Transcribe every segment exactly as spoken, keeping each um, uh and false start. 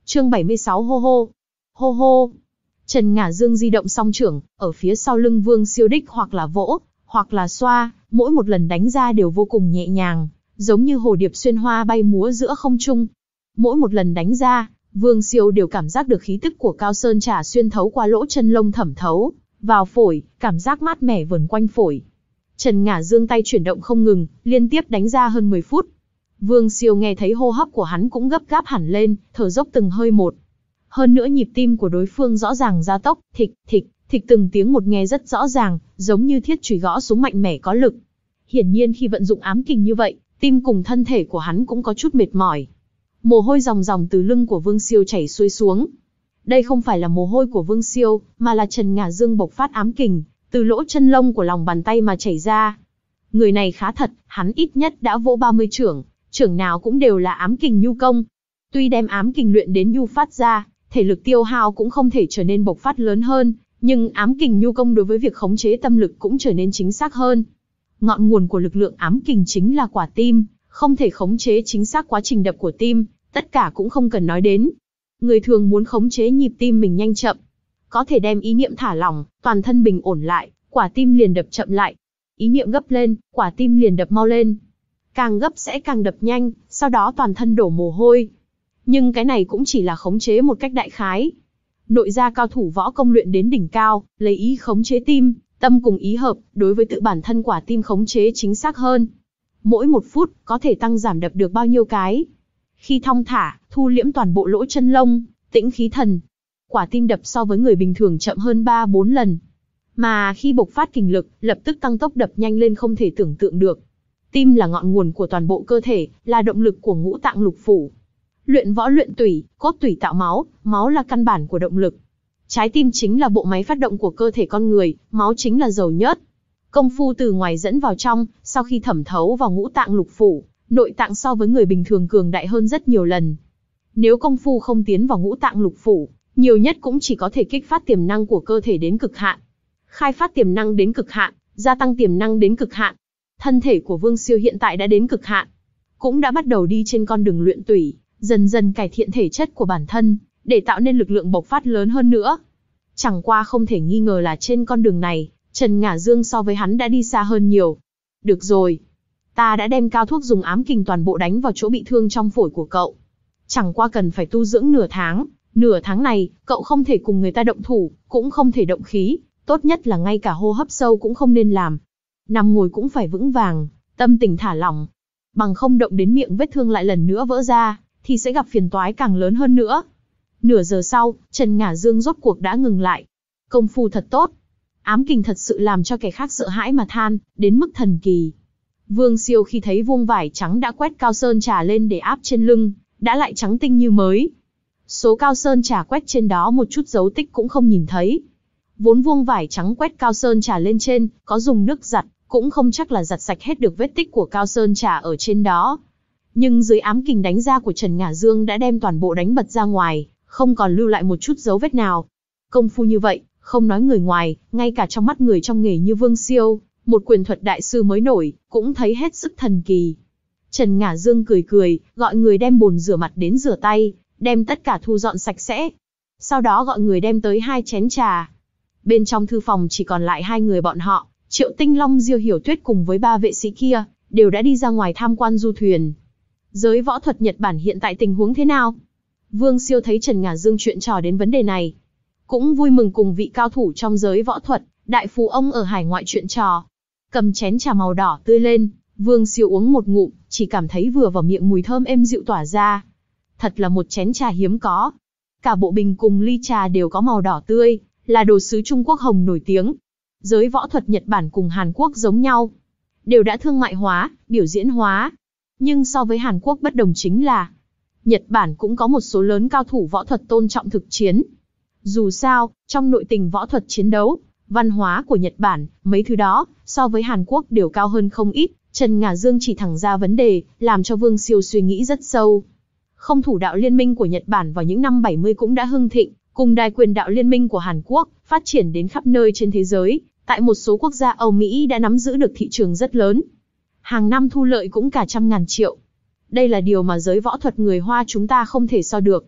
Chương bảy mươi sáu hô hô. Hô hô. Trần Ngả Dương di động song trưởng, ở phía sau lưng Vương Siêu đích hoặc là vỗ, hoặc là xoa, mỗi một lần đánh ra đều vô cùng nhẹ nhàng, giống như hồ điệp xuyên hoa bay múa giữa không trung. Mỗi một lần đánh ra, Vương Siêu đều cảm giác được khí tức của Cao Sơn Trà xuyên thấu qua lỗ chân lông thẩm thấu vào phổi, cảm giác mát mẻ vờn quanh phổi. Trần Ngả Dương tay chuyển động không ngừng, liên tiếp đánh ra hơn mười phút. Vương Siêu nghe thấy hô hấp của hắn cũng gấp gáp hẳn lên, thở dốc từng hơi một. Hơn nữa nhịp tim của đối phương rõ ràng gia tốc, thịch, thịch, thịch từng tiếng một nghe rất rõ ràng, giống như thiết chùy gõ xuống mạnh mẽ có lực. Hiển nhiên khi vận dụng ám kình như vậy, tim cùng thân thể của hắn cũng có chút mệt mỏi. Mồ hôi ròng ròng từ lưng của Vương Siêu chảy xuôi xuống. Đây không phải là mồ hôi của Vương Siêu, mà là Trần Ngả Dương bộc phát ám kình, từ lỗ chân lông của lòng bàn tay mà chảy ra. Người này khá thật, hắn ít nhất đã vỗ ba mươi chưởng, chưởng nào cũng đều là ám kình nhu công. Tuy đem ám kình luyện đến nhu phát ra, thể lực tiêu hao cũng không thể trở nên bộc phát lớn hơn, nhưng ám kình nhu công đối với việc khống chế tâm lực cũng trở nên chính xác hơn. Ngọn nguồn của lực lượng ám kình chính là quả tim, không thể khống chế chính xác quá trình đập của tim, tất cả cũng không cần nói đến. Người thường muốn khống chế nhịp tim mình nhanh chậm, có thể đem ý niệm thả lỏng, toàn thân bình ổn lại, quả tim liền đập chậm lại. Ý niệm gấp lên, quả tim liền đập mau lên. Càng gấp sẽ càng đập nhanh, sau đó toàn thân đổ mồ hôi. Nhưng cái này cũng chỉ là khống chế một cách đại khái. Nội gia cao thủ võ công luyện đến đỉnh cao, lấy ý khống chế tim, tâm cùng ý hợp, đối với tự bản thân quả tim khống chế chính xác hơn. Mỗi một phút, có thể tăng giảm đập được bao nhiêu cái. Khi thong thả, thu liễm toàn bộ lỗ chân lông, tĩnh khí thần. Quả tim đập so với người bình thường chậm hơn ba bốn lần. Mà khi bộc phát kình lực, lập tức tăng tốc đập nhanh lên không thể tưởng tượng được. Tim là ngọn nguồn của toàn bộ cơ thể, là động lực của ngũ tạng lục phủ. Luyện võ luyện tủy, cốt tủy tạo máu, máu là căn bản của động lực. Trái tim chính là bộ máy phát động của cơ thể con người, máu chính là dầu nhớt. Công phu từ ngoài dẫn vào trong, sau khi thẩm thấu vào ngũ tạng lục phủ, nội tạng so với người bình thường cường đại hơn rất nhiều lần. Nếu công phu không tiến vào ngũ tạng lục phủ, nhiều nhất cũng chỉ có thể kích phát tiềm năng của cơ thể đến cực hạn. Khai phát tiềm năng đến cực hạn, gia tăng tiềm năng đến cực hạn. Thân thể của Vương Siêu hiện tại đã đến cực hạn, cũng đã bắt đầu đi trên con đường luyện tủy, dần dần cải thiện thể chất của bản thân, để tạo nên lực lượng bộc phát lớn hơn nữa. Chẳng qua không thể nghi ngờ là trên con đường này, Trần Ngả Dương so với hắn đã đi xa hơn nhiều. Được rồi, ta đã đem cao thuốc dùng ám kình toàn bộ đánh vào chỗ bị thương trong phổi của cậu. Chẳng qua cần phải tu dưỡng nửa tháng, nửa tháng này, cậu không thể cùng người ta động thủ, cũng không thể động khí, tốt nhất là ngay cả hô hấp sâu cũng không nên làm. Nằm ngồi cũng phải vững vàng, tâm tình thả lỏng. Bằng không động đến miệng vết thương lại lần nữa vỡ ra, thì sẽ gặp phiền toái càng lớn hơn nữa. Nửa giờ sau, Trần Ngả Dương rốt cuộc đã ngừng lại. Công phu thật tốt. Ám kình thật sự làm cho kẻ khác sợ hãi mà than, đến mức thần kỳ. Vương Siêu khi thấy vuông vải trắng đã quét Cao Sơn Trà lên để áp trên lưng, đã lại trắng tinh như mới. Số Cao Sơn Trà quét trên đó một chút dấu tích cũng không nhìn thấy. Vốn vuông vải trắng quét Cao Sơn Trà lên trên, có dùng nước giặt, cũng không chắc là giặt sạch hết được vết tích của Cao Sơn Trà ở trên đó. Nhưng dưới ám kình đánh ra của Trần Ngả Dương đã đem toàn bộ đánh bật ra ngoài, không còn lưu lại một chút dấu vết nào. Công phu như vậy, không nói người ngoài, ngay cả trong mắt người trong nghề như Vương Siêu, một quyền thuật đại sư mới nổi, cũng thấy hết sức thần kỳ. Trần Ngả Dương cười cười, gọi người đem bồn rửa mặt đến rửa tay, đem tất cả thu dọn sạch sẽ. Sau đó gọi người đem tới hai chén trà. Bên trong thư phòng chỉ còn lại hai người bọn họ, Triệu Tinh Long, Diêu Hiểu Tuyết cùng với ba vệ sĩ kia, đều đã đi ra ngoài tham quan du thuyền. Giới võ thuật Nhật Bản hiện tại tình huống thế nào? Vương Siêu thấy Trần Ngả Dương chuyện trò đến vấn đề này, cũng vui mừng cùng vị cao thủ trong giới võ thuật, đại phú ông ở hải ngoại chuyện trò. Cầm chén trà màu đỏ tươi lên, Vương Siêu uống một ngụm, chỉ cảm thấy vừa vào miệng mùi thơm êm dịu tỏa ra. Thật là một chén trà hiếm có. Cả bộ bình cùng ly trà đều có màu đỏ tươi, là đồ sứ Trung Quốc hồng nổi tiếng. Giới võ thuật Nhật Bản cùng Hàn Quốc giống nhau, đều đã thương mại hóa, biểu diễn hóa. Nhưng so với Hàn Quốc bất đồng chính là, Nhật Bản cũng có một số lớn cao thủ võ thuật tôn trọng thực chiến. Dù sao, trong nội tình võ thuật chiến đấu, văn hóa của Nhật Bản, mấy thứ đó, so với Hàn Quốc đều cao hơn không ít. Trần Ngả Dương chỉ thẳng ra vấn đề, làm cho Vương Siêu suy nghĩ rất sâu. Không thủ đạo liên minh của Nhật Bản vào những năm bảy mươi cũng đã hưng thịnh, cùng đài quyền đạo liên minh của Hàn Quốc, phát triển đến khắp nơi trên thế giới, tại một số quốc gia Âu Mỹ đã nắm giữ được thị trường rất lớn. Hàng năm thu lợi cũng cả trăm ngàn triệu. Đây là điều mà giới võ thuật người Hoa chúng ta không thể so được.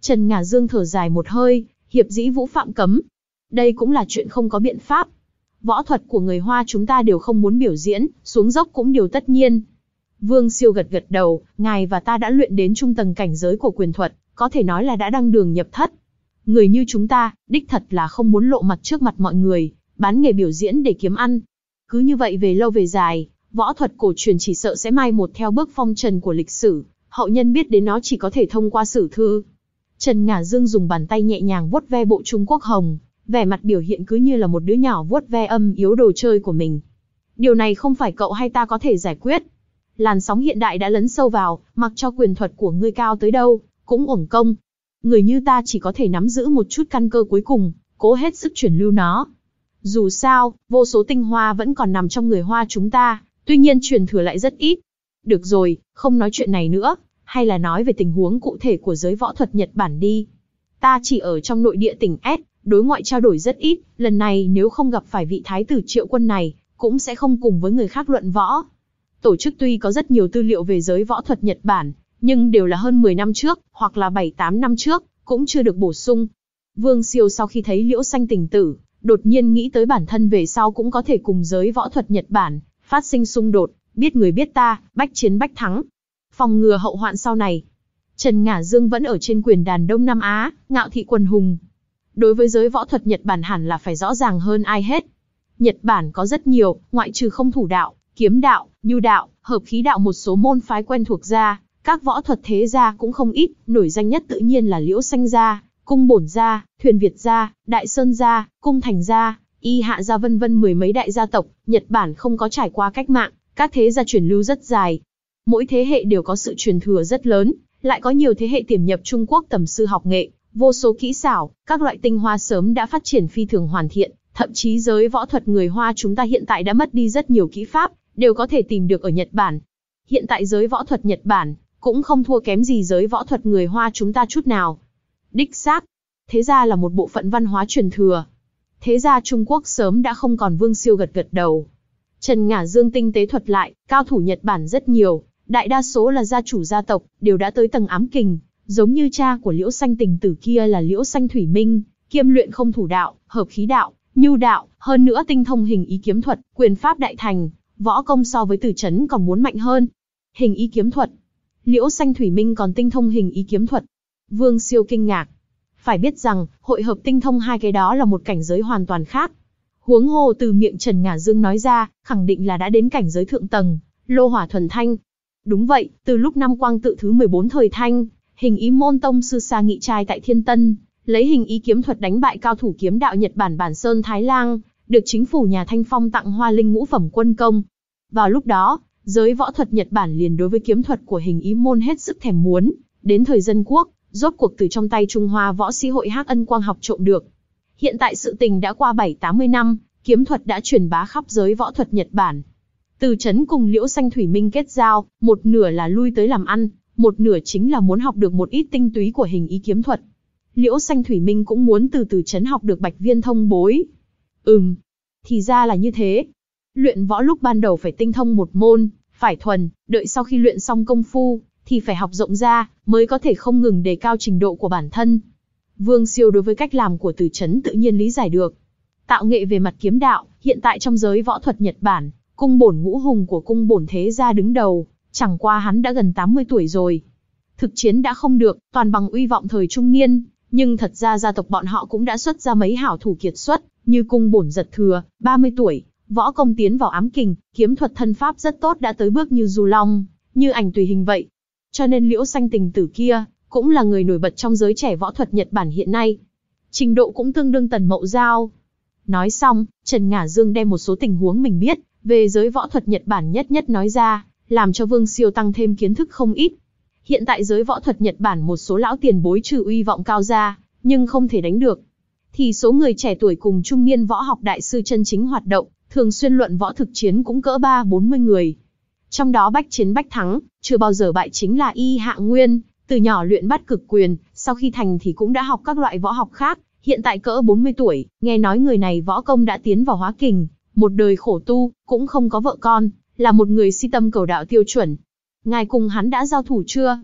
Trần Ngà Dương thở dài một hơi, hiệp dĩ vũ phạm cấm. Đây cũng là chuyện không có biện pháp. Võ thuật của người Hoa chúng ta đều không muốn biểu diễn, xuống dốc cũng điều tất nhiên. Vương Siêu gật gật đầu, ngài và ta đã luyện đến trung tầng cảnh giới của quyền thuật, có thể nói là đã đăng đường nhập thất. Người như chúng ta, đích thật là không muốn lộ mặt trước mặt mọi người, bán nghề biểu diễn để kiếm ăn. Cứ như vậy về lâu về dài, võ thuật cổ truyền chỉ sợ sẽ mai một theo bước phong trần của lịch sử, hậu nhân biết đến nó chỉ có thể thông qua sử thư. Trần Ngà Dương dùng bàn tay nhẹ nhàng vuốt ve bộ Trung Quốc hồng, vẻ mặt biểu hiện cứ như là một đứa nhỏ vuốt ve âm yếu đồ chơi của mình. Điều này không phải cậu hay ta có thể giải quyết. Làn sóng hiện đại đã lấn sâu vào, mặc cho quyền thuật của ngươi cao tới đâu, cũng uổng công. Người như ta chỉ có thể nắm giữ một chút căn cơ cuối cùng, cố hết sức truyền lưu nó. Dù sao, vô số tinh hoa vẫn còn nằm trong người Hoa chúng ta, tuy nhiên truyền thừa lại rất ít. Được rồi, không nói chuyện này nữa, hay là nói về tình huống cụ thể của giới võ thuật Nhật Bản đi. Ta chỉ ở trong nội địa tỉnh S, đối ngoại trao đổi rất ít, lần này nếu không gặp phải vị thái tử Triệu Quân này, cũng sẽ không cùng với người khác luận võ. Tổ chức tuy có rất nhiều tư liệu về giới võ thuật Nhật Bản, nhưng đều là hơn mười năm trước, hoặc là bảy tám năm trước, cũng chưa được bổ sung. Vương Siêu sau khi thấy Liễu Xanh tình tử, đột nhiên nghĩ tới bản thân về sau cũng có thể cùng giới võ thuật Nhật Bản, phát sinh xung đột, biết người biết ta, bách chiến bách thắng. Phòng ngừa hậu hoạn sau này. Trần Ngà Dương vẫn ở trên quyền đàn Đông Nam Á, ngạo thị quần hùng. Đối với giới võ thuật Nhật Bản hẳn là phải rõ ràng hơn ai hết. Nhật Bản có rất nhiều, ngoại trừ không thủ đạo, kiếm đạo, nhu đạo, hợp khí đạo một số môn phái quen thuộc ra, các võ thuật thế gia cũng không ít, nổi danh nhất tự nhiên là Liễu Xanh gia, Cung Bổn gia, Thuyền Việt gia, Đại Sơn gia, Cung Thành gia, Y Hạ gia vân vân mười mấy đại gia tộc. Nhật Bản không có trải qua cách mạng, các thế gia truyền lưu rất dài. Mỗi thế hệ đều có sự truyền thừa rất lớn, lại có nhiều thế hệ tiềm nhập Trung Quốc tầm sư học nghệ, vô số kỹ xảo, các loại tinh hoa sớm đã phát triển phi thường hoàn thiện, thậm chí giới võ thuật người Hoa chúng ta hiện tại đã mất đi rất nhiều kỹ pháp, đều có thể tìm được ở Nhật Bản. Hiện tại giới võ thuật Nhật Bản cũng không thua kém gì giới võ thuật người Hoa chúng ta chút nào. Đích xác, thế gia là một bộ phận văn hóa truyền thừa. Thế gia Trung Quốc sớm đã không còn. Vương Siêu gật gật đầu. Trần Ngà Dương tinh tế thuật lại, cao thủ Nhật Bản rất nhiều, đại đa số là gia chủ gia tộc, đều đã tới tầng ám kình, giống như cha của Liễu Xanh tình tử kia là Liễu Xanh Thủy Minh, kiêm luyện không thủ đạo, hợp khí đạo, nhu đạo, hơn nữa tinh thông hình ý kiếm thuật, quyền pháp đại thành, võ công so với Từ Chấn còn muốn mạnh hơn. Hình ý kiếm thuật, Liễu Xanh Thủy Minh còn tinh thông hình ý kiếm thuật. Vương Siêu kinh ngạc. Phải biết rằng, hội hợp tinh thông hai cái đó là một cảnh giới hoàn toàn khác. Huống hồ từ miệng Trần Ngà Dương nói ra, khẳng định là đã đến cảnh giới thượng tầng, lô hỏa thuần thanh. Đúng vậy, từ lúc năm Quang Tự thứ mười bốn thời Thanh, hình ý môn tông sư Sa Nghị trai tại Thiên Tân, lấy hình ý kiếm thuật đánh bại cao thủ kiếm đạo Nhật Bản Bản Sơn Thái Lang, được chính phủ nhà Thanh phong tặng Hoa Linh ngũ phẩm quân công. Vào lúc đó, giới võ thuật Nhật Bản liền đối với kiếm thuật của hình ý môn hết sức thèm muốn, đến thời Dân Quốc, rốt cuộc từ trong tay Trung Hoa Võ Sĩ Hội Hắc Ân Quang học trộm được. Hiện tại sự tình đã qua bảy tám mươi năm, kiếm thuật đã truyền bá khắp giới võ thuật Nhật Bản. Từ Chấn cùng Liễu Xanh Thủy Minh kết giao, một nửa là lui tới làm ăn, một nửa chính là muốn học được một ít tinh túy của hình ý kiếm thuật. Liễu Xanh Thủy Minh cũng muốn từ Từ Chấn học được Bạch Viên thông bối. Ừm, thì ra là như thế. Luyện võ lúc ban đầu phải tinh thông một môn, phải thuần, đợi sau khi luyện xong công phu, thì phải học rộng ra, mới có thể không ngừng đề cao trình độ của bản thân. Vương Siêu đối với cách làm của Từ Chấn tự nhiên lý giải được. Tạo nghệ về mặt kiếm đạo, hiện tại trong giới võ thuật Nhật Bản, Cung Bổn ngũ hùng của Cung Bổn thế gia đứng đầu, chẳng qua hắn đã gần tám mươi tuổi rồi. Thực chiến đã không được, toàn bằng uy vọng thời trung niên, nhưng thật ra gia tộc bọn họ cũng đã xuất ra mấy hảo thủ kiệt xuất, như Cung Bổn Giật Thừa, ba mươi tuổi, võ công tiến vào ám kình, kiếm thuật thân pháp rất tốt đã tới bước như Du Long, như Ảnh Tùy Hình vậy. Cho nên Liễu Xanh tình tử kia, cũng là người nổi bật trong giới trẻ võ thuật Nhật Bản hiện nay. Trình độ cũng tương đương Tần Mậu Giao. Nói xong, Trần Ngà Dương đem một số tình huống mình biết về giới võ thuật Nhật Bản nhất nhất nói ra, làm cho Vương Siêu tăng thêm kiến thức không ít. Hiện tại giới võ thuật Nhật Bản một số lão tiền bối trừ uy vọng cao ra, nhưng không thể đánh được. Thì số người trẻ tuổi cùng trung niên võ học đại sư chân chính hoạt động, thường xuyên luận võ thực chiến cũng cỡ ba bốn mươi người. Trong đó bách chiến bách thắng, chưa bao giờ bại chính là Y Hạ Nguyên, từ nhỏ luyện bắt cực quyền, sau khi thành thì cũng đã học các loại võ học khác, hiện tại cỡ bốn mươi tuổi, nghe nói người này võ công đã tiến vào hóa kình, một đời khổ tu, cũng không có vợ con, là một người si tâm cầu đạo tiêu chuẩn. Ngài cùng hắn đã giao thủ chưa?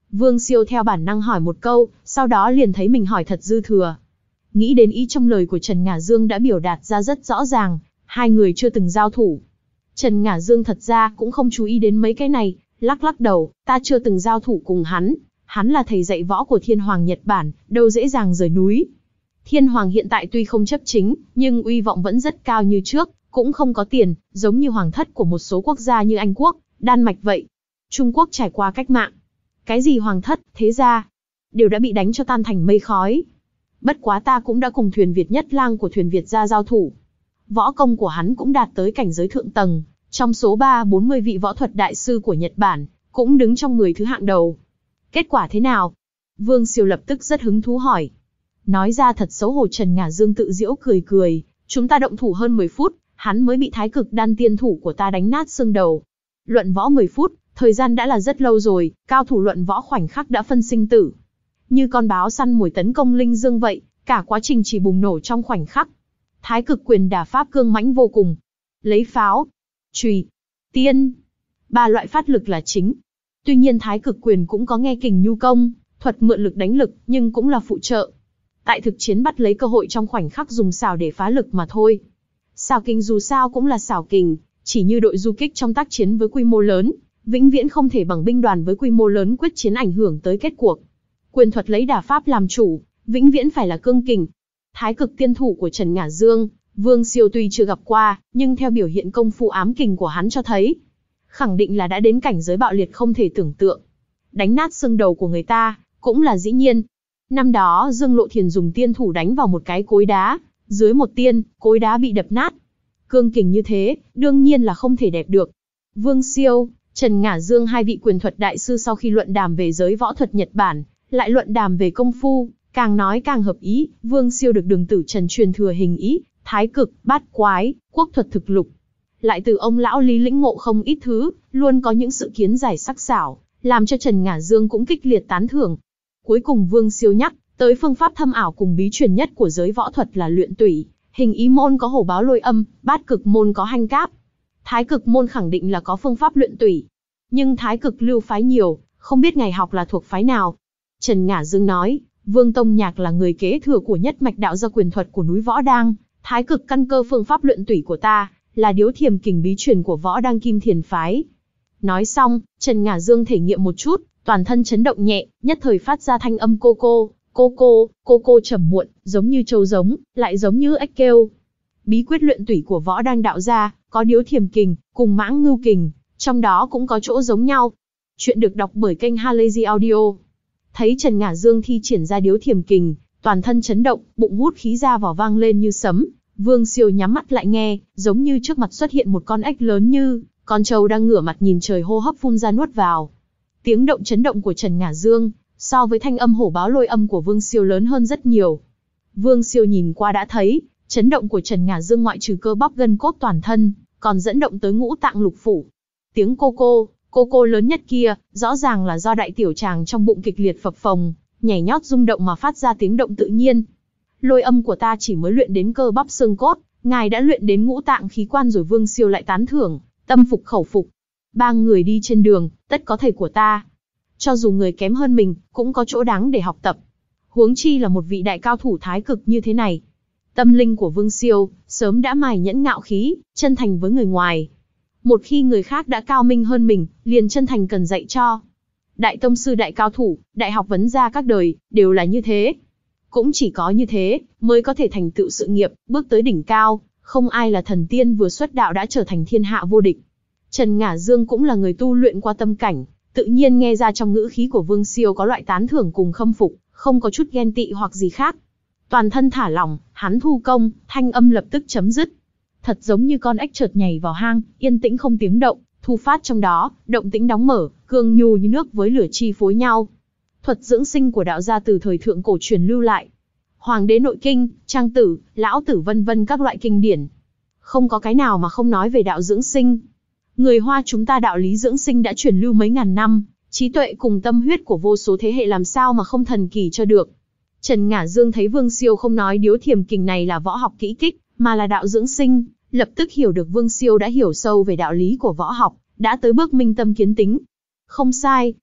Vương Siêu theo bản năng hỏi một câu, sau đó liền thấy mình hỏi thật dư thừa. Nghĩ đến ý trong lời của Trần Ngả Dương đã biểu đạt ra rất rõ ràng, hai người chưa từng giao thủ. Trần Ngả Dương thật ra cũng không chú ý đến mấy cái này, lắc lắc đầu, ta chưa từng giao thủ cùng hắn, hắn là thầy dạy võ của Thiên Hoàng Nhật Bản, đâu dễ dàng rời núi. Thiên Hoàng hiện tại tuy không chấp chính, nhưng uy vọng vẫn rất cao như trước, cũng không có tiền, giống như hoàng thất của một số quốc gia như Anh Quốc, Đan Mạch vậy. Trung Quốc trải qua cách mạng. Cái gì hoàng thất, thế gia, đều đã bị đánh cho tan thành mây khói. Bất quá ta cũng đã cùng thuyền Việt Nhất Lang của thuyền Việt gia giao thủ. Võ công của hắn cũng đạt tới cảnh giới thượng tầng, trong số ba bốn mươi vị võ thuật đại sư của Nhật Bản, cũng đứng trong mười thứ hạng đầu. Kết quả thế nào? Vương Siêu lập tức rất hứng thú hỏi. Nói ra thật xấu hổ, Trần Ngả Dương tự giễu cười cười, chúng ta động thủ hơn mười phút, hắn mới bị thái cực đan tiên thủ của ta đánh nát xương đầu. Luận võ mười phút, thời gian đã là rất lâu rồi, cao thủ luận võ khoảnh khắc đã phân sinh tử. Như con báo săn mồi tấn công linh dương vậy, cả quá trình chỉ bùng nổ trong khoảnh khắc. Thái cực quyền đả pháp cương mãnh vô cùng. Lấy pháo, chùy, tiên, ba loại phát lực là chính. Tuy nhiên thái cực quyền cũng có nghe kình nhu công, thuật mượn lực đánh lực, nhưng cũng là phụ trợ. Tại thực chiến bắt lấy cơ hội trong khoảnh khắc dùng xảo để phá lực mà thôi. Xảo kình dù sao cũng là xảo kình, chỉ như đội du kích trong tác chiến với quy mô lớn, vĩnh viễn không thể bằng binh đoàn với quy mô lớn quyết chiến ảnh hưởng tới kết cuộc. Quyền thuật lấy đả pháp làm chủ, vĩnh viễn phải là cương kình. Thái cực tiên thủ của Trần Ngả Dương, Vương Siêu tuy chưa gặp qua, nhưng theo biểu hiện công phu ám kình của hắn cho thấy, khẳng định là đã đến cảnh giới bạo liệt không thể tưởng tượng. Đánh nát xương đầu của người ta, cũng là dĩ nhiên. Năm đó Dương Lộ Thiền dùng tiên thủ đánh vào một cái cối đá, dưới một tiên, cối đá bị đập nát. Cương kình như thế, đương nhiên là không thể đẹp được. Vương Siêu, Trần Ngả Dương hai vị quyền thuật đại sư sau khi luận đàm về giới võ thuật Nhật Bản, lại luận đàm về công phu, càng nói càng hợp ý. Vương Siêu được Đường Tử Trần truyền thừa hình ý, thái cực, bát quái, quốc thuật thực lục. Lại từ ông lão Lý lĩnh ngộ không ít thứ, luôn có những sự kiến giải sắc sảo, làm cho Trần Ngả Dương cũng kích liệt tán thưởng. Cuối cùng Vương Siêu nhắc tới phương pháp thâm ảo cùng bí truyền nhất của giới võ thuật là luyện tủy. Hình ý môn có hổ báo lôi âm, bát cực môn có hanh cáp. Thái cực môn khẳng định là có phương pháp luyện tủy. Nhưng thái cực lưu phái nhiều, không biết ngài học là thuộc phái nào. Trần Ngả Dương nói, Vương Tông Nhạc là người kế thừa của nhất mạch đạo gia quyền thuật của núi Võ Đang. Thái cực căn cơ phương pháp luyện tủy của ta, là điếu thiềm kình bí truyền của Võ Đang Kim Thiền phái. Nói xong, Trần Ngả Dương thể nghiệm một chút, toàn thân chấn động nhẹ, nhất thời phát ra thanh âm cô cô, cô cô, cô cô trầm muộn, giống như trâu giống, lại giống như ếch kêu. Bí quyết luyện tủy của Võ Đang đạo gia, có điếu thiềm kình, cùng mãng ngưu kình, trong đó cũng có chỗ giống nhau. Chuyện được đọc bởi kênh Halazy Audio. Thấy Trần Ngả Dương thi triển ra điếu thiềm kình, toàn thân chấn động, bụng hút khí ra vào vang lên như sấm. Vương Siêu nhắm mắt lại nghe, giống như trước mặt xuất hiện một con ếch lớn như con trâu đang ngửa mặt nhìn trời hô hấp phun ra nuốt vào. Tiếng động chấn động của Trần Ngả Dương, so với thanh âm hổ báo lôi âm của Vương Siêu lớn hơn rất nhiều. Vương Siêu nhìn qua đã thấy, chấn động của Trần Ngả Dương ngoại trừ cơ bắp gân cốt toàn thân, còn dẫn động tới ngũ tạng lục phủ. Tiếng cô cô, cô cô lớn nhất kia, rõ ràng là do đại tiểu tràng trong bụng kịch liệt phập phồng, nhảy nhót rung động mà phát ra tiếng động tự nhiên. Lôi âm của ta chỉ mới luyện đến cơ bắp xương cốt, ngài đã luyện đến ngũ tạng khí quan rồi. Vương Siêu lại tán thưởng, tâm phục khẩu phục. Ba người đi trên đường, tất có thầy của ta. Cho dù người kém hơn mình, cũng có chỗ đáng để học tập. Huống chi là một vị đại cao thủ thái cực như thế này. Tâm linh của Vương Siêu, sớm đã mài nhẫn ngạo khí, chân thành với người ngoài. Một khi người khác đã cao minh hơn mình, liền chân thành cần dạy cho. Đại tông sư đại cao thủ, đại học vấn gia các đời, đều là như thế. Cũng chỉ có như thế, mới có thể thành tựu sự nghiệp, bước tới đỉnh cao, không ai là thần tiên vừa xuất đạo đã trở thành thiên hạ vô địch. Trần Ngả Dương cũng là người tu luyện qua tâm cảnh, tự nhiên nghe ra trong ngữ khí của Vương Siêu có loại tán thưởng cùng khâm phục, không có chút ghen tị hoặc gì khác. Toàn thân thả lỏng, hắn thu công, thanh âm lập tức chấm dứt. Thật giống như con ếch chợt nhảy vào hang, yên tĩnh không tiếng động, thu phát trong đó, động tĩnh đóng mở, cương nhu như nước với lửa chi phối nhau. Thuật dưỡng sinh của đạo gia từ thời thượng cổ truyền lưu lại. Hoàng đế nội kinh, trang tử, lão tử vân vân các loại kinh điển. Không có cái nào mà không nói về đạo dưỡng sinh. Người Hoa chúng ta đạo lý dưỡng sinh đã truyền lưu mấy ngàn năm, trí tuệ cùng tâm huyết của vô số thế hệ làm sao mà không thần kỳ cho được. Trần Ngả Dương thấy Vương Siêu không nói điếu thiềm kình này là võ học kỹ kích, mà là đạo dưỡng sinh, lập tức hiểu được Vương Siêu đã hiểu sâu về đạo lý của võ học, đã tới bước minh tâm kiến tính. Không sai.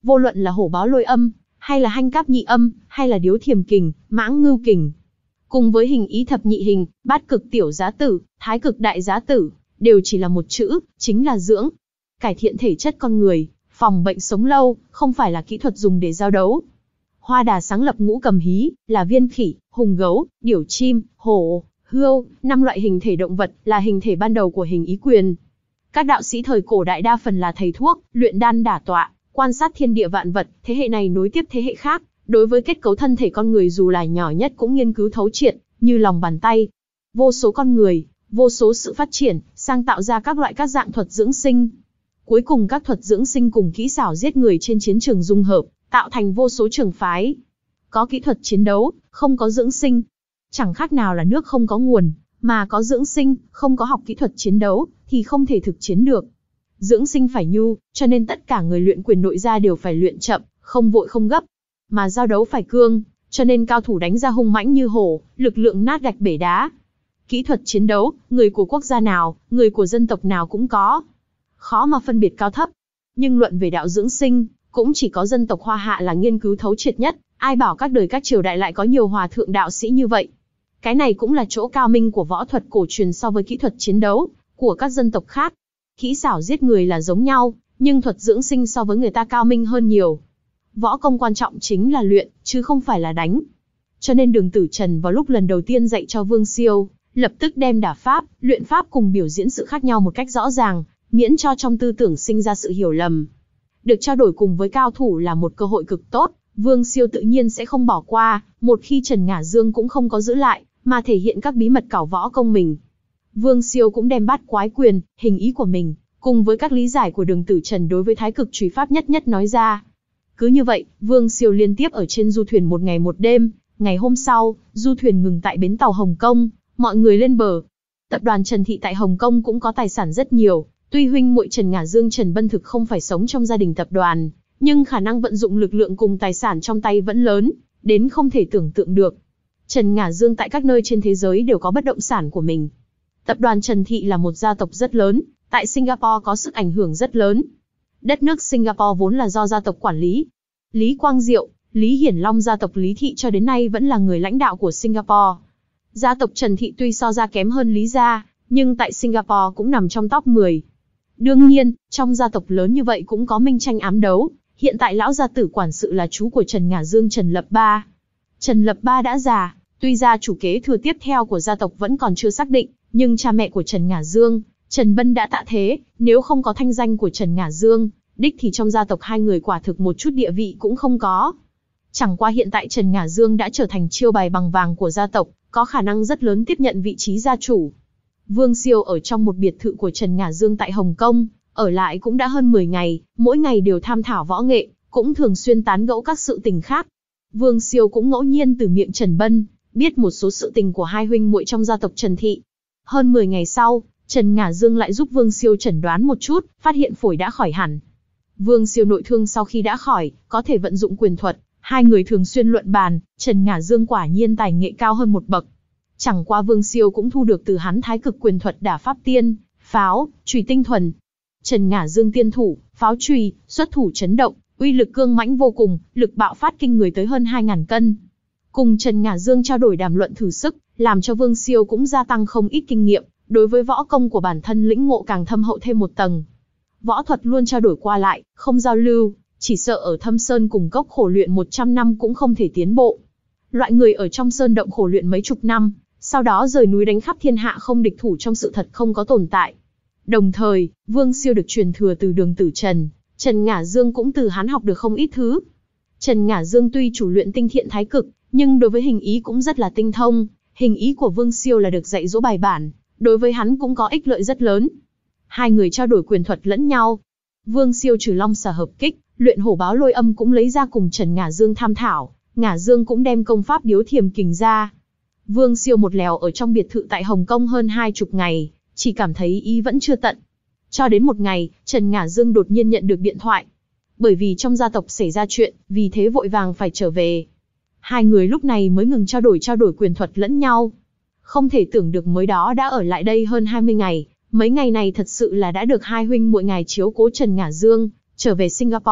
vô luận là hổ báo lôi âm, hay là hanh cáp nhị âm, hay là điếu thiềm kình, mãng ngưu kình. Cùng với hình ý thập nhị hình, bát cực tiểu giá tử, thái cực đại giá tử, đều chỉ là một chữ, chính là dưỡng. Cải thiện thể chất con người, phòng bệnh sống lâu, không phải là kỹ thuật dùng để giao đấu. Hoa Đà sáng lập ngũ cầm hí, là viên khỉ, hùng gấu, điểu chim, hổ, hươu, năm loại hình thể động vật, là hình thể ban đầu của hình ý quyền. Các đạo sĩ thời cổ đại đa phần là thầy thuốc, luyện đan đả tọa, quan sát thiên địa vạn vật, thế hệ này nối tiếp thế hệ khác, đối với kết cấu thân thể con người dù là nhỏ nhất cũng nghiên cứu thấu triệt, như lòng bàn tay. Vô số con người, vô số sự phát triển, sang tạo ra các loại các dạng thuật dưỡng sinh. Cuối cùng các thuật dưỡng sinh cùng kỹ xảo giết người trên chiến trường dung hợp, tạo thành vô số trường phái. Có kỹ thuật chiến đấu, không có dưỡng sinh. Chẳng khác nào là nước không có nguồn, mà có dưỡng sinh, không có học kỹ thuật chiến đấu, thì không thể thực chiến được. Dưỡng sinh phải nhu, cho nên tất cả người luyện quyền nội gia đều phải luyện chậm, không vội không gấp. Mà giao đấu phải cương, cho nên cao thủ đánh ra hung mãnh như hổ, lực lượng nát gạch bể đá. Kỹ thuật chiến đấu, người của quốc gia nào, người của dân tộc nào cũng có. Khó mà phân biệt cao thấp. Nhưng luận về đạo dưỡng sinh, cũng chỉ có dân tộc Hoa Hạ là nghiên cứu thấu triệt nhất, ai bảo các đời các triều đại lại có nhiều hòa thượng đạo sĩ như vậy. Cái này cũng là chỗ cao minh của võ thuật cổ truyền so với kỹ thuật chiến đấu của các dân tộc khác. Kỹ xảo giết người là giống nhau, nhưng thuật dưỡng sinh so với người ta cao minh hơn nhiều. Võ công quan trọng chính là luyện, chứ không phải là đánh. Cho nên Đường Tử Trần vào lúc lần đầu tiên dạy cho Vương Siêu, lập tức đem đả pháp, luyện pháp cùng biểu diễn sự khác nhau một cách rõ ràng, miễn cho trong tư tưởng sinh ra sự hiểu lầm. Được trao đổi cùng với cao thủ là một cơ hội cực tốt, Vương Siêu tự nhiên sẽ không bỏ qua, một khi Trần Ngả Dương cũng không có giữ lại, mà thể hiện các bí mật cảo võ công mình. Vương Siêu cũng đem bát quái quyền, hình ý của mình, cùng với các lý giải của Đường Tử Trần đối với thái cực chùy pháp nhất nhất nói ra. Cứ như vậy, Vương Siêu liên tiếp ở trên du thuyền một ngày một đêm, ngày hôm sau, du thuyền ngừng tại bến tàu Hồng Kông, mọi người lên bờ. Tập đoàn Trần Thị tại Hồng Kông cũng có tài sản rất nhiều, tuy huynh muội Trần Ngả Dương Trần Bân thực không phải sống trong gia đình tập đoàn, nhưng khả năng vận dụng lực lượng cùng tài sản trong tay vẫn lớn, đến không thể tưởng tượng được. Trần Ngả Dương tại các nơi trên thế giới đều có bất động sản của mình. Tập đoàn Trần Thị là một gia tộc rất lớn, tại Singapore có sức ảnh hưởng rất lớn. Đất nước Singapore vốn là do gia tộc quản lý. Lý Quang Diệu, Lý Hiển Long gia tộc Lý Thị cho đến nay vẫn là người lãnh đạo của Singapore. Gia tộc Trần Thị tuy so ra kém hơn Lý gia, nhưng tại Singapore cũng nằm trong top mười. Đương nhiên, trong gia tộc lớn như vậy cũng có minh tranh ám đấu. Hiện tại lão gia tử quản sự là chú của Trần Ngả Dương Trần Lập Ba. Trần Lập Ba đã già, tuy gia chủ kế thừa tiếp theo của gia tộc vẫn còn chưa xác định, nhưng cha mẹ của Trần Ngả Dương, Trần Bân đã tạ thế, nếu không có thanh danh của Trần Ngả Dương, đích thì trong gia tộc hai người quả thực một chút địa vị cũng không có. Chẳng qua hiện tại Trần Ngả Dương đã trở thành chiêu bài bằng vàng của gia tộc, có khả năng rất lớn tiếp nhận vị trí gia chủ. Vương Siêu ở trong một biệt thự của Trần Ngả Dương tại Hồng Kông, ở lại cũng đã hơn mười ngày, mỗi ngày đều tham thảo võ nghệ, cũng thường xuyên tán gẫu các sự tình khác. Vương Siêu cũng ngẫu nhiên từ miệng Trần Bân, biết một số sự tình của hai huynh muội trong gia tộc Trần Thị. Hơn mười ngày sau, Trần Ngả Dương lại giúp Vương Siêu chẩn đoán một chút, phát hiện phổi đã khỏi hẳn. Vương Siêu nội thương sau khi đã khỏi, có thể vận dụng quyền thuật, hai người thường xuyên luận bàn, Trần Ngả Dương quả nhiên tài nghệ cao hơn một bậc. Chẳng qua Vương Siêu cũng thu được từ hắn thái cực quyền thuật đả pháp tiên, pháo, chùy tinh thuần. Trần Ngả Dương tiên thủ, pháo chùy, xuất thủ chấn động, uy lực cương mãnh vô cùng, lực bạo phát kinh người tới hơn hai nghìn cân. Cùng Trần Ngả Dương trao đổi đàm luận thử sức, làm cho Vương Siêu cũng gia tăng không ít kinh nghiệm, đối với võ công của bản thân lĩnh ngộ càng thâm hậu thêm một tầng. Võ thuật luôn trao đổi qua lại, không giao lưu, chỉ sợ ở thâm sơn cùng cốc khổ luyện một trăm năm cũng không thể tiến bộ. Loại người ở trong sơn động khổ luyện mấy chục năm, sau đó rời núi đánh khắp thiên hạ không địch thủ trong sự thật không có tồn tại. Đồng thời, Vương Siêu được truyền thừa từ Đường Tử Trần, Trần Ngả Dương cũng từ hắn học được không ít thứ. Trần Ngả Dương tuy chủ luyện tinh thiện thái cực, nhưng đối với hình ý cũng rất là tinh thông, hình ý của Vương Siêu là được dạy dỗ bài bản, đối với hắn cũng có ích lợi rất lớn. Hai người trao đổi quyền thuật lẫn nhau. Vương Siêu trừ long xà hợp kích, luyện hổ báo lôi âm cũng lấy ra cùng Trần Ngả Dương tham thảo, Ngả Dương cũng đem công pháp điếu thiềm kình ra. Vương Siêu một lèo ở trong biệt thự tại Hồng Kông hơn hai chục ngày, chỉ cảm thấy ý vẫn chưa tận. Cho đến một ngày, Trần Ngả Dương đột nhiên nhận được điện thoại. Bởi vì trong gia tộc xảy ra chuyện, vì thế vội vàng phải trở về. Hai người lúc này mới ngừng trao đổi trao đổi quyền thuật lẫn nhau. Không thể tưởng được mới đó đã ở lại đây hơn hai mươi ngày, mấy ngày này thật sự là đã được hai huynh muội ngài chiếu cố Trần Ngả Dương, trở về Singapore,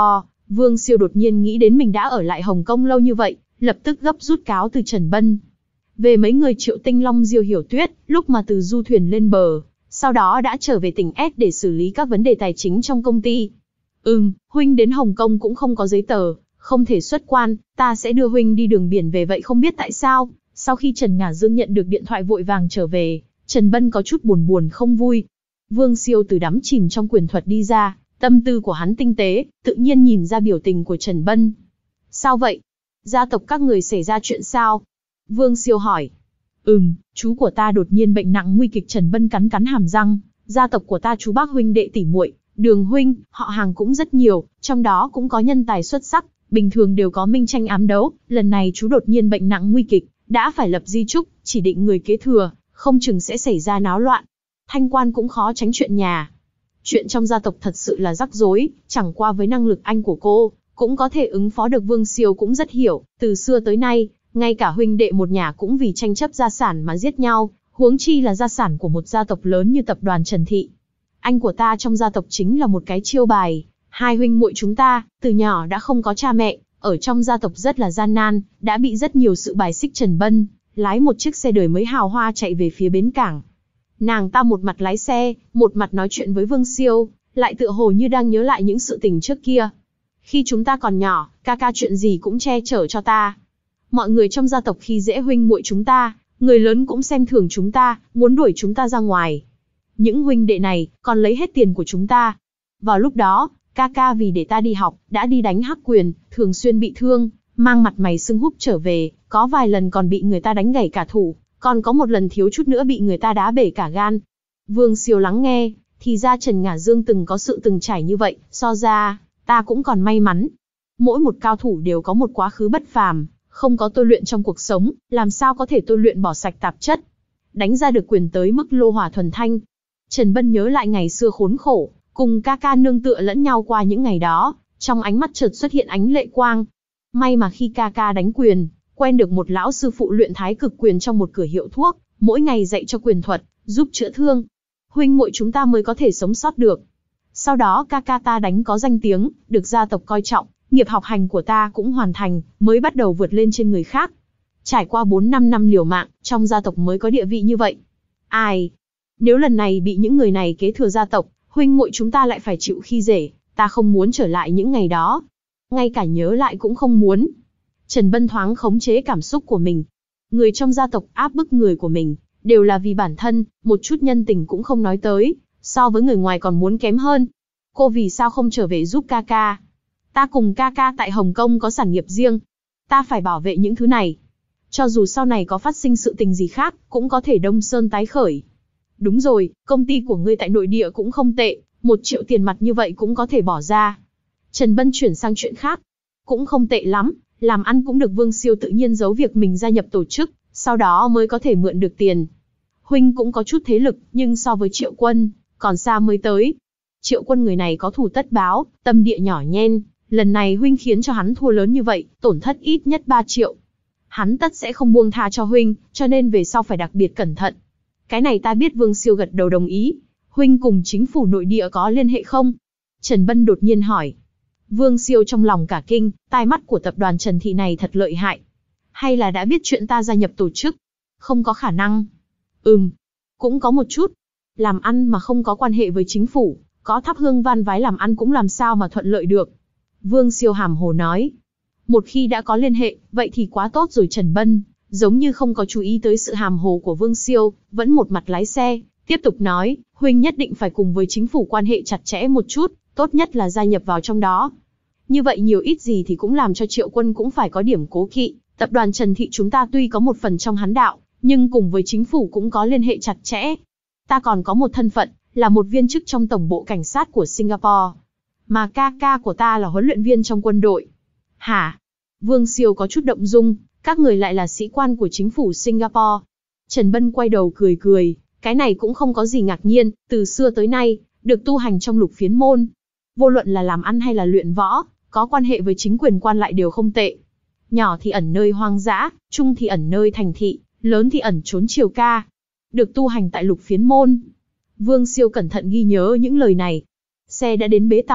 Vương Siêu đột nhiên nghĩ đến mình đã ở lại Hồng Kông lâu như vậy, lập tức gấp rút cáo từ Trần Bân. Về mấy người Triệu Tinh Long, Diêu Hiểu Tuyết, lúc mà từ du thuyền lên bờ, sau đó đã trở về tỉnh S để xử lý các vấn đề tài chính trong công ty. Ừm, huynh đến Hồng Kông cũng không có giấy tờ, không thể xuất quan, ta sẽ đưa huynh đi đường biển về vậy không biết tại sao. Sau khi Trần Ngả Dương nhận được điện thoại vội vàng trở về, Trần Bân có chút buồn buồn không vui. Vương Siêu từ đắm chìm trong quyền thuật đi ra, tâm tư của hắn tinh tế, tự nhiên nhìn ra biểu tình của Trần Bân. Sao vậy? Gia tộc các người xảy ra chuyện sao? Vương Siêu hỏi. Ừm, chú của ta đột nhiên bệnh nặng nguy kịch. Trần Bân cắn cắn hàm răng. Gia tộc của ta chú bác huynh đệ tỷ muội, Đường huynh, họ hàng cũng rất nhiều, trong đó cũng có nhân tài xuất sắc, bình thường đều có minh tranh ám đấu. Lần này chú đột nhiên bệnh nặng nguy kịch, đã phải lập di chúc, chỉ định người kế thừa, không chừng sẽ xảy ra náo loạn. Thanh quan cũng khó tránh chuyện nhà. Chuyện trong gia tộc thật sự là rắc rối, chẳng qua với năng lực anh của cô, cũng có thể ứng phó được. Vương Siêu cũng rất hiểu, từ xưa tới nay, ngay cả huynh đệ một nhà cũng vì tranh chấp gia sản mà giết nhau, huống chi là gia sản của một gia tộc lớn như tập đoàn Trần Thị. Anh của ta trong gia tộc chính là một cái chiêu bài, hai huynh muội chúng ta, từ nhỏ đã không có cha mẹ, ở trong gia tộc rất là gian nan, đã bị rất nhiều sự bài xích. Trần Bân lái một chiếc xe đời mới hào hoa chạy về phía bến cảng. Nàng ta một mặt lái xe, một mặt nói chuyện với Vương Siêu, lại tựa hồ như đang nhớ lại những sự tình trước kia. Khi chúng ta còn nhỏ, ca ca chuyện gì cũng che chở cho ta. Mọi người trong gia tộc khi dễ huynh muội chúng ta, người lớn cũng xem thường chúng ta, muốn đuổi chúng ta ra ngoài. Những huynh đệ này còn lấy hết tiền của chúng ta. Vào lúc đó, ca ca vì để ta đi học, đã đi đánh hắc quyền, thường xuyên bị thương, mang mặt mày sưng húp trở về, có vài lần còn bị người ta đánh gãy cả thủ, còn có một lần thiếu chút nữa bị người ta đá bể cả gan. Vương Siêu lắng nghe, thì ra Trần Ngả Dương từng có sự từng trải như vậy, so ra, ta cũng còn may mắn. Mỗi một cao thủ đều có một quá khứ bất phàm, không có tôi luyện trong cuộc sống, làm sao có thể tôi luyện bỏ sạch tạp chất, đánh ra được quyền tới mức lô hỏa thuần thanh. Trần Bân nhớ lại ngày xưa khốn khổ, cùng ca ca nương tựa lẫn nhau qua những ngày đó, trong ánh mắt chợt xuất hiện ánh lệ quang. May mà khi ca ca đánh quyền, quen được một lão sư phụ luyện thái cực quyền trong một cửa hiệu thuốc, mỗi ngày dạy cho quyền thuật, giúp chữa thương. Huynh muội chúng ta mới có thể sống sót được. Sau đó ca ca ta đánh có danh tiếng, được gia tộc coi trọng, nghiệp học hành của ta cũng hoàn thành, mới bắt đầu vượt lên trên người khác. Trải qua bốn năm năm liều mạng, trong gia tộc mới có địa vị như vậy. Ai? Nếu lần này bị những người này kế thừa gia tộc, huynh muội chúng ta lại phải chịu khi dễ, ta không muốn trở lại những ngày đó. Ngay cả nhớ lại cũng không muốn. Trần Bân thoáng khống chế cảm xúc của mình. Người trong gia tộc áp bức người của mình, đều là vì bản thân, một chút nhân tình cũng không nói tới, so với người ngoài còn muốn kém hơn. Cô vì sao không trở về giúp ca ca? Ta cùng ca ca tại Hồng Kông có sản nghiệp riêng. Ta phải bảo vệ những thứ này. Cho dù sau này có phát sinh sự tình gì khác, cũng có thể đông sơn tái khởi. Đúng rồi, công ty của ngươi tại nội địa cũng không tệ, một triệu tiền mặt như vậy cũng có thể bỏ ra. Trần Bân chuyển sang chuyện khác. Cũng không tệ lắm, làm ăn cũng được. Vương Siêu tự nhiên giấu việc mình gia nhập tổ chức, sau đó mới có thể mượn được tiền. Huynh cũng có chút thế lực, nhưng so với Triệu Quân, còn xa mới tới. Triệu Quân người này có thù tất báo, tâm địa nhỏ nhen, lần này huynh khiến cho hắn thua lớn như vậy, tổn thất ít nhất ba triệu. Hắn tất sẽ không buông tha cho huynh, cho nên về sau phải đặc biệt cẩn thận. Cái này ta biết. Vương Siêu gật đầu đồng ý. Huynh cùng chính phủ nội địa có liên hệ không? Trần Bân đột nhiên hỏi. Vương Siêu trong lòng cả kinh, tai mắt của tập đoàn Trần Thị này thật lợi hại. Hay là đã biết chuyện ta gia nhập tổ chức? Không có khả năng. Ừm, cũng có một chút. Làm ăn mà không có quan hệ với chính phủ, có thắp hương van vái làm ăn cũng làm sao mà thuận lợi được. Vương Siêu hàm hồ nói. Một khi đã có liên hệ, vậy thì quá tốt rồi. Trần Bân giống như không có chú ý tới sự hàm hồ của Vương Siêu, vẫn một mặt lái xe, tiếp tục nói, huynh nhất định phải cùng với chính phủ quan hệ chặt chẽ một chút, tốt nhất là gia nhập vào trong đó. Như vậy nhiều ít gì thì cũng làm cho Triệu Quân cũng phải có điểm cố kỵ. Tập đoàn Trần Thị chúng ta tuy có một phần trong hán đạo, nhưng cùng với chính phủ cũng có liên hệ chặt chẽ. Ta còn có một thân phận, là một viên chức trong tổng bộ cảnh sát của Singapore. Mà ca ca của ta là huấn luyện viên trong quân đội. Hả? Vương Siêu có chút động dung, các người lại là sĩ quan của chính phủ Singapore. Trần Bân quay đầu cười cười, cái này cũng không có gì ngạc nhiên, từ xưa tới nay, được tu hành trong lục phiến môn. Vô luận là làm ăn hay là luyện võ, có quan hệ với chính quyền quan lại đều không tệ. Nhỏ thì ẩn nơi hoang dã, trung thì ẩn nơi thành thị, lớn thì ẩn trốn triều ca. Được tu hành tại lục phiến môn. Vương Siêu cẩn thận ghi nhớ những lời này. Xe đã đến bến tàu,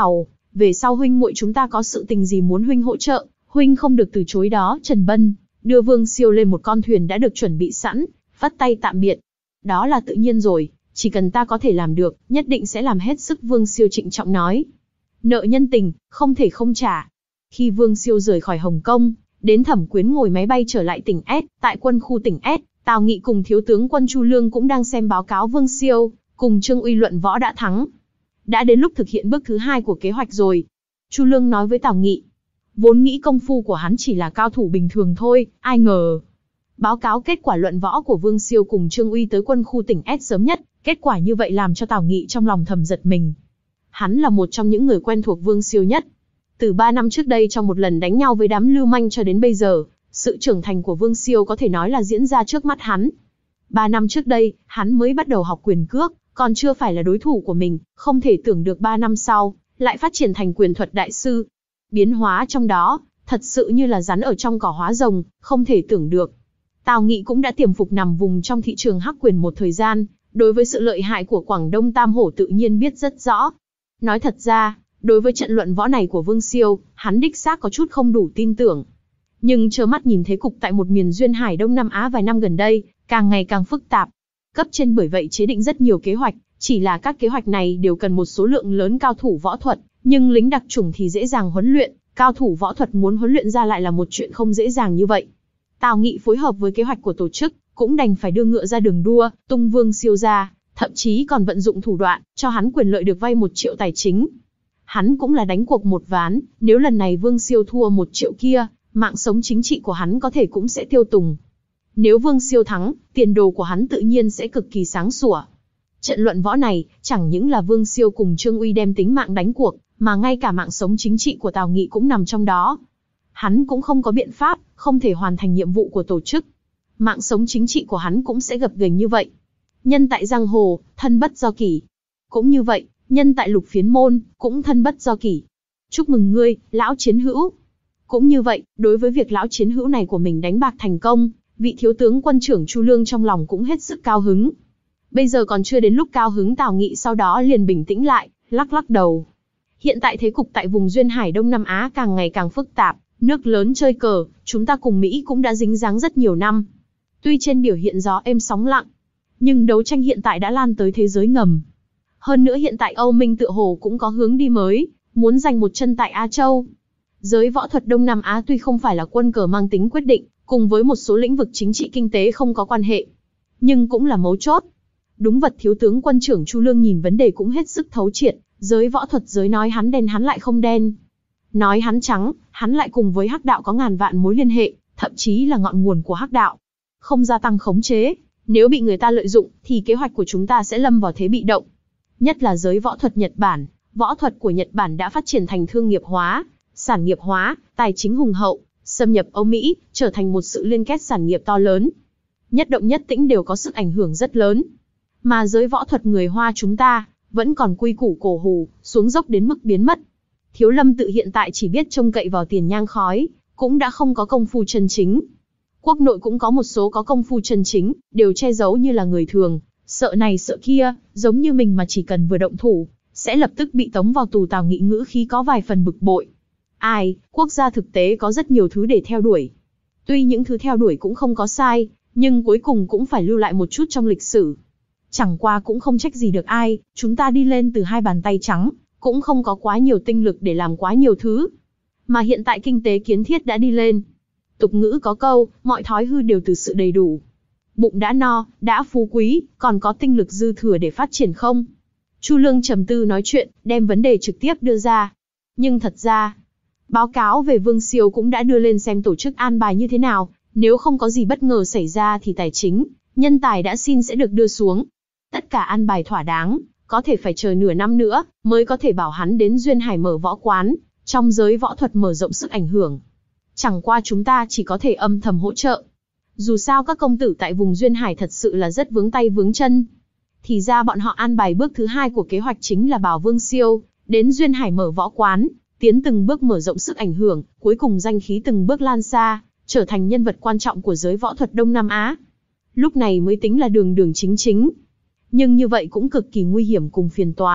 về sau huynh muội chúng ta có sự tình gì muốn huynh hỗ trợ, huynh không được từ chối đó. Trần Bân đưa Vương Siêu lên một con thuyền đã được chuẩn bị sẵn, vắt tay tạm biệt. Đó là tự nhiên rồi, chỉ cần ta có thể làm được, nhất định sẽ làm hết sức, Vương Siêu trịnh trọng nói. Nợ nhân tình, không thể không trả. Khi Vương Siêu rời khỏi Hồng Kông, đến Thẩm Quyến ngồi máy bay trở lại tỉnh S, tại quân khu tỉnh S, Tào Nghị cùng thiếu tướng quân Chu Lương cũng đang xem báo cáo Vương Siêu, cùng Trương Uy luận võ đã thắng. Đã đến lúc thực hiện bước thứ hai của kế hoạch rồi. Chu Lương nói với Tào Nghị. Vốn nghĩ công phu của hắn chỉ là cao thủ bình thường thôi, ai ngờ. Báo cáo kết quả luận võ của Vương Siêu cùng Trương Uy tới quân khu tỉnh S sớm nhất, kết quả như vậy làm cho Tào Nghị trong lòng thầm giật mình. Hắn là một trong những người quen thuộc Vương Siêu nhất. Từ ba năm trước đây trong một lần đánh nhau với đám lưu manh cho đến bây giờ, sự trưởng thành của Vương Siêu có thể nói là diễn ra trước mắt hắn. Ba năm trước đây, hắn mới bắt đầu học quyền cước, còn chưa phải là đối thủ của mình, không thể tưởng được ba năm sau, lại phát triển thành quyền thuật đại sư. Biến hóa trong đó, thật sự như là rắn ở trong cỏ hóa rồng, không thể tưởng được. Tào Nghị cũng đã tiềm phục nằm vùng trong thị trường hắc quyền một thời gian, đối với sự lợi hại của Quảng Đông Tam Hổ tự nhiên biết rất rõ. Nói thật ra, đối với trận luận võ này của Vương Siêu, hắn đích xác có chút không đủ tin tưởng. Nhưng trơ mắt nhìn thế cục tại một miền duyên hải Đông Nam Á vài năm gần đây, càng ngày càng phức tạp. Cấp trên bởi vậy chế định rất nhiều kế hoạch, chỉ là các kế hoạch này đều cần một số lượng lớn cao thủ võ thuật, nhưng lính đặc chủng thì dễ dàng huấn luyện, cao thủ võ thuật muốn huấn luyện ra lại là một chuyện không dễ dàng như vậy. Tào Nghị phối hợp với kế hoạch của tổ chức, cũng đành phải đưa ngựa ra đường đua, tung Vương Siêu ra, thậm chí còn vận dụng thủ đoạn, cho hắn quyền lợi được vay một triệu tài chính. Hắn cũng là đánh cuộc một ván, nếu lần này Vương Siêu thua một triệu kia, mạng sống chính trị của hắn có thể cũng sẽ tiêu tùng. Nếu Vương Siêu thắng, tiền đồ của hắn tự nhiên sẽ cực kỳ sáng sủa. Trận luận võ này, chẳng những là Vương Siêu cùng Trương Uy đem tính mạng đánh cuộc, mà ngay cả mạng sống chính trị của Tào Nghị cũng nằm trong đó. Hắn cũng không có biện pháp, không thể hoàn thành nhiệm vụ của tổ chức. Mạng sống chính trị của hắn cũng sẽ gập ghềnh như vậy. Nhân tại giang hồ, thân bất do kỷ. Cũng như vậy, nhân tại lục phiến môn, cũng thân bất do kỷ. Chúc mừng ngươi, lão chiến hữu. Cũng như vậy, đối với việc lão chiến hữu này của mình đánh bạc thành công, vị thiếu tướng quân trưởng Chu Lương trong lòng cũng hết sức cao hứng. Bây giờ còn chưa đến lúc cao hứng, Tào Nghị sau đó liền bình tĩnh lại, lắc lắc đầu. Hiện tại thế cục tại vùng duyên hải Đông Nam Á càng ngày càng phức tạp, nước lớn chơi cờ, chúng ta cùng Mỹ cũng đã dính dáng rất nhiều năm. Tuy trên biểu hiện gió êm sóng lặng, nhưng đấu tranh hiện tại đã lan tới thế giới ngầm. Hơn nữa hiện tại Âu Minh tựa hồ cũng có hướng đi mới, muốn giành một chân tại Á Châu. Giới võ thuật Đông Nam Á tuy không phải là quân cờ mang tính quyết định, cùng với một số lĩnh vực chính trị kinh tế không có quan hệ, nhưng cũng là mấu chốt. Đúng vật, thiếu tướng quân trưởng Chu Lương nhìn vấn đề cũng hết sức thấu triệt, giới võ thuật giới nói hắn đen hắn lại không đen. Nói hắn trắng, hắn lại cùng với hắc đạo có ngàn vạn mối liên hệ, thậm chí là ngọn nguồn của hắc đạo. Không gia tăng khống chế, nếu bị người ta lợi dụng, thì kế hoạch của chúng ta sẽ lâm vào thế bị động. Nhất là giới võ thuật Nhật Bản, võ thuật của Nhật Bản đã phát triển thành thương nghiệp hóa, sản nghiệp hóa, tài chính hùng hậu, xâm nhập Âu Mỹ, trở thành một sự liên kết sản nghiệp to lớn. Nhất động nhất tĩnh đều có sức ảnh hưởng rất lớn. Mà giới võ thuật người Hoa chúng ta, vẫn còn quy củ cổ hủ, xuống dốc đến mức biến mất. Thiếu Lâm tự hiện tại chỉ biết trông cậy vào tiền nhang khói, cũng đã không có công phu chân chính. Quốc nội cũng có một số có công phu chân chính, đều che giấu như là người thường, sợ này sợ kia, giống như mình mà chỉ cần vừa động thủ, sẽ lập tức bị tống vào tù. Tào Nghị ngữ khí có vài phần bực bội. Ai, quốc gia thực tế có rất nhiều thứ để theo đuổi. Tuy những thứ theo đuổi cũng không có sai, nhưng cuối cùng cũng phải lưu lại một chút trong lịch sử. Chẳng qua cũng không trách gì được ai, chúng ta đi lên từ hai bàn tay trắng, cũng không có quá nhiều tinh lực để làm quá nhiều thứ. Mà hiện tại kinh tế kiến thiết đã đi lên. Tục ngữ có câu, mọi thói hư đều từ sự đầy đủ. Bụng đã no, đã phú quý, còn có tinh lực dư thừa để phát triển không? Chu Lương trầm tư nói chuyện, đem vấn đề trực tiếp đưa ra. Nhưng thật ra, báo cáo về Vương Siêu cũng đã đưa lên xem tổ chức an bài như thế nào, nếu không có gì bất ngờ xảy ra thì tài chính, nhân tài đã xin sẽ được đưa xuống. Tất cả an bài thỏa đáng, có thể phải chờ nửa năm nữa, mới có thể bảo hắn đến Duyên Hải mở võ quán, trong giới võ thuật mở rộng sức ảnh hưởng. Chẳng qua chúng ta chỉ có thể âm thầm hỗ trợ. Dù sao các công tử tại vùng Duyên Hải thật sự là rất vướng tay vướng chân. Thì ra bọn họ an bài bước thứ hai của kế hoạch chính là bảo Vương Siêu đến Duyên Hải mở võ quán, tiến từng bước mở rộng sức ảnh hưởng, cuối cùng danh khí từng bước lan xa, trở thành nhân vật quan trọng của giới võ thuật Đông Nam Á. Lúc này mới tính là đường đường chính chính. Nhưng như vậy cũng cực kỳ nguy hiểm cùng phiền toái,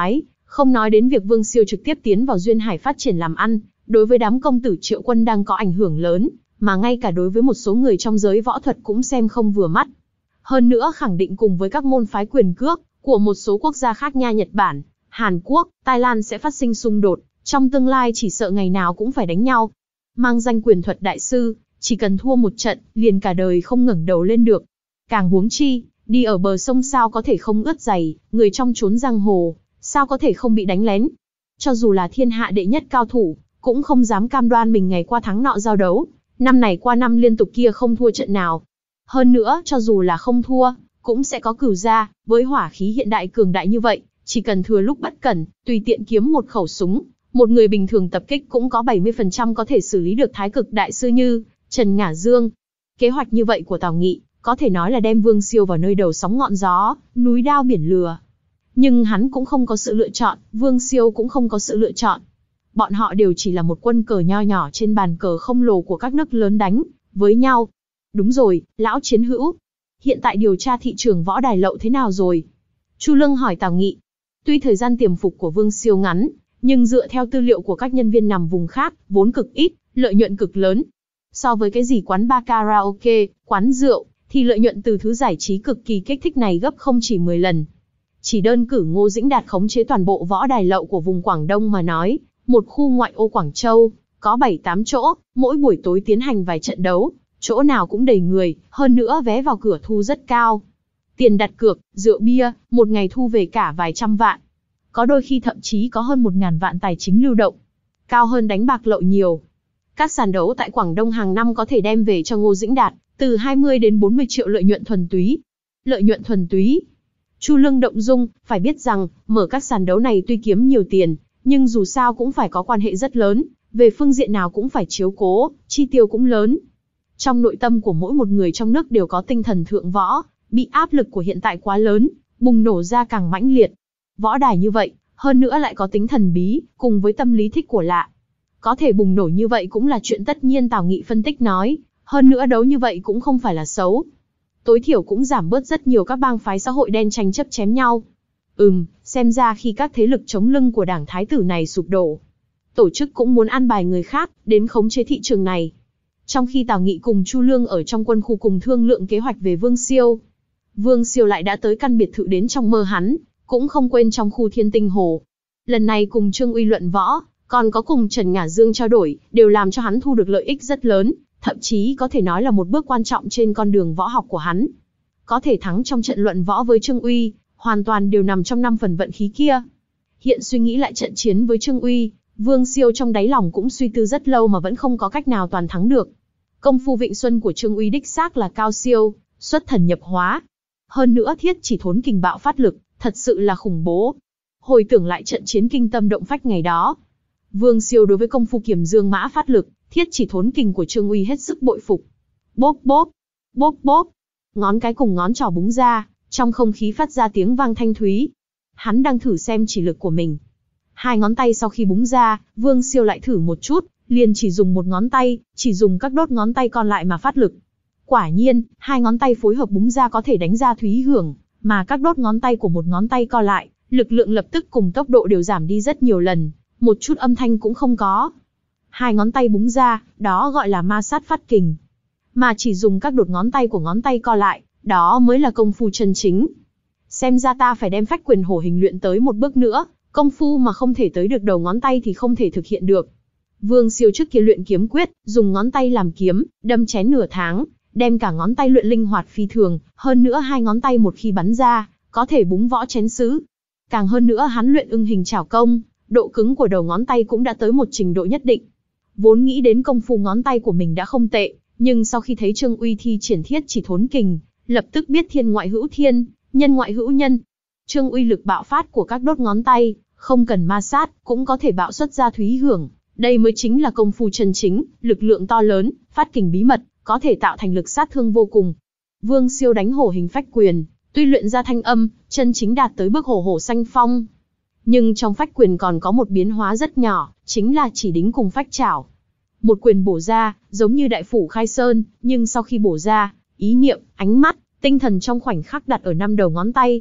Không nói đến việc Vương Siêu trực tiếp tiến vào duyên hải phát triển làm ăn, đối với đám công tử Triệu Quân đang có ảnh hưởng lớn, mà ngay cả đối với một số người trong giới võ thuật cũng xem không vừa mắt. Hơn nữa khẳng định cùng với các môn phái quyền cước của một số quốc gia khác nha, Nhật Bản, Hàn Quốc, Thái Lan sẽ phát sinh xung đột, trong tương lai chỉ sợ ngày nào cũng phải đánh nhau. Mang danh quyền thuật đại sư, chỉ cần thua một trận, liền cả đời không ngẩng đầu lên được. Càng huống chi, đi ở bờ sông sao có thể không ướt giày, người trong chốn giang hồ, sao có thể không bị đánh lén. Cho dù là thiên hạ đệ nhất cao thủ, cũng không dám cam đoan mình ngày qua tháng nọ giao đấu, năm này qua năm liên tục kia không thua trận nào. Hơn nữa, cho dù là không thua, cũng sẽ có cửu gia, với hỏa khí hiện đại cường đại như vậy, chỉ cần thừa lúc bất cẩn, tùy tiện kiếm một khẩu súng, một người bình thường tập kích cũng có bảy mươi phần trăm có thể xử lý được thái cực đại sư như Trần Ngả Dương. Kế hoạch như vậy của Tào Nghị, có thể nói là đem Vương Siêu vào nơi đầu sóng ngọn gió, núi đao biển lửa. Nhưng hắn cũng không có sự lựa chọn, Vương Siêu cũng không có sự lựa chọn. Bọn họ đều chỉ là một quân cờ nho nhỏ trên bàn cờ không lồ của các nước lớn đánh với nhau. Đúng rồi, lão chiến hữu. Hiện tại điều tra thị trường võ đài lậu thế nào rồi? Chu Lương hỏi Tào Nghị. Tuy thời gian tiềm phục của Vương Siêu ngắn, nhưng dựa theo tư liệu của các nhân viên nằm vùng khác, vốn cực ít, lợi nhuận cực lớn. So với cái gì quán bar karaoke, quán rượu, thì lợi nhuận từ thứ giải trí cực kỳ kích thích này gấp không chỉ mười lần. Chỉ đơn cử Ngô Dĩnh Đạt khống chế toàn bộ võ đài lậu của vùng Quảng Đông mà nói, một khu ngoại ô Quảng Châu, có bảy tám chỗ, mỗi buổi tối tiến hành vài trận đấu, chỗ nào cũng đầy người, hơn nữa vé vào cửa thu rất cao. Tiền đặt cược, rượu bia, một ngày thu về cả vài trăm vạn. Có đôi khi thậm chí có hơn một ngàn vạn tài chính lưu động. Cao hơn đánh bạc lậu nhiều. Các sàn đấu tại Quảng Đông hàng năm có thể đem về cho Ngô Dĩnh Đạt từ hai mươi đến bốn mươi triệu lợi nhuận thuần túy. Lợi nhuận thuần túy. Chu Lương động dung, phải biết rằng, mở các sàn đấu này tuy kiếm nhiều tiền, nhưng dù sao cũng phải có quan hệ rất lớn, về phương diện nào cũng phải chiếu cố, chi tiêu cũng lớn. Trong nội tâm của mỗi một người trong nước đều có tinh thần thượng võ, bị áp lực của hiện tại quá lớn, bùng nổ ra càng mãnh liệt. Võ đài như vậy, hơn nữa lại có tính thần bí, cùng với tâm lý thích của lạ. Có thể bùng nổ như vậy cũng là chuyện tất nhiên, Tào Nghị phân tích nói, hơn nữa đấu như vậy cũng không phải là xấu. Tối thiểu cũng giảm bớt rất nhiều các bang phái xã hội đen tranh chấp chém nhau. Ừm, xem ra khi các thế lực chống lưng của đảng thái tử này sụp đổ, tổ chức cũng muốn an bài người khác, đến khống chế thị trường này. Trong khi Tào Nghị cùng Chu Lương ở trong quân khu cùng thương lượng kế hoạch về Vương Siêu, Vương Siêu lại đã tới căn biệt thự đến trong mơ hắn, cũng không quên trong khu Thiên Tinh Hồ. Lần này cùng Trương Uy luận võ, còn có cùng Trần Ngả Dương trao đổi, đều làm cho hắn thu được lợi ích rất lớn, thậm chí có thể nói là một bước quan trọng trên con đường võ học của hắn. Có thể thắng trong trận luận võ với Trương Uy, hoàn toàn đều nằm trong năm phần vận khí kia. Hiện suy nghĩ lại trận chiến với Trương Uy, Vương Siêu trong đáy lòng cũng suy tư rất lâu mà vẫn không có cách nào toàn thắng được. Công phu Vịnh Xuân của Trương Uy đích xác là cao siêu, xuất thần nhập hóa. Hơn nữa thiết chỉ thốn kình bạo phát lực, thật sự là khủng bố. Hồi tưởng lại trận chiến kinh tâm động phách ngày đó, Vương Siêu đối với công phu Kiềm Dương Mã phát lực, thiết chỉ thốn kình của Trương Uy hết sức bội phục. Bốp bốp, bốp bốp, ngón cái cùng ngón trỏ búng ra, trong không khí phát ra tiếng vang thanh thúy. Hắn đang thử xem chỉ lực của mình. Hai ngón tay sau khi búng ra, Vương Siêu lại thử một chút, liền chỉ dùng một ngón tay, chỉ dùng các đốt ngón tay còn lại mà phát lực. Quả nhiên, hai ngón tay phối hợp búng ra có thể đánh ra thúy hưởng, mà các đốt ngón tay của một ngón tay co lại, lực lượng lập tức cùng tốc độ đều giảm đi rất nhiều lần, một chút âm thanh cũng không có. Hai ngón tay búng ra, đó gọi là ma sát phát kình. Mà chỉ dùng các đốt ngón tay của ngón tay co lại, đó mới là công phu chân chính. Xem ra ta phải đem phách quyền hổ hình luyện tới một bước nữa, công phu mà không thể tới được đầu ngón tay thì không thể thực hiện được. Vương Siêu trước kia luyện kiếm quyết, dùng ngón tay làm kiếm, đâm chén nửa tháng, đem cả ngón tay luyện linh hoạt phi thường, hơn nữa hai ngón tay một khi bắn ra, có thể búng võ chén sứ. Càng hơn nữa hắn luyện ưng hình chảo công, độ cứng của đầu ngón tay cũng đã tới một trình độ nhất định. Vốn nghĩ đến công phu ngón tay của mình đã không tệ, nhưng sau khi thấy Trương Uy thi triển thiết chỉ thốn kình, lập tức biết thiên ngoại hữu thiên, nhân ngoại hữu nhân. Trương Uy lực bạo phát của các đốt ngón tay, không cần ma sát, cũng có thể bạo xuất ra thúy hưởng. Đây mới chính là công phu chân chính, lực lượng to lớn, phát kình bí mật, có thể tạo thành lực sát thương vô cùng. Vương Siêu đánh hổ hình phách quyền, tuy luyện ra thanh âm, chân chính đạt tới bước hổ hổ xanh phong. Nhưng trong phách quyền còn có một biến hóa rất nhỏ, chính là chỉ đính cùng phách chảo. Một quyền bổ ra, giống như đại phủ khai sơn, nhưng sau khi bổ ra, ý niệm, ánh mắt, tinh thần trong khoảnh khắc đặt ở năm đầu ngón tay.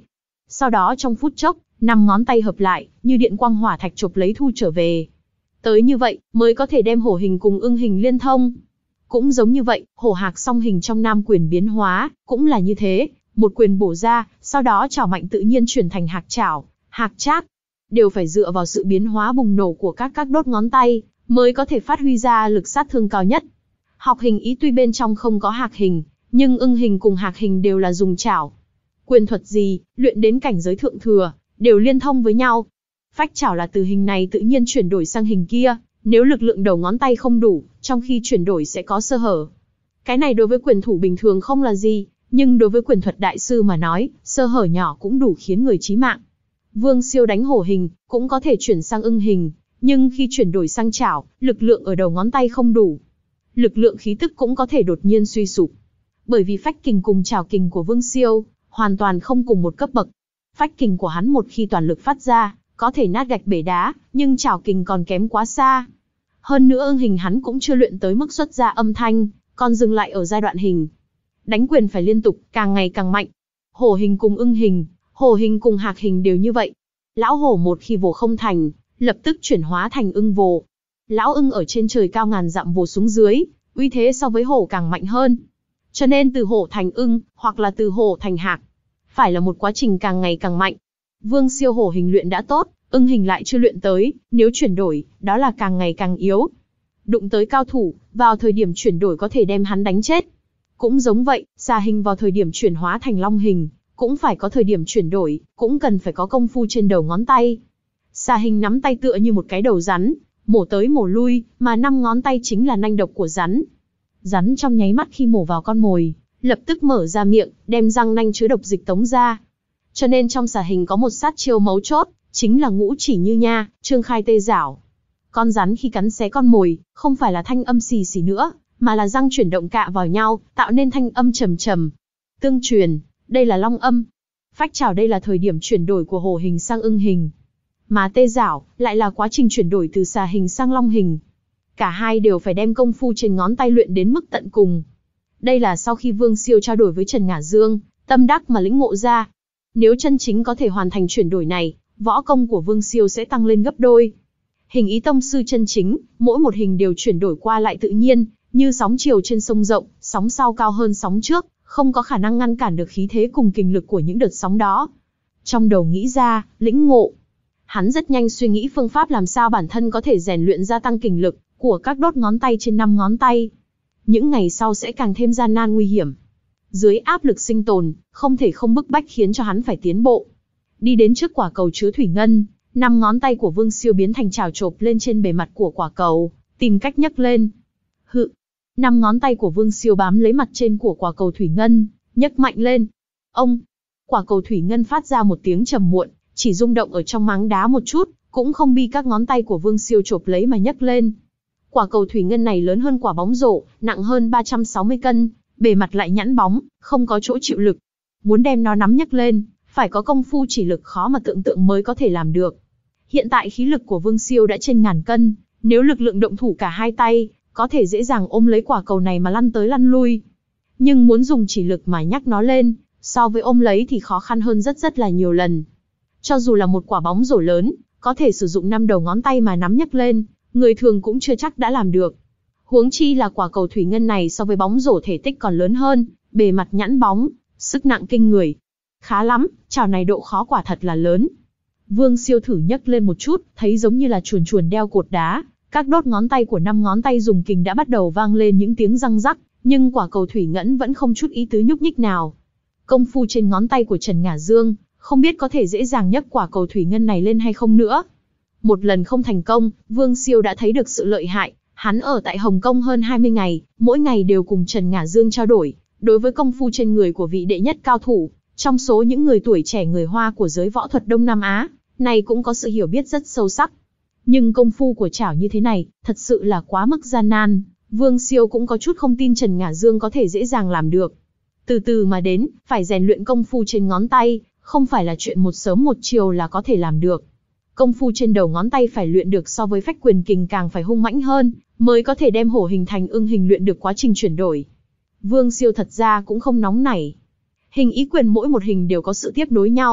Sau đó trong phút chốc, năm ngón tay hợp lại, như điện quang hỏa thạch chộp lấy thu trở về. Tới như vậy, mới có thể đem hổ hình cùng ưng hình liên thông. Cũng giống như vậy, hổ hạc song hình trong nam quyền biến hóa, cũng là như thế, một quyền bổ ra, sau đó chảo mạnh tự nhiên chuyển thành hạc chảo, hạc chát. Đều phải dựa vào sự biến hóa bùng nổ của các các đốt ngón tay, mới có thể phát huy ra lực sát thương cao nhất. Học hình ý tuy bên trong không có hạc hình, nhưng ưng hình cùng hạc hình đều là dùng chảo. Quyền thuật gì, luyện đến cảnh giới thượng thừa, đều liên thông với nhau. Phách chảo là từ hình này tự nhiên chuyển đổi sang hình kia, nếu lực lượng đầu ngón tay không đủ, trong khi chuyển đổi sẽ có sơ hở. Cái này đối với quyền thủ bình thường không là gì, nhưng đối với quyền thuật đại sư mà nói, sơ hở nhỏ cũng đủ khiến người chí mạng. Vương Siêu đánh hổ hình, cũng có thể chuyển sang ưng hình, nhưng khi chuyển đổi sang chảo, lực lượng ở đầu ngón tay không đủ. Lực lượng khí tức cũng có thể đột nhiên suy sụp. Bởi vì phách kình cùng chảo kình của Vương Siêu, hoàn toàn không cùng một cấp bậc. Phách kình của hắn một khi toàn lực phát ra, có thể nát gạch bể đá, nhưng chảo kình còn kém quá xa. Hơn nữa ưng hình hắn cũng chưa luyện tới mức xuất ra âm thanh, còn dừng lại ở giai đoạn hình. Đánh quyền phải liên tục, càng ngày càng mạnh. Hổ hình cùng ưng hình, hổ hình cùng hạc hình đều như vậy. Lão hổ một khi vồ không thành, lập tức chuyển hóa thành ưng vồ. Lão ưng ở trên trời cao ngàn dặm vồ xuống dưới, uy thế so với hổ càng mạnh hơn. Cho nên từ hổ thành ưng, hoặc là từ hổ thành hạc, phải là một quá trình càng ngày càng mạnh. Vương Siêu hổ hình luyện đã tốt, ưng hình lại chưa luyện tới, nếu chuyển đổi, đó là càng ngày càng yếu. Đụng tới cao thủ, vào thời điểm chuyển đổi có thể đem hắn đánh chết. Cũng giống vậy, xà hình vào thời điểm chuyển hóa thành long hình, cũng phải có thời điểm chuyển đổi, cũng cần phải có công phu trên đầu ngón tay. Xà hình nắm tay tựa như một cái đầu rắn, mổ tới mổ lui, mà năm ngón tay chính là nanh độc của rắn. Rắn trong nháy mắt khi mổ vào con mồi, lập tức mở ra miệng, đem răng nanh chứa độc dịch tống ra. Cho nên trong xà hình có một sát chiêu mấu chốt, chính là ngũ chỉ như nha, trương khai tê giảo. Con rắn khi cắn xé con mồi, không phải là thanh âm xì xì nữa, mà là răng chuyển động cạ vào nhau, tạo nên thanh âm trầm trầm. Tương truyền, đây là long âm. Phách chảo đây là thời điểm chuyển đổi của hổ hình sang ưng hình. Mà tê giảo, lại là quá trình chuyển đổi từ xà hình sang long hình. Cả hai đều phải đem công phu trên ngón tay luyện đến mức tận cùng. Đây là sau khi Vương Siêu trao đổi với Trần Ngả Dương, tâm đắc mà lĩnh ngộ ra. Nếu chân chính có thể hoàn thành chuyển đổi này, võ công của Vương Siêu sẽ tăng lên gấp đôi. Hình ý tông sư chân chính, mỗi một hình đều chuyển đổi qua lại tự nhiên, như sóng chiều trên sông rộng, sóng sau cao hơn sóng trước, không có khả năng ngăn cản được khí thế cùng kình lực của những đợt sóng đó. Trong đầu nghĩ ra, lĩnh ngộ. Hắn rất nhanh suy nghĩ phương pháp làm sao bản thân có thể rèn luyện gia tăng kình lực của các đốt ngón tay trên năm ngón tay. Những ngày sau sẽ càng thêm gian nan nguy hiểm. Dưới áp lực sinh tồn, không thể không bức bách khiến cho hắn phải tiến bộ. Đi đến trước quả cầu chứa thủy ngân, năm ngón tay của Vương Siêu biến thành chảo chộp lên trên bề mặt của quả cầu, tìm cách nhấc lên. Hự, năm ngón tay của Vương Siêu bám lấy mặt trên của quả cầu thủy ngân, nhấc mạnh lên. Ông, quả cầu thủy ngân phát ra một tiếng trầm muộn, chỉ rung động ở trong máng đá một chút, cũng không bi các ngón tay của Vương Siêu chộp lấy mà nhấc lên. Quả cầu thủy ngân này lớn hơn quả bóng rổ, nặng hơn ba trăm sáu mươi cân, bề mặt lại nhẵn bóng, không có chỗ chịu lực. Muốn đem nó nắm nhấc lên, phải có công phu chỉ lực khó mà tưởng tượng mới có thể làm được. Hiện tại khí lực của Vương Siêu đã trên ngàn cân, nếu lực lượng động thủ cả hai tay, có thể dễ dàng ôm lấy quả cầu này mà lăn tới lăn lui. Nhưng muốn dùng chỉ lực mà nhắc nó lên, so với ôm lấy thì khó khăn hơn rất rất là nhiều lần. Cho dù là một quả bóng rổ lớn, có thể sử dụng năm đầu ngón tay mà nắm nhấc lên, người thường cũng chưa chắc đã làm được. Huống chi là quả cầu thủy ngân này so với bóng rổ thể tích còn lớn hơn, bề mặt nhẵn bóng, sức nặng kinh người. Khá lắm, chảo này độ khó quả thật là lớn. Vương Siêu thử nhấc lên một chút, thấy giống như là chuồn chuồn đeo cột đá, các đốt ngón tay của năm ngón tay dùng kình đã bắt đầu vang lên những tiếng răng rắc, nhưng quả cầu thủy ngân vẫn không chút ý tứ nhúc nhích nào. Công phu trên ngón tay của Trần Ngả Dương, không biết có thể dễ dàng nhấc quả cầu thủy ngân này lên hay không nữa. Một lần không thành công, Vương Siêu đã thấy được sự lợi hại. Hắn ở tại Hồng Kông hơn hai mươi ngày, mỗi ngày đều cùng Trần Ngả Dương trao đổi. Đối với công phu trên người của vị đệ nhất cao thủ, trong số những người tuổi trẻ người Hoa của giới võ thuật Đông Nam Á, này cũng có sự hiểu biết rất sâu sắc. Nhưng công phu của chảo như thế này, thật sự là quá mức gian nan. Vương Siêu cũng có chút không tin Trần Ngả Dương có thể dễ dàng làm được. Từ từ mà đến, phải rèn luyện công phu trên ngón tay, không phải là chuyện một sớm một chiều là có thể làm được. Công phu trên đầu ngón tay phải luyện được so với phách quyền kình càng phải hung mãnh hơn, mới có thể đem hổ hình thành ưng hình luyện được quá trình chuyển đổi. Vương Siêu thật ra cũng không nóng nảy. Hình ý quyền mỗi một hình đều có sự tiếp nối nhau,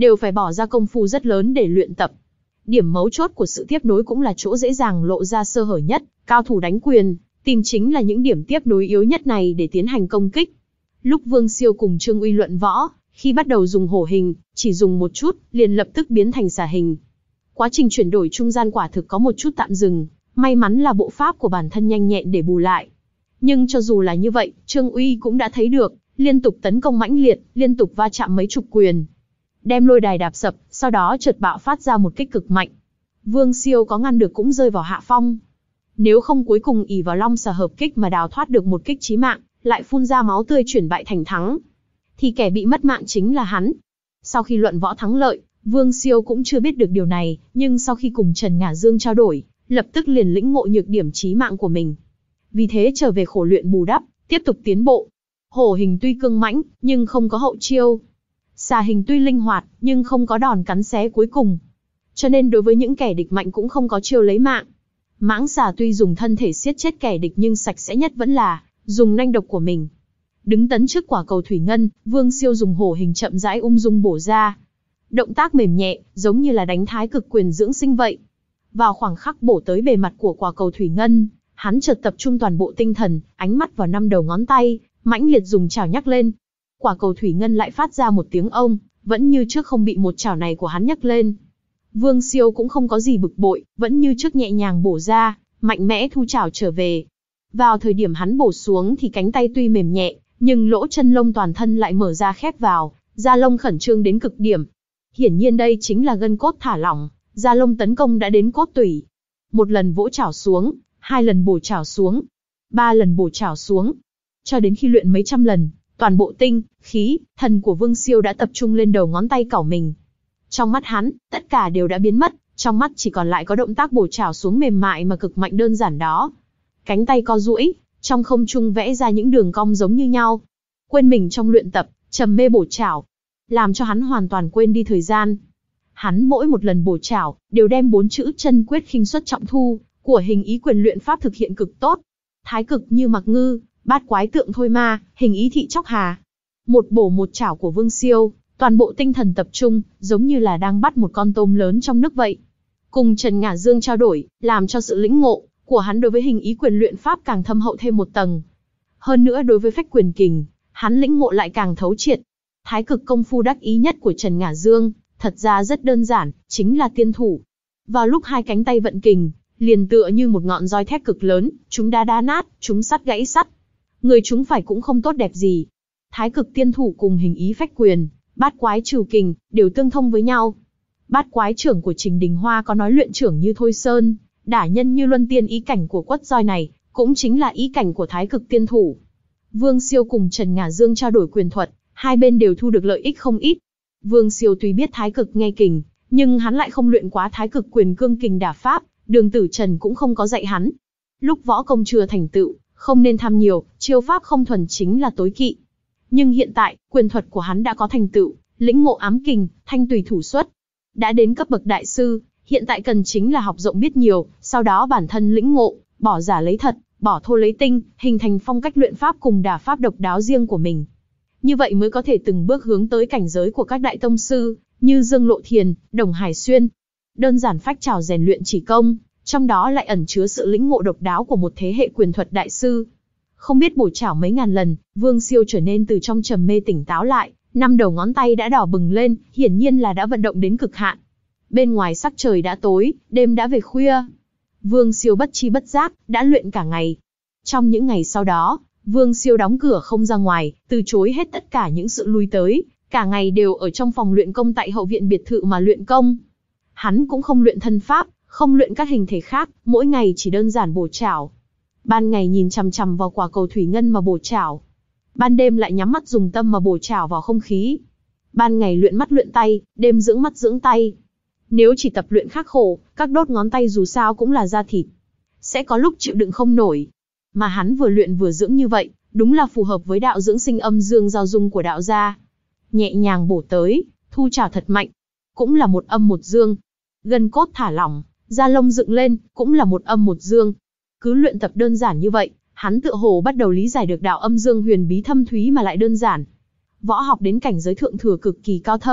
đều phải bỏ ra công phu rất lớn để luyện tập. Điểm mấu chốt của sự tiếp nối cũng là chỗ dễ dàng lộ ra sơ hở nhất, cao thủ đánh quyền, tìm chính là những điểm tiếp nối yếu nhất này để tiến hành công kích. Lúc Vương Siêu cùng Trương Uy luận võ, khi bắt đầu dùng hổ hình, chỉ dùng một chút, liền lập tức biến thành xà hình. Quá trình chuyển đổi trung gian quả thực có một chút tạm dừng, may mắn là bộ pháp của bản thân nhanh nhẹn để bù lại. Nhưng cho dù là như vậy, Trương Uy cũng đã thấy được, liên tục tấn công mãnh liệt, liên tục va chạm mấy chục quyền, đem lôi đài đạp sập, sau đó chợt bạo phát ra một kích cực mạnh. Vương Siêu có ngăn được cũng rơi vào hạ phong. Nếu không cuối cùng ỷ vào long xà hợp kích mà đào thoát được một kích chí mạng, lại phun ra máu tươi chuyển bại thành thắng, thì kẻ bị mất mạng chính là hắn. Sau khi luận võ thắng lợi, Vương Siêu cũng chưa biết được điều này, nhưng sau khi cùng Trần Ngả Dương trao đổi, lập tức liền lĩnh ngộ nhược điểm chí mạng của mình. Vì thế trở về khổ luyện bù đắp, tiếp tục tiến bộ. Hổ hình tuy cương mãnh, nhưng không có hậu chiêu. Xà hình tuy linh hoạt, nhưng không có đòn cắn xé cuối cùng. Cho nên đối với những kẻ địch mạnh cũng không có chiêu lấy mạng. Mãng xà tuy dùng thân thể siết chết kẻ địch nhưng sạch sẽ nhất vẫn là dùng nanh độc của mình. Đứng tấn trước quả cầu thủy ngân, Vương Siêu dùng hổ hình chậm rãi ung dung bổ ra. Động tác mềm nhẹ, giống như là đánh thái cực quyền dưỡng sinh vậy. Vào khoảng khắc bổ tới bề mặt của quả cầu thủy ngân, hắn chợt tập trung toàn bộ tinh thần, ánh mắt vào năm đầu ngón tay, mãnh liệt dùng chảo nhắc lên. Quả cầu thủy ngân lại phát ra một tiếng ông, vẫn như trước không bị một chảo này của hắn nhắc lên. Vương Siêu cũng không có gì bực bội, vẫn như trước nhẹ nhàng bổ ra, mạnh mẽ thu chảo trở về. Vào thời điểm hắn bổ xuống thì cánh tay tuy mềm nhẹ, nhưng lỗ chân lông toàn thân lại mở ra khép vào, da lông khẩn trương đến cực điểm. Hiển nhiên đây chính là gân cốt thả lỏng, da lông tấn công đã đến cốt tủy. Một lần vỗ chảo xuống, hai lần bổ chảo xuống, ba lần bổ chảo xuống. Cho đến khi luyện mấy trăm lần, toàn bộ tinh, khí, thần của Vương Siêu đã tập trung lên đầu ngón tay cẩu mình. Trong mắt hắn, tất cả đều đã biến mất, trong mắt chỉ còn lại có động tác bổ chảo xuống mềm mại mà cực mạnh đơn giản đó. Cánh tay co duỗi, trong không trung vẽ ra những đường cong giống như nhau. Quên mình trong luyện tập, trầm mê bổ chảo, làm cho hắn hoàn toàn quên đi thời gian. Hắn mỗi một lần bổ chảo, đều đem bốn chữ chân quyết khinh suất trọng thu của hình ý quyền luyện pháp thực hiện cực tốt. Thái cực như mặc ngư, bát quái tượng thôi ma, hình ý thị chóc hà. Một bổ một chảo của Vương Siêu, toàn bộ tinh thần tập trung, giống như là đang bắt một con tôm lớn trong nước vậy. Cùng Trần Ngả Dương trao đổi, làm cho sự lĩnh ngộ của hắn đối với hình ý quyền luyện pháp càng thâm hậu thêm một tầng. Hơn nữa đối với phách quyền kình, hắn lĩnh ngộ lại càng thấu triệt. Thái cực công phu đắc ý nhất của Trần Ngả Dương, thật ra rất đơn giản, chính là tiên thủ. Vào lúc hai cánh tay vận kình, liền tựa như một ngọn roi thép cực lớn, chúng đá đá nát, chúng sắt gãy sắt. Người chúng phải cũng không tốt đẹp gì. Thái cực tiên thủ cùng hình ý phách quyền, bát quái trừ kình, đều tương thông với nhau. Bát quái trưởng của Trình Đình Hoa có nói luyện trưởng như Thôi Sơn, đả nhân như Luân Tiên ý cảnh của quất roi này, cũng chính là ý cảnh của thái cực tiên thủ. Vương Siêu cùng Trần Ngả Dương trao đổi quyền thuật, hai bên đều thu được lợi ích không ít. Vương Siêu tuy biết thái cực nghe kình, nhưng hắn lại không luyện quá thái cực quyền cương kình đả pháp, Đường Tử Trần cũng không có dạy hắn. Lúc võ công chưa thành tựu, không nên tham nhiều, chiêu pháp không thuần chính là tối kỵ. Nhưng hiện tại, quyền thuật của hắn đã có thành tựu, lĩnh ngộ ám kình, thanh tùy thủ xuất. Đã đến cấp bậc đại sư, hiện tại cần chính là học rộng biết nhiều, sau đó bản thân lĩnh ngộ, bỏ giả lấy thật, bỏ thô lấy tinh, hình thành phong cách luyện pháp cùng đả pháp độc đáo riêng của mình. Như vậy mới có thể từng bước hướng tới cảnh giới của các đại tông sư, như Dương Lộ Thiền, Đồng Hải Xuyên. Đơn giản phách trảo rèn luyện chỉ công, trong đó lại ẩn chứa sự lĩnh ngộ độc đáo của một thế hệ quyền thuật đại sư. Không biết bổ chảo mấy ngàn lần, Vương Siêu trở nên từ trong trầm mê tỉnh táo lại, năm đầu ngón tay đã đỏ bừng lên, hiển nhiên là đã vận động đến cực hạn. Bên ngoài sắc trời đã tối, đêm đã về khuya. Vương Siêu bất chi bất giác, đã luyện cả ngày. Trong những ngày sau đó, Vương Siêu đóng cửa không ra ngoài, từ chối hết tất cả những sự lui tới, cả ngày đều ở trong phòng luyện công tại hậu viện biệt thự mà luyện công. Hắn cũng không luyện thân pháp, không luyện các hình thể khác, mỗi ngày chỉ đơn giản bổ chảo. Ban ngày nhìn chằm chằm vào quả cầu thủy ngân mà bổ chảo. Ban đêm lại nhắm mắt dùng tâm mà bổ chảo vào không khí. Ban ngày luyện mắt luyện tay, đêm dưỡng mắt dưỡng tay. Nếu chỉ tập luyện khắc khổ, các đốt ngón tay dù sao cũng là da thịt, sẽ có lúc chịu đựng không nổi. Mà hắn vừa luyện vừa dưỡng như vậy, đúng là phù hợp với đạo dưỡng sinh âm dương giao dung của đạo gia. Nhẹ nhàng bổ tới, thu chảo thật mạnh, cũng là một âm một dương. Gân cốt thả lỏng, da lông dựng lên, cũng là một âm một dương. Cứ luyện tập đơn giản như vậy, hắn tựa hồ bắt đầu lý giải được đạo âm dương huyền bí thâm thúy mà lại đơn giản. Võ học đến cảnh giới thượng thừa cực kỳ cao thâm,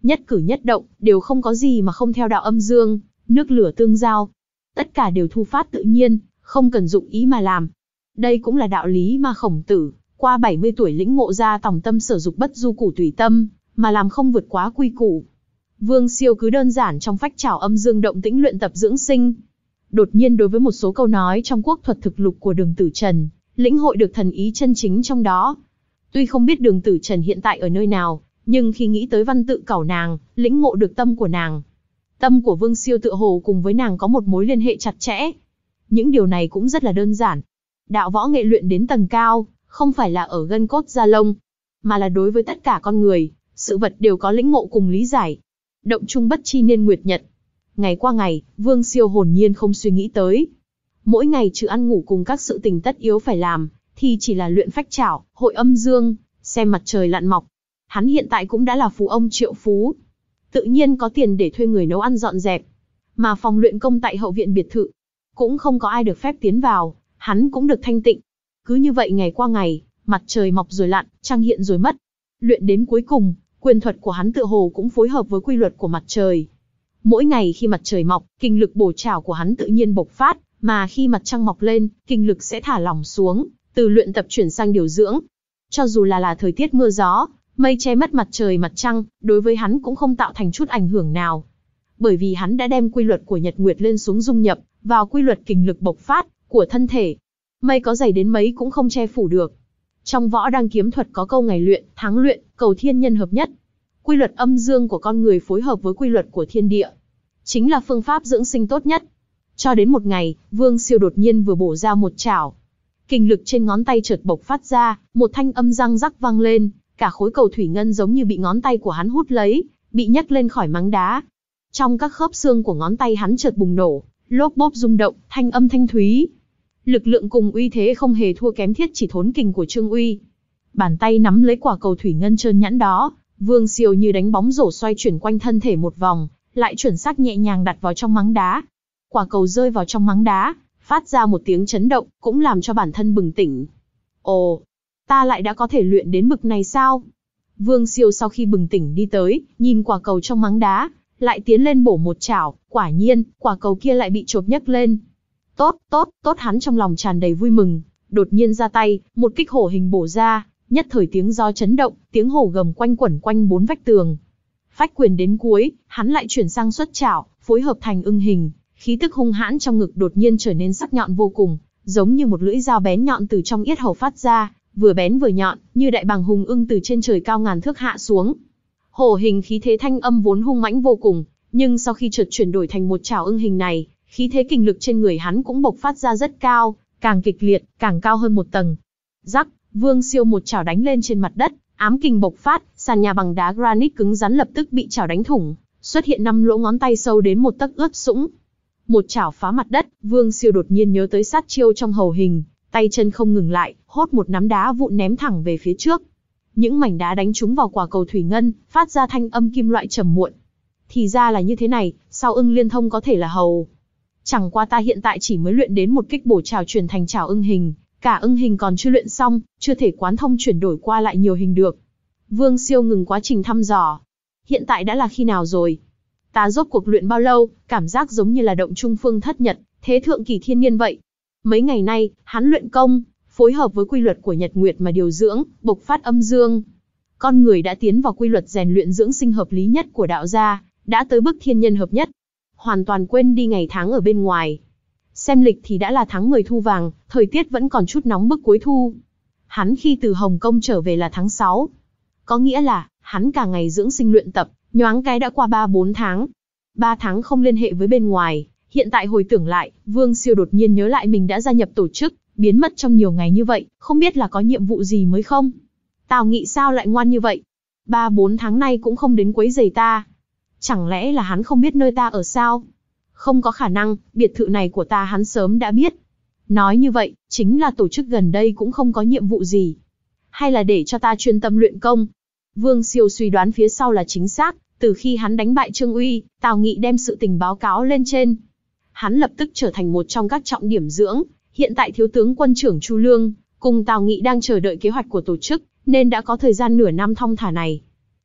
Nhất cử nhất động, đều không có gì mà không theo đạo âm dương, nước lửa tương giao. Tất cả đều thu phát tự nhiên, không cần dụng ý mà làm. Đây cũng là đạo lý mà Khổng Tử, qua bảy mươi tuổi lĩnh ngộ ra tòng tâm sở dục bất du củ tùy tâm, mà làm không vượt quá quy củ. Vương Siêu cứ đơn giản trong phách trảo âm dương động tĩnh luyện tập dưỡng sinh. Đột nhiên đối với một số câu nói trong quốc thuật thực lục của Đường Tử Trần, lĩnh hội được thần ý chân chính trong đó. Tuy không biết Đường Tử Trần hiện tại ở nơi nào, nhưng khi nghĩ tới văn tự cẩu nàng, lĩnh ngộ được tâm của nàng. Tâm của Vương Siêu tựa hồ cùng với nàng có một mối liên hệ chặt chẽ. Những điều này cũng rất là đơn giản. Đạo võ nghệ luyện đến tầng cao, không phải là ở gân cốt da lông, mà là đối với tất cả con người, sự vật đều có lĩnh ngộ cùng lý giải. Động chung bất chi nên nguyệt nhật. Ngày qua ngày, Vương Siêu hồn nhiên không suy nghĩ tới. Mỗi ngày trừ ăn ngủ cùng các sự tình tất yếu phải làm, thì chỉ là luyện phách trảo, hội âm dương, xem mặt trời lặn mọc. Hắn hiện tại cũng đã là phú ông triệu phú. Tự nhiên có tiền để thuê người nấu ăn dọn dẹp. Mà phòng luyện công tại hậu viện biệt thự, cũng không có ai được phép tiến vào, hắn cũng được thanh tịnh. Cứ như vậy ngày qua ngày, mặt trời mọc rồi lặn, trăng hiện rồi mất. Luyện đến cuối cùng, quyền thuật của hắn tựa hồ cũng phối hợp với quy luật của mặt trời. Mỗi ngày khi mặt trời mọc, kinh lực bổ trảo của hắn tự nhiên bộc phát, mà khi mặt trăng mọc lên, kinh lực sẽ thả lỏng xuống, từ luyện tập chuyển sang điều dưỡng. Cho dù là là thời tiết mưa gió, mây che mất mặt trời mặt trăng, đối với hắn cũng không tạo thành chút ảnh hưởng nào. Bởi vì hắn đã đem quy luật của nhật nguyệt lên xuống dung nhập vào quy luật kinh lực bộc phát của thân thể. Mây có dày đến mấy cũng không che phủ được. Trong võ đăng kiếm thuật có câu ngày luyện, tháng luyện, cầu thiên nhân hợp nhất. Quy luật âm dương của con người phối hợp với quy luật của thiên địa, chính là phương pháp dưỡng sinh tốt nhất. Cho đến một ngày, Vương Siêu đột nhiên vừa bổ ra một chảo. Kinh lực trên ngón tay chợt bộc phát ra, một thanh âm răng rắc vang lên, cả khối cầu thủy ngân giống như bị ngón tay của hắn hút lấy, bị nhấc lên khỏi máng đá. Trong các khớp xương của ngón tay hắn chợt bùng nổ, lốp bốp rung động, thanh âm thanh thúy. Lực lượng cùng uy thế không hề thua kém Thiết Chỉ Thốn Kình của Trương Uy. Bàn tay nắm lấy quả cầu thủy ngân trơn nhẵn đó, Vương Siêu như đánh bóng rổ xoay chuyển quanh thân thể một vòng, lại chuẩn xác nhẹ nhàng đặt vào trong máng đá. Quả cầu rơi vào trong máng đá, phát ra một tiếng chấn động, cũng làm cho bản thân bừng tỉnh. Ồ, ta lại đã có thể luyện đến bực này sao? Vương Siêu sau khi bừng tỉnh đi tới, nhìn quả cầu trong máng đá, lại tiến lên bổ một chảo, quả nhiên, quả cầu kia lại bị chộp nhấc lên. Tốt, tốt, tốt, hắn trong lòng tràn đầy vui mừng, đột nhiên ra tay, một kích hổ hình bổ ra, nhất thời tiếng gió chấn động, tiếng hổ gầm quanh quẩn quanh bốn vách tường. Phách quyền đến cuối, hắn lại chuyển sang xuất chảo, phối hợp thành ưng hình, khí tức hung hãn trong ngực đột nhiên trở nên sắc nhọn vô cùng, giống như một lưỡi dao bén nhọn từ trong yết hầu phát ra, vừa bén vừa nhọn, như đại bàng hùng ưng từ trên trời cao ngàn thước hạ xuống. Hổ hình khí thế thanh âm vốn hung mãnh vô cùng, nhưng sau khi chợt chuyển đổi thành một chảo ưng hình này, khí thế kinh lực trên người hắn cũng bộc phát ra rất cao, càng kịch liệt, càng cao hơn một tầng. Rắc, Vương Siêu một chảo đánh lên trên mặt đất, ám kình bộc phát, sàn nhà bằng đá granite cứng rắn lập tức bị chảo đánh thủng, xuất hiện năm lỗ ngón tay sâu đến một tấc ướt sũng. Một chảo phá mặt đất, Vương Siêu đột nhiên nhớ tới sát chiêu trong hầu hình, tay chân không ngừng lại, hốt một nắm đá vụn ném thẳng về phía trước. Những mảnh đá đánh trúng vào quả cầu thủy ngân, phát ra thanh âm kim loại trầm muộn. Thì ra là như thế này, sao ưng liên thông có thể là hầu? Chẳng qua ta hiện tại chỉ mới luyện đến một kích bổ trảo chuyển thành trảo ưng hình, cả ưng hình còn chưa luyện xong, chưa thể quán thông chuyển đổi qua lại nhiều hình được. Vương Siêu ngừng quá trình thăm dò. Hiện tại đã là khi nào rồi? Ta rốt cuộc luyện bao lâu, cảm giác giống như là động trung phương thất nhật, thế thượng kỳ thiên niên vậy. Mấy ngày nay, hắn luyện công, phối hợp với quy luật của nhật nguyệt mà điều dưỡng, bộc phát âm dương. Con người đã tiến vào quy luật rèn luyện dưỡng sinh hợp lý nhất của đạo gia, đã tới bước thiên nhân hợp nhất. Hoàn toàn quên đi ngày tháng ở bên ngoài. Xem lịch thì đã là tháng mười thu vàng, thời tiết vẫn còn chút nóng bức cuối thu. Hắn khi từ Hồng Kông trở về là tháng sáu. Có nghĩa là, hắn cả ngày dưỡng sinh luyện tập, nhoáng cái đã qua ba bốn tháng. ba tháng không liên hệ với bên ngoài, hiện tại hồi tưởng lại, Vương Siêu đột nhiên nhớ lại mình đã gia nhập tổ chức, biến mất trong nhiều ngày như vậy, không biết là có nhiệm vụ gì mới không? Tào Nghị sao lại ngoan như vậy? ba bốn tháng nay cũng không đến quấy rầy ta. Chẳng lẽ là hắn không biết nơi ta ở sao? Không có khả năng, biệt thự này của ta hắn sớm đã biết. Nói như vậy, chính là tổ chức gần đây cũng không có nhiệm vụ gì. Hay là để cho ta chuyên tâm luyện công? Vương Siêu suy đoán phía sau là chính xác, từ khi hắn đánh bại Trương Uy, Tào Nghị đem sự tình báo cáo lên trên. Hắn lập tức trở thành một trong các trọng điểm dưỡng, hiện tại thiếu tướng quân trưởng Chu Lương, cùng Tào Nghị đang chờ đợi kế hoạch của tổ chức, nên đã có thời gian nửa năm thong thả này.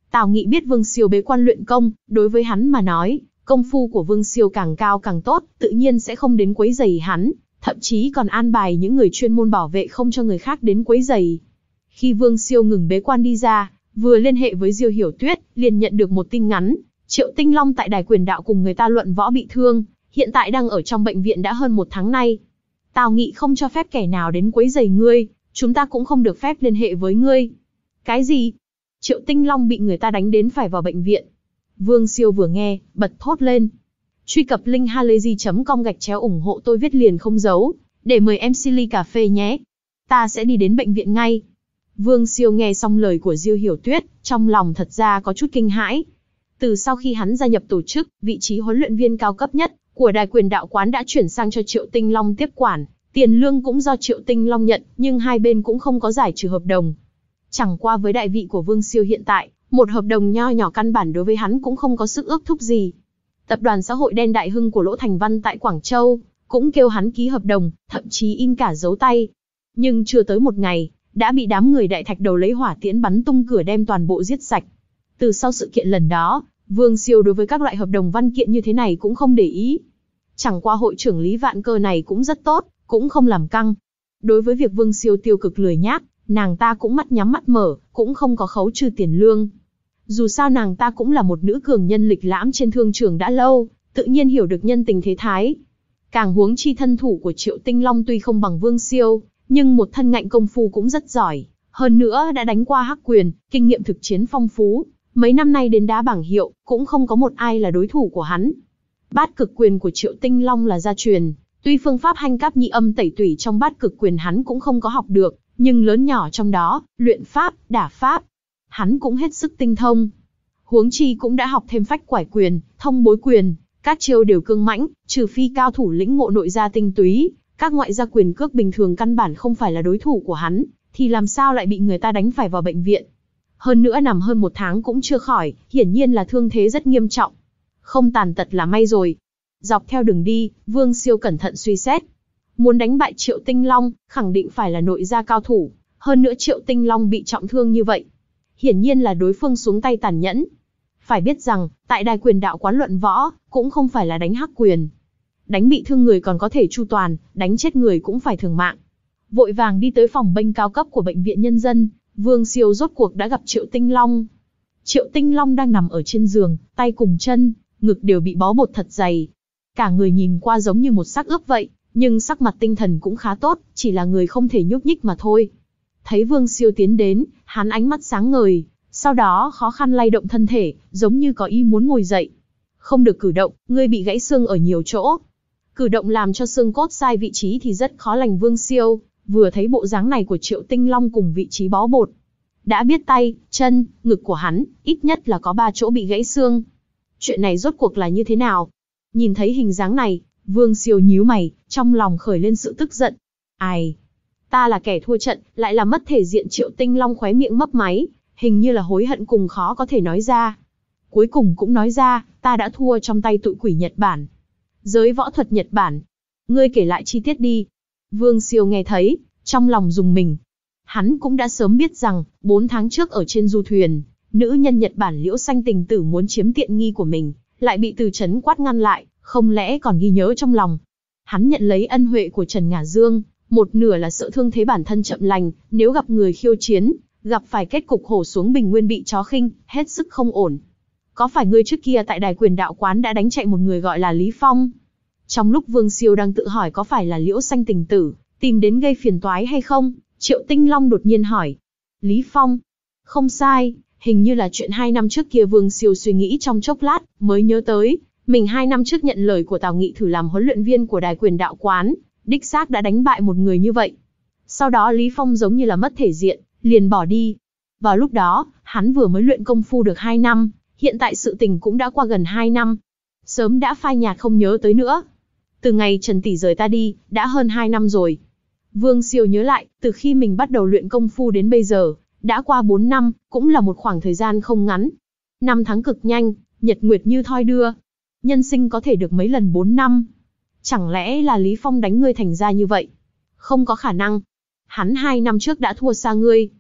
Tào Nghị biết Vương Siêu bế quan luyện công, đối với hắn mà nói, công phu của Vương Siêu càng cao càng tốt, tự nhiên sẽ không đến quấy rầy hắn, thậm chí còn an bài những người chuyên môn bảo vệ không cho người khác đến quấy rầy. Khi Vương Siêu ngừng bế quan đi ra, vừa liên hệ với Diêu Hiểu Tuyết, liền nhận được một tin ngắn, Triệu Tinh Long tại đài quyền đạo cùng người ta luận võ bị thương, hiện tại đang ở trong bệnh viện đã hơn một tháng nay. Tào Nghị không cho phép kẻ nào đến quấy rầy ngươi, chúng ta cũng không được phép liên hệ với ngươi. Cái gì? Triệu Tinh Long bị người ta đánh đến phải vào bệnh viện. Vương Siêu vừa nghe, bật thốt lên. Truy cập link halayzi chấm com gạch chéo ủng hộ tôi viết liền không giấu, để mời em xê ly cà phê nhé. Ta sẽ đi đến bệnh viện ngay. Vương Siêu nghe xong lời của Diêu Hiểu Tuyết, trong lòng thật ra có chút kinh hãi. Từ sau khi hắn gia nhập tổ chức, vị trí huấn luyện viên cao cấp nhất của đài quyền đạo quán đã chuyển sang cho Triệu Tinh Long tiếp quản, tiền lương cũng do Triệu Tinh Long nhận, nhưng hai bên cũng không có giải trừ hợp đồng. Chẳng qua với đại vị của Vương Siêu hiện tại, một hợp đồng nho nhỏ căn bản đối với hắn cũng không có sức ước thúc gì. Tập đoàn xã hội đen Đại Hưng của Lỗ Thành Văn tại Quảng Châu cũng kêu hắn ký hợp đồng, thậm chí in cả dấu tay. Nhưng chưa tới một ngày, đã bị đám người Đại Thạch Đầu lấy hỏa tiễn bắn tung cửa đem toàn bộ giết sạch. Từ sau sự kiện lần đó, Vương Siêu đối với các loại hợp đồng văn kiện như thế này cũng không để ý. Chẳng qua hội trưởng Lý Vạn Cơ này cũng rất tốt, cũng không làm căng. Đối với việc Vương Siêu tiêu cực lười nhác, nàng ta cũng mắt nhắm mắt mở, cũng không có khấu trừ tiền lương. Dù sao nàng ta cũng là một nữ cường nhân lịch lãm trên thương trường đã lâu, tự nhiên hiểu được nhân tình thế thái. Càng huống chi thân thủ của Triệu Tinh Long tuy không bằng Vương Siêu, nhưng một thân ngạnh công phu cũng rất giỏi. Hơn nữa đã đánh qua hắc quyền, kinh nghiệm thực chiến phong phú. Mấy năm nay đến đá bảng hiệu, cũng không có một ai là đối thủ của hắn. Bát cực quyền của Triệu Tinh Long là gia truyền, tuy phương pháp hành cáp nhị âm tẩy tủy trong bát cực quyền hắn cũng không có học được, nhưng lớn nhỏ trong đó, luyện pháp, đả pháp, hắn cũng hết sức tinh thông. Huống chi cũng đã học thêm phách quải quyền, thông bối quyền, các chiêu đều cương mãnh, trừ phi cao thủ lĩnh ngộ nội gia tinh túy, các ngoại gia quyền cước bình thường căn bản không phải là đối thủ của hắn, thì làm sao lại bị người ta đánh phải vào bệnh viện. Hơn nữa nằm hơn một tháng cũng chưa khỏi, hiển nhiên là thương thế rất nghiêm trọng. Không tàn tật là may rồi. Dọc theo đường đi, Vương Siêu cẩn thận suy xét. Muốn đánh bại Triệu Tinh Long, khẳng định phải là nội gia cao thủ. Hơn nữa Triệu Tinh Long bị trọng thương như vậy, hiển nhiên là đối phương xuống tay tàn nhẫn. Phải biết rằng, tại đài quyền đạo quán luận võ, cũng không phải là đánh hắc quyền. Đánh bị thương người còn có thể chu toàn, đánh chết người cũng phải thường mạng. Vội vàng đi tới phòng bênh cao cấp của bệnh viện nhân dân, Vương Siêu rốt cuộc đã gặp Triệu Tinh Long. Triệu Tinh Long đang nằm ở trên giường, tay cùng chân, ngực đều bị bó bột thật dày. Cả người nhìn qua giống như một xác ướp vậy, nhưng sắc mặt tinh thần cũng khá tốt, chỉ là người không thể nhúc nhích mà thôi. Thấy Vương Siêu tiến đến, hắn ánh mắt sáng ngời, sau đó khó khăn lay động thân thể, giống như có ý muốn ngồi dậy. Không được cử động, ngươi bị gãy xương ở nhiều chỗ. Cử động làm cho xương cốt sai vị trí thì rất khó lành. Vương Siêu vừa thấy bộ dáng này của Triệu Tinh Long cùng vị trí bó bột, đã biết tay, chân, ngực của hắn, ít nhất là có ba chỗ bị gãy xương. Chuyện này rốt cuộc là như thế nào? Nhìn thấy hình dáng này, Vương Siêu nhíu mày, trong lòng khởi lên sự tức giận. Ai? Ta là kẻ thua trận, lại là mất thể diện. Triệu Tinh Long khóe miệng mấp máy, hình như là hối hận cùng khó có thể nói ra. Cuối cùng cũng nói ra, ta đã thua trong tay tụi quỷ Nhật Bản. Giới võ thuật Nhật Bản. Ngươi kể lại chi tiết đi. Vương Siêu nghe thấy, trong lòng rùng mình. Hắn cũng đã sớm biết rằng, bốn tháng trước ở trên du thuyền, nữ nhân Nhật Bản Liễu Xanh Tình Tử muốn chiếm tiện nghi của mình, lại bị Từ Chấn quát ngăn lại, không lẽ còn ghi nhớ trong lòng. Hắn nhận lấy ân huệ của Trần Ngả Dương, một nửa là sợ thương thế bản thân chậm lành, nếu gặp người khiêu chiến, gặp phải kết cục hổ xuống bình nguyên bị chó khinh, hết sức không ổn. Có phải ngươi trước kia tại đài quyền đạo quán đã đánh chạy một người gọi là Lý Phong? Trong lúc Vương Siêu đang tự hỏi có phải là Liễu Xanh Tình Tử tìm đến gây phiền toái hay không, Triệu Tinh Long đột nhiên hỏi. Lý Phong? Không sai, hình như là chuyện hai năm trước kia. Vương Siêu suy nghĩ trong chốc lát, mới nhớ tới, mình hai năm trước nhận lời của Tào Nghị thử làm huấn luyện viên của đài quyền đạo quán, đích xác đã đánh bại một người như vậy. Sau đó Lý Phong giống như là mất thể diện, liền bỏ đi. Vào lúc đó, hắn vừa mới luyện công phu được hai năm, hiện tại sự tình cũng đã qua gần hai năm. Sớm đã phai nhạt không nhớ tới nữa. Từ ngày Trần tỷ rời ta đi, đã hơn hai năm rồi. Vương Siêu nhớ lại, từ khi mình bắt đầu luyện công phu đến bây giờ, đã qua bốn năm, cũng là một khoảng thời gian không ngắn. Năm tháng cực nhanh, nhật nguyệt như thoi đưa. Nhân sinh có thể được mấy lần bốn năm. Chẳng lẽ là Lý Phong đánh ngươi thành ra như vậy? Không có khả năng. Hắn hai năm trước đã thua xa ngươi.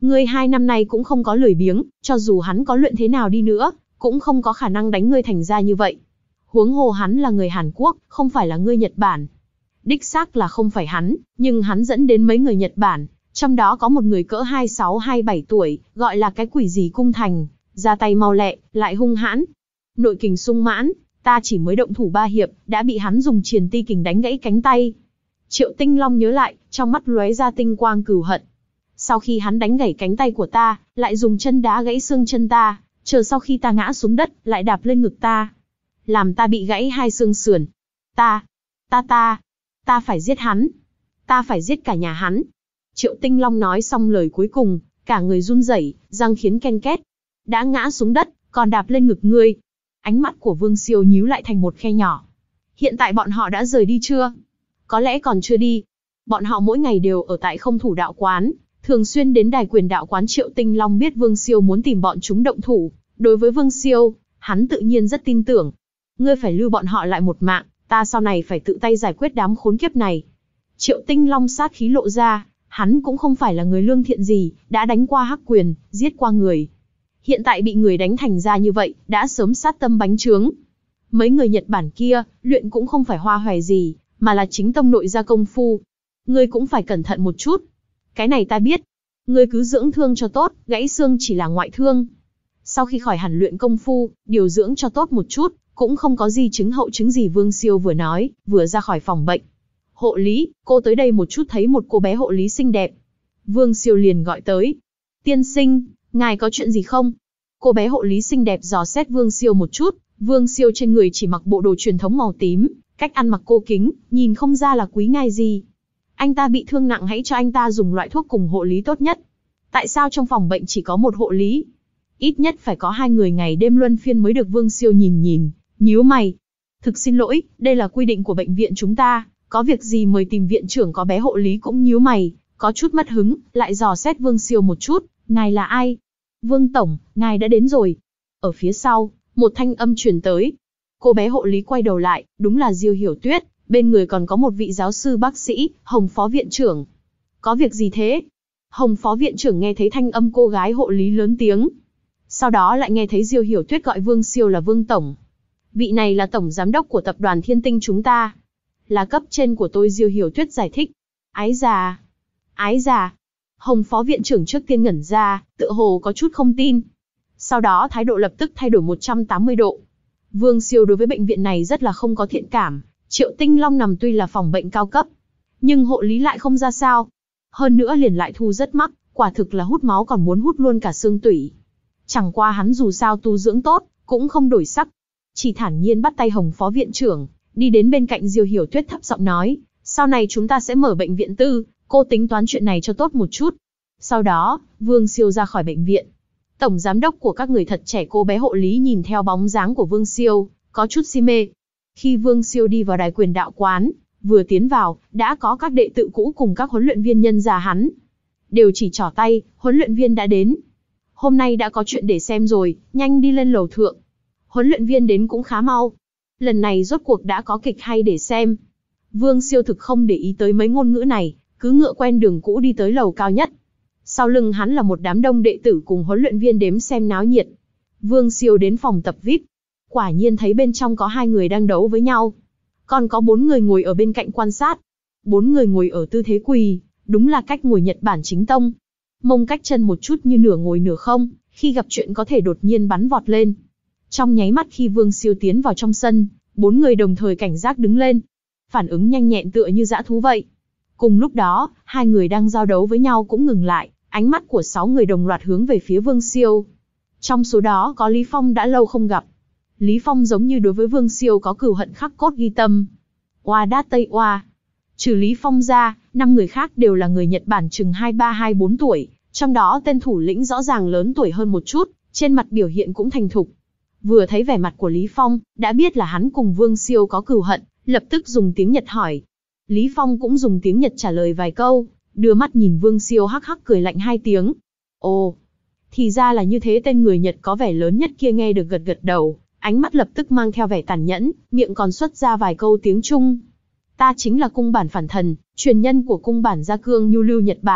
Ngươi hai năm nay cũng không có lười biếng, cho dù hắn có luyện thế nào đi nữa, cũng không có khả năng đánh ngươi thành ra như vậy. Huống hồ hắn là người Hàn Quốc, không phải là người Nhật Bản. Đích xác là không phải hắn, nhưng hắn dẫn đến mấy người Nhật Bản, trong đó có một người cỡ hai sáu hai bảy tuổi, gọi là cái quỷ gì cung thành, ra tay mau lẹ, lại hung hãn. Nội kình sung mãn, ta chỉ mới động thủ ba hiệp, đã bị hắn dùng triền ti kình đánh gãy cánh tay. Triệu Tinh Long nhớ lại, trong mắt lóe ra tinh quang cừu hận. Sau khi hắn đánh gãy cánh tay của ta, lại dùng chân đá gãy xương chân ta, chờ sau khi ta ngã xuống đất, lại đạp lên ngực ta, làm ta bị gãy hai xương sườn. Ta, ta ta, ta phải giết hắn. Ta phải giết cả nhà hắn. Triệu Tinh Long nói xong lời cuối cùng, cả người run rẩy, răng khiến ken két. Đã ngã xuống đất, còn đạp lên ngực ngươi. Ánh mắt của Vương Siêu nhíu lại thành một khe nhỏ. Hiện tại bọn họ đã rời đi chưa? Có lẽ còn chưa đi. Bọn họ mỗi ngày đều ở tại Không Thủ Đạo Quán, thường xuyên đến Đài Quyền Đạo Quán. Triệu Tinh Long biết Vương Siêu muốn tìm bọn chúng động thủ. Đối với Vương Siêu, hắn tự nhiên rất tin tưởng. Ngươi phải lưu bọn họ lại một mạng, ta sau này phải tự tay giải quyết đám khốn kiếp này. Triệu Tinh Long sát khí lộ ra, hắn cũng không phải là người lương thiện gì, đã đánh qua Hắc Quyền, giết qua người. Hiện tại bị người đánh thành ra như vậy, đã sớm sát tâm bánh trướng. Mấy người Nhật Bản kia, luyện cũng không phải hoa hòe gì, mà là chính tông nội gia công phu. Ngươi cũng phải cẩn thận một chút. Cái này ta biết. Ngươi cứ dưỡng thương cho tốt, gãy xương chỉ là ngoại thương. Sau khi khỏi hẳn luyện công phu, điều dưỡng cho tốt một chút, cũng không có gì chứng hậu chứng gì. Vương Siêu vừa nói, vừa ra khỏi phòng bệnh. Hộ lý, cô tới đây một chút. Thấy một cô bé hộ lý xinh đẹp, Vương Siêu liền gọi tới. Tiên sinh, ngài có chuyện gì không? Cô bé hộ lý xinh đẹp dò xét Vương Siêu một chút. Vương Siêu trên người chỉ mặc bộ đồ truyền thống màu tím, cách ăn mặc cô kính, nhìn không ra là quý ngài gì. Anh ta bị thương nặng, hãy cho anh ta dùng loại thuốc cùng hộ lý tốt nhất. Tại sao trong phòng bệnh chỉ có một hộ lý? Ít nhất phải có hai người ngày đêm luân phiên mới được. Vương Siêu nhìn nhìn, nhíu mày. Thực xin lỗi, đây là quy định của bệnh viện chúng ta, có việc gì mời tìm viện trưởng. Có bé hộ lý cũng nhíu mày, có chút mất hứng, lại dò xét Vương Siêu một chút. Ngài là ai? Vương Tổng, ngài đã đến rồi. Ở phía sau, một thanh âm truyền tới. Cô bé hộ lý quay đầu lại, đúng là Diêu Hiểu Tuyết, bên người còn có một vị giáo sư bác sĩ, Hồng phó viện trưởng. Có việc gì thế? Hồng phó viện trưởng nghe thấy thanh âm cô gái hộ lý lớn tiếng. Sau đó lại nghe thấy Diêu Hiểu Tuyết gọi Vương Siêu là Vương Tổng. Vị này là tổng giám đốc của tập đoàn Thiên Tinh chúng ta. Là cấp trên của tôi. Diêu Hiểu Tuyết giải thích. Ái già. Ái già. Hồng phó viện trưởng trước tiên ngẩn ra, tựa hồ có chút không tin. Sau đó thái độ lập tức thay đổi một trăm tám mươi độ. Vương Siêu đối với bệnh viện này rất là không có thiện cảm. Triệu Tinh Long nằm tuy là phòng bệnh cao cấp, nhưng hộ lý lại không ra sao. Hơn nữa liền lại thu rất mắc, quả thực là hút máu còn muốn hút luôn cả xương tủy. Chẳng qua hắn dù sao tu dưỡng tốt, cũng không đổi sắc. Chỉ thản nhiên bắt tay Hồng phó viện trưởng, đi đến bên cạnh Diêu Hiểu Tuyết thấp giọng nói, sau này chúng ta sẽ mở bệnh viện tư, cô tính toán chuyện này cho tốt một chút. Sau đó, Vương Siêu ra khỏi bệnh viện. Tổng giám đốc của các người thật trẻ. Cô bé hộ lý nhìn theo bóng dáng của Vương Siêu, có chút si mê. Khi Vương Siêu đi vào Đài Quyền Đạo Quán, vừa tiến vào, đã có các đệ tử cũ cùng các huấn luyện viên nhân già hắn. Đều chỉ trỏ tay, huấn luyện viên đã đến. Hôm nay đã có chuyện để xem rồi, nhanh đi lên lầu thượng. Huấn luyện viên đến cũng khá mau. Lần này rốt cuộc đã có kịch hay để xem. Vương Siêu thực không để ý tới mấy ngôn ngữ này, cứ ngựa quen đường cũ đi tới lầu cao nhất. Sau lưng hắn là một đám đông đệ tử cùng huấn luyện viên đếm xem náo nhiệt. Vương Siêu đến phòng tập vi ai pi. Quả nhiên thấy bên trong có hai người đang đấu với nhau. Còn có bốn người ngồi ở bên cạnh quan sát. Bốn người ngồi ở tư thế quỳ, đúng là cách ngồi Nhật Bản chính tông. Mông cách chân một chút như nửa ngồi nửa không, khi gặp chuyện có thể đột nhiên bắn vọt lên. Trong nháy mắt khi Vương Siêu tiến vào trong sân, bốn người đồng thời cảnh giác đứng lên. Phản ứng nhanh nhẹn tựa như dã thú vậy. Cùng lúc đó, hai người đang giao đấu với nhau cũng ngừng lại, ánh mắt của sáu người đồng loạt hướng về phía Vương Siêu. Trong số đó có Lý Phong đã lâu không gặp. Lý Phong giống như đối với Vương Siêu có cừu hận khắc cốt ghi tâm. Oa đát tây oa. Trừ Lý Phong ra, năm người khác đều là người Nhật Bản chừng hai ba hai bốn tuổi, trong đó tên thủ lĩnh rõ ràng lớn tuổi hơn một chút, trên mặt biểu hiện cũng thành thục. Vừa thấy vẻ mặt của Lý Phong, đã biết là hắn cùng Vương Siêu có cừu hận, lập tức dùng tiếng Nhật hỏi. Lý Phong cũng dùng tiếng Nhật trả lời vài câu, đưa mắt nhìn Vương Siêu hắc hắc cười lạnh hai tiếng. Ồ, thì ra là như thế. Tên người Nhật có vẻ lớn nhất kia nghe được gật gật đầu, ánh mắt lập tức mang theo vẻ tàn nhẫn, miệng còn xuất ra vài câu tiếng Trung. Ta chính là cung bản phản thần, truyền nhân của cung bản gia cương nhu lưu Nhật Bản,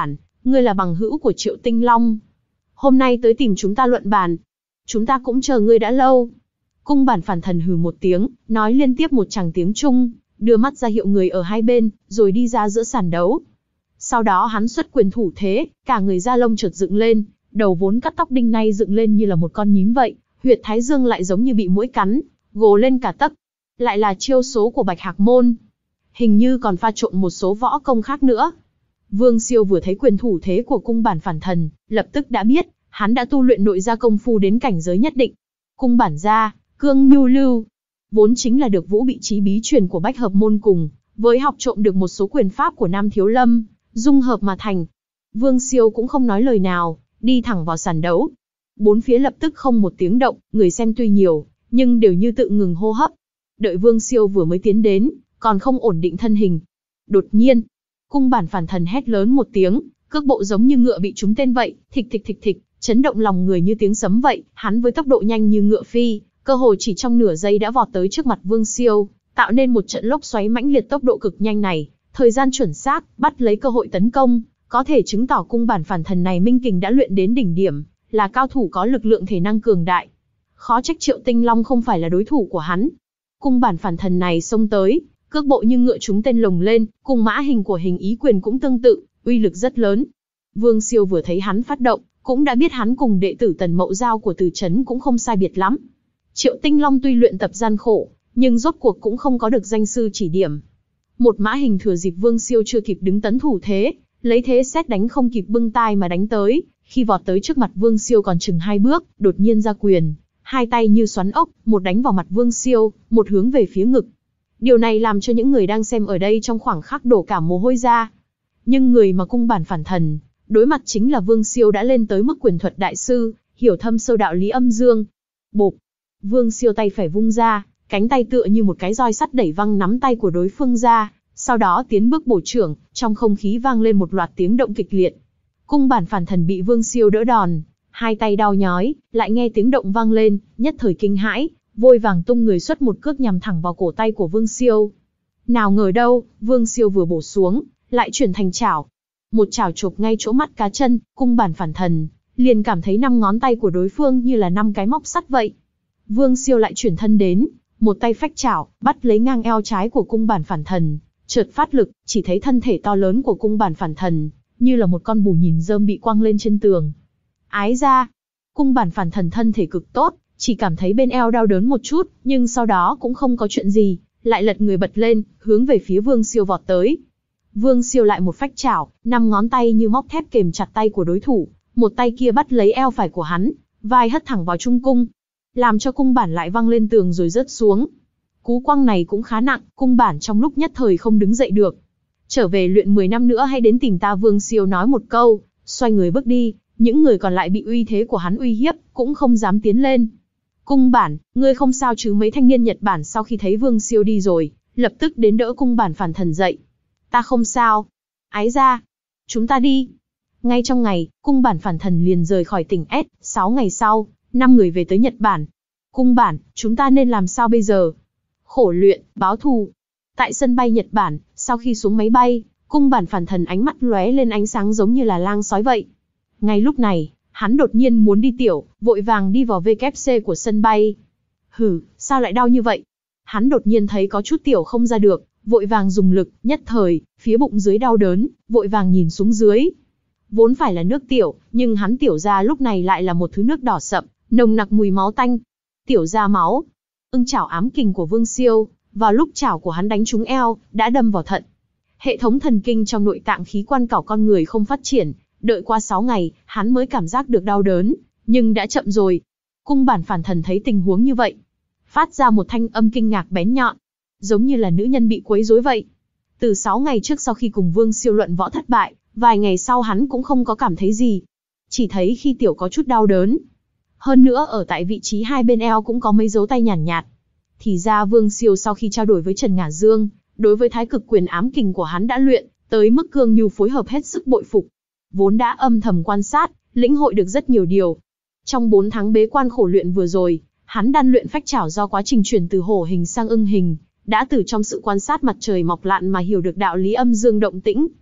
ngươi là bằng hữu của Triệu Tinh Long. Hôm nay tới tìm chúng ta luận bàn. Chúng ta cũng chờ ngươi đã lâu. Cung bản phản thần hừ một tiếng, nói liên tiếp một tràng tiếng Trung, đưa mắt ra hiệu người ở hai bên, rồi đi ra giữa sàn đấu. Sau đó hắn xuất quyền thủ thế, cả người da lông chợt dựng lên, đầu vốn cắt tóc đinh nay dựng lên như là một con nhím vậy, huyệt thái dương lại giống như bị muỗi cắn, gồ lên cả tấc. Lại là chiêu số của Bạch Hạc Môn. Hình như còn pha trộn một số võ công khác nữa. Vương Siêu vừa thấy quyền thủ thế của cung bản phản thần, lập tức đã biết, hắn đã tu luyện nội gia công phu đến cảnh giới nhất định. Cung bản gia, cương nhu lưu, vốn chính là được Vũ bị trí bí truyền của Bách Hợp Môn cùng, với học trộm được một số quyền pháp của Nam Thiếu Lâm, dung hợp mà thành. Vương Siêu cũng không nói lời nào, đi thẳng vào sàn đấu. Bốn phía lập tức không một tiếng động, người xem tuy nhiều, nhưng đều như tự ngừng hô hấp. Đợi Vương Siêu vừa mới tiến đến, còn không ổn định thân hình. Đột nhiên, cung bản phản thần hét lớn một tiếng, cước bộ giống như ngựa bị trúng tên vậy, thịch thịch thịch thịch, chấn động lòng người như tiếng sấm vậy. Hắn với tốc độ nhanh như ngựa phi, cơ hồ chỉ trong nửa giây đã vọt tới trước mặt Vương Siêu, tạo nên một trận lốc xoáy mãnh liệt. Tốc độ cực nhanh này, thời gian chuẩn xác, bắt lấy cơ hội tấn công, có thể chứng tỏ cung bản phản thần này minh kình đã luyện đến đỉnh điểm, là cao thủ có lực lượng thể năng cường đại. Khó trách Triệu Tinh Long không phải là đối thủ của hắn. Cung bản phản thần này xông tới, cước bộ như ngựa trúng tên lồng lên, cùng mã hình của hình ý quyền cũng tương tự, uy lực rất lớn. Vương Siêu vừa thấy hắn phát động, cũng đã biết hắn cùng đệ tử Tần Mậu Giao của Từ Trấn cũng không sai biệt lắm. Triệu Tinh Long tuy luyện tập gian khổ, nhưng rốt cuộc cũng không có được danh sư chỉ điểm. Một mã hình thừa dịp Vương Siêu chưa kịp đứng tấn thủ thế, lấy thế xét đánh không kịp bưng tai mà đánh tới, khi vọt tới trước mặt Vương Siêu còn chừng hai bước, đột nhiên ra quyền, hai tay như xoắn ốc, một đánh vào mặt Vương Siêu, một hướng về phía ngực. Điều này làm cho những người đang xem ở đây trong khoảng khắc đổ cả mồ hôi ra. Nhưng người mà cung bản phản thần đối mặt chính là Vương Siêu đã lên tới mức quyền thuật đại sư, hiểu thâm sâu đạo lý âm dương. Bộp! Vương Siêu tay phải vung ra, cánh tay tựa như một cái roi sắt đẩy văng nắm tay của đối phương ra, sau đó tiến bước bổ chưởng, trong không khí vang lên một loạt tiếng động kịch liệt. Cung bản phản thần bị Vương Siêu đỡ đòn, hai tay đau nhói, lại nghe tiếng động vang lên, nhất thời kinh hãi, vội vàng tung người xuất một cước nhằm thẳng vào cổ tay của Vương Siêu. Nào ngờ đâu, Vương Siêu vừa bổ xuống, lại chuyển thành chảo. Một chảo chộp ngay chỗ mắt cá chân, cung bản phản thần liền cảm thấy năm ngón tay của đối phương như là năm cái móc sắt vậy. Vương Siêu lại chuyển thân đến, một tay phách chảo, bắt lấy ngang eo trái của cung bản phản thần, chợt phát lực, chỉ thấy thân thể to lớn của cung bản phản thần như là một con bù nhìn rơm bị quăng lên trên tường. Ái ra, cung bản phản thần thân thể cực tốt, chỉ cảm thấy bên eo đau đớn một chút, nhưng sau đó cũng không có chuyện gì, lại lật người bật lên, hướng về phía Vương Siêu vọt tới. Vương Siêu lại một phách chảo, năm ngón tay như móc thép kềm chặt tay của đối thủ, một tay kia bắt lấy eo phải của hắn, vai hất thẳng vào trung cung, làm cho cung bản lại văng lên tường rồi rớt xuống. Cú quăng này cũng khá nặng, cung bản trong lúc nhất thời không đứng dậy được. Trở về luyện mười năm nữa hãy đến tìm ta. Vương Siêu nói một câu, xoay người bước đi, những người còn lại bị uy thế của hắn uy hiếp, cũng không dám tiến lên. Cung bản, ngươi không sao chứ? Mấy thanh niên Nhật Bản sau khi thấy Vương Siêu đi rồi, lập tức đến đỡ cung bản phản thần dậy. Ta không sao. Ái ra, chúng ta đi. Ngay trong ngày, cung bản phản thần liền rời khỏi tỉnh S, sáu ngày sau, năm người về tới Nhật Bản. Cung bản, chúng ta nên làm sao bây giờ? Khổ luyện, báo thù. Tại sân bay Nhật Bản, sau khi xuống máy bay, cung bản phản thần ánh mắt lóe lên ánh sáng giống như là lang sói vậy. Ngay lúc này, hắn đột nhiên muốn đi tiểu, vội vàng đi vào vê kép xê của sân bay. Hừ, sao lại đau như vậy? Hắn đột nhiên thấy có chút tiểu không ra được, vội vàng dùng lực, nhất thời, phía bụng dưới đau đớn, vội vàng nhìn xuống dưới. Vốn phải là nước tiểu, nhưng hắn tiểu ra lúc này lại là một thứ nước đỏ sậm, nồng nặc mùi máu tanh. Tiểu ra máu. Ưng chảo ám kình của Vương Siêu, vào lúc chảo của hắn đánh trúng eo, đã đâm vào thận. Hệ thống thần kinh trong nội tạng khí quan cảo con người không phát triển, đợi qua sáu ngày, hắn mới cảm giác được đau đớn, nhưng đã chậm rồi. Cung bản phản thần thấy tình huống như vậy, phát ra một thanh âm kinh ngạc bén nhọn, giống như là nữ nhân bị quấy rối vậy. Từ sáu ngày trước sau khi cùng Vương Siêu luận võ thất bại, vài ngày sau hắn cũng không có cảm thấy gì, chỉ thấy khi tiểu có chút đau đớn. Hơn nữa ở tại vị trí hai bên eo cũng có mấy dấu tay nhàn nhạt, nhạt. Thì ra Vương Siêu sau khi trao đổi với Trần Ngả Dương, đối với thái cực quyền ám kình của hắn đã luyện tới mức cương nhu phối hợp hết sức bội phục. Vốn đã âm thầm quan sát, lĩnh hội được rất nhiều điều. Trong bốn tháng bế quan khổ luyện vừa rồi, hắn đan luyện phách chảo do quá trình chuyển từ hổ hình sang ưng hình, đã từ trong sự quan sát mặt trời mọc lặn mà hiểu được đạo lý âm dương động tĩnh.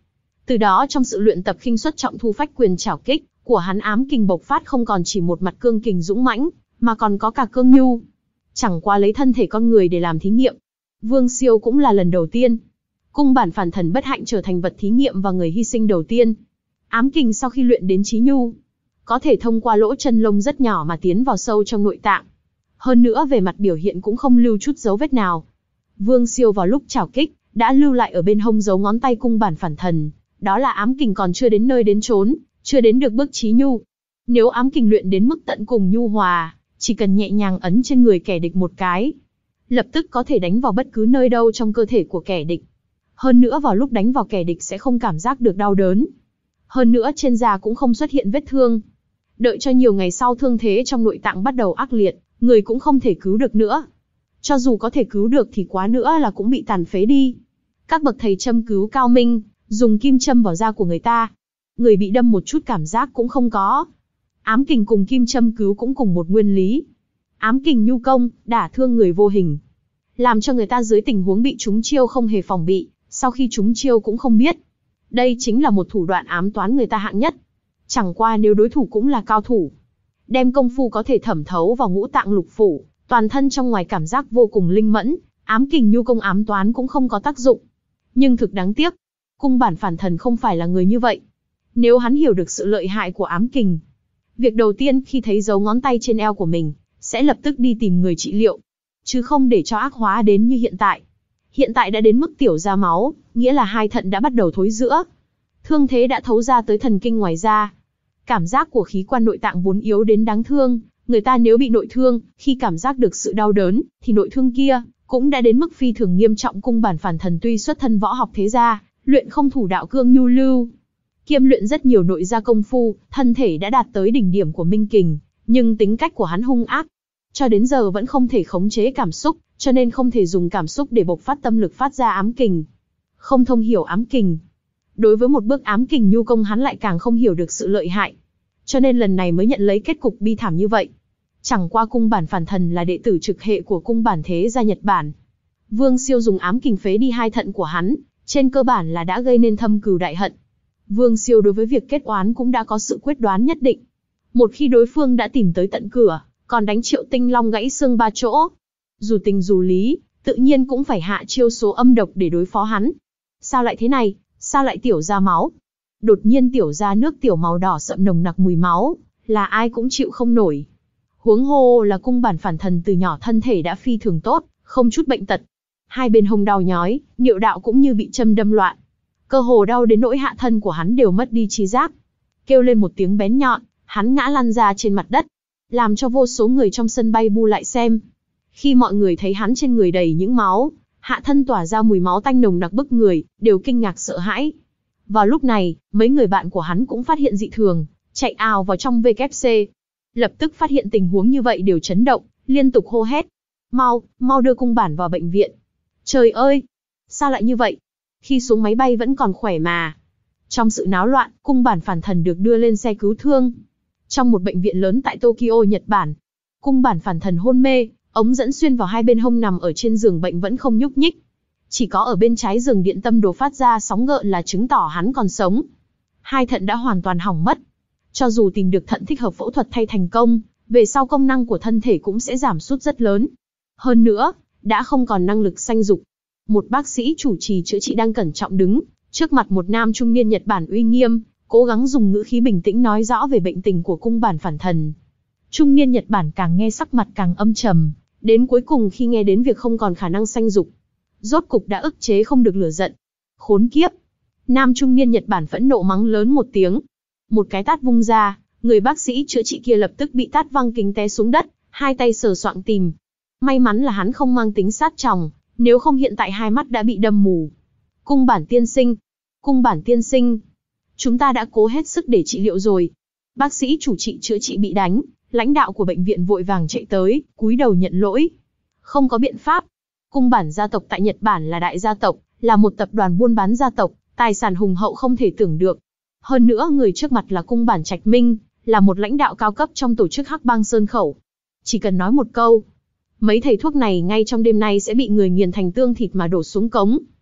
Từ đó trong sự luyện tập khinh suất trọng thu phách quyền trảo kích của hắn, ám kình bộc phát không còn chỉ một mặt cương kình dũng mãnh, mà còn có cả cương nhu. Chẳng qua lấy thân thể con người để làm thí nghiệm, Vương Siêu cũng là lần đầu tiên. Cung bản phản thần bất hạnh trở thành vật thí nghiệm và người hy sinh đầu tiên. Ám kình sau khi luyện đến chí nhu, có thể thông qua lỗ chân lông rất nhỏ mà tiến vào sâu trong nội tạng. Hơn nữa về mặt biểu hiện cũng không lưu chút dấu vết nào. Vương Siêu vào lúc trảo kích, đã lưu lại ở bên hông dấu ngón tay cung bản phản thần. Đó là ám kình còn chưa đến nơi đến chốn, chưa đến được bước chí nhu. Nếu ám kình luyện đến mức tận cùng nhu hòa, chỉ cần nhẹ nhàng ấn trên người kẻ địch một cái, lập tức có thể đánh vào bất cứ nơi đâu trong cơ thể của kẻ địch. Hơn nữa vào lúc đánh vào kẻ địch sẽ không cảm giác được đau đớn. Hơn nữa trên da cũng không xuất hiện vết thương. Đợi cho nhiều ngày sau thương thế trong nội tạng bắt đầu ác liệt, người cũng không thể cứu được nữa. Cho dù có thể cứu được thì quá nữa là cũng bị tàn phế đi. Các bậc thầy châm cứu cao minh, dùng kim châm vào da của người ta. Người bị đâm một chút cảm giác cũng không có. Ám kình cùng kim châm cứu cũng cùng một nguyên lý. Ám kình nhu công, đả thương người vô hình, làm cho người ta dưới tình huống bị trúng chiêu không hề phòng bị, sau khi trúng chiêu cũng không biết. Đây chính là một thủ đoạn ám toán người ta hạng nhất. Chẳng qua nếu đối thủ cũng là cao thủ, đem công phu có thể thẩm thấu vào ngũ tạng lục phủ, toàn thân trong ngoài cảm giác vô cùng linh mẫn, ám kình nhu công ám toán cũng không có tác dụng. Nhưng thực đáng tiếc, cung bản phản thần không phải là người như vậy. Nếu hắn hiểu được sự lợi hại của ám kình, việc đầu tiên khi thấy dấu ngón tay trên eo của mình, sẽ lập tức đi tìm người trị liệu, chứ không để cho ác hóa đến như hiện tại. Hiện tại đã đến mức tiểu ra máu, nghĩa là hai thận đã bắt đầu thối rữa. Thương thế đã thấu ra tới thần kinh ngoài da. Cảm giác của khí quan nội tạng vốn yếu đến đáng thương, người ta nếu bị nội thương, khi cảm giác được sự đau đớn, thì nội thương kia cũng đã đến mức phi thường nghiêm trọng. Cung bản phản thần tuy xuất thân võ học thế gia, luyện không thủ đạo cương nhu lưu, kiêm luyện rất nhiều nội gia công phu, thân thể đã đạt tới đỉnh điểm của minh kình, nhưng tính cách của hắn hung ác, cho đến giờ vẫn không thể khống chế cảm xúc, cho nên không thể dùng cảm xúc để bộc phát tâm lực phát ra ám kình. Không thông hiểu ám kình, đối với một bước ám kình nhu công hắn lại càng không hiểu được sự lợi hại, cho nên lần này mới nhận lấy kết cục bi thảm như vậy. Chẳng qua cung bản phản thần là đệ tử trực hệ của cung bản thế gia Nhật Bản. Vương Siêu dùng ám kình phế đi hai thận của hắn, trên cơ bản là đã gây nên thâm cừu đại hận. Vương Siêu đối với việc kết oán cũng đã có sự quyết đoán nhất định. Một khi đối phương đã tìm tới tận cửa, còn đánh Triệu Tinh Long gãy xương ba chỗ, dù tình dù lý, tự nhiên cũng phải hạ chiêu số âm độc để đối phó hắn. Sao lại thế này? Sao lại tiểu ra máu? Đột nhiên tiểu ra nước tiểu màu đỏ sậm nồng nặc mùi máu, là ai cũng chịu không nổi. Huống hồ là cung bản phản thần từ nhỏ thân thể đã phi thường tốt, không chút bệnh tật. Hai bên hông đau nhói, niệu đạo cũng như bị châm đâm loạn. Cơ hồ đau đến nỗi hạ thân của hắn đều mất đi trí giác. Kêu lên một tiếng bén nhọn, hắn ngã lăn ra trên mặt đất, làm cho vô số người trong sân bay bu lại xem. Khi mọi người thấy hắn trên người đầy những máu, hạ thân tỏa ra mùi máu tanh nồng nặc bức người, đều kinh ngạc sợ hãi. Vào lúc này, mấy người bạn của hắn cũng phát hiện dị thường, chạy ào vào trong vê kép xê. Lập tức phát hiện tình huống như vậy đều chấn động, liên tục hô hét. Mau, mau đưa cung bản vào bệnh viện. Trời ơi! Sao lại như vậy? Khi xuống máy bay vẫn còn khỏe mà. Trong sự náo loạn, cung bản phản thần được đưa lên xe cứu thương. Trong một bệnh viện lớn tại Tokyo, Nhật Bản. Cung bản phản thần hôn mê, ống dẫn xuyên vào hai bên hông, nằm ở trên giường bệnh vẫn không nhúc nhích. Chỉ có ở bên trái giường điện tâm đồ phát ra sóng gợn là chứng tỏ hắn còn sống. Hai thận đã hoàn toàn hỏng mất. Cho dù tìm được thận thích hợp phẫu thuật thay thành công, về sau công năng của thân thể cũng sẽ giảm sút rất lớn. Hơn nữa, đã không còn năng lực sanh dục. Một bác sĩ chủ trì chữa trị đang cẩn trọng đứng trước mặt một nam trung niên Nhật Bản uy nghiêm, cố gắng dùng ngữ khí bình tĩnh nói rõ về bệnh tình của cung bản phản thần. Trung niên Nhật Bản càng nghe sắc mặt càng âm trầm, đến cuối cùng khi nghe đến việc không còn khả năng sanh dục, rốt cục đã ức chế không được lửa giận. Khốn kiếp! Nam trung niên Nhật Bản phẫn nộ mắng lớn một tiếng. Một cái tát vung ra, người bác sĩ chữa trị kia lập tức bị tát văng kính té xuống đất, hai tay sờ soạng tìm. May mắn là hắn không mang tính sát tròng, nếu không hiện tại hai mắt đã bị đâm mù. Cung bản tiên sinh! Cung bản tiên sinh! Chúng ta đã cố hết sức để trị liệu rồi. Bác sĩ chủ trị chữa trị bị đánh, lãnh đạo của bệnh viện vội vàng chạy tới, cúi đầu nhận lỗi. Không có biện pháp. Cung bản gia tộc tại Nhật Bản là đại gia tộc, là một tập đoàn buôn bán gia tộc, tài sản hùng hậu không thể tưởng được. Hơn nữa người trước mặt là cung bản Trạch Minh, là một lãnh đạo cao cấp trong tổ chức Hắc Bang Sơn Khẩu. Chỉ cần nói một câu, mấy thầy thuốc này ngay trong đêm nay sẽ bị người nghiền thành tương thịt mà đổ xuống cống.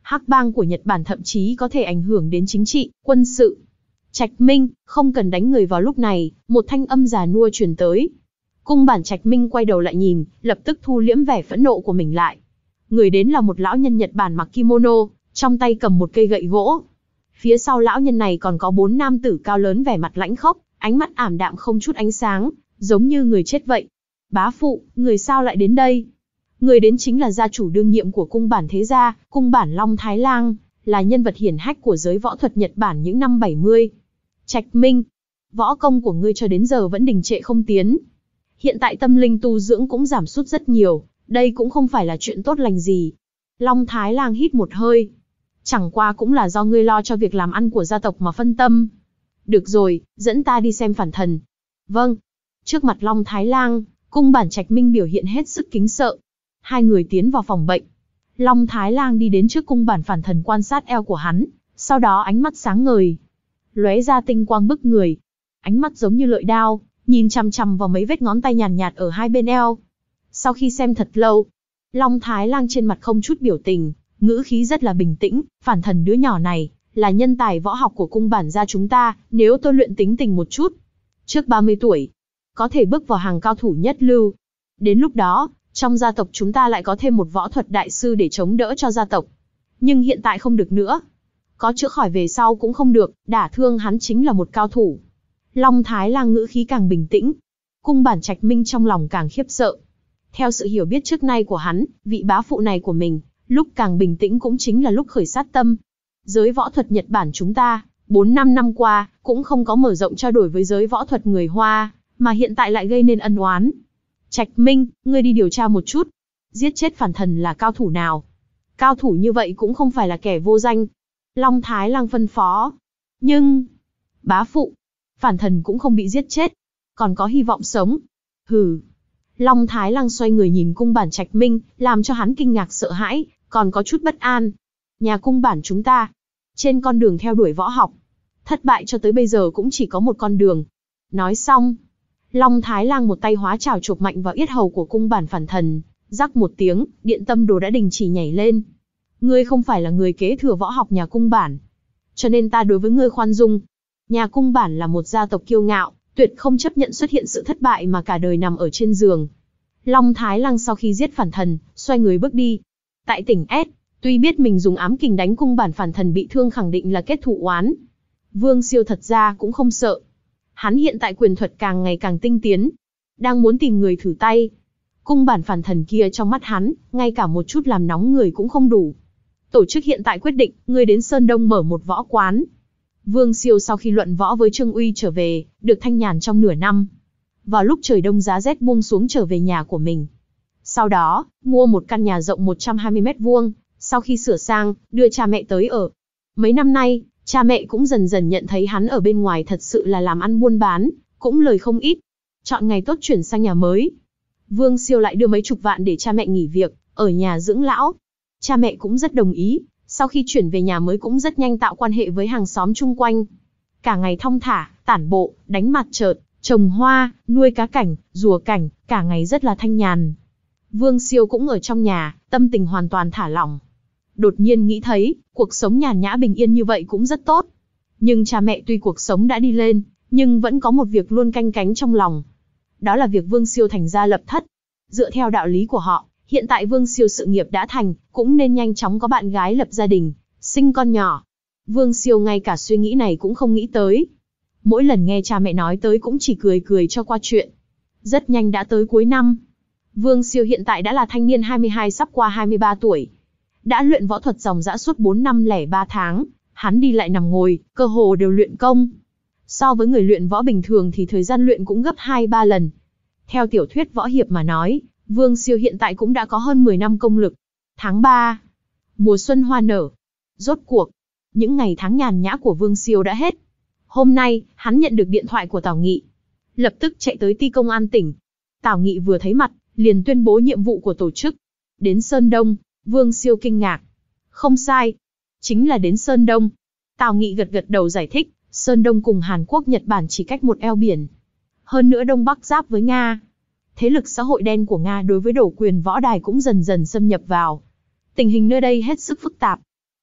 Hắc bang của Nhật Bản thậm chí có thể ảnh hưởng đến chính trị, quân sự. Trạch Minh, không cần đánh người vào lúc này, một thanh âm già nua truyền tới. Cung bản Trạch Minh quay đầu lại nhìn, lập tức thu liễm vẻ phẫn nộ của mình lại. Người đến là một lão nhân Nhật Bản mặc kimono, trong tay cầm một cây gậy gỗ. Phía sau lão nhân này còn có bốn nam tử cao lớn vẻ mặt lãnh khốc, ánh mắt ảm đạm không chút ánh sáng, giống như người chết vậy. Bá phụ, người sao lại đến đây? Người đến chính là gia chủ đương nhiệm của cung bản thế gia, cung bản Long Thái Lang, là nhân vật hiển hách của giới võ thuật Nhật Bản những năm bảy mươi. Trạch Minh, võ công của ngươi cho đến giờ vẫn đình trệ không tiến. Hiện tại tâm linh tu dưỡng cũng giảm sút rất nhiều, đây cũng không phải là chuyện tốt lành gì. Long Thái Lang hít một hơi. Chẳng qua cũng là do ngươi lo cho việc làm ăn của gia tộc mà phân tâm. Được rồi, dẫn ta đi xem phản thần. Vâng. Trước mặt Long Thái Lang, cung bản Trạch Minh biểu hiện hết sức kính sợ. Hai người tiến vào phòng bệnh. Long Thái Lang đi đến trước cung bản phản thần quan sát eo của hắn, sau đó ánh mắt sáng ngời, lóe ra tinh quang bức người. Ánh mắt giống như lợi đao, nhìn chằm chằm vào mấy vết ngón tay nhàn nhạt, nhạt ở hai bên eo. Sau khi xem thật lâu, Long Thái Lang trên mặt không chút biểu tình, ngữ khí rất là bình tĩnh. Phản thần đứa nhỏ này là nhân tài võ học của cung bản gia chúng ta, nếu tôi luyện tính tình một chút, trước ba mươi tuổi, có thể bước vào hàng cao thủ nhất lưu. Đến lúc đó, trong gia tộc chúng ta lại có thêm một võ thuật đại sư để chống đỡ cho gia tộc. Nhưng hiện tại không được nữa. Có chữa khỏi về sau cũng không được, đả thương hắn chính là một cao thủ. Long Thái Lang ngữ khí càng bình tĩnh. Cung bản Trạch Minh trong lòng càng khiếp sợ. Theo sự hiểu biết trước nay của hắn, vị bá phụ này của mình, lúc càng bình tĩnh cũng chính là lúc khởi sát tâm. Giới võ thuật Nhật Bản chúng ta, bốn năm năm qua, cũng không có mở rộng trao đổi với giới võ thuật người Hoa, mà hiện tại lại gây nên ân oán. Trạch Minh, ngươi đi điều tra một chút. Giết chết phản thần là cao thủ nào? Cao thủ như vậy cũng không phải là kẻ vô danh. Long Thái Lang phân phó. Nhưng, bá phụ, phản thần cũng không bị giết chết, còn có hy vọng sống. Hừ. Long Thái Lang xoay người nhìn cung bản Trạch Minh, làm cho hắn kinh ngạc sợ hãi, còn có chút bất an. Nhà cung bản chúng ta, trên con đường theo đuổi võ học, thất bại cho tới bây giờ cũng chỉ có một con đường. Nói xong, Long Thái Lang một tay hóa trảo chộp mạnh vào yết hầu của cung bản phản thần, rắc một tiếng, điện tâm đồ đã đình chỉ nhảy lên. Ngươi không phải là người kế thừa võ học nhà cung bản, cho nên ta đối với ngươi khoan dung. Nhà cung bản là một gia tộc kiêu ngạo, tuyệt không chấp nhận xuất hiện sự thất bại mà cả đời nằm ở trên giường. Long Thái Lang sau khi giết phản thần, xoay người bước đi. Tại tỉnh S, tuy biết mình dùng ám kình đánh cung bản phản thần bị thương khẳng định là kết thù oán, Vương Siêu thật ra cũng không sợ. Hắn hiện tại quyền thuật càng ngày càng tinh tiến, đang muốn tìm người thử tay. Cung bản phản thần kia trong mắt hắn, ngay cả một chút làm nóng người cũng không đủ. Tổ chức hiện tại quyết định, ngươi đến Sơn Đông mở một võ quán. Vương Siêu sau khi luận võ với Trương Uy trở về, được thanh nhàn trong nửa năm. Vào lúc trời đông giá rét buông xuống trở về nhà của mình. Sau đó, mua một căn nhà rộng một trăm hai mươi mét vuông, sau khi sửa sang, đưa cha mẹ tới ở. Mấy năm nay, cha mẹ cũng dần dần nhận thấy hắn ở bên ngoài thật sự là làm ăn buôn bán, cũng lời không ít. Chọn ngày tốt chuyển sang nhà mới, Vương Siêu lại đưa mấy chục vạn để cha mẹ nghỉ việc, ở nhà dưỡng lão. Cha mẹ cũng rất đồng ý, sau khi chuyển về nhà mới cũng rất nhanh tạo quan hệ với hàng xóm chung quanh. Cả ngày thong thả, tản bộ, đánh mặt chợt, trồng hoa, nuôi cá cảnh, rùa cảnh, cả ngày rất là thanh nhàn. Vương Siêu cũng ở trong nhà, tâm tình hoàn toàn thả lỏng. Đột nhiên nghĩ thấy, cuộc sống nhàn nhã bình yên như vậy cũng rất tốt. Nhưng cha mẹ tuy cuộc sống đã đi lên, nhưng vẫn có một việc luôn canh cánh trong lòng. Đó là việc Vương Siêu thành gia lập thất. Dựa theo đạo lý của họ, hiện tại Vương Siêu sự nghiệp đã thành, cũng nên nhanh chóng có bạn gái lập gia đình, sinh con nhỏ. Vương Siêu ngay cả suy nghĩ này cũng không nghĩ tới. Mỗi lần nghe cha mẹ nói tới cũng chỉ cười cười cho qua chuyện. Rất nhanh đã tới cuối năm. Vương Siêu hiện tại đã là thanh niên hai mươi hai sắp qua hai mươi ba tuổi. Đã luyện võ thuật dòng dã suốt bốn năm lẻ ba tháng, hắn đi lại nằm ngồi, cơ hồ đều luyện công. So với người luyện võ bình thường thì thời gian luyện cũng gấp hai ba lần. Theo tiểu thuyết võ hiệp mà nói, Vương Siêu hiện tại cũng đã có hơn mười năm công lực. Tháng ba, mùa xuân hoa nở. Rốt cuộc, những ngày tháng nhàn nhã của Vương Siêu đã hết. Hôm nay, hắn nhận được điện thoại của Tào Nghị. Lập tức chạy tới ty công an tỉnh. Tào Nghị vừa thấy mặt, liền tuyên bố nhiệm vụ của tổ chức. Đến Sơn Đông, Vương Siêu kinh ngạc. Không sai, chính là đến Sơn Đông. Tào Nghị gật gật đầu giải thích, Sơn Đông cùng Hàn Quốc Nhật Bản chỉ cách một eo biển. Hơn nữa Đông Bắc giáp với Nga. Thế lực xã hội đen của Nga đối với đổ quyền võ đài cũng dần dần xâm nhập vào. Tình hình nơi đây hết sức phức tạp.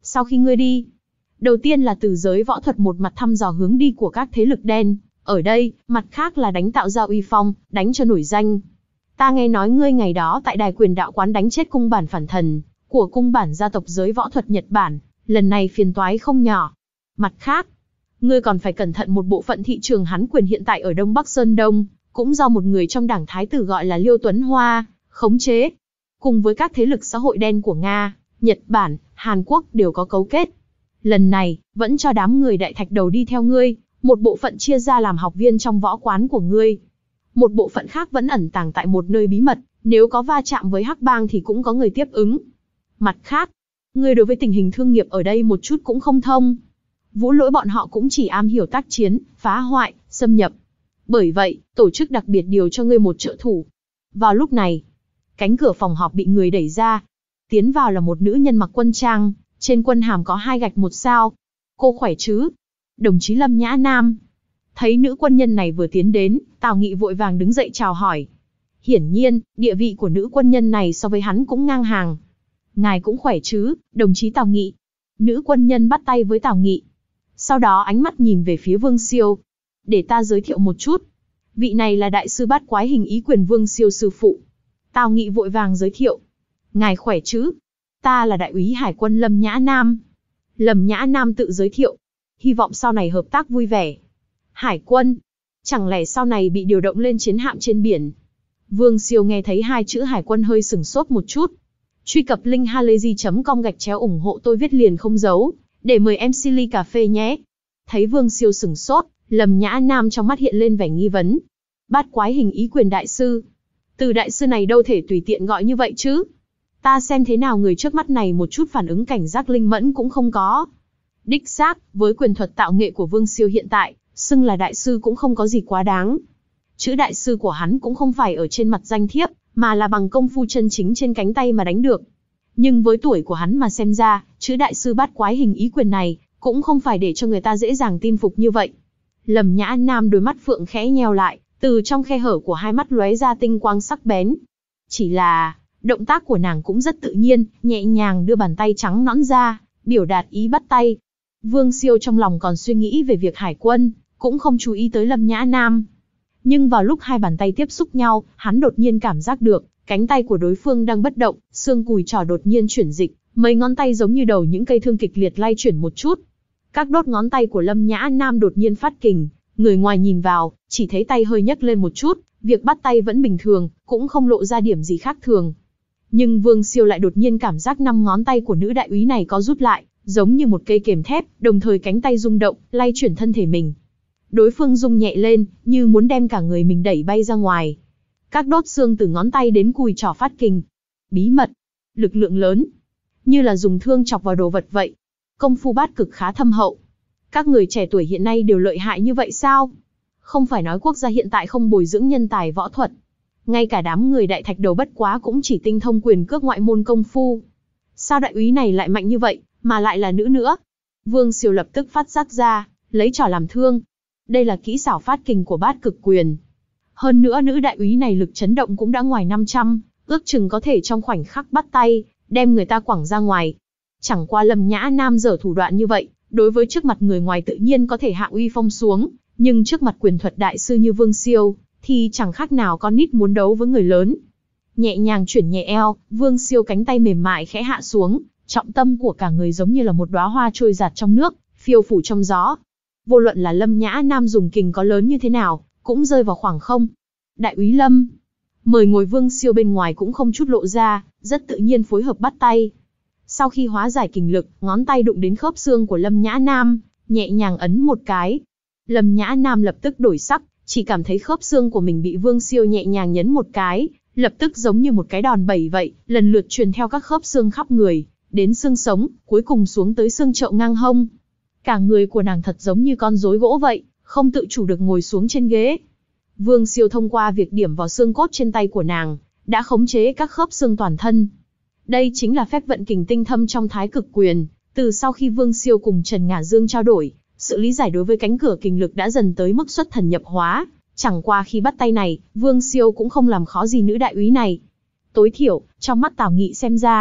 Sau khi ngươi đi, đầu tiên là từ giới võ thuật một mặt thăm dò hướng đi của các thế lực đen, ở đây, mặt khác là đánh tạo ra uy phong, đánh cho nổi danh. Ta nghe nói ngươi ngày đó tại đài quyền đạo quán đánh chết cung bản phản thần, của cung bản gia tộc giới võ thuật Nhật Bản, lần này phiền toái không nhỏ. Mặt khác, ngươi còn phải cẩn thận một bộ phận thị trường hắn quyền hiện tại ở Đông Bắc Sơn Đông, cũng do một người trong đảng thái tử gọi là Liêu Tuấn Hoa, khống chế. Cùng với các thế lực xã hội đen của Nga, Nhật Bản, Hàn Quốc đều có cấu kết. Lần này, vẫn cho đám người đại thạch đầu đi theo ngươi, một bộ phận chia ra làm học viên trong võ quán của ngươi. Một bộ phận khác vẫn ẩn tàng tại một nơi bí mật, nếu có va chạm với Hắc Bang thì cũng có người tiếp ứng. Mặt khác, ngươi đối với tình hình thương nghiệp ở đây một chút cũng không thông. Vũ Lỗi bọn họ cũng chỉ am hiểu tác chiến, phá hoại, xâm nhập. Bởi vậy, tổ chức đặc biệt điều cho ngươi một trợ thủ. Vào lúc này, cánh cửa phòng họp bị người đẩy ra. Tiến vào là một nữ nhân mặc quân trang, trên quân hàm có hai gạch một sao. Cô khỏe chứ? Đồng chí Lâm Nhã Nam. Thấy nữ quân nhân này vừa tiến đến, Tào Nghị vội vàng đứng dậy chào hỏi. Hiển nhiên, địa vị của nữ quân nhân này so với hắn cũng ngang hàng. Ngài cũng khỏe chứ, đồng chí Tào Nghị. Nữ quân nhân bắt tay với Tào Nghị. Sau đó ánh mắt nhìn về phía Vương Siêu. Để ta giới thiệu một chút. Vị này là đại sư bát quái hình ý quyền Vương Siêu sư phụ. Tào Nghị vội vàng giới thiệu. Ngài khỏe chứ? Ta là đại úy hải quân Lâm Nhã Nam. Lâm Nhã Nam tự giới thiệu. Hy vọng sau này hợp tác vui vẻ. Hải quân? Chẳng lẽ sau này bị điều động lên chiến hạm trên biển? Vương Siêu nghe thấy hai chữ hải quân hơi sừng sốt một chút. Truy cập link halayzi chấm com gạch chéo ủng hộ tôi viết liền không giấu, để mời em xê ly cà phê nhé. Thấy Vương Siêu sừng sốt, Lâm Nhã Nam trong mắt hiện lên vẻ nghi vấn. Bát quái hình ý quyền đại sư. Từ đại sư này đâu thể tùy tiện gọi như vậy chứ. Ta xem thế nào người trước mắt này một chút phản ứng cảnh giác linh mẫn cũng không có. Đích xác, với quyền thuật tạo nghệ của Vương Siêu hiện tại, xưng là đại sư cũng không có gì quá đáng. Chữ đại sư của hắn cũng không phải ở trên mặt danh thiếp, mà là bằng công phu chân chính trên cánh tay mà đánh được. Nhưng với tuổi của hắn mà xem ra, chữ đại sư bát quái hình ý quyền này, cũng không phải để cho người ta dễ dàng tin phục như vậy. Lâm Nhã Nam đôi mắt phượng khẽ nheo lại, từ trong khe hở của hai mắt lóe ra tinh quang sắc bén. Chỉ là, động tác của nàng cũng rất tự nhiên, nhẹ nhàng đưa bàn tay trắng nõn ra, biểu đạt ý bắt tay. Vương Siêu trong lòng còn suy nghĩ về việc hải quân, cũng không chú ý tới Lâm Nhã Nam. Nhưng vào lúc hai bàn tay tiếp xúc nhau, hắn đột nhiên cảm giác được, cánh tay của đối phương đang bất động, xương cùi trỏ đột nhiên chuyển dịch, mấy ngón tay giống như đầu những cây thương kịch liệt lay chuyển một chút. Các đốt ngón tay của Lâm Nhã Nam đột nhiên phát kình, người ngoài nhìn vào, chỉ thấy tay hơi nhấc lên một chút, việc bắt tay vẫn bình thường, cũng không lộ ra điểm gì khác thường. Nhưng Vương Siêu lại đột nhiên cảm giác năm ngón tay của nữ đại úy này có rút lại, giống như một cây kềm thép, đồng thời cánh tay rung động, lay chuyển thân thể mình. Đối phương rung nhẹ lên, như muốn đem cả người mình đẩy bay ra ngoài. Các đốt xương từ ngón tay đến cùi trỏ phát kình. Bí mật, lực lượng lớn, như là dùng thương chọc vào đồ vật vậy. Công phu bát cực khá thâm hậu. Các người trẻ tuổi hiện nay đều lợi hại như vậy sao? Không phải nói quốc gia hiện tại không bồi dưỡng nhân tài võ thuật. Ngay cả đám người đại thạch đầu bất quá cũng chỉ tinh thông quyền cước ngoại môn công phu. Sao đại úy này lại mạnh như vậy, mà lại là nữ nữa? Vương Siêu lập tức phát giác ra, lấy trỏ làm thương. Đây là kỹ xảo phát kình của bát cực quyền. Hơn nữa nữ đại úy này lực chấn động cũng đã ngoài năm trăm, ước chừng có thể trong khoảnh khắc bắt tay, đem người ta quẳng ra ngoài. Chẳng qua Lâm Nhã Nam dở thủ đoạn như vậy, đối với trước mặt người ngoài tự nhiên có thể hạ uy phong xuống, nhưng trước mặt quyền thuật đại sư như Vương Siêu, thì chẳng khác nào con nít muốn đấu với người lớn. Nhẹ nhàng chuyển nhẹ eo, Vương Siêu cánh tay mềm mại khẽ hạ xuống, trọng tâm của cả người giống như là một đóa hoa trôi giạt trong nước, phiêu phủ trong gió. Vô luận là Lâm Nhã Nam dùng kình có lớn như thế nào, cũng rơi vào khoảng không. Đại úy Lâm, mời ngồi. Vương Siêu bên ngoài cũng không chút lộ ra, rất tự nhiên phối hợp bắt tay. Sau khi hóa giải kình lực, ngón tay đụng đến khớp xương của Lâm Nhã Nam, nhẹ nhàng ấn một cái. Lâm Nhã Nam lập tức đổi sắc, chỉ cảm thấy khớp xương của mình bị Vương Siêu nhẹ nhàng nhấn một cái, lập tức giống như một cái đòn bẩy vậy, lần lượt truyền theo các khớp xương khắp người, đến xương sống, cuối cùng xuống tới xương chậu ngang hông. Cả người của nàng thật giống như con rối gỗ vậy, không tự chủ được ngồi xuống trên ghế. Vương Siêu thông qua việc điểm vào xương cốt trên tay của nàng, đã khống chế các khớp xương toàn thân. Đây chính là phép vận kình tinh thâm trong thái cực quyền. Từ sau khi Vương Siêu cùng Trần Ngả Dương trao đổi, sự lý giải đối với cánh cửa kình lực đã dần tới mức xuất thần nhập hóa. Chẳng qua khi bắt tay này, Vương Siêu cũng không làm khó gì nữ đại úy này. Tối thiểu, trong mắt Tào Nghị xem ra,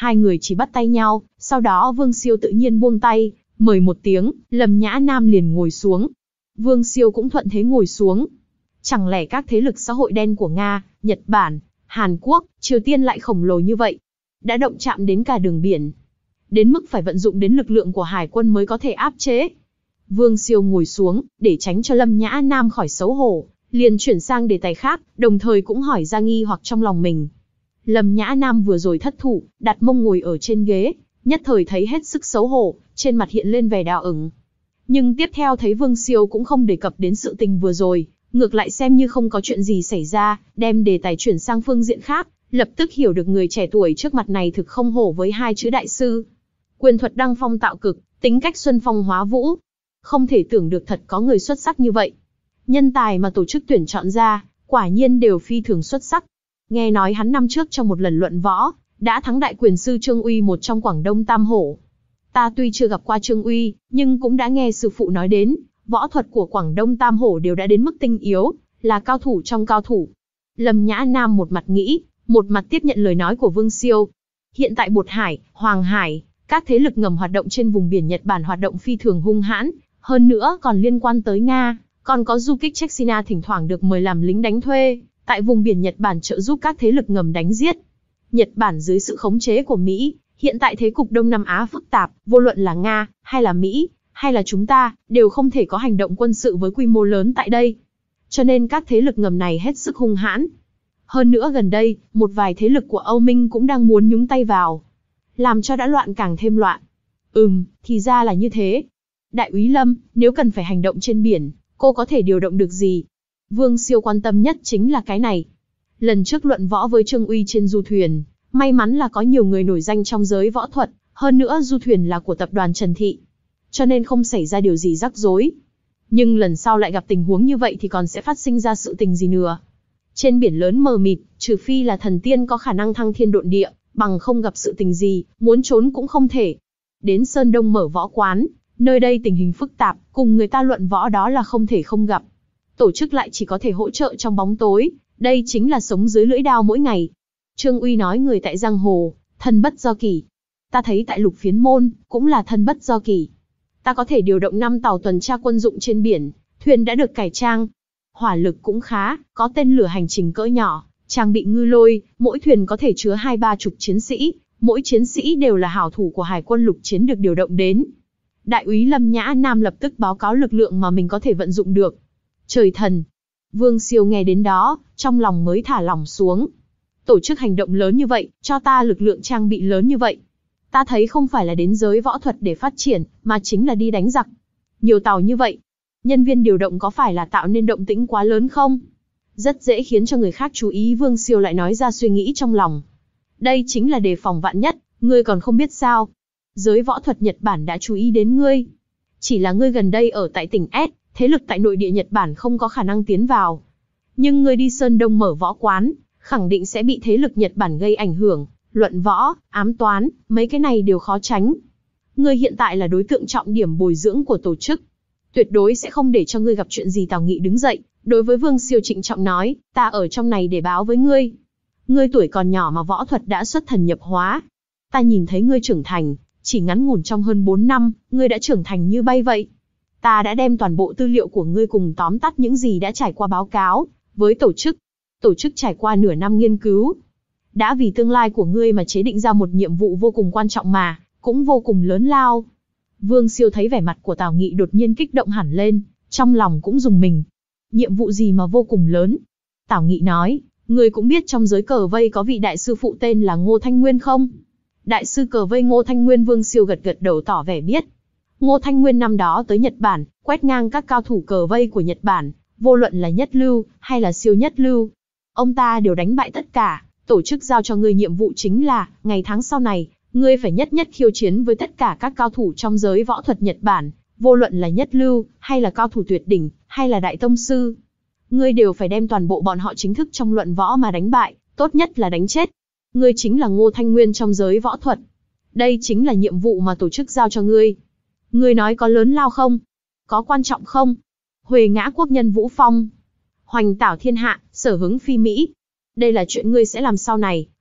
Hai người chỉ bắt tay nhau, sau đó Vương Siêu tự nhiên buông tay, mời một tiếng, Lâm Nhã Nam liền ngồi xuống. Vương Siêu cũng thuận thế ngồi xuống. Chẳng lẽ các thế lực xã hội đen của Nga, Nhật Bản, Hàn Quốc, Triều Tiên lại khổng lồ như vậy? Đã động chạm đến cả đường biển. Đến mức phải vận dụng đến lực lượng của hải quân mới có thể áp chế. Vương Siêu ngồi xuống, để tránh cho Lâm Nhã Nam khỏi xấu hổ, liền chuyển sang đề tài khác, đồng thời cũng hỏi ra nghi hoặc trong lòng mình. Lâm Nhã Nam vừa rồi thất thủ, đặt mông ngồi ở trên ghế, nhất thời thấy hết sức xấu hổ, trên mặt hiện lên vẻ đỏ ửng. Nhưng tiếp theo thấy Vương Siêu cũng không đề cập đến sự tình vừa rồi, ngược lại xem như không có chuyện gì xảy ra, đem đề tài chuyển sang phương diện khác, lập tức hiểu được người trẻ tuổi trước mặt này thực không hổ với hai chữ đại sư. Quyền thuật đăng phong tạo cực, tính cách xuân phong hóa vũ. Không thể tưởng được thật có người xuất sắc như vậy. Nhân tài mà tổ chức tuyển chọn ra, quả nhiên đều phi thường xuất sắc. Nghe nói hắn năm trước trong một lần luận võ, đã thắng đại quyền sư Trương Uy một trong Quảng Đông Tam Hổ. Ta tuy chưa gặp qua Trương Uy, nhưng cũng đã nghe sư phụ nói đến, võ thuật của Quảng Đông Tam Hổ đều đã đến mức tinh yếu, là cao thủ trong cao thủ. Lâm Nhã Nam một mặt nghĩ, một mặt tiếp nhận lời nói của Vương Siêu. Hiện tại Bột Hải, Hoàng Hải, các thế lực ngầm hoạt động trên vùng biển Nhật Bản hoạt động phi thường hung hãn, hơn nữa còn liên quan tới Nga, còn có du kích Chechnya thỉnh thoảng được mời làm lính đánh thuê, tại vùng biển Nhật Bản trợ giúp các thế lực ngầm đánh giết. Nhật Bản dưới sự khống chế của Mỹ, hiện tại thế cục Đông Nam Á phức tạp, vô luận là Nga, hay là Mỹ, hay là chúng ta, đều không thể có hành động quân sự với quy mô lớn tại đây. Cho nên các thế lực ngầm này hết sức hung hãn. Hơn nữa gần đây, một vài thế lực của Âu Minh cũng đang muốn nhúng tay vào, làm cho đã loạn càng thêm loạn. Ừm, thì ra là như thế. Đại úy Lâm, nếu cần phải hành động trên biển, cô có thể điều động được gì? Vương Siêu quan tâm nhất chính là cái này. Lần trước luận võ với Trương Uy trên du thuyền, may mắn là có nhiều người nổi danh trong giới võ thuật, hơn nữa du thuyền là của tập đoàn Trần Thị, cho nên không xảy ra điều gì rắc rối. Nhưng lần sau lại gặp tình huống như vậy thì còn sẽ phát sinh ra sự tình gì nữa? Trên biển lớn mờ mịt, trừ phi là thần tiên có khả năng thăng thiên độn địa, bằng không gặp sự tình gì, muốn trốn cũng không thể. Đến Sơn Đông mở võ quán, nơi đây tình hình phức tạp, cùng người ta luận võ đó là không thể không gặp. Tổ chức lại chỉ có thể hỗ trợ trong bóng tối, đây chính là sống dưới lưỡi đao mỗi ngày. Trương Uy nói người tại giang hồ, thân bất do kỷ. Ta thấy tại Lục Phiến Môn, cũng là thân bất do kỷ. Ta có thể điều động năm tàu tuần tra quân dụng trên biển, thuyền đã được cải trang. Hỏa lực cũng khá, có tên lửa hành trình cỡ nhỏ, trang bị ngư lôi, mỗi thuyền có thể chứa hai ba chục chiến sĩ, mỗi chiến sĩ đều là hảo thủ của Hải quân lục chiến được điều động đến. Đại úy Lâm Nhã Nam lập tức báo cáo lực lượng mà mình có thể vận dụng được. Trời thần! Vương Siêu nghe đến đó, trong lòng mới thả lỏng xuống. Tổ chức hành động lớn như vậy, cho ta lực lượng trang bị lớn như vậy. Ta thấy không phải là đến giới võ thuật để phát triển, mà chính là đi đánh giặc. Nhiều tàu như vậy, nhân viên điều động có phải là tạo nên động tĩnh quá lớn không? Rất dễ khiến cho người khác chú ý. Vương Siêu lại nói ra suy nghĩ trong lòng. Đây chính là đề phòng vạn nhất, ngươi còn không biết sao. Giới võ thuật Nhật Bản đã chú ý đến ngươi. Chỉ là ngươi gần đây ở tại tỉnh S, thế lực tại nội địa Nhật Bản không có khả năng tiến vào. Nhưng ngươi đi Sơn Đông mở võ quán, khẳng định sẽ bị thế lực Nhật Bản gây ảnh hưởng, luận võ, ám toán, mấy cái này đều khó tránh. Ngươi hiện tại là đối tượng trọng điểm bồi dưỡng của tổ chức. Tuyệt đối sẽ không để cho ngươi gặp chuyện gì. Tào Nghị đứng dậy, đối với Vương Siêu trịnh trọng nói, ta ở trong này để báo với ngươi. Ngươi tuổi còn nhỏ mà võ thuật đã xuất thần nhập hóa. Ta nhìn thấy ngươi trưởng thành, chỉ ngắn ngủn trong hơn bốn năm, ngươi đã trưởng thành như bay vậy. Ta đã đem toàn bộ tư liệu của ngươi cùng tóm tắt những gì đã trải qua báo cáo với tổ chức. Tổ chức trải qua nửa năm nghiên cứu, đã vì tương lai của ngươi mà chế định ra một nhiệm vụ vô cùng quan trọng mà, cũng vô cùng lớn lao. Vương Siêu thấy vẻ mặt của Tào Nghị đột nhiên kích động hẳn lên, trong lòng cũng rùng mình. Nhiệm vụ gì mà vô cùng lớn? Tào Nghị nói, ngươi cũng biết trong giới cờ vây có vị đại sư phụ tên là Ngô Thanh Nguyên không? Đại sư cờ vây Ngô Thanh Nguyên. Vương Siêu gật gật đầu tỏ vẻ biết. Ngô Thanh Nguyên năm đó tới Nhật Bản, quét ngang các cao thủ cờ vây của Nhật Bản, vô luận là nhất lưu, hay là siêu nhất lưu. Ông ta đều đánh bại tất cả. Tổ chức giao cho ngươi nhiệm vụ chính là, ngày tháng sau này, ngươi phải nhất nhất khiêu chiến với tất cả các cao thủ trong giới võ thuật Nhật Bản, vô luận là nhất lưu, hay là cao thủ tuyệt đỉnh, hay là đại tông sư. Ngươi đều phải đem toàn bộ bọn họ chính thức trong luận võ mà đánh bại, tốt nhất là đánh chết. Ngươi chính là Ngô Thanh Nguyên trong giới võ thuật. Đây chính là nhiệm vụ mà tổ chức giao cho ngươi. Ngươi nói có lớn lao không? Có quan trọng không? Huề ngã quốc nhân Vũ Phong, hoành tảo thiên hạ, sở hứng phi Mỹ. Đây là chuyện ngươi sẽ làm sau này,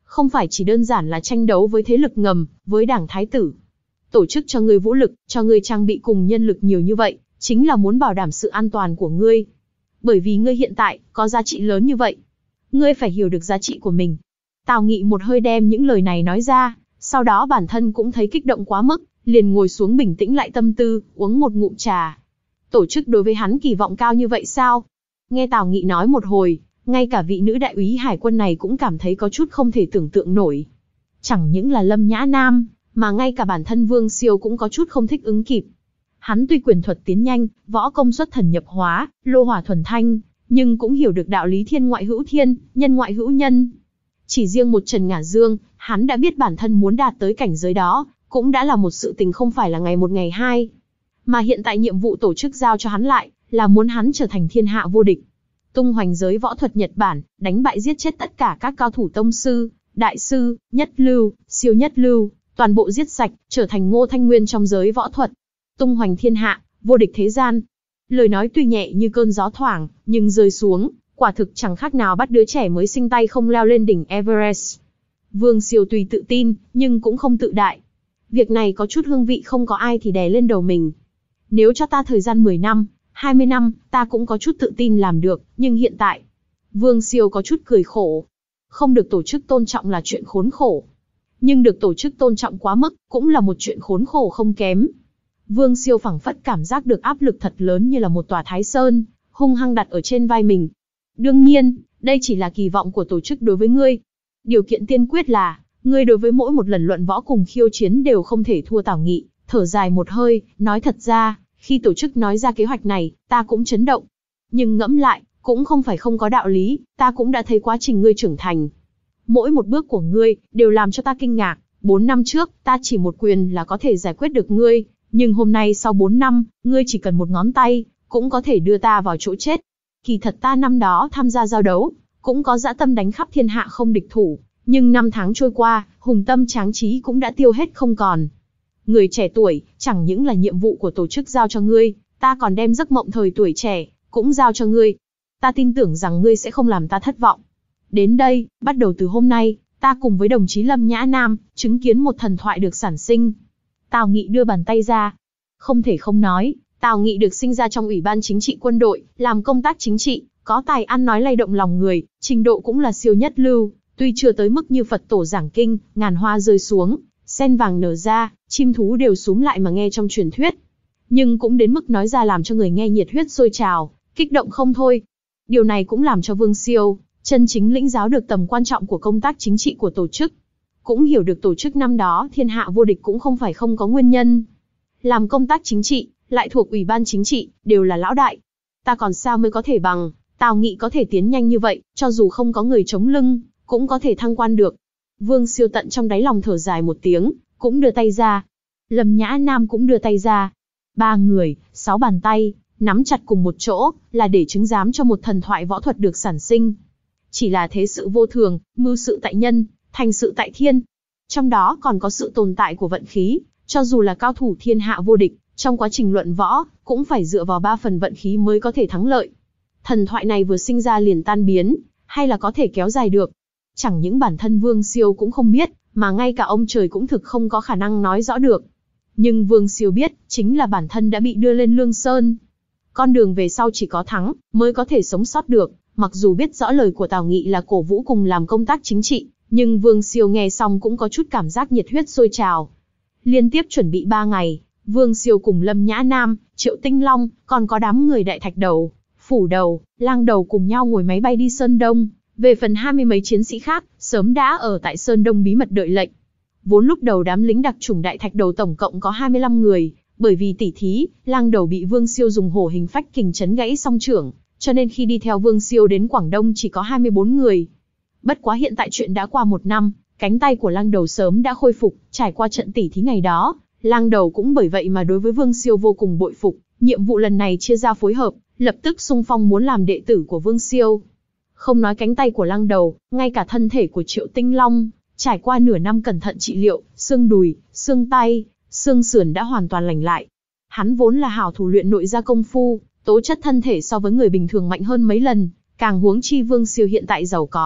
không phải chỉ đơn giản là tranh đấu với thế lực ngầm, với đảng thái tử. Tổ chức cho ngươi vũ lực, cho ngươi trang bị cùng nhân lực nhiều như vậy, chính là muốn bảo đảm sự an toàn của ngươi. Bởi vì ngươi hiện tại, có giá trị lớn như vậy. Ngươi phải hiểu được giá trị của mình. Tào Nghị một hơi đem những lời này nói ra, sau đó bản thân cũng thấy kích động quá mức, liền ngồi xuống bình tĩnh lại tâm tư, uống một ngụm trà. Tổ chức đối với hắn kỳ vọng cao như vậy sao? Nghe Tào Nghị nói một hồi, ngay cả vị nữ đại úy hải quân này cũng cảm thấy có chút không thể tưởng tượng nổi. Chẳng những là Lâm Nhã Nam, mà ngay cả bản thân Vương Siêu cũng có chút không thích ứng kịp. Hắn tuy quyền thuật tiến nhanh, võ công xuất thần nhập hóa, lô hỏa thuần thanh, nhưng cũng hiểu được đạo lý thiên ngoại hữu thiên, nhân ngoại hữu nhân. Chỉ riêng một Trần Ngả Dương, hắn đã biết bản thân muốn đạt tới cảnh giới đó, cũng đã là một sự tình không phải là ngày một ngày hai. Mà hiện tại nhiệm vụ tổ chức giao cho hắn lại, là muốn hắn trở thành thiên hạ vô địch. Tung hoành giới võ thuật Nhật Bản, đánh bại giết chết tất cả các cao thủ tông sư, đại sư, nhất lưu, siêu nhất lưu, toàn bộ giết sạch, trở thành Ngô Thanh Nguyên trong giới võ thuật. Tung hoành thiên hạ, vô địch thế gian. Lời nói tuy nhẹ như cơn gió thoảng, nhưng rơi xuống, quả thực chẳng khác nào bắt đứa trẻ mới sinh tay không leo lên đỉnh Everest. Vương Siêu tuy tự tin, nhưng cũng không tự đại. Việc này có chút hương vị không có ai thì đè lên đầu mình. Nếu cho ta thời gian mười năm, hai mươi năm, ta cũng có chút tự tin làm được, nhưng hiện tại... Vương Siêu có chút cười khổ. Không được tổ chức tôn trọng là chuyện khốn khổ. Nhưng được tổ chức tôn trọng quá mức, cũng là một chuyện khốn khổ không kém. Vương Siêu phảng phất cảm giác được áp lực thật lớn như là một tòa Thái Sơn, hung hăng đặt ở trên vai mình. Đương nhiên, đây chỉ là kỳ vọng của tổ chức đối với ngươi. Điều kiện tiên quyết là, ngươi đối với mỗi một lần luận võ cùng khiêu chiến đều không thể thua Tào Nghị. Thở dài một hơi, nói thật ra, khi tổ chức nói ra kế hoạch này, ta cũng chấn động. Nhưng ngẫm lại, cũng không phải không có đạo lý, ta cũng đã thấy quá trình ngươi trưởng thành. Mỗi một bước của ngươi, đều làm cho ta kinh ngạc. Bốn năm trước, ta chỉ một quyền là có thể giải quyết được ngươi. Nhưng hôm nay sau bốn năm, ngươi chỉ cần một ngón tay, cũng có thể đưa ta vào chỗ chết. Kỳ thật ta năm đó tham gia giao đấu, cũng có dã tâm đánh khắp thiên hạ không địch thủ. Nhưng năm tháng trôi qua, hùng tâm tráng trí cũng đã tiêu hết không còn. Người trẻ tuổi, chẳng những là nhiệm vụ của tổ chức giao cho ngươi, ta còn đem giấc mộng thời tuổi trẻ, cũng giao cho ngươi. Ta tin tưởng rằng ngươi sẽ không làm ta thất vọng. Đến đây, bắt đầu từ hôm nay, ta cùng với đồng chí Lâm Nhã Nam, chứng kiến một thần thoại được sản sinh. Tào Nghị đưa bàn tay ra. Không thể không nói, Tào Nghị được sinh ra trong Ủy ban Chính trị quân đội, làm công tác chính trị, có tài ăn nói lay động lòng người, trình độ cũng là siêu nhất lưu, tuy chưa tới mức như Phật tổ giảng kinh, ngàn hoa rơi xuống, sen vàng nở ra, chim thú đều súm lại mà nghe trong truyền thuyết. Nhưng cũng đến mức nói ra làm cho người nghe nhiệt huyết sôi trào, kích động không thôi. Điều này cũng làm cho Vương Siêu chân chính lĩnh giáo được tầm quan trọng của công tác chính trị của tổ chức. Cũng hiểu được tổ chức năm đó thiên hạ vô địch cũng không phải không có nguyên nhân. Làm công tác chính trị, lại thuộc Ủy ban Chính trị, đều là lão đại. Ta còn sao mới có thể bằng, Tào Nghị có thể tiến nhanh như vậy, cho dù không có người chống lưng, cũng có thể thăng quan được. Vương Siêu tận trong đáy lòng thở dài một tiếng, cũng đưa tay ra. Lâm Nhã Nam cũng đưa tay ra. Ba người, sáu bàn tay, nắm chặt cùng một chỗ, là để chứng giám cho một thần thoại võ thuật được sản sinh. Chỉ là thế sự vô thường, mưu sự tại nhân, thành sự tại thiên. Trong đó còn có sự tồn tại của vận khí, cho dù là cao thủ thiên hạ vô địch, trong quá trình luận võ, cũng phải dựa vào ba phần vận khí mới có thể thắng lợi. Thần thoại này vừa sinh ra liền tan biến, hay là có thể kéo dài được. Chẳng những bản thân Vương Siêu cũng không biết, mà ngay cả ông trời cũng thực không có khả năng nói rõ được. Nhưng Vương Siêu biết, chính là bản thân đã bị đưa lên Lương Sơn. Con đường về sau chỉ có thắng, mới có thể sống sót được. Mặc dù biết rõ lời của Tào Nghị là cổ vũ cùng làm công tác chính trị, nhưng Vương Siêu nghe xong cũng có chút cảm giác nhiệt huyết sôi trào. Liên tiếp chuẩn bị ba ngày, Vương Siêu cùng Lâm Nhã Nam, Triệu Tinh Long, còn có đám người Đại Thạch Đầu, Phủ Đầu, Lang Đầu cùng nhau ngồi máy bay đi Sơn Đông. Về phần hai mươi mấy chiến sĩ khác, sớm đã ở tại Sơn Đông bí mật đợi lệnh. Vốn lúc đầu đám lính đặc chủng Đại Thạch Đầu tổng cộng có hai mươi lăm người, bởi vì tỉ thí, Lang Đầu bị Vương Siêu dùng hổ hình phách kình chấn gãy song chưởng, cho nên khi đi theo Vương Siêu đến Quảng Đông chỉ có hai mươi bốn người. Bất quá hiện tại chuyện đã qua một năm, cánh tay của Lang Đầu sớm đã khôi phục, trải qua trận tỉ thí ngày đó, Lang Đầu cũng bởi vậy mà đối với Vương Siêu vô cùng bội phục, nhiệm vụ lần này chia ra phối hợp, lập tức xung phong muốn làm đệ tử của Vương Siêu. Không nói cánh tay của Lang Đầu, ngay cả thân thể của Triệu Tinh Long, trải qua nửa năm cẩn thận trị liệu, xương đùi, xương tay, xương sườn đã hoàn toàn lành lại. Hắn vốn là hảo thủ luyện nội gia công phu, tố chất thân thể so với người bình thường mạnh hơn mấy lần, càng huống chi Vương Siêu hiện tại giàu có,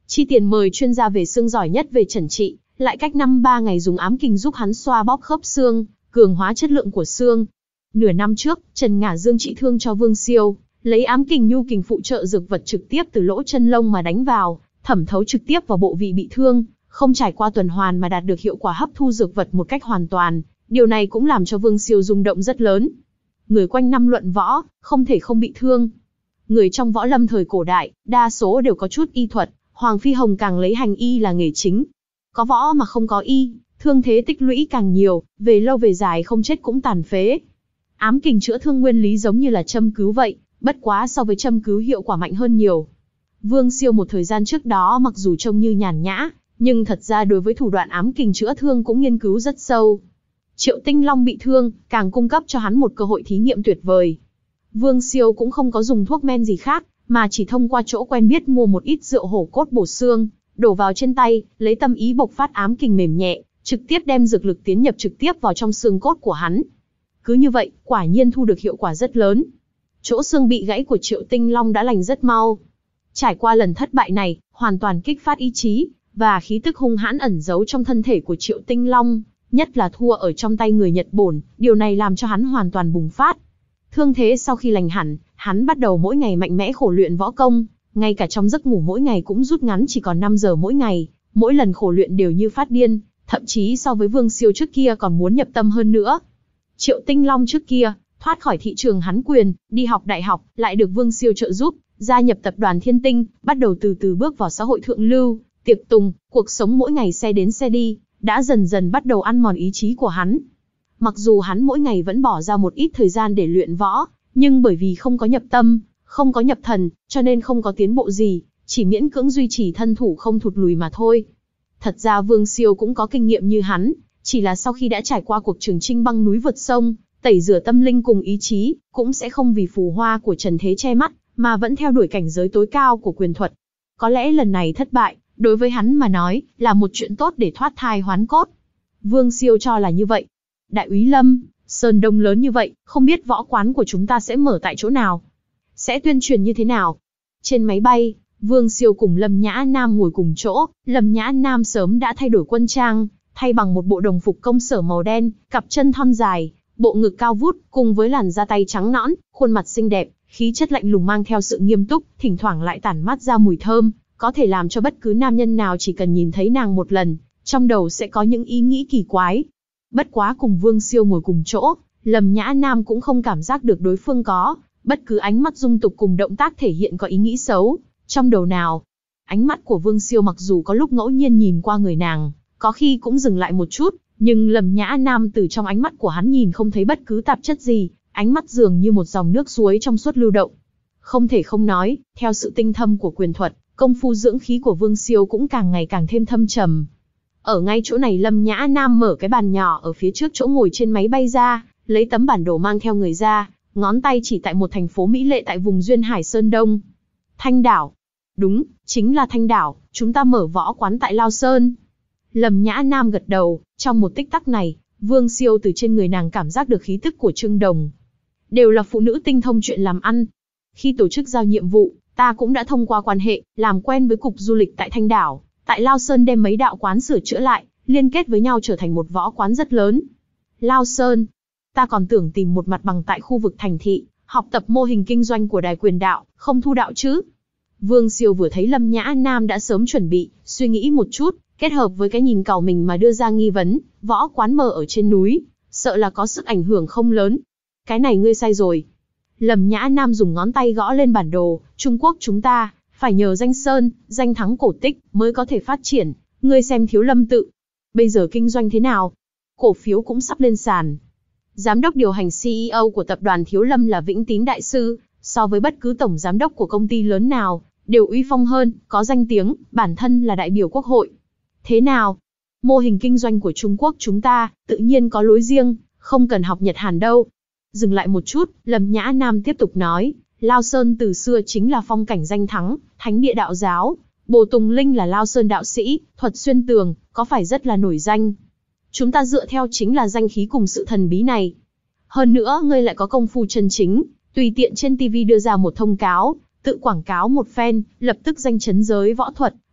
Chi tiền mời chuyên gia về xương giỏi nhất về chẩn trị, lại cách năm ba ngày dùng ám kình giúp hắn xoa bóp khớp xương, cường hóa chất lượng của xương. Nửa năm trước, Trần Ngả Dương trị thương cho Vương Siêu, lấy ám kình nhu kình phụ trợ dược vật trực tiếp từ lỗ chân lông mà đánh vào, thẩm thấu trực tiếp vào bộ vị bị thương, không trải qua tuần hoàn mà đạt được hiệu quả hấp thu dược vật một cách hoàn toàn. Điều này cũng làm cho Vương Siêu rung động rất lớn. Người quanh năm luận võ, không thể không bị thương. Người trong võ lâm thời cổ đại, đa số đều có chút y thuật, Hoàng Phi Hồng càng lấy hành y là nghề chính. Có võ mà không có y, thương thế tích lũy càng nhiều, về lâu về dài không chết cũng tàn phế. Ám kình chữa thương nguyên lý giống như là châm cứu vậy, bất quá so với châm cứu hiệu quả mạnh hơn nhiều. Vương Siêu một thời gian trước đó mặc dù trông như nhàn nhã, nhưng thật ra đối với thủ đoạn ám kình chữa thương cũng nghiên cứu rất sâu. Triệu Tinh Long bị thương, càng cung cấp cho hắn một cơ hội thí nghiệm tuyệt vời. Vương Siêu cũng không có dùng thuốc men gì khác, mà chỉ thông qua chỗ quen biết mua một ít rượu hổ cốt bổ xương, đổ vào trên tay, lấy tâm ý bộc phát ám kình mềm nhẹ, trực tiếp đem dược lực tiến nhập trực tiếp vào trong xương cốt của hắn. Cứ như vậy, quả nhiên thu được hiệu quả rất lớn. Chỗ xương bị gãy của Triệu Tinh Long đã lành rất mau. Trải qua lần thất bại này, hoàn toàn kích phát ý chí, và khí tức hung hãn ẩn giấu trong thân thể của Triệu Tinh Long, nhất là thua ở trong tay người Nhật Bổn, điều này làm cho hắn hoàn toàn bùng phát. Thương thế sau khi lành hẳn, hắn bắt đầu mỗi ngày mạnh mẽ khổ luyện võ công, ngay cả trong giấc ngủ mỗi ngày cũng rút ngắn chỉ còn năm giờ mỗi ngày, mỗi lần khổ luyện đều như phát điên, thậm chí so với Vương Siêu trước kia còn muốn nhập tâm hơn nữa. Triệu Tinh Long trước kia, thoát khỏi thị trường hắn quyền, đi học đại học, lại được Vương Siêu trợ giúp, gia nhập tập đoàn Thiên Tinh, bắt đầu từ từ bước vào xã hội thượng lưu, tiệc tùng, cuộc sống mỗi ngày xe đến xe đi, đã dần dần bắt đầu ăn mòn ý chí của hắn. Mặc dù hắn mỗi ngày vẫn bỏ ra một ít thời gian để luyện võ, nhưng bởi vì không có nhập tâm, không có nhập thần, cho nên không có tiến bộ gì, chỉ miễn cưỡng duy trì thân thủ không thụt lùi mà thôi. Thật ra Vương Siêu cũng có kinh nghiệm như hắn, chỉ là sau khi đã trải qua cuộc trường chinh băng núi vượt sông, tẩy rửa tâm linh cùng ý chí, cũng sẽ không vì phù hoa của trần thế che mắt, mà vẫn theo đuổi cảnh giới tối cao của quyền thuật. Có lẽ lần này thất bại, đối với hắn mà nói, là một chuyện tốt để thoát thai hoán cốt. Vương Siêu cho là như vậy. Đại úy Lâm, Sơn Đông lớn như vậy, không biết võ quán của chúng ta sẽ mở tại chỗ nào? Sẽ tuyên truyền như thế nào? Trên máy bay, Vương Siêu cùng Lâm Nhã Nam ngồi cùng chỗ, Lâm Nhã Nam sớm đã thay đổi quân trang, thay bằng một bộ đồng phục công sở màu đen, cặp chân thon dài, bộ ngực cao vút, cùng với làn da tay trắng nõn, khuôn mặt xinh đẹp, khí chất lạnh lùng mang theo sự nghiêm túc, thỉnh thoảng lại tản mát ra mùi thơm, có thể làm cho bất cứ nam nhân nào chỉ cần nhìn thấy nàng một lần, trong đầu sẽ có những ý nghĩ kỳ quái. Bất quá cùng Vương Siêu ngồi cùng chỗ, Lâm Nhã Nam cũng không cảm giác được đối phương có bất cứ ánh mắt dung tục cùng động tác thể hiện có ý nghĩ xấu trong đầu nào. Ánh mắt của Vương Siêu mặc dù có lúc ngẫu nhiên nhìn qua người nàng, có khi cũng dừng lại một chút, nhưng Lâm Nhã Nam từ trong ánh mắt của hắn nhìn không thấy bất cứ tạp chất gì, ánh mắt dường như một dòng nước suối trong suốt lưu động. Không thể không nói, theo sự tinh thâm của quyền thuật, công phu dưỡng khí của Vương Siêu cũng càng ngày càng thêm thâm trầm. Ở ngay chỗ này Lâm Nhã Nam mở cái bàn nhỏ ở phía trước chỗ ngồi trên máy bay ra, lấy tấm bản đồ mang theo người ra, ngón tay chỉ tại một thành phố mỹ lệ tại vùng duyên hải Sơn Đông. Thanh Đảo. Đúng, chính là Thanh Đảo, chúng ta mở võ quán tại Lao Sơn. Lâm Nhã Nam gật đầu, trong một tích tắc này, Vương Siêu từ trên người nàng cảm giác được khí tức của Trương Đồng. Đều là phụ nữ tinh thông chuyện làm ăn. Khi tổ chức giao nhiệm vụ, ta cũng đã thông qua quan hệ, làm quen với cục du lịch tại Thanh Đảo, tại Lao Sơn đem mấy đạo quán sửa chữa lại, liên kết với nhau trở thành một võ quán rất lớn. Lao Sơn, ta còn tưởng tìm một mặt bằng tại khu vực thành thị, học tập mô hình kinh doanh của Đài Quyền Đạo, không thu đạo chứ. Vương Siêu vừa thấy Lâm Nhã Nam đã sớm chuẩn bị, suy nghĩ một chút, kết hợp với cái nhìn càu mình mà đưa ra nghi vấn, võ quán mở ở trên núi, sợ là có sức ảnh hưởng không lớn. Cái này ngươi sai rồi. Lâm Nhã Nam dùng ngón tay gõ lên bản đồ, Trung Quốc chúng ta, phải nhờ danh sơn, danh thắng cổ tích, mới có thể phát triển, ngươi xem Thiếu Lâm tự. Bây giờ kinh doanh thế nào? Cổ phiếu cũng sắp lên sàn. Giám đốc điều hành xê e ô của tập đoàn Thiếu Lâm là Vĩnh Tín Đại Sư, so với bất cứ tổng giám đốc của công ty lớn nào, đều uy phong hơn, có danh tiếng, bản thân là đại biểu quốc hội. Thế nào? Mô hình kinh doanh của Trung Quốc chúng ta, tự nhiên có lối riêng, không cần học Nhật Hàn đâu. Dừng lại một chút, Lâm Nhã Nam tiếp tục nói, Lao Sơn từ xưa chính là phong cảnh danh thắng, thánh địa đạo giáo. Bồ Tùng Linh là Lao Sơn đạo sĩ, thuật xuyên tường, có phải rất là nổi danh. Chúng ta dựa theo chính là danh khí cùng sự thần bí này. Hơn nữa, ngươi lại có công phu chân chính, tùy tiện trên ti vi đưa ra một thông cáo, tự quảng cáo một phen, lập tức danh chấn giới võ thuật,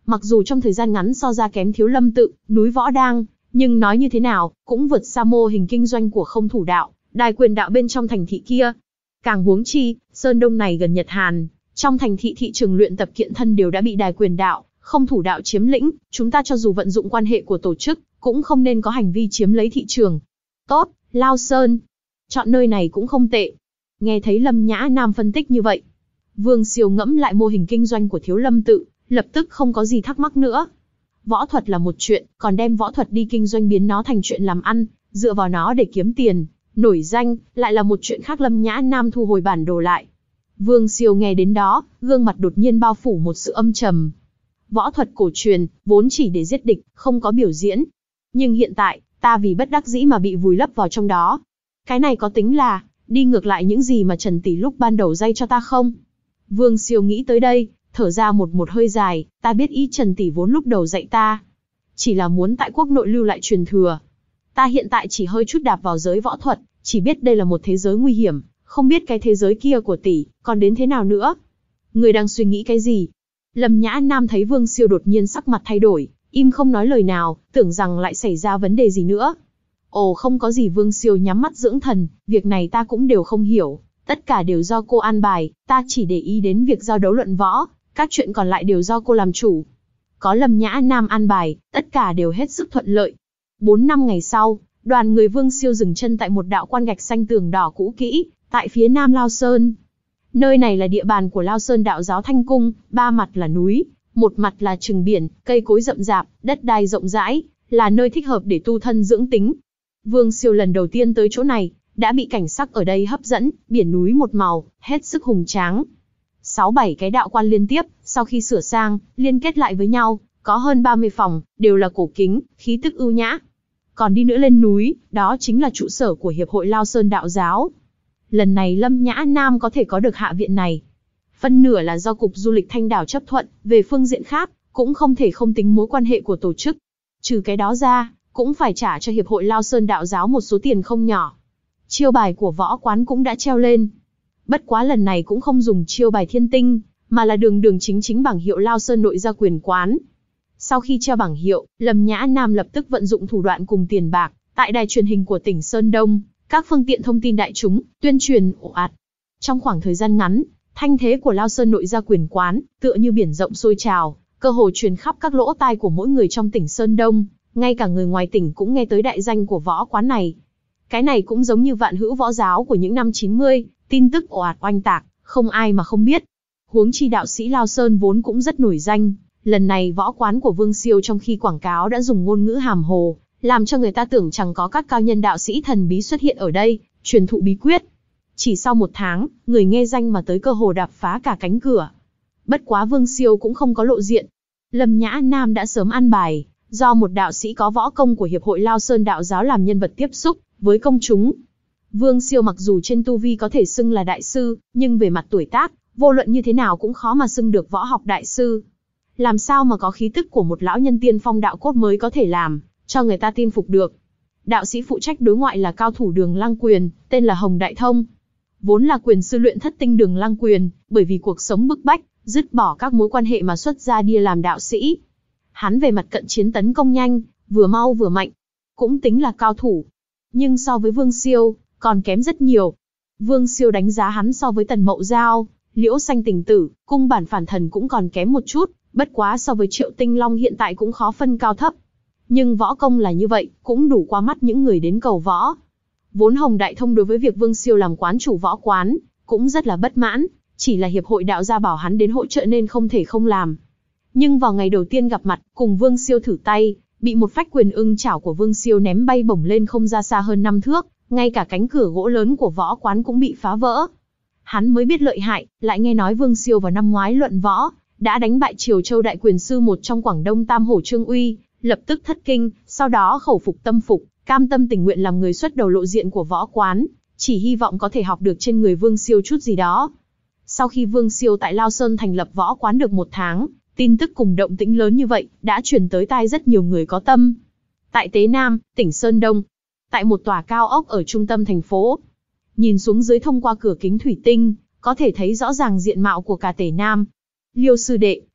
Mặc dù trong thời gian ngắn so ra kém Thiếu Lâm Tự, núi Võ Đang, nhưng nói như thế nào, cũng vượt xa mô hình kinh doanh của Không Thủ Đạo, đài quyền đạo bên trong thành thị kia. Càng huống chi, Sơn Đông này gần Nhật Hàn, trong thành thị thị trường luyện tập kiện thân đều đã bị đài quyền đạo, Không Thủ Đạo chiếm lĩnh, chúng ta cho dù vận dụng quan hệ của tổ chức, cũng không nên có hành vi chiếm lấy thị trường. Tốt, Lao Sơn. Chọn nơi này cũng không tệ. Nghe thấy Lâm Nhã Nam phân tích như vậy, Vương Siêu ngẫm lại mô hình kinh doanh của Thiếu Lâm Tự, lập tức không có gì thắc mắc nữa. Võ thuật là một chuyện, còn đem võ thuật đi kinh doanh biến nó thành chuyện làm ăn, dựa vào nó để kiếm tiền, nổi danh, lại là một chuyện khác. Lâm Nhã Nam thu hồi bản đồ lại. Vương Siêu nghe đến đó, gương mặt đột nhiên bao phủ một sự âm trầm. Võ thuật cổ truyền, vốn chỉ để giết địch, không có biểu diễn. Nhưng hiện tại, ta vì bất đắc dĩ mà bị vùi lấp vào trong đó. Cái này có tính là đi ngược lại những gì mà Trần Tỷ lúc ban đầu dạy cho ta không? Vương Siêu nghĩ tới đây, thở ra một một hơi dài, ta biết ý Trần Tỷ vốn lúc đầu dạy ta. Chỉ là muốn tại quốc nội lưu lại truyền thừa. Ta hiện tại chỉ hơi chút đạp vào giới võ thuật, chỉ biết đây là một thế giới nguy hiểm, không biết cái thế giới kia của Tỷ, còn đến thế nào nữa. Người đang suy nghĩ cái gì? Lâm Nhã Nam thấy Vương Siêu đột nhiên sắc mặt thay đổi, im không nói lời nào, tưởng rằng lại xảy ra vấn đề gì nữa. Ồ không có gì. Vương Siêu nhắm mắt dưỡng thần, việc này ta cũng đều không hiểu, tất cả đều do cô an bài, ta chỉ để ý đến việc giao đấu luận võ, các chuyện còn lại đều do cô làm chủ. Có Lâm Nhã Nam an bài, tất cả đều hết sức thuận lợi. Bốn năm ngày sau, đoàn người Vương Siêu dừng chân tại một đạo quan gạch xanh tường đỏ cũ kỹ, tại phía nam Lao Sơn. Nơi này là địa bàn của Lao Sơn đạo giáo Thanh Cung, ba mặt là núi, một mặt là chừng biển, cây cối rậm rạp, đất đai rộng rãi, là nơi thích hợp để tu thân dưỡng tính. Vương Siêu lần đầu tiên tới chỗ này, đã bị cảnh sắc ở đây hấp dẫn, biển núi một màu, hết sức hùng tráng. Sáu bảy cái đạo quan liên tiếp, sau khi sửa sang, liên kết lại với nhau, có hơn ba mươi phòng, đều là cổ kính, khí tức ưu nhã. Còn đi nữa lên núi, đó chính là trụ sở của Hiệp hội Lao Sơn Đạo Giáo. Lần này Lâm Nhã Nam có thể có được hạ viện này, phân nửa là do Cục Du lịch Thanh Đảo chấp thuận, về phương diện khác, cũng không thể không tính mối quan hệ của tổ chức. Trừ cái đó ra, cũng phải trả cho Hiệp hội Lao Sơn Đạo Giáo một số tiền không nhỏ. Chiêu bài của võ quán cũng đã treo lên. Bất quá lần này cũng không dùng chiêu bài thiên tinh, mà là đường đường chính chính bảng hiệu Lao Sơn nội gia quyền quán. Sau khi treo bảng hiệu, Lâm Nhã Nam lập tức vận dụng thủ đoạn cùng tiền bạc, tại đài truyền hình của tỉnh Sơn Đông, các phương tiện thông tin đại chúng, tuyên truyền ồ ạt. Trong khoảng thời gian ngắn, thanh thế của Lao Sơn nội gia quyền quán, tựa như biển rộng sôi trào, cơ hồ truyền khắp các lỗ tai của mỗi người trong tỉnh Sơn Đông, ngay cả người ngoài tỉnh cũng nghe tới đại danh của võ quán này. Cái này cũng giống như Vạn Hữu Võ Giáo của những năm chín mươi, tin tức ồ ạt oanh tạc, không ai mà không biết. Huống chi đạo sĩ Lao Sơn vốn cũng rất nổi danh, lần này võ quán của Vương Siêu trong khi quảng cáo đã dùng ngôn ngữ hàm hồ, làm cho người ta tưởng chẳng có các cao nhân đạo sĩ thần bí xuất hiện ở đây, truyền thụ bí quyết. Chỉ sau một tháng, người nghe danh mà tới cơ hồ đạp phá cả cánh cửa. Bất quá Vương Siêu cũng không có lộ diện. Lâm Nhã Nam đã sớm ăn bài, do một đạo sĩ có võ công của Hiệp hội Lao Sơn Đạo Giáo làm nhân vật tiếp xúc với công chúng. Vương Siêu mặc dù trên tu vi có thể xưng là đại sư, nhưng về mặt tuổi tác, vô luận như thế nào cũng khó mà xưng được võ học đại sư. Làm sao mà có khí tức của một lão nhân tiên phong đạo cốt mới có thể làm cho người ta tin phục được. Đạo sĩ phụ trách đối ngoại là cao thủ Đường Lăng Quyền, tên là Hồng Đại Thông. Vốn là quyền sư luyện thất tinh Đường Lăng Quyền, bởi vì cuộc sống bức bách, dứt bỏ các mối quan hệ mà xuất gia đi làm đạo sĩ. Hắn về mặt cận chiến tấn công nhanh, vừa mau vừa mạnh, cũng tính là cao thủ. Nhưng so với Vương Siêu, còn kém rất nhiều. Vương Siêu đánh giá hắn so với Tần Mậu Giao, Liễu Xanh Tình Tử, Cung Bản Phản Thần cũng còn kém một chút, bất quá so với Triệu Tinh Long hiện tại cũng khó phân cao thấp. Nhưng võ công là như vậy, cũng đủ qua mắt những người đến cầu võ. Vốn Hồng Đại Thông đối với việc Vương Siêu làm quán chủ võ quán, cũng rất là bất mãn, chỉ là Hiệp hội Đạo gia bảo hắn đến hỗ trợ nên không thể không làm. Nhưng vào ngày đầu tiên gặp mặt, cùng Vương Siêu thử tay, bị một phách quyền ưng chảo của Vương Siêu ném bay bổng lên không ra xa hơn năm thước, ngay cả cánh cửa gỗ lớn của võ quán cũng bị phá vỡ. Hắn mới biết lợi hại, lại nghe nói Vương Siêu vào năm ngoái luận võ, đã đánh bại Triều Châu đại quyền sư một trong Quảng Đông Tam Hổ Trương Uy, lập tức thất kinh, sau đó khẩu phục tâm phục, cam tâm tình nguyện làm người xuất đầu lộ diện của võ quán, chỉ hy vọng có thể học được trên người Vương Siêu chút gì đó. Sau khi Vương Siêu tại Lao Sơn thành lập võ quán được một tháng, tin tức cùng động tĩnh lớn như vậy đã truyền tới tai rất nhiều người có tâm. Tại Tế Nam, tỉnh Sơn Đông, tại một tòa cao ốc ở trung tâm thành phố, nhìn xuống dưới thông qua cửa kính thủy tinh, có thể thấy rõ ràng diện mạo của cả Tế Nam. Liêu sư đệ,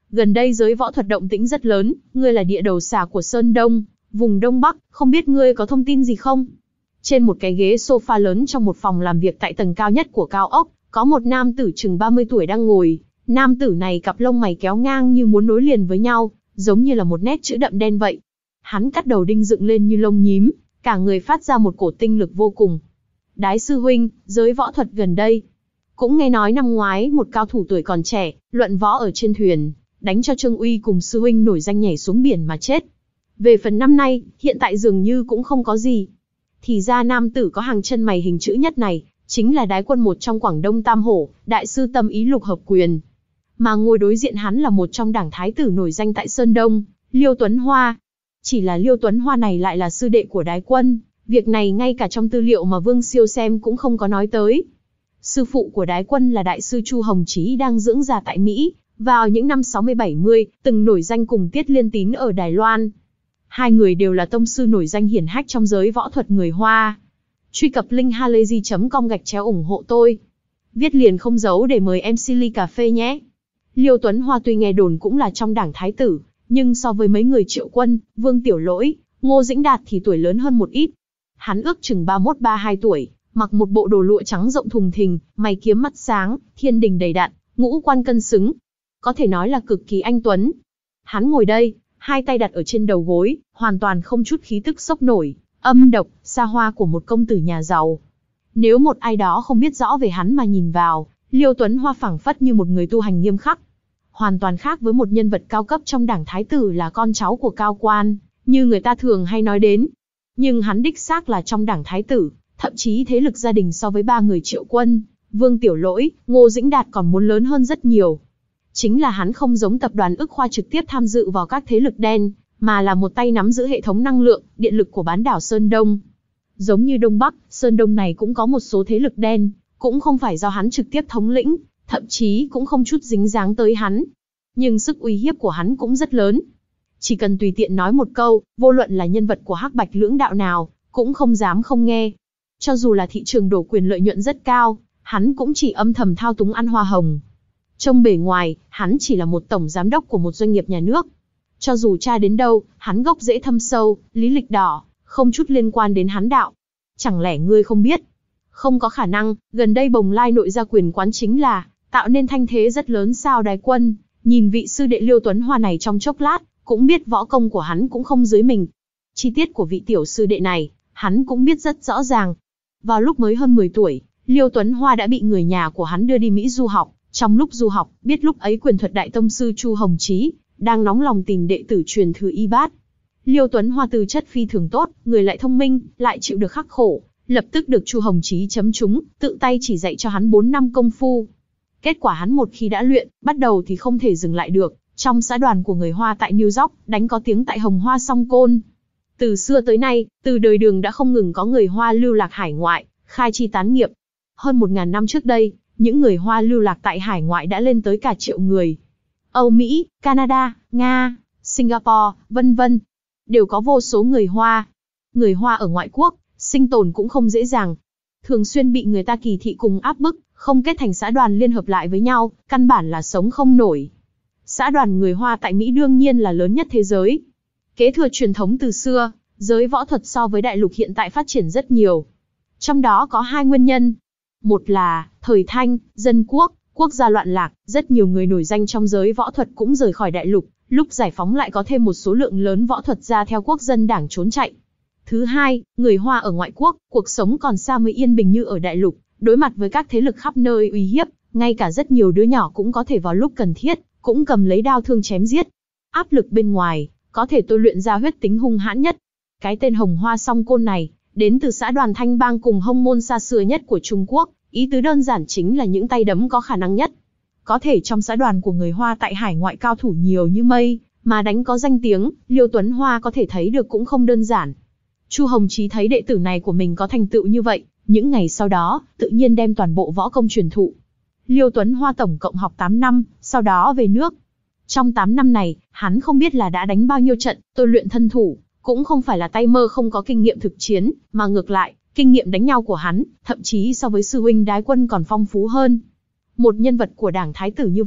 gần đây giới võ thuật động tĩnh rất lớn, ngươi là địa đầu xà của Sơn Đông, vùng Đông Bắc, không biết ngươi có thông tin gì không? Trên một cái ghế sofa lớn trong một phòng làm việc tại tầng cao nhất của cao ốc, có một nam tử chừng ba mươi tuổi đang ngồi. Nam tử này cặp lông mày kéo ngang như muốn nối liền với nhau, giống như là một nét chữ đậm đen vậy. Hắn cắt đầu đinh dựng lên như lông nhím, cả người phát ra một cổ tinh lực vô cùng. Đái sư huynh, giới võ thuật gần đây. Cũng nghe nói năm ngoái một cao thủ tuổi còn trẻ, luận võ ở trên thuyền, đánh cho Trương Uy cùng sư huynh nổi danh nhảy xuống biển mà chết. Về phần năm nay, hiện tại dường như cũng không có gì. Thì ra nam tử có hàng chân mày hình chữ nhất này, chính là Đái Quân một trong Quảng Đông Tam Hổ, đại sư Tâm Ý Lục Hợp Quyền. Mà ngồi đối diện hắn là một trong đảng thái tử nổi danh tại Sơn Đông, Liêu Tuấn Hoa. Chỉ là Liêu Tuấn Hoa này lại là sư đệ của Đái Quân, việc này ngay cả trong tư liệu mà Vương Siêu xem cũng không có nói tới. Sư phụ của Đái Quân là đại sư Chu Hồng Chí đang dưỡng già tại Mỹ, vào những năm sáu mươi bảy mươi, từng nổi danh cùng Tiết Liên Tín ở Đài Loan. Hai người đều là tông sư nổi danh hiển hách trong giới võ thuật người Hoa. Truy cập link halayzi chấm com gạch chéo ủng hộ tôi. Viết liền không giấu để mời em xê ly cà phê nhé. Liêu Tuấn Hoa tuy nghe đồn cũng là trong đảng thái tử, nhưng so với mấy người Triệu Quân, Vương Tiểu Lỗi, Ngô Dĩnh Đạt thì tuổi lớn hơn một ít. Hắn ước chừng ba mươi mốt ba mươi hai tuổi, mặc một bộ đồ lụa trắng rộng thùng thình, mày kiếm mắt sáng, thiên đình đầy đặn, ngũ quan cân xứng. Có thể nói là cực kỳ anh tuấn. Hắn ngồi đây, hai tay đặt ở trên đầu gối, hoàn toàn không chút khí tức sốc nổi, âm độc, xa hoa của một công tử nhà giàu. Nếu một ai đó không biết rõ về hắn mà nhìn vào, Liêu Tuấn Hoa phảng phất như một người tu hành nghiêm khắc. Hoàn toàn khác với một nhân vật cao cấp trong đảng thái tử là con cháu của cao quan, như người ta thường hay nói đến. Nhưng hắn đích xác là trong đảng thái tử, thậm chí thế lực gia đình so với ba người Triệu Quân, Vương Tiểu Lỗi, Ngô Dĩnh Đạt còn muốn lớn hơn rất nhiều. Chính là hắn không giống tập đoàn Ức Khoa trực tiếp tham dự vào các thế lực đen, mà là một tay nắm giữ hệ thống năng lượng, điện lực của bán đảo Sơn Đông. Giống như Đông Bắc, Sơn Đông này cũng có một số thế lực đen, cũng không phải do hắn trực tiếp thống lĩnh, thậm chí cũng không chút dính dáng tới hắn. Nhưng sức uy hiếp của hắn cũng rất lớn. Chỉ cần tùy tiện nói một câu, vô luận là nhân vật của Hắc Bạch lưỡng đạo nào, cũng không dám không nghe. Cho dù là thị trường đổ quyền lợi nhuận rất cao, hắn cũng chỉ âm thầm thao túng ăn hoa hồng. Trong bề ngoài, hắn chỉ là một tổng giám đốc của một doanh nghiệp nhà nước. Cho dù tra đến đâu, hắn gốc rễ thâm sâu, lý lịch đỏ, không chút liên quan đến hắn đạo. Chẳng lẽ ngươi không biết? Không có khả năng, gần đây Bồng Lai nội gia quyền quán chính là tạo nên thanh thế rất lớn sao Đái Quân. Nhìn vị sư đệ Liêu Tuấn Hoa này trong chốc lát, cũng biết võ công của hắn cũng không dưới mình. Chi tiết của vị tiểu sư đệ này, hắn cũng biết rất rõ ràng. Vào lúc mới hơn mười tuổi, Liêu Tuấn Hoa đã bị người nhà của hắn đưa đi Mỹ du học. Trong lúc du học, biết lúc ấy quyền thuật đại tông sư Chu Hồng Chí đang nóng lòng tìm đệ tử truyền thừa y bát. Liêu Tuấn Hoa tư chất phi thường tốt, người lại thông minh, lại chịu được khắc khổ, lập tức được Chu Hồng Chí chấm trúng, tự tay chỉ dạy cho hắn bốn năm công phu. Kết quả hắn một khi đã luyện, bắt đầu thì không thể dừng lại được. Trong xã đoàn của người Hoa tại New York, đánh có tiếng tại Hồng Hoa Song Côn. Từ xưa tới nay, từ đời Đường đã không ngừng có người Hoa lưu lạc hải ngoại, khai chi tán nghiệp. Hơn một ngàn năm trước đây, những người Hoa lưu lạc tại hải ngoại đã lên tới cả triệu người. Âu Mỹ, Canada, Nga, Singapore, vân vân, đều có vô số người Hoa. Người Hoa ở ngoại quốc, sinh tồn cũng không dễ dàng. Thường xuyên bị người ta kỳ thị cùng áp bức, không kết thành xã đoàn liên hợp lại với nhau, căn bản là sống không nổi. Xã đoàn người Hoa tại Mỹ đương nhiên là lớn nhất thế giới. Kế thừa truyền thống từ xưa, giới võ thuật so với đại lục hiện tại phát triển rất nhiều. Trong đó có hai nguyên nhân. Một là, thời Thanh, dân quốc, quốc gia loạn lạc, rất nhiều người nổi danh trong giới võ thuật cũng rời khỏi đại lục, lúc giải phóng lại có thêm một số lượng lớn võ thuật gia theo quốc dân đảng trốn chạy. Thứ hai, người Hoa ở ngoại quốc, cuộc sống còn xa mới yên bình như ở đại lục, đối mặt với các thế lực khắp nơi uy hiếp, ngay cả rất nhiều đứa nhỏ cũng có thể vào lúc cần thiết, cũng cầm lấy đao thương chém giết. Áp lực bên ngoài, có thể tôi luyện ra huyết tính hung hãn nhất. Cái tên Hồng Hoa Song Côn này, đến từ xã đoàn Thanh Bang cùng Hông Môn xa xưa nhất của Trung Quốc, ý tứ đơn giản chính là những tay đấm có khả năng nhất. Có thể trong xã đoàn của người Hoa tại hải ngoại cao thủ nhiều như mây, mà đánh có danh tiếng, Liêu Tuấn Hoa có thể thấy được cũng không đơn giản. Chu Hồng Chí thấy đệ tử này của mình có thành tựu như vậy, những ngày sau đó, tự nhiên đem toàn bộ võ công truyền thụ. Liêu Tuấn Hoa tổng cộng học tám năm, sau đó về nước. Trong tám năm này, hắn không biết là đã đánh bao nhiêu trận, tôi luyện thân thủ, cũng không phải là tay mơ không có kinh nghiệm thực chiến, mà ngược lại, kinh nghiệm đánh nhau của hắn, thậm chí so với sư huynh Đái Quân còn phong phú hơn. Một nhân vật của đảng thái tử như vậy,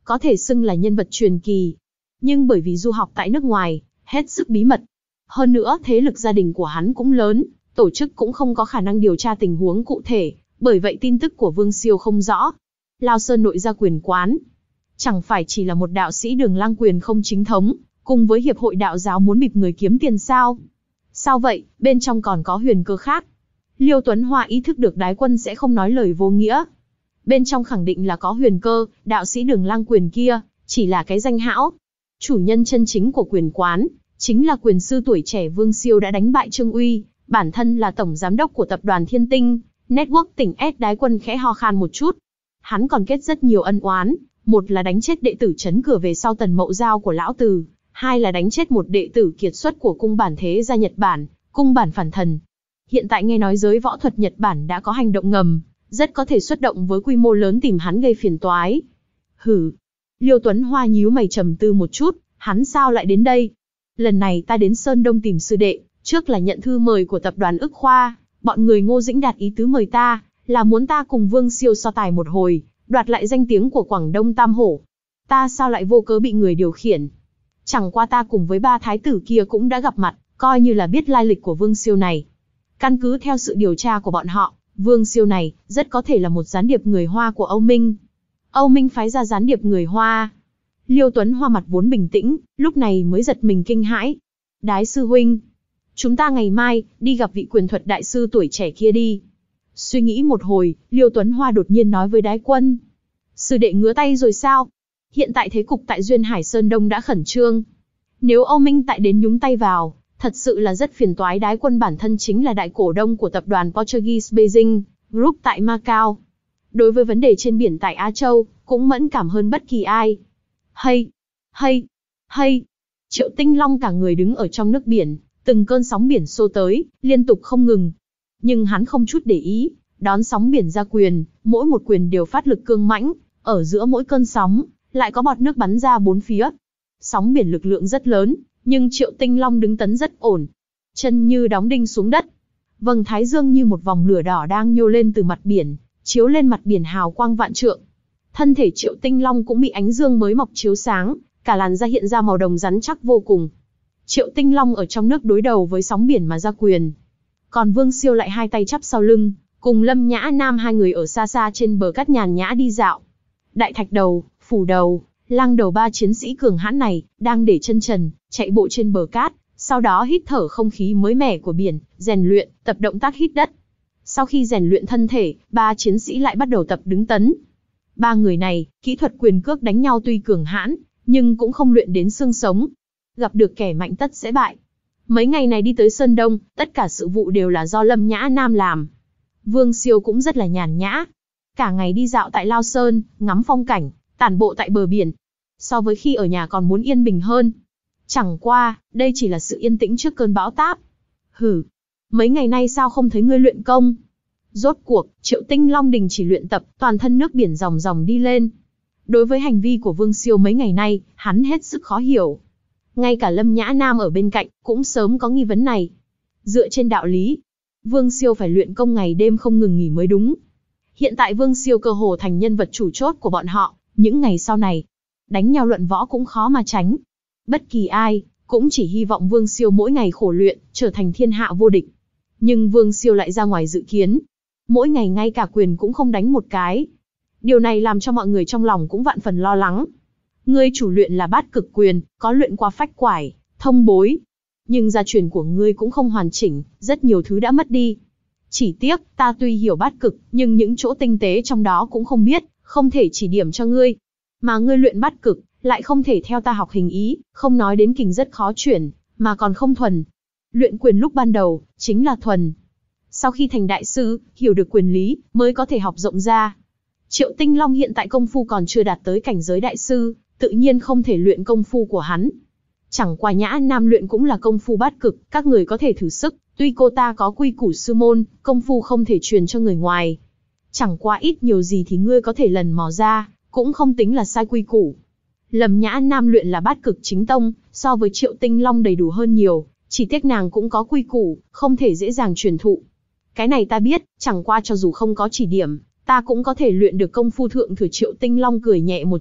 có thể xưng là nhân vật truyền kỳ. Nhưng bởi vì du học tại nước ngoài, hết sức bí mật. Hơn nữa thế lực gia đình của hắn cũng lớn, tổ chức cũng không có khả năng điều tra tình huống cụ thể, bởi vậy tin tức của Vương Siêu không rõ. Lao Sơn nội gia quyền quán, chẳng phải chỉ là một đạo sĩ Đường Lang quyền không chính thống, cùng với hiệp hội đạo giáo muốn bịp người kiếm tiền sao? Sao vậy, bên trong còn có huyền cơ khác. Liêu Tuấn Hoa ý thức được Đái Quân sẽ không nói lời vô nghĩa. Bên trong khẳng định là có huyền cơ, đạo sĩ Đường Lang quyền kia, chỉ là cái danh hão. Chủ nhân chân chính của quyền quán, chính là quyền sư tuổi trẻ Vương Siêu đã đánh bại Trương Uy, bản thân là tổng giám đốc của tập đoàn Thiên Tinh, Network tỉnh S. Đái Quân khẽ ho khan một chút. Hắn còn kết rất nhiều ân oán, một là đánh chết đệ tử trấn cửa về sau Tần Mậu Giao của lão Từ, hai là đánh chết một đệ tử kiệt xuất của cung bản thế gia Nhật Bản, cung bản phản thần. Hiện tại nghe nói giới võ thuật Nhật Bản đã có hành động ngầm, rất có thể xuất động với quy mô lớn tìm hắn gây phiền toái. Hử. Liêu Tuấn Hoa nhíu mày trầm tư một chút, hắn sao lại đến đây? Lần này ta đến Sơn Đông tìm sư đệ, trước là nhận thư mời của tập đoàn Ức Khoa, bọn người Ngô Dĩnh Đạt ý tứ mời ta, là muốn ta cùng Vương Siêu so tài một hồi, đoạt lại danh tiếng của Quảng Đông Tam Hổ. Ta sao lại vô cớ bị người điều khiển? Chẳng qua ta cùng với ba thái tử kia cũng đã gặp mặt, coi như là biết lai lịch của Vương Siêu này. Căn cứ theo sự điều tra của bọn họ, Vương Siêu này rất có thể là một gián điệp người Hoa của Âu Minh. Âu Minh phái ra gián điệp người Hoa. Liêu Tuấn Hoa mặt vốn bình tĩnh, lúc này mới giật mình kinh hãi. Đái sư huynh, chúng ta ngày mai đi gặp vị quyền thuật đại sư tuổi trẻ kia đi. Suy nghĩ một hồi, Liêu Tuấn Hoa đột nhiên nói với Đái Quân. Sư đệ ngứa tay rồi sao? Hiện tại thế cục tại Duyên Hải Sơn Đông đã khẩn trương. Nếu Âu Minh tại đến nhúng tay vào, thật sự là rất phiền toái. Đái Quân bản thân chính là đại cổ đông của tập đoàn Portuguese Beijing Group tại Macau. Đối với vấn đề trên biển tại Á Châu, cũng mẫn cảm hơn bất kỳ ai. Hay, hay, hay. Triệu Tinh Long cả người đứng ở trong nước biển, từng cơn sóng biển xô tới, liên tục không ngừng. Nhưng hắn không chút để ý, đón sóng biển ra quyền, mỗi một quyền đều phát lực cương mãnh, ở giữa mỗi cơn sóng, lại có bọt nước bắn ra bốn phía. Sóng biển lực lượng rất lớn, nhưng Triệu Tinh Long đứng tấn rất ổn. Chân như đóng đinh xuống đất. Vầng thái dương như một vòng lửa đỏ đang nhô lên từ mặt biển, chiếu lên mặt biển hào quang vạn trượng. Thân thể Triệu Tinh Long cũng bị ánh dương mới mọc chiếu sáng, cả làn da hiện ra màu đồng rắn chắc vô cùng. Triệu Tinh Long ở trong nước đối đầu với sóng biển mà ra quyền. Còn Vương Siêu lại hai tay chắp sau lưng, cùng Lâm Nhã Nam hai người ở xa xa trên bờ cát nhàn nhã đi dạo. Đại Thạch Đầu, Phủ Đầu, Lăng Đầu ba chiến sĩ cường hãn này, đang để chân trần, chạy bộ trên bờ cát, sau đó hít thở không khí mới mẻ của biển, rèn luyện, tập động tác hít đất. Sau khi rèn luyện thân thể, ba chiến sĩ lại bắt đầu tập đứng tấn. Ba người này, kỹ thuật quyền cước đánh nhau tuy cường hãn, nhưng cũng không luyện đến xương sống. Gặp được kẻ mạnh tất sẽ bại. Mấy ngày này đi tới Sơn Đông, tất cả sự vụ đều là do Lâm Nhã Nam làm. Vương Siêu cũng rất là nhàn nhã. Cả ngày đi dạo tại Lao Sơn, ngắm phong cảnh, tản bộ tại bờ biển. So với khi ở nhà còn muốn yên bình hơn. Chẳng qua, đây chỉ là sự yên tĩnh trước cơn bão táp. Hử, mấy ngày nay sao không thấy ngươi luyện công? Rốt cuộc, Triệu Tinh Long đình chỉ luyện tập, toàn thân nước biển ròng ròng đi lên. Đối với hành vi của Vương Siêu mấy ngày nay, hắn hết sức khó hiểu. Ngay cả Lâm Nhã Nam ở bên cạnh, cũng sớm có nghi vấn này. Dựa trên đạo lý, Vương Siêu phải luyện công ngày đêm không ngừng nghỉ mới đúng. Hiện tại Vương Siêu cơ hồ thành nhân vật chủ chốt của bọn họ, những ngày sau này, đánh nhau luận võ cũng khó mà tránh. Bất kỳ ai, cũng chỉ hy vọng Vương Siêu mỗi ngày khổ luyện, trở thành thiên hạ vô địch. Nhưng Vương Siêu lại ra ngoài dự kiến. Mỗi ngày ngay cả quyền cũng không đánh một cái. Điều này làm cho mọi người trong lòng cũng vạn phần lo lắng. Ngươi chủ luyện là bát cực quyền, có luyện qua phách quải, thông bối. Nhưng gia truyền của ngươi cũng không hoàn chỉnh, rất nhiều thứ đã mất đi. Chỉ tiếc, ta tuy hiểu bát cực, nhưng những chỗ tinh tế trong đó cũng không biết, không thể chỉ điểm cho ngươi. Mà ngươi luyện bát cực, lại không thể theo ta học hình ý, không nói đến kình rất khó chuyển, mà còn không thuần. Luyện quyền lúc ban đầu, chính là thuần. Sau khi thành đại sư, hiểu được quyền lý, mới có thể học rộng ra. Triệu Tinh Long hiện tại công phu còn chưa đạt tới cảnh giới đại sư, tự nhiên không thể luyện công phu của hắn. Chẳng qua Nhã Nam luyện cũng là công phu bát cực, các người có thể thử sức, tuy cô ta có quy củ sư môn, công phu không thể truyền cho người ngoài. Chẳng qua ít nhiều gì thì ngươi có thể lần mò ra, cũng không tính là sai quy củ. Lâm Nhã Nam luyện là bát cực chính tông, so với Triệu Tinh Long đầy đủ hơn nhiều, chỉ tiếc nàng cũng có quy củ, không thể dễ dàng truyền thụ. Cái này ta biết, chẳng qua cho dù không có chỉ điểm, ta cũng có thể luyện được công phu thượng thừa. Triệu Tinh Long cười nhẹ một chút,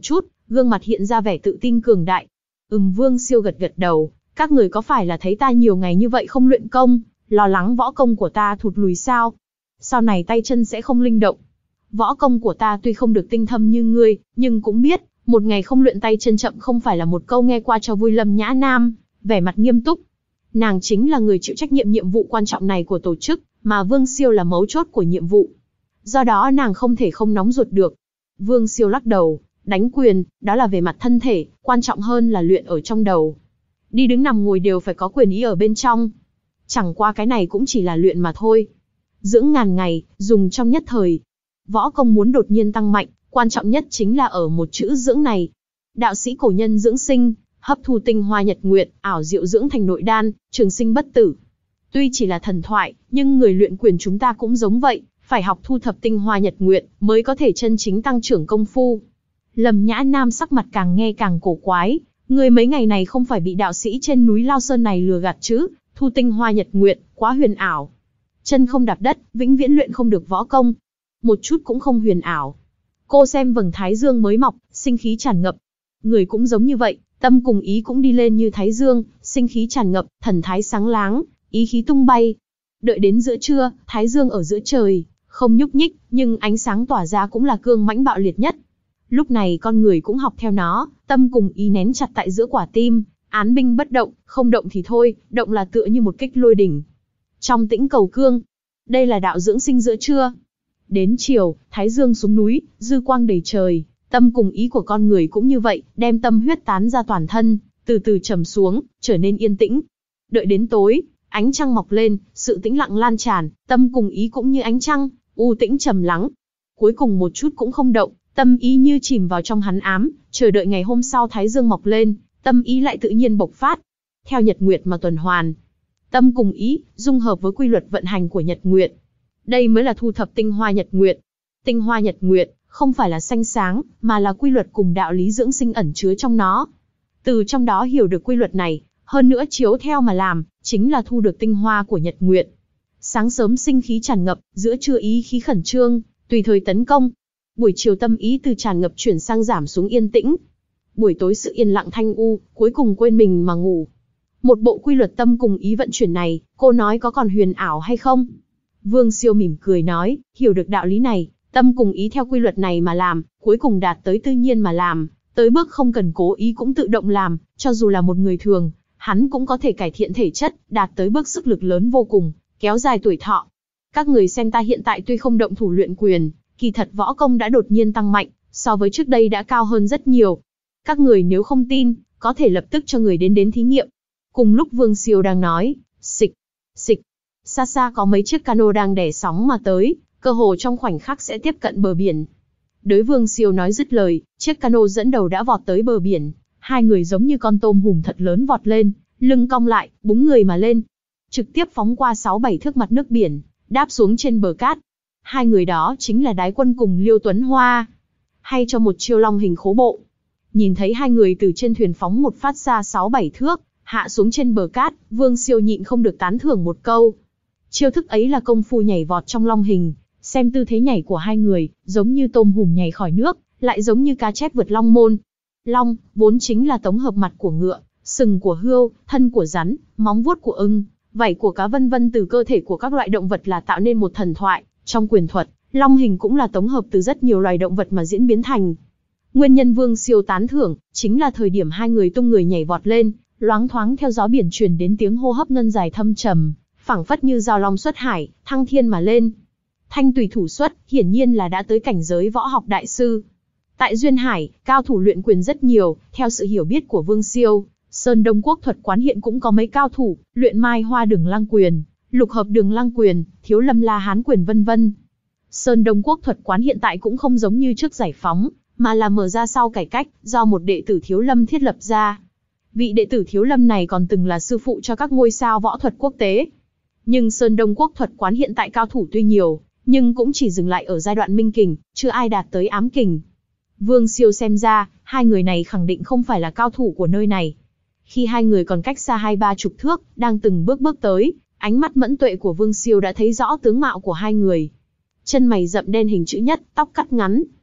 gương mặt hiện ra vẻ tự tin cường đại. Ừm, Vương Siêu gật gật đầu, các người có phải là thấy ta nhiều ngày như vậy không luyện công, lo lắng võ công của ta thụt lùi sao? Sau này tay chân sẽ không linh động. Võ công của ta tuy không được tinh thâm như ngươi, nhưng cũng biết, một ngày không luyện tay chân chậm không phải là một câu nghe qua cho vui. Lâm Nhã Nam, vẻ mặt nghiêm túc. Nàng chính là người chịu trách nhiệm nhiệm vụ quan trọng này của tổ chức, mà Vương Siêu là mấu chốt của nhiệm vụ. Do đó nàng không thể không nóng ruột được. Vương Siêu lắc đầu, đánh quyền, đó là về mặt thân thể, quan trọng hơn là luyện ở trong đầu. Đi đứng nằm ngồi đều phải có quyền ý ở bên trong. Chẳng qua cái này cũng chỉ là luyện mà thôi. Dưỡng ngàn ngày, dùng trong nhất thời. Võ công muốn đột nhiên tăng mạnh, quan trọng nhất chính là ở một chữ dưỡng này. Đạo sĩ cổ nhân dưỡng sinh, hấp thu tinh hoa nhật nguyệt, ảo diệu dưỡng thành nội đan, trường sinh bất tử. Tuy chỉ là thần thoại, nhưng người luyện quyền chúng ta cũng giống vậy, phải học thu thập tinh hoa nhật nguyệt mới có thể chân chính tăng trưởng công phu. Lâm Nhã Nam sắc mặt càng nghe càng cổ quái, người mấy ngày này không phải bị đạo sĩ trên núi Lao Sơn này lừa gạt chứ? Thu tinh hoa nhật nguyệt, quá huyền ảo. Chân không đạp đất, vĩnh viễn luyện không được võ công. Một chút cũng không huyền ảo. Cô xem vầng thái dương mới mọc, sinh khí tràn ngập. Người cũng giống như vậy, tâm cùng ý cũng đi lên như thái dương, sinh khí tràn ngập, thần thái sáng láng, ý khí tung bay. Đợi đến giữa trưa, thái dương ở giữa trời, không nhúc nhích, nhưng ánh sáng tỏa ra cũng là cương mãnh bạo liệt nhất. Lúc này con người cũng học theo nó, tâm cùng ý nén chặt tại giữa quả tim, án binh bất động, không động thì thôi, động là tựa như một kích lôi đỉnh. Trong tĩnh cầu cương, đây là đạo dưỡng sinh giữa trưa. Đến chiều, thái dương xuống núi, dư quang đầy trời, tâm cùng ý của con người cũng như vậy, đem tâm huyết tán ra toàn thân, từ từ trầm xuống, trở nên yên tĩnh. Đợi đến tối, ánh trăng mọc lên, sự tĩnh lặng lan tràn, tâm cùng ý cũng như ánh trăng, u tĩnh trầm lắng. Cuối cùng một chút cũng không động, tâm ý như chìm vào trong hắn ám, chờ đợi ngày hôm sau thái dương mọc lên, tâm ý lại tự nhiên bộc phát. Theo nhật nguyệt mà tuần hoàn. Tâm cùng ý, dung hợp với quy luật vận hành của nhật nguyệt. Đây mới là thu thập tinh hoa nhật nguyệt. Tinh hoa nhật nguyệt, không phải là xanh sáng, mà là quy luật cùng đạo lý dưỡng sinh ẩn chứa trong nó. Từ trong đó hiểu được quy luật này, hơn nữa chiếu theo mà làm, chính là thu được tinh hoa của nhật nguyệt. Sáng sớm sinh khí tràn ngập, giữa trưa ý khí khẩn trương, tùy thời tấn công. Buổi chiều tâm ý từ tràn ngập chuyển sang giảm xuống yên tĩnh. Buổi tối sự yên lặng thanh u, cuối cùng quên mình mà ngủ. Một bộ quy luật tâm cùng ý vận chuyển này, cô nói có còn huyền ảo hay không? Vương Siêu mỉm cười nói, hiểu được đạo lý này, tâm cùng ý theo quy luật này mà làm, cuối cùng đạt tới tự nhiên mà làm, tới bước không cần cố ý cũng tự động làm, cho dù là một người thường, hắn cũng có thể cải thiện thể chất, đạt tới bước sức lực lớn vô cùng, kéo dài tuổi thọ. Các người xem ta hiện tại tuy không động thủ luyện quyền, kỳ thật võ công đã đột nhiên tăng mạnh, so với trước đây đã cao hơn rất nhiều. Các người nếu không tin, có thể lập tức cho người đến đến thí nghiệm. Cùng lúc Vương Siêu đang nói, xịch, xịch, xa xa có mấy chiếc cano đang đè sóng mà tới, cơ hồ trong khoảnh khắc sẽ tiếp cận bờ biển. Đối Vương Siêu nói dứt lời, chiếc cano dẫn đầu đã vọt tới bờ biển, hai người giống như con tôm hùm thật lớn vọt lên, lưng cong lại, búng người mà lên, trực tiếp phóng qua sáu bảy thước mặt nước biển, đáp xuống trên bờ cát. Hai người đó chính là Đái Quân cùng Liêu Tuấn Hoa, hay cho một chiêu long hình khố bộ. Nhìn thấy hai người từ trên thuyền phóng một phát xa sáu bảy thước, hạ xuống trên bờ cát, Vương Siêu nhịn không được tán thưởng một câu. Chiêu thức ấy là công phu nhảy vọt trong long hình, xem tư thế nhảy của hai người, giống như tôm hùm nhảy khỏi nước, lại giống như cá chép vượt long môn. Long, vốn chính là tổng hợp mặt của ngựa, sừng của hươu, thân của rắn, móng vuốt của ưng, vảy của cá vân vân từ cơ thể của các loại động vật là tạo nên một thần thoại. Trong quyền thuật, long hình cũng là tổng hợp từ rất nhiều loài động vật mà diễn biến thành. Nguyên nhân Vương Siêu tán thưởng, chính là thời điểm hai người tung người nhảy vọt lên, loáng thoáng theo gió biển truyền đến tiếng hô hấp ngân dài thâm trầm, phảng phất như giao long xuất hải, thăng thiên mà lên. Thanh tùy thủ xuất, hiển nhiên là đã tới cảnh giới võ học đại sư. Tại Duyên Hải, cao thủ luyện quyền rất nhiều, theo sự hiểu biết của Vương Siêu, Sơn Đông Quốc thuật quán hiện cũng có mấy cao thủ, luyện Mai Hoa Đường Lăng quyền, Lục Hợp Đường Lăng quyền, Thiếu Lâm La Hán quyền vân vân. Sơn Đông Quốc thuật quán hiện tại cũng không giống như trước giải phóng, mà là mở ra sau cải cách, do một đệ tử Thiếu Lâm thiết lập ra. Vị đệ tử Thiếu Lâm này còn từng là sư phụ cho các ngôi sao võ thuật quốc tế. Nhưng Sơn Đông Quốc thuật quán hiện tại cao thủ tuy nhiều, nhưng cũng chỉ dừng lại ở giai đoạn minh kình, chưa ai đạt tới ám kình. Vương Siêu xem ra, hai người này khẳng định không phải là cao thủ của nơi này. Khi hai người còn cách xa hai ba chục thước, đang từng bước bước tới, ánh mắt mẫn tuệ của Vương Siêu đã thấy rõ tướng mạo của hai người. Chân mày rậm đen hình chữ nhất, tóc cắt ngắn.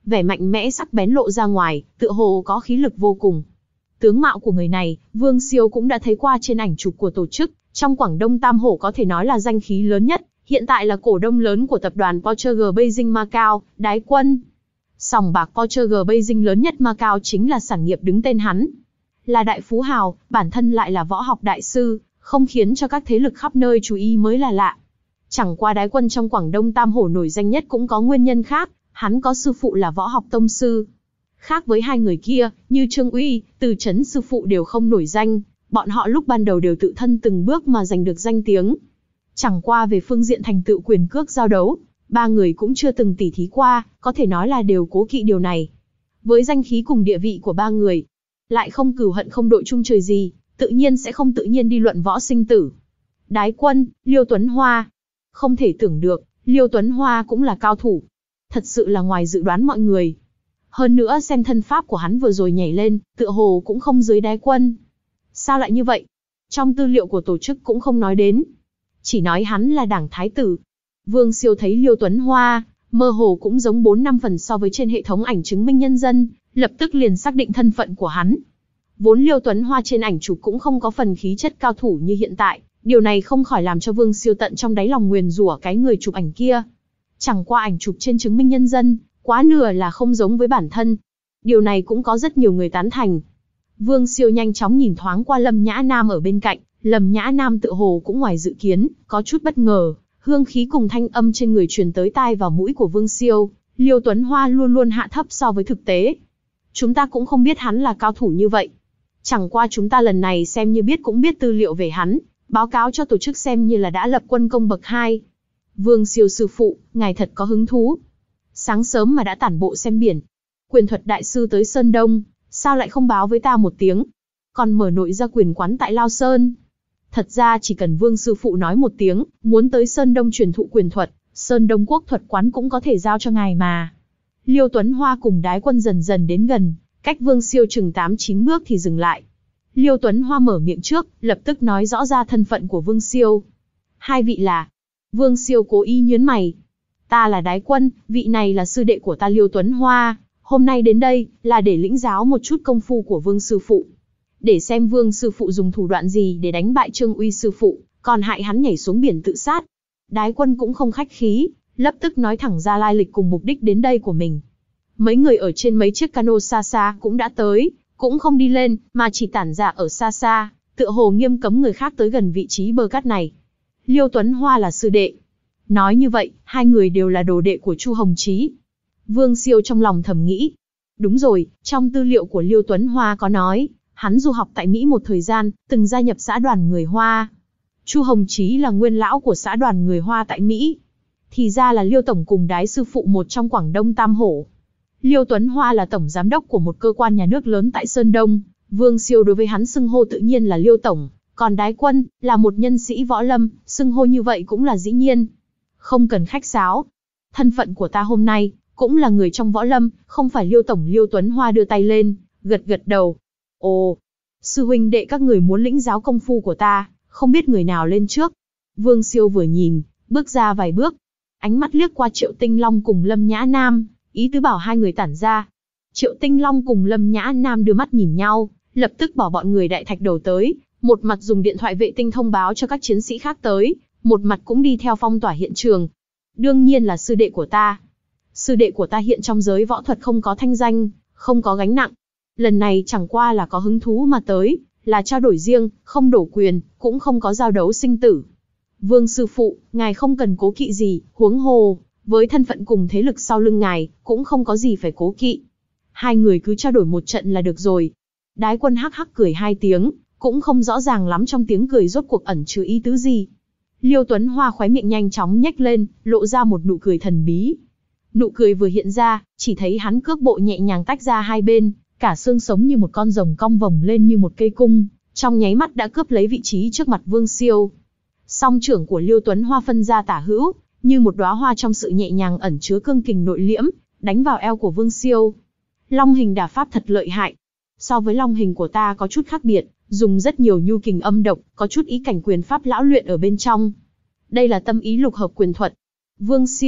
vẻ mạnh mẽ sắc bén lộ ra ngoài, tựa hồ có khí lực vô cùng. Tướng mạo của người này, Vương Siêu cũng đã thấy qua trên ảnh chụp của tổ chức, trong Quảng Đông Tam Hổ có thể nói là danh khí lớn nhất, hiện tại là cổ đông lớn của tập đoàn Porsche Beijing Macau, Đái Quân. Sòng bạc Porsche Beijing lớn nhất Macau chính là sản nghiệp đứng tên hắn. Là đại phú hào, bản thân lại là võ học đại sư, không khiến cho các thế lực khắp nơi chú ý mới là lạ. Chẳng qua Đái Quân trong Quảng Đông Tam Hổ nổi danh nhất cũng có nguyên nhân khác, hắn có sư phụ là võ học tông sư. Khác với hai người kia, như Trương Uy, Từ Chấn sư phụ đều không nổi danh, bọn họ lúc ban đầu đều tự thân từng bước mà giành được danh tiếng. Chẳng qua về phương diện thành tựu quyền cước giao đấu, ba người cũng chưa từng tỉ thí qua, có thể nói là đều cố kỵ điều này. Với danh khí cùng địa vị của ba người, lại không cừu hận không đội chung trời gì, tự nhiên sẽ không tự nhiên đi luận võ sinh tử. Đái Quân, Liêu Tuấn Hoa. Không thể tưởng được, Liêu Tuấn Hoa cũng là cao thủ. Thật sự là ngoài dự đoán mọi người. Hơn nữa xem thân pháp của hắn vừa rồi nhảy lên, tựa hồ cũng không dưới Đái Quân. Sao lại như vậy? Trong tư liệu của tổ chức cũng không nói đến. Chỉ nói hắn là đảng thái tử. Vương Siêu thấy Liêu Tuấn Hoa, mơ hồ cũng giống bốn năm phần so với trên hệ thống ảnh chứng minh nhân dân, lập tức liền xác định thân phận của hắn. Vốn Liêu Tuấn Hoa trên ảnh chụp cũng không có phần khí chất cao thủ như hiện tại, điều này không khỏi làm cho Vương Siêu tận trong đáy lòng nguyền rủa cái người chụp ảnh kia. Chẳng qua ảnh chụp trên chứng minh nhân dân, quá nửa là không giống với bản thân. Điều này cũng có rất nhiều người tán thành. Vương Siêu nhanh chóng nhìn thoáng qua Lâm Nhã Nam ở bên cạnh, Lâm Nhã Nam tựa hồ cũng ngoài dự kiến, có chút bất ngờ, hương khí cùng thanh âm trên người truyền tới tai vào mũi của Vương Siêu, Liêu Tuấn Hoa luôn luôn hạ thấp so với thực tế. Chúng ta cũng không biết hắn là cao thủ như vậy. Chẳng qua chúng ta lần này xem như biết cũng biết tư liệu về hắn, báo cáo cho tổ chức xem như là đã lập quân công bậc hai. Vương Siêu sư phụ, ngài thật có hứng thú. Sáng sớm mà đã tản bộ xem biển. Quyền thuật đại sư tới Sơn Đông, sao lại không báo với ta một tiếng? Còn mở nội gia quyền quán tại Lao Sơn. Thật ra chỉ cần Vương sư phụ nói một tiếng, muốn tới Sơn Đông truyền thụ quyền thuật, Sơn Đông quốc thuật quán cũng có thể giao cho ngài mà. Liêu Tuấn Hoa cùng Đái Quân dần dần đến gần, cách Vương Siêu chừng tám chín bước thì dừng lại. Liêu Tuấn Hoa mở miệng trước, lập tức nói rõ ra thân phận của Vương Siêu. Hai vị là... Vương Siêu cố ý nhớn mày. Ta là Đái Quân, vị này là sư đệ của ta Liêu Tuấn Hoa. Hôm nay đến đây, là để lĩnh giáo một chút công phu của Vương sư phụ. Để xem Vương sư phụ dùng thủ đoạn gì để đánh bại Trương Uy sư phụ, còn hại hắn nhảy xuống biển tự sát. Đái Quân cũng không khách khí, lập tức nói thẳng ra lai lịch cùng mục đích đến đây của mình. Mấy người ở trên mấy chiếc cano xa xa cũng đã tới, cũng không đi lên, mà chỉ tản ra ở xa xa, tựa hồ nghiêm cấm người khác tới gần vị trí bờ cát này. Liêu Tuấn Hoa là sư đệ. Nói như vậy, hai người đều là đồ đệ của Chu Hồng Chí. Vương Siêu trong lòng thầm nghĩ. Đúng rồi, trong tư liệu của Liêu Tuấn Hoa có nói, hắn du học tại Mỹ một thời gian, từng gia nhập xã đoàn người Hoa. Chu Hồng Chí là nguyên lão của xã đoàn người Hoa tại Mỹ. Thì ra là Liêu Tổng cùng Đái sư phụ một trong Quảng Đông Tam Hổ. Liêu Tuấn Hoa là tổng giám đốc của một cơ quan nhà nước lớn tại Sơn Đông. Vương Siêu đối với hắn xưng hô tự nhiên là Liêu Tổng. Còn Đái Quân, là một nhân sĩ võ lâm, xưng hô như vậy cũng là dĩ nhiên. Không cần khách sáo. Thân phận của ta hôm nay, cũng là người trong võ lâm, không phải Liêu Tổng. Liêu Tuấn Hoa đưa tay lên, gật gật đầu. Ồ, sư huynh đệ các người muốn lĩnh giáo công phu của ta, không biết người nào lên trước. Vương Siêu vừa nhìn, bước ra vài bước. Ánh mắt liếc qua Triệu Tinh Long cùng Lâm Nhã Nam, ý tứ bảo hai người tản ra. Triệu Tinh Long cùng Lâm Nhã Nam đưa mắt nhìn nhau, lập tức bỏ bọn người Đại Thạch Đầu tới, một mặt dùng điện thoại vệ tinh thông báo cho các chiến sĩ khác tới, một mặt cũng đi theo phong tỏa hiện trường. Đương nhiên là sư đệ của ta. Sư đệ của ta hiện trong giới võ thuật không có thanh danh, không có gánh nặng. Lần này chẳng qua là có hứng thú mà tới, là trao đổi riêng, không đổ quyền, cũng không có giao đấu sinh tử. Vương sư phụ, ngài không cần cố kỵ gì, huống hồ, với thân phận cùng thế lực sau lưng ngài, cũng không có gì phải cố kỵ. Hai người cứ trao đổi một trận là được rồi. Đái Quân hắc hắc cười hai tiếng, cũng không rõ ràng lắm trong tiếng cười rốt cuộc ẩn chứa ý tứ gì. Liêu Tuấn Hoa khóe miệng nhanh chóng nhếch lên, lộ ra một nụ cười thần bí. Nụ cười vừa hiện ra, chỉ thấy hắn cước bộ nhẹ nhàng tách ra hai bên, cả xương sống như một con rồng cong vòng lên như một cây cung, trong nháy mắt đã cướp lấy vị trí trước mặt Vương Siêu. Song trưởng của Liêu Tuấn Hoa phân ra tả hữu, như một đóa hoa trong sự nhẹ nhàng ẩn chứa cương kình nội liễm, đánh vào eo của Vương Siêu. Long hình đả pháp thật lợi hại. So với long hình của ta có chút khác biệt, dùng rất nhiều nhu kình âm độc, có chút ý cảnh quyền pháp lão luyện ở bên trong. Đây là tâm ý lục hợp quyền thuật. Vương Siêu,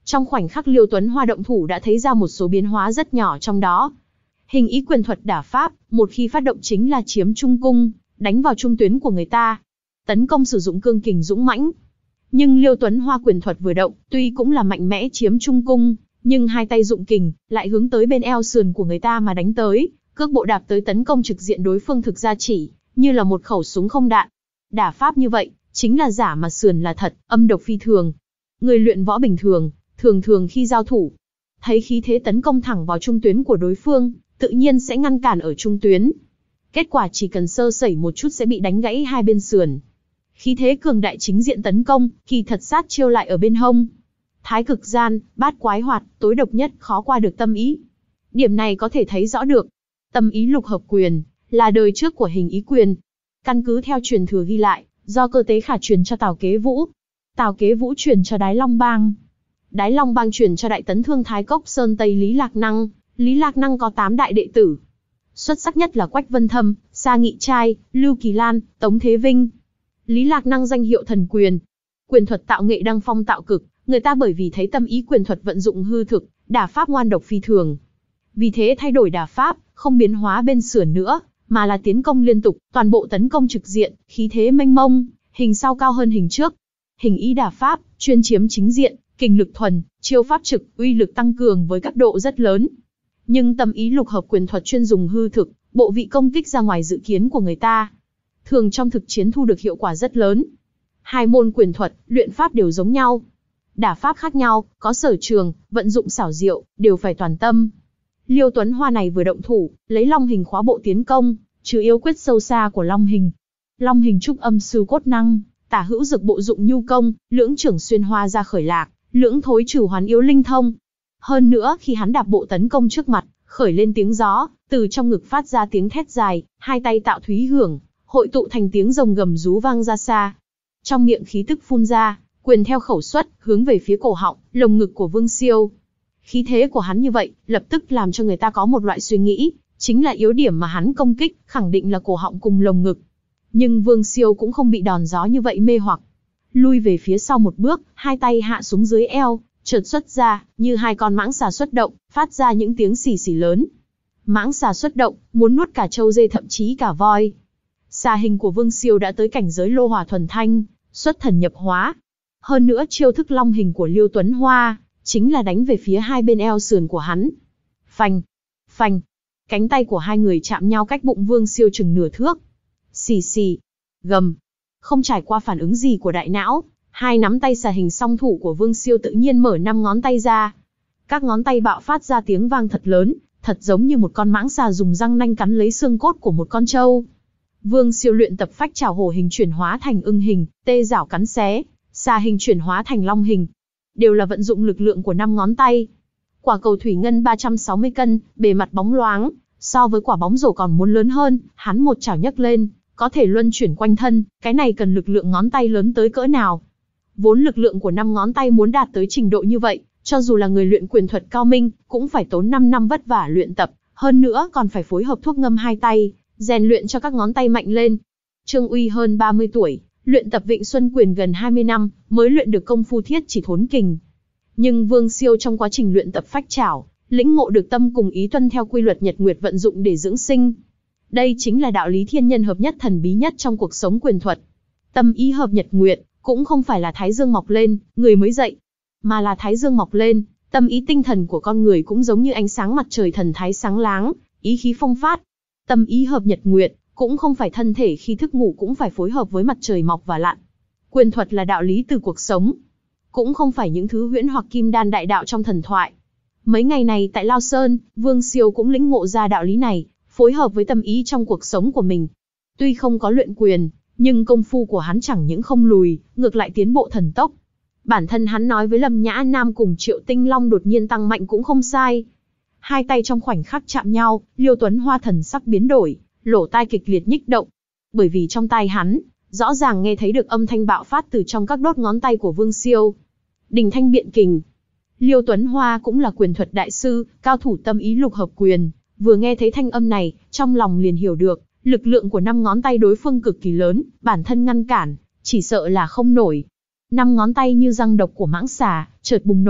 Trong khoảnh khắc Liêu Tuấn Hoa động thủ đã thấy ra một số biến hóa rất nhỏ trong đó. Hình ý quyền thuật đả pháp, một khi phát động chính là chiếm trung cung, đánh vào trung tuyến của người ta. Tấn công sử dụng cương kình dũng mãnh. Nhưng Liêu Tuấn Hoa quyền thuật vừa động, tuy cũng là mạnh mẽ chiếm trung cung, nhưng hai tay dụng kình, lại hướng tới bên eo sườn của người ta mà đánh tới, cước bộ đạp tới tấn công trực diện đối phương thực ra chỉ, như là một khẩu súng không đạn. Đả pháp như vậy, chính là giả mà sườn là thật, âm độc phi thường. Người luyện võ bình thường, thường thường khi giao thủ, thấy khí thế tấn công thẳng vào trung tuyến của đối phương, tự nhiên sẽ ngăn cản ở trung tuyến. Kết quả chỉ cần sơ sẩy một chút sẽ bị đánh gãy hai bên sườn. Khí thế cường đại chính diện tấn công, kỳ thật sát chiêu lại ở bên hông. Thái cực gian, bát quái hoạt, tối độc nhất khó qua được tâm ý. Điểm này có thể thấy rõ được. Tâm ý lục hợp quyền, là đời trước của hình ý quyền. Căn cứ theo truyền thừa ghi lại, do Cơ Tế Khả truyền cho Tào Kế Vũ. Tào Kế Vũ truyền cho Đái Long Bang. Đái Long Bang truyền cho Đại Tấn Thương Thái Cốc Sơn Tây Lý Lạc Năng. Lý Lạc Năng có tám đại đệ tử. Xuất sắc nhất là Quách Vân Thâm, Sa Nghị Trai, Lưu Kỳ Lan, Tống Thế Vinh. Lý Lạc Năng danh hiệu thần quyền. Quyền thuật tạo nghệ đăng phong tạo cực, người ta bởi vì thấy tâm ý quyền thuật vận dụng hư thực, đả pháp ngoan độc phi thường. Vì thế thay đổi đả pháp, không biến hóa bên sườn nữa, mà là tiến công liên tục, toàn bộ tấn công trực diện, khí thế mênh mông, hình sau cao hơn hình trước. Hình ý đả pháp, chuyên chiếm chính diện, kình lực thuần, chiêu pháp trực, uy lực tăng cường với các độ rất lớn. Nhưng tâm ý lục hợp quyền thuật chuyên dùng hư thực, bộ vị công kích ra ngoài dự kiến của người ta. Thường trong thực chiến thu được hiệu quả rất lớn. Hai môn quyền thuật, luyện pháp đều giống nhau. Đả pháp khác nhau, có sở trường, vận dụng xảo diệu, đều phải toàn tâm. Liêu Tuấn Hoa này vừa động thủ, lấy long hình khóa bộ tiến công, trừ yếu quyết sâu xa của long hình. Long hình trúc âm sư cốt năng, tả hữu dực bộ dụng nhu công, lưỡng trưởng xuyên hoa ra khởi lạc, lưỡng thối trừ hoán yếu linh thông. Hơn nữa khi hắn đạp bộ tấn công trước mặt, khởi lên tiếng gió, từ trong ngực phát ra tiếng thét dài, hai tay tạo thúy hưởng, hội tụ thành tiếng rồng gầm rú vang ra xa. Trong miệng khí tức phun ra, quyền theo khẩu xuất, hướng về phía cổ họng, lồng ngực của Vương Siêu. Khí thế của hắn như vậy, lập tức làm cho người ta có một loại suy nghĩ, chính là yếu điểm mà hắn công kích, khẳng định là cổ họng cùng lồng ngực. Nhưng Vương Siêu cũng không bị đòn gió như vậy mê hoặc. Lui về phía sau một bước, hai tay hạ xuống dưới eo, chợt xuất ra, như hai con mãng xà xuất động, phát ra những tiếng xì xì lớn. Mãng xà xuất động, muốn nuốt cả trâu dê thậm chí cả voi. Xà hình của Vương Siêu đã tới cảnh giới lô hỏa thuần thanh, xuất thần nhập hóa. Hơn nữa chiêu thức long hình của Liêu Tuấn Hoa, chính là đánh về phía hai bên eo sườn của hắn. Phanh, phanh, cánh tay của hai người chạm nhau cách bụng Vương Siêu chừng nửa thước. Xì xì, gầm. Không trải qua phản ứng gì của đại não, hai nắm tay xà hình song thủ của Vương Siêu tự nhiên mở năm ngón tay ra. Các ngón tay bạo phát ra tiếng vang thật lớn, thật giống như một con mãng xà dùng răng nanh cắn lấy xương cốt của một con trâu. Vương Siêu luyện tập phách trảo hổ hình chuyển hóa thành ưng hình, tê rảo cắn xé, xà hình chuyển hóa thành long hình. Đều là vận dụng lực lượng của năm ngón tay. Quả cầu thủy ngân ba trăm sáu mươi cân, bề mặt bóng loáng, so với quả bóng rổ còn muốn lớn hơn, hắn một chảo nhấc lên, có thể luân chuyển quanh thân, cái này cần lực lượng ngón tay lớn tới cỡ nào. Vốn lực lượng của năm ngón tay muốn đạt tới trình độ như vậy, cho dù là người luyện quyền thuật cao minh, cũng phải tốn năm năm vất vả luyện tập, hơn nữa còn phải phối hợp thuốc ngâm hai tay, rèn luyện cho các ngón tay mạnh lên. Trương Uy hơn ba mươi tuổi, luyện tập Vịnh Xuân Quyền gần hai mươi năm, mới luyện được công phu thiết chỉ thốn kình. Nhưng Vương Siêu trong quá trình luyện tập phách trảo, lĩnh ngộ được tâm cùng ý tuân theo quy luật nhật nguyệt vận dụng để dưỡng sinh. Đây chính là đạo lý thiên nhân hợp nhất thần bí nhất trong cuộc sống quyền thuật. Tâm ý hợp nhật nguyệt, cũng không phải là thái dương mọc lên, người mới dậy, mà là thái dương mọc lên, tâm ý tinh thần của con người cũng giống như ánh sáng mặt trời thần thái sáng láng, ý khí phong phát. Tâm ý hợp nhật nguyệt, cũng không phải thân thể khi thức ngủ cũng phải phối hợp với mặt trời mọc và lặn. Quyền thuật là đạo lý từ cuộc sống, cũng không phải những thứ huyễn hoặc kim đan đại đạo trong thần thoại. Mấy ngày này tại Lao Sơn, Vương Siêu cũng lĩnh ngộ ra đạo lý này, phối hợp với tâm ý trong cuộc sống của mình. Tuy không có luyện quyền, nhưng công phu của hắn chẳng những không lùi, ngược lại tiến bộ thần tốc. Bản thân hắn nói với Lâm Nhã Nam cùng Triệu Tinh Long đột nhiên tăng mạnh cũng không sai. Hai tay trong khoảnh khắc chạm nhau, Liêu Tuấn Hoa thần sắc biến đổi, lỗ tai kịch liệt nhích động. Bởi vì trong tai hắn, rõ ràng nghe thấy được âm thanh bạo phát từ trong các đốt ngón tay của Vương Siêu. Đình thanh biện kình. Liêu Tuấn Hoa cũng là quyền thuật đại sư, cao thủ tâm ý lục hợp quyền, vừa nghe thấy thanh âm này, trong lòng liền hiểu được, lực lượng của năm ngón tay đối phương cực kỳ lớn, bản thân ngăn cản, chỉ sợ là không nổi. Năm ngón tay như răng độc của mãng xà, chợt bùng nổ,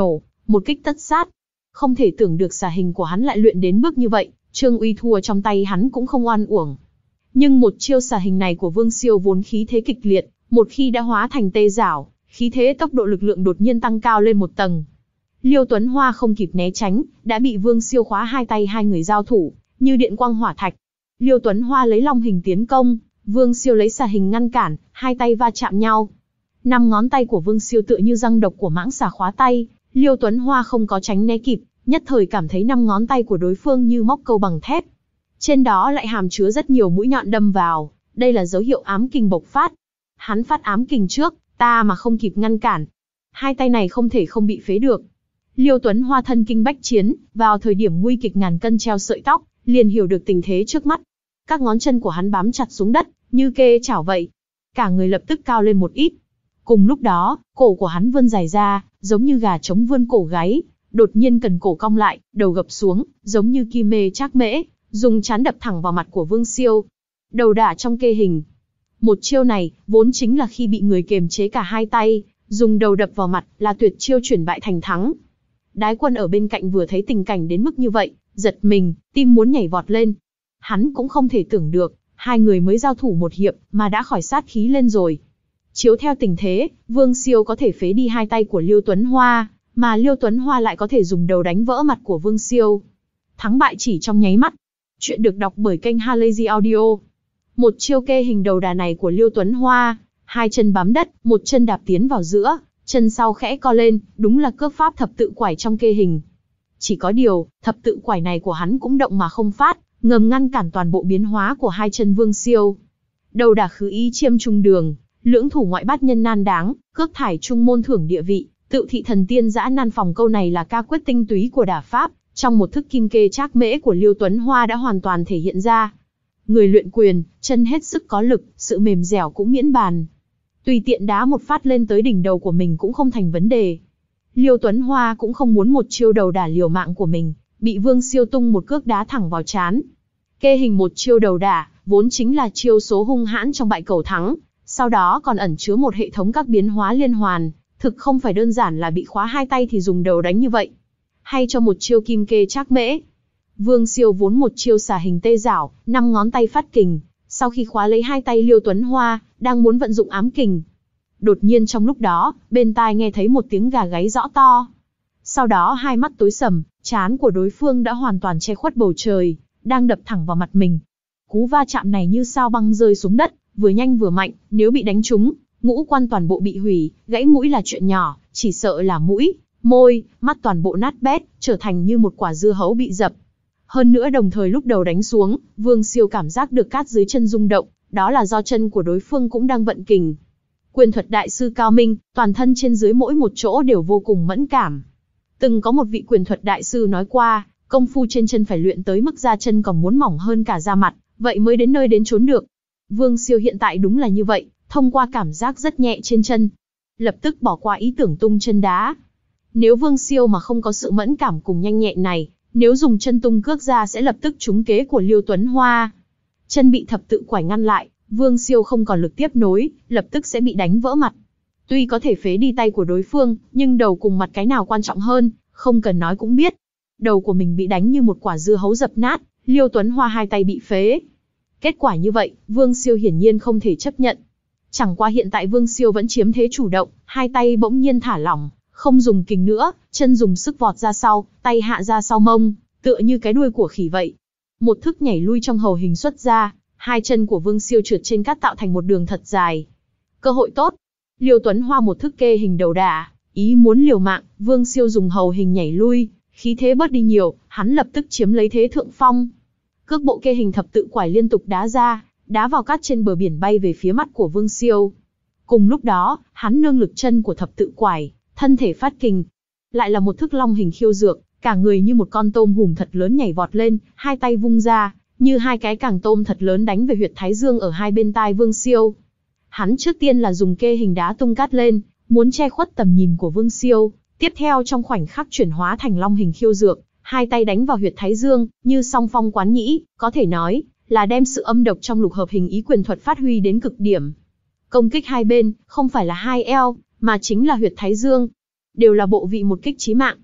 một kích tất sát. Không thể tưởng được xà hình của hắn lại luyện đến mức như vậy, Trương Uy thua trong tay hắn cũng không oan uổng. Nhưng một chiêu xà hình này của Vương Siêu vốn khí thế kịch liệt, một khi đã hóa thành tê giảo, khí thế tốc độ lực lượng đột nhiên tăng cao lên một tầng. Liêu Tuấn Hoa không kịp né tránh, đã bị Vương Siêu khóa hai tay, hai người giao thủ, như điện quang hỏa thạch. Liêu Tuấn Hoa lấy long hình tiến công, Vương Siêu lấy xà hình ngăn cản, hai tay va chạm nhau. Năm ngón tay của Vương Siêu tựa như răng độc của mãng xà khóa tay, Liêu Tuấn Hoa không có tránh né kịp, nhất thời cảm thấy năm ngón tay của đối phương như móc câu bằng thép. Trên đó lại hàm chứa rất nhiều mũi nhọn đâm vào, đây là dấu hiệu ám kình bộc phát. Hắn phát ám kình trước, ta mà không kịp ngăn cản, hai tay này không thể không bị phế được. Liêu Tuấn Hoa thân kinh bách chiến, vào thời điểm nguy kịch ngàn cân treo sợi tóc, liền hiểu được tình thế trước mắt. Các ngón chân của hắn bám chặt xuống đất, như kê chảo vậy. Cả người lập tức cao lên một ít. Cùng lúc đó, cổ của hắn vươn dài ra, giống như gà trống vươn cổ gáy, đột nhiên cần cổ cong lại, đầu gập xuống, giống như kim mê trác mễ, dùng trán đập thẳng vào mặt của Vương Siêu. Đầu đả trong kê hình. Một chiêu này, vốn chính là khi bị người kiềm chế cả hai tay, dùng đầu đập vào mặt, là tuyệt chiêu chuyển bại thành thắng. Đái Quân ở bên cạnh vừa thấy tình cảnh đến mức như vậy, giật mình, tim muốn nhảy vọt lên. Hắn cũng không thể tưởng được, hai người mới giao thủ một hiệp, mà đã khỏi sát khí lên rồi. Chiếu theo tình thế, Vương Siêu có thể phế đi hai tay của Liêu Tuấn Hoa, mà Liêu Tuấn Hoa lại có thể dùng đầu đánh vỡ mặt của Vương Siêu. Thắng bại chỉ trong nháy mắt. Chuyện được đọc bởi kênh Halazy Audio. Một chiêu kê hình đầu đà này của Liêu Tuấn Hoa, hai chân bám đất, một chân đạp tiến vào giữa, chân sau khẽ co lên, đúng là cước pháp thập tự quải trong kê hình. Chỉ có điều, thập tự quải này của hắn cũng động mà không phát, ngầm ngăn cản toàn bộ biến hóa của hai chân Vương Siêu. Đầu đả khứ ý chiêm trung đường, lưỡng thủ ngoại bát nhân nan đáng, cước thải trung môn thưởng địa vị, tự thị thần tiên dã nan phòng. Câu này là ca quyết tinh túy của đả pháp, trong một thức kim kê trác mễ của Liêu Tuấn Hoa đã hoàn toàn thể hiện ra. Người luyện quyền, chân hết sức có lực, sự mềm dẻo cũng miễn bàn. Tùy tiện đá một phát lên tới đỉnh đầu của mình cũng không thành vấn đề. Liêu Tuấn Hoa cũng không muốn một chiêu đầu đả liều mạng của mình, bị Vương Siêu tung một cước đá thẳng vào trán. Kê hình một chiêu đầu đả, vốn chính là chiêu số hung hãn trong bại cầu thắng, sau đó còn ẩn chứa một hệ thống các biến hóa liên hoàn, thực không phải đơn giản là bị khóa hai tay thì dùng đầu đánh như vậy. Hay cho một chiêu kim kê trác mễ. Vương Siêu vốn một chiêu xà hình tê giảo, năm ngón tay phát kình, sau khi khóa lấy hai tay Liêu Tuấn Hoa, đang muốn vận dụng ám kình. Đột nhiên trong lúc đó, bên tai nghe thấy một tiếng gà gáy rõ to. Sau đó hai mắt tối sầm, trán của đối phương đã hoàn toàn che khuất bầu trời, đang đập thẳng vào mặt mình. Cú va chạm này như sao băng rơi xuống đất, vừa nhanh vừa mạnh, nếu bị đánh trúng, ngũ quan toàn bộ bị hủy, gãy mũi là chuyện nhỏ, chỉ sợ là mũi, môi, mắt toàn bộ nát bét, trở thành như một quả dưa hấu bị dập. Hơn nữa đồng thời lúc đầu đánh xuống, Vương Siêu cảm giác được cát dưới chân rung động, đó là do chân của đối phương cũng đang vận kình. Quyền thuật đại sư cao minh, toàn thân trên dưới mỗi một chỗ đều vô cùng mẫn cảm. Từng có một vị quyền thuật đại sư nói qua, công phu trên chân phải luyện tới mức da chân còn muốn mỏng hơn cả da mặt, vậy mới đến nơi đến chốn được. Vương Siêu hiện tại đúng là như vậy, thông qua cảm giác rất nhẹ trên chân, lập tức bỏ qua ý tưởng tung chân đá. Nếu Vương Siêu mà không có sự mẫn cảm cùng nhanh nhẹn này, nếu dùng chân tung cước ra sẽ lập tức trúng kế của Liêu Tuấn Hoa. Chân bị thập tự quải ngăn lại, Vương Siêu không còn lực tiếp nối, lập tức sẽ bị đánh vỡ mặt. Tuy có thể phế đi tay của đối phương, nhưng đầu cùng mặt cái nào quan trọng hơn, không cần nói cũng biết. Đầu của mình bị đánh như một quả dưa hấu dập nát, Liêu Tuấn Hoa hai tay bị phế. Kết quả như vậy, Vương Siêu hiển nhiên không thể chấp nhận. Chẳng qua hiện tại Vương Siêu vẫn chiếm thế chủ động, hai tay bỗng nhiên thả lỏng, không dùng kình nữa, chân dùng sức vọt ra sau, tay hạ ra sau mông, tựa như cái đuôi của khỉ vậy. Một thức nhảy lui trong hầu hình xuất ra, hai chân của Vương Siêu trượt trên cát tạo thành một đường thật dài. Cơ hội tốt. Liêu Tuấn Hoa một thức kê hình đầu đả, ý muốn liều mạng, Vương Siêu dùng hầu hình nhảy lui, khí thế bớt đi nhiều, hắn lập tức chiếm lấy thế thượng phong. Cước bộ kê hình thập tự quải liên tục đá ra, đá vào cát trên bờ biển bay về phía mắt của Vương Siêu. Cùng lúc đó, hắn nương lực chân của thập tự quải, thân thể phát kình. Lại là một thức long hình khiêu dược, cả người như một con tôm hùm thật lớn nhảy vọt lên, hai tay vung ra, như hai cái càng tôm thật lớn đánh về huyệt thái dương ở hai bên tai Vương Siêu. Hắn trước tiên là dùng kê hình đá tung cát lên, muốn che khuất tầm nhìn của Vương Siêu, tiếp theo trong khoảnh khắc chuyển hóa thành long hình khiêu dược, hai tay đánh vào huyệt thái dương, như song phong quán nhĩ, có thể nói là đem sự âm độc trong lục hợp hình ý quyền thuật phát huy đến cực điểm. Công kích hai bên, không phải là hai eo, mà chính là huyệt thái dương. Đều là bộ vị một kích chí mạng.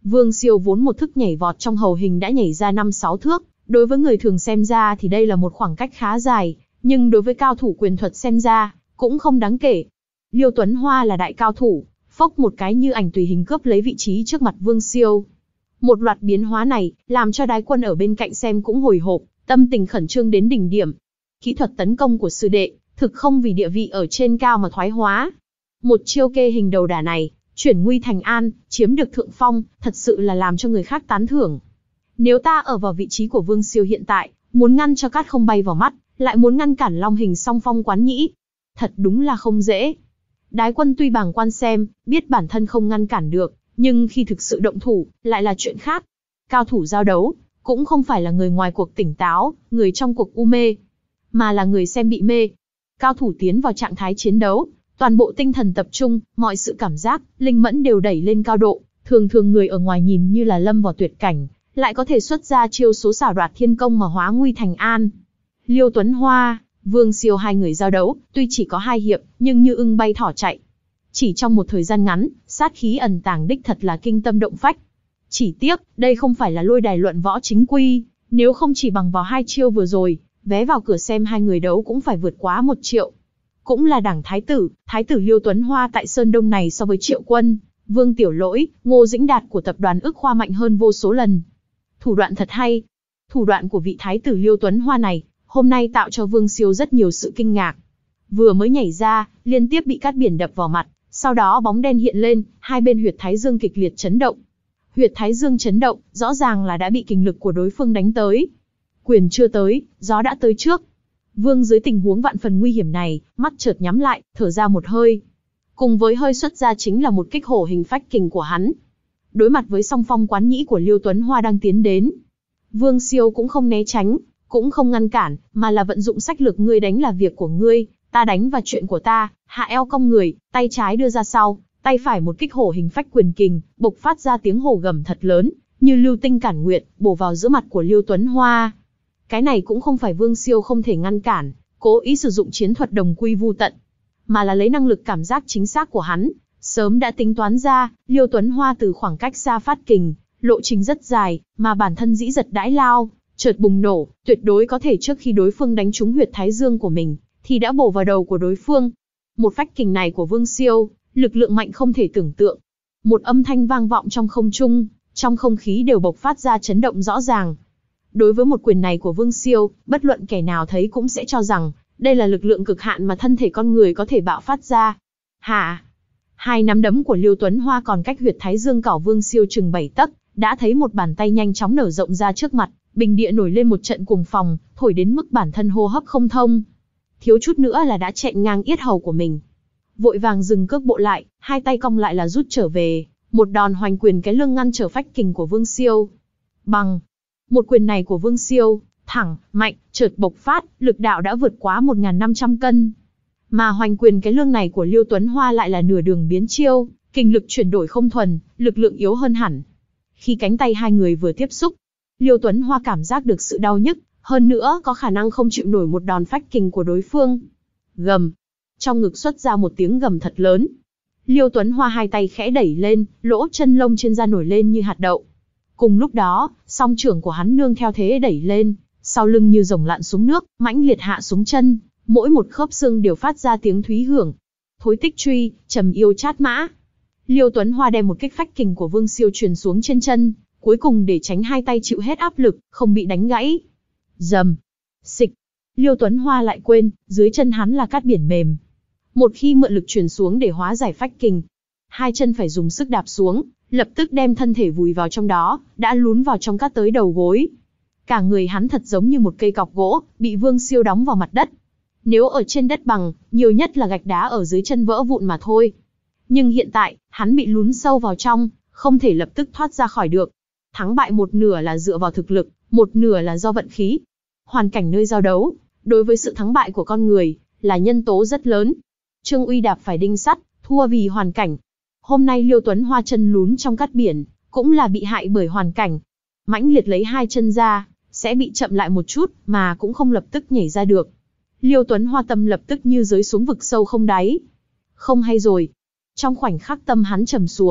Vương Siêu vốn một thức nhảy vọt trong hầu hình đã nhảy ra năm sáu thước, đối với người thường xem ra thì đây là một khoảng cách khá dài, nhưng đối với cao thủ quyền thuật xem ra, cũng không đáng kể. Liêu Tuấn Hoa là đại cao thủ, phốc một cái như ảnh tùy hình cướp lấy vị trí trước mặt Vương Siêu. Một loạt biến hóa này, làm cho Đái Quân ở bên cạnh xem cũng hồi hộp, tâm tình khẩn trương đến đỉnh điểm. Kỹ thuật tấn công của sư đệ, thực không vì địa vị ở trên cao mà thoái hóa. Một chiêu kê hình đầu đả này, chuyển nguy thành an, chiếm được thượng phong, thật sự là làm cho người khác tán thưởng. Nếu ta ở vào vị trí của Vương Siêu hiện tại, muốn ngăn cho cát không bay vào mắt, lại muốn ngăn cản long hình song phong quán nhĩ, thật đúng là không dễ. Đái Quân tuy bàng quan xem, biết bản thân không ngăn cản được, nhưng khi thực sự động thủ, lại là chuyện khác. Cao thủ giao đấu, cũng không phải là người ngoài cuộc tỉnh táo, người trong cuộc u mê, mà là người xem bị mê. Cao thủ tiến vào trạng thái chiến đấu, toàn bộ tinh thần tập trung, mọi sự cảm giác, linh mẫn đều đẩy lên cao độ, thường thường người ở ngoài nhìn như là lâm vào tuyệt cảnh, lại có thể xuất ra chiêu số xảo đoạt thiên công mà hóa nguy thành an. Liêu Tuấn Hoa, Vương Siêu hai người giao đấu, tuy chỉ có hai hiệp, nhưng như ưng bay thỏ chạy. Chỉ trong một thời gian ngắn, sát khí ẩn tàng đích thật là kinh tâm động phách. Chỉ tiếc, đây không phải là lôi đài luận võ chính quy, nếu không chỉ bằng vào hai chiêu vừa rồi, vé vào cửa xem hai người đấu cũng phải vượt quá một triệu. Cũng là đảng thái tử, thái tử Liêu Tuấn Hoa tại Sơn Đông này so với Triệu Quân, Vương Tiểu Lỗi, Ngô Dĩnh Đạt của tập đoàn Ức Khoa mạnh hơn vô số lần. Thủ đoạn thật hay. Thủ đoạn của vị thái tử Liêu Tuấn Hoa này, hôm nay tạo cho Vương Siêu rất nhiều sự kinh ngạc. Vừa mới nhảy ra, liên tiếp bị cát biển đập vào mặt, sau đó bóng đen hiện lên, hai bên huyệt thái dương kịch liệt chấn động. Huyệt thái dương chấn động, rõ ràng là đã bị kình lực của đối phương đánh tới. Quyền chưa tới, gió đã tới trước. Vương dưới tình huống vạn phần nguy hiểm này, mắt chợt nhắm lại, thở ra một hơi. Cùng với hơi xuất ra chính là một kích hổ hình phách kình của hắn. Đối mặt với song phong quán nhĩ của Liêu Tuấn Hoa đang tiến đến, Vương Siêu cũng không né tránh, cũng không ngăn cản, mà là vận dụng sách lược ngươi đánh là việc của ngươi, ta đánh và chuyện của ta, hạ eo cong người, tay trái đưa ra sau, tay phải một kích hổ hình phách quyền kình, bộc phát ra tiếng hổ gầm thật lớn, như lưu tinh cản nguyệt, bổ vào giữa mặt của Liêu Tuấn Hoa. Cái này cũng không phải Vương Siêu không thể ngăn cản, cố ý sử dụng chiến thuật đồng quy vu tận, mà là lấy năng lực cảm giác chính xác của hắn, sớm đã tính toán ra, Liêu Tuấn Hoa từ khoảng cách xa phát kình, lộ trình rất dài, mà bản thân dĩ giật đãi lao, chợt bùng nổ, tuyệt đối có thể trước khi đối phương đánh trúng huyệt thái dương của mình, thì đã bổ vào đầu của đối phương. Một phách kình này của Vương Siêu, lực lượng mạnh không thể tưởng tượng. Một âm thanh vang vọng trong không trung, trong không khí đều bộc phát ra chấn động rõ ràng. Đối với một quyền này của Vương Siêu, bất luận kẻ nào thấy cũng sẽ cho rằng, đây là lực lượng cực hạn mà thân thể con người có thể bạo phát ra. Hả? Hai nắm đấm của Liêu Tuấn Hoa còn cách huyệt thái dương cảo Vương Siêu chừng bảy tấc, đã thấy một bàn tay nhanh chóng nở rộng ra trước mặt, bình địa nổi lên một trận cuồng phòng, thổi đến mức bản thân hô hấp không thông. Thiếu chút nữa là đã chẹn ngang yết hầu của mình. Vội vàng dừng cước bộ lại, hai tay cong lại là rút trở về, một đòn hoành quyền cái lưng ngăn trở phách kình của Vương Siêu. Bằng một quyền này của Vương Siêu, thẳng, mạnh, chợt bộc phát, lực đạo đã vượt quá một nghìn năm trăm cân. Mà hoành quyền cái lưng này của Liêu Tuấn Hoa lại là nửa đường biến chiêu, kình lực chuyển đổi không thuần, lực lượng yếu hơn hẳn. Khi cánh tay hai người vừa tiếp xúc, Liêu Tuấn Hoa cảm giác được sự đau nhức, hơn nữa có khả năng không chịu nổi một đòn phách kình của đối phương. Gầm. Trong ngực xuất ra một tiếng gầm thật lớn. Liêu Tuấn Hoa hai tay khẽ đẩy lên, lỗ chân lông trên da nổi lên như hạt đậu. Cùng lúc đó, song trưởng của hắn nương theo thế đẩy lên, sau lưng như rồng lặn xuống nước, mãnh liệt hạ xuống chân, mỗi một khớp xương đều phát ra tiếng thúy hưởng. Thối tích truy, trầm yêu chát mã. Liêu Tuấn Hoa đem một kích phách kình của Vương Siêu truyền xuống trên chân, cuối cùng để tránh hai tay chịu hết áp lực, không bị đánh gãy. Dầm. Xịch. Liêu Tuấn Hoa lại quên, dưới chân hắn là cát biển mềm. Một khi mượn lực truyền xuống để hóa giải phách kình, hai chân phải dùng sức đạp xuống, lập tức đem thân thể vùi vào trong đó, đã lún vào trong cát tới đầu gối. Cả người hắn thật giống như một cây cọc gỗ, bị Vương Siêu đóng vào mặt đất. Nếu ở trên đất bằng, nhiều nhất là gạch đá ở dưới chân vỡ vụn mà thôi. Nhưng hiện tại, hắn bị lún sâu vào trong, không thể lập tức thoát ra khỏi được. Thắng bại một nửa là dựa vào thực lực, một nửa là do vận khí. Hoàn cảnh nơi giao đấu, đối với sự thắng bại của con người, là nhân tố rất lớn. Trương Uy đạp phải đinh sắt, thua vì hoàn cảnh. Hôm nay Liêu Tuấn Hoa chân lún trong cát biển, cũng là bị hại bởi hoàn cảnh. Mãnh liệt lấy hai chân ra, sẽ bị chậm lại một chút, mà cũng không lập tức nhảy ra được. Liêu Tuấn Hoa tâm lập tức như rơi xuống vực sâu không đáy. Không hay rồi. Trong khoảnh khắc tâm hắn trầm xuống,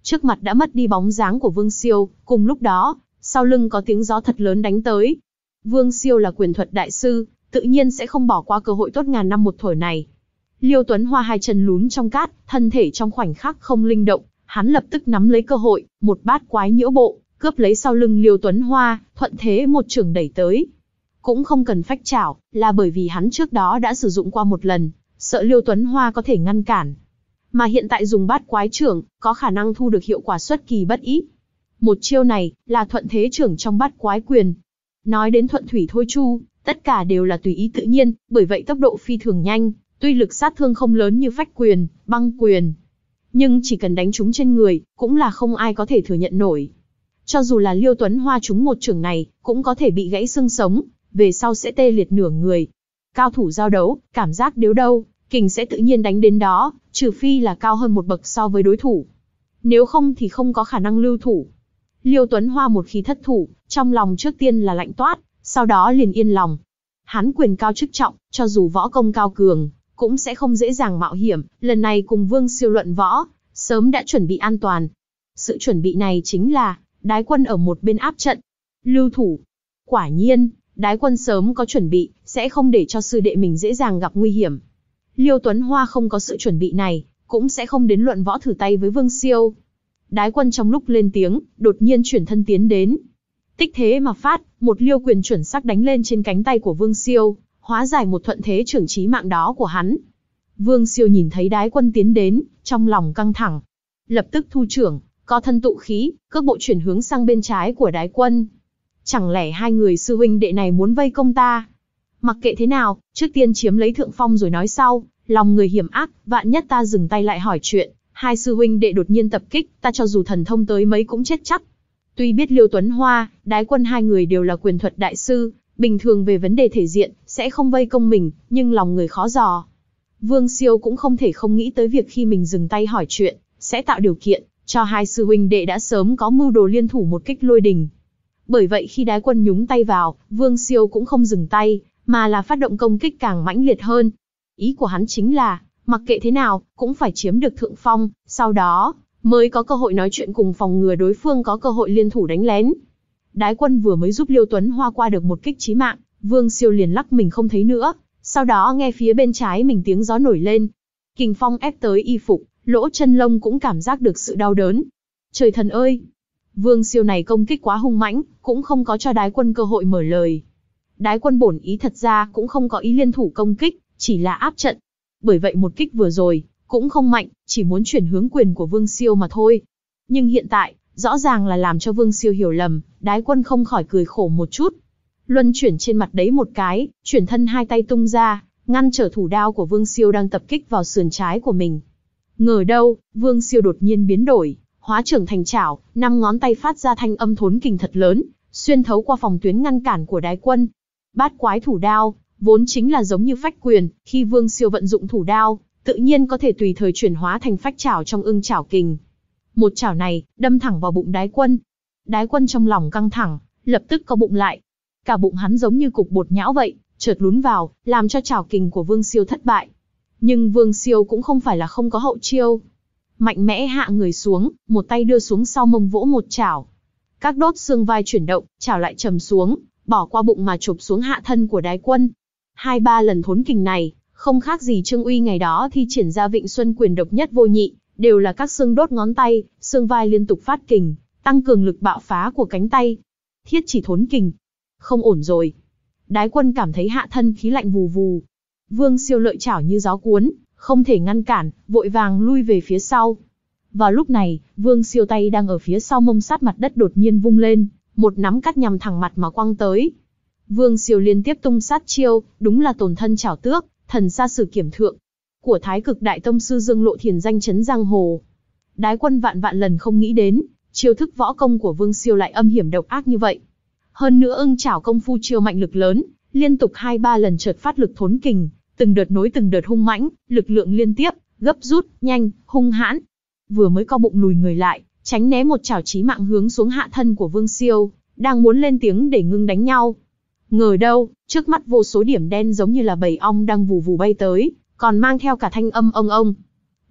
Trước mặt đã mất đi bóng dáng của Vương Siêu, cùng lúc đó, sau lưng có tiếng gió thật lớn đánh tới. Vương Siêu là quyền thuật đại sư, tự nhiên sẽ không bỏ qua cơ hội tốt ngàn năm một thổi này. Liêu Tuấn Hoa hai chân lún trong cát, thân thể trong khoảnh khắc không linh động, hắn lập tức nắm lấy cơ hội, một bát quái nhiễu bộ, cướp lấy sau lưng Liêu Tuấn Hoa, thuận thế một chưởng đẩy tới. Cũng không cần phách chảo, là bởi vì hắn trước đó đã sử dụng qua một lần, sợ Liêu Tuấn Hoa có thể ngăn cản. Mà hiện tại dùng bát quái chưởng, có khả năng thu được hiệu quả xuất kỳ bất ý. Một chiêu này, là thuận thế chưởng trong bát quái quyền. Nói đến thuận thủy thôi chu, tất cả đều là tùy ý tự nhiên, bởi vậy tốc độ phi thường nhanh, tuy lực sát thương không lớn như phách quyền, băng quyền. Nhưng chỉ cần đánh trúng trên người, cũng là không ai có thể thừa nhận nổi. Cho dù là Liêu Tuấn Hoa trúng một chưởng này, cũng có thể bị gãy xương sống, về sau sẽ tê liệt nửa người. Cao thủ giao đấu, cảm giác điếu đâu, kình sẽ tự nhiên đánh đến đó, trừ phi là cao hơn một bậc so với đối thủ. Nếu không thì không có khả năng lưu thủ. Liêu Tuấn Hoa một khi thất thủ, trong lòng trước tiên là lạnh toát, sau đó liền yên lòng. Hắn quyền cao chức trọng, cho dù võ công cao cường, cũng sẽ không dễ dàng mạo hiểm, lần này cùng Vương Siêu luận võ, sớm đã chuẩn bị an toàn. Sự chuẩn bị này chính là, Đái Quân ở một bên áp trận, lưu thủ. Quả nhiên, Đái Quân sớm có chuẩn bị, sẽ không để cho sư đệ mình dễ dàng gặp nguy hiểm. Liêu Tuấn Hoa không có sự chuẩn bị này, cũng sẽ không đến luận võ thử tay với Vương Siêu. Đái Quân trong lúc lên tiếng, đột nhiên chuyển thân tiến đến. Tích thế mà phát, một liêu quyền chuẩn xác đánh lên trên cánh tay của Vương Siêu, hóa giải một thuận thế chưởng chí mạng đó của hắn. Vương Siêu nhìn thấy Đái Quân tiến đến, trong lòng căng thẳng. Lập tức thu chưởng, co thân tụ khí, cước bộ chuyển hướng sang bên trái của Đái Quân. Chẳng lẽ hai người sư huynh đệ này muốn vây công ta? Mặc kệ thế nào, trước tiên chiếm lấy thượng phong rồi nói sau, lòng người hiểm ác, vạn nhất ta dừng tay lại hỏi chuyện, hai sư huynh đệ đột nhiên tập kích, ta cho dù thần thông tới mấy cũng chết chắc. Tuy biết Liêu Tuấn Hoa, Đái Quân hai người đều là quyền thuật đại sư, bình thường về vấn đề thể diện, sẽ không vây công mình, nhưng lòng người khó dò. Vương Siêu cũng không thể không nghĩ tới việc khi mình dừng tay hỏi chuyện, sẽ tạo điều kiện, cho hai sư huynh đệ đã sớm có mưu đồ liên thủ một kích lôi đình. Bởi vậy khi Đái Quân nhúng tay vào, Vương Siêu cũng không dừng tay, mà là phát động công kích càng mãnh liệt hơn. Ý của hắn chính là, mặc kệ thế nào, cũng phải chiếm được thượng phong, sau đó, mới có cơ hội nói chuyện cùng phòng ngừa đối phương có cơ hội liên thủ đánh lén. Đái Quân vừa mới giúp Liêu Tuấn Hoa qua được một kích chí mạng, Vương Siêu liền lắc mình không thấy nữa, sau đó nghe phía bên trái mình tiếng gió nổi lên. Kình phong ép tới y phục, lỗ chân lông cũng cảm giác được sự đau đớn. Trời thần ơi! Vương Siêu này công kích quá hung mãnh, cũng không có cho Đái Quân cơ hội mở lời. Đái Quân bổn ý thật ra cũng không có ý liên thủ công kích, chỉ là áp trận. Bởi vậy một kích vừa rồi, cũng không mạnh, chỉ muốn chuyển hướng quyền của Vương Siêu mà thôi. Nhưng hiện tại, rõ ràng là làm cho Vương Siêu hiểu lầm, Đái Quân không khỏi cười khổ một chút. Luân chuyển trên mặt đấy một cái, chuyển thân hai tay tung ra, ngăn trở thủ đao của Vương Siêu đang tập kích vào sườn trái của mình. Ngờ đâu, Vương Siêu đột nhiên biến đổi, hóa trưởng thành chảo, năm ngón tay phát ra thanh âm thốn kình thật lớn, xuyên thấu qua phòng tuyến ngăn cản của Đái Quân. Bát quái thủ đao, vốn chính là giống như phách quyền, khi Vương Siêu vận dụng thủ đao, tự nhiên có thể tùy thời chuyển hóa thành phách chảo trong ưng chảo kình. Một chảo này, đâm thẳng vào bụng Đái Quân. Đái Quân trong lòng căng thẳng, lập tức co bụng lại. Cả bụng hắn giống như cục bột nhão vậy, chợt lún vào, làm cho chảo kình của Vương Siêu thất bại. Nhưng Vương Siêu cũng không phải là không có hậu chiêu. Mạnh mẽ hạ người xuống, một tay đưa xuống sau mông vỗ một chảo. Các đốt xương vai chuyển động, chảo lại trầm xuống, bỏ qua bụng mà chụp xuống hạ thân của Đái Quân. Hai ba lần thốn kình này, không khác gì Trương Uy ngày đó thi triển ra Vịnh Xuân quyền độc nhất vô nhị, đều là các xương đốt ngón tay, xương vai liên tục phát kình, tăng cường lực bạo phá của cánh tay. Thiết chỉ thốn kình. Không ổn rồi. Đái Quân cảm thấy hạ thân khí lạnh vù vù. Vương Siêu lợi chảo như gió cuốn, không thể ngăn cản, vội vàng lui về phía sau. Vào lúc này, Vương Siêu tay đang ở phía sau mông sát mặt đất đột nhiên vung lên, một nắm cắt nhằm thẳng mặt mà quăng tới. Vương Siêu liên tiếp tung sát chiêu, đúng là tổn thân chảo tước, thần sa sử kiểm thượng. Của Thái Cực Đại Tông sư Dương Lộ Thiền danh chấn giang hồ. Đái Quân vạn vạn lần không nghĩ đến, chiêu thức võ công của Vương Siêu lại âm hiểm độc ác như vậy. Hơn nữa ưng chảo công phu chiêu mạnh lực lớn, liên tục hai ba lần chợt phát lực thốn kình, từng đợt nối từng đợt hung mãnh, lực lượng liên tiếp, gấp rút, nhanh, hung hãn. Vừa mới co bụng lùi người lại, tránh né một chảo chí mạng hướng xuống hạ thân của Vương Siêu, đang muốn lên tiếng để ngưng đánh nhau. Ngờ đâu, trước mắt vô số điểm đen giống như là bầy ong đang vù vù bay tới, còn mang theo cả thanh âm ông ông.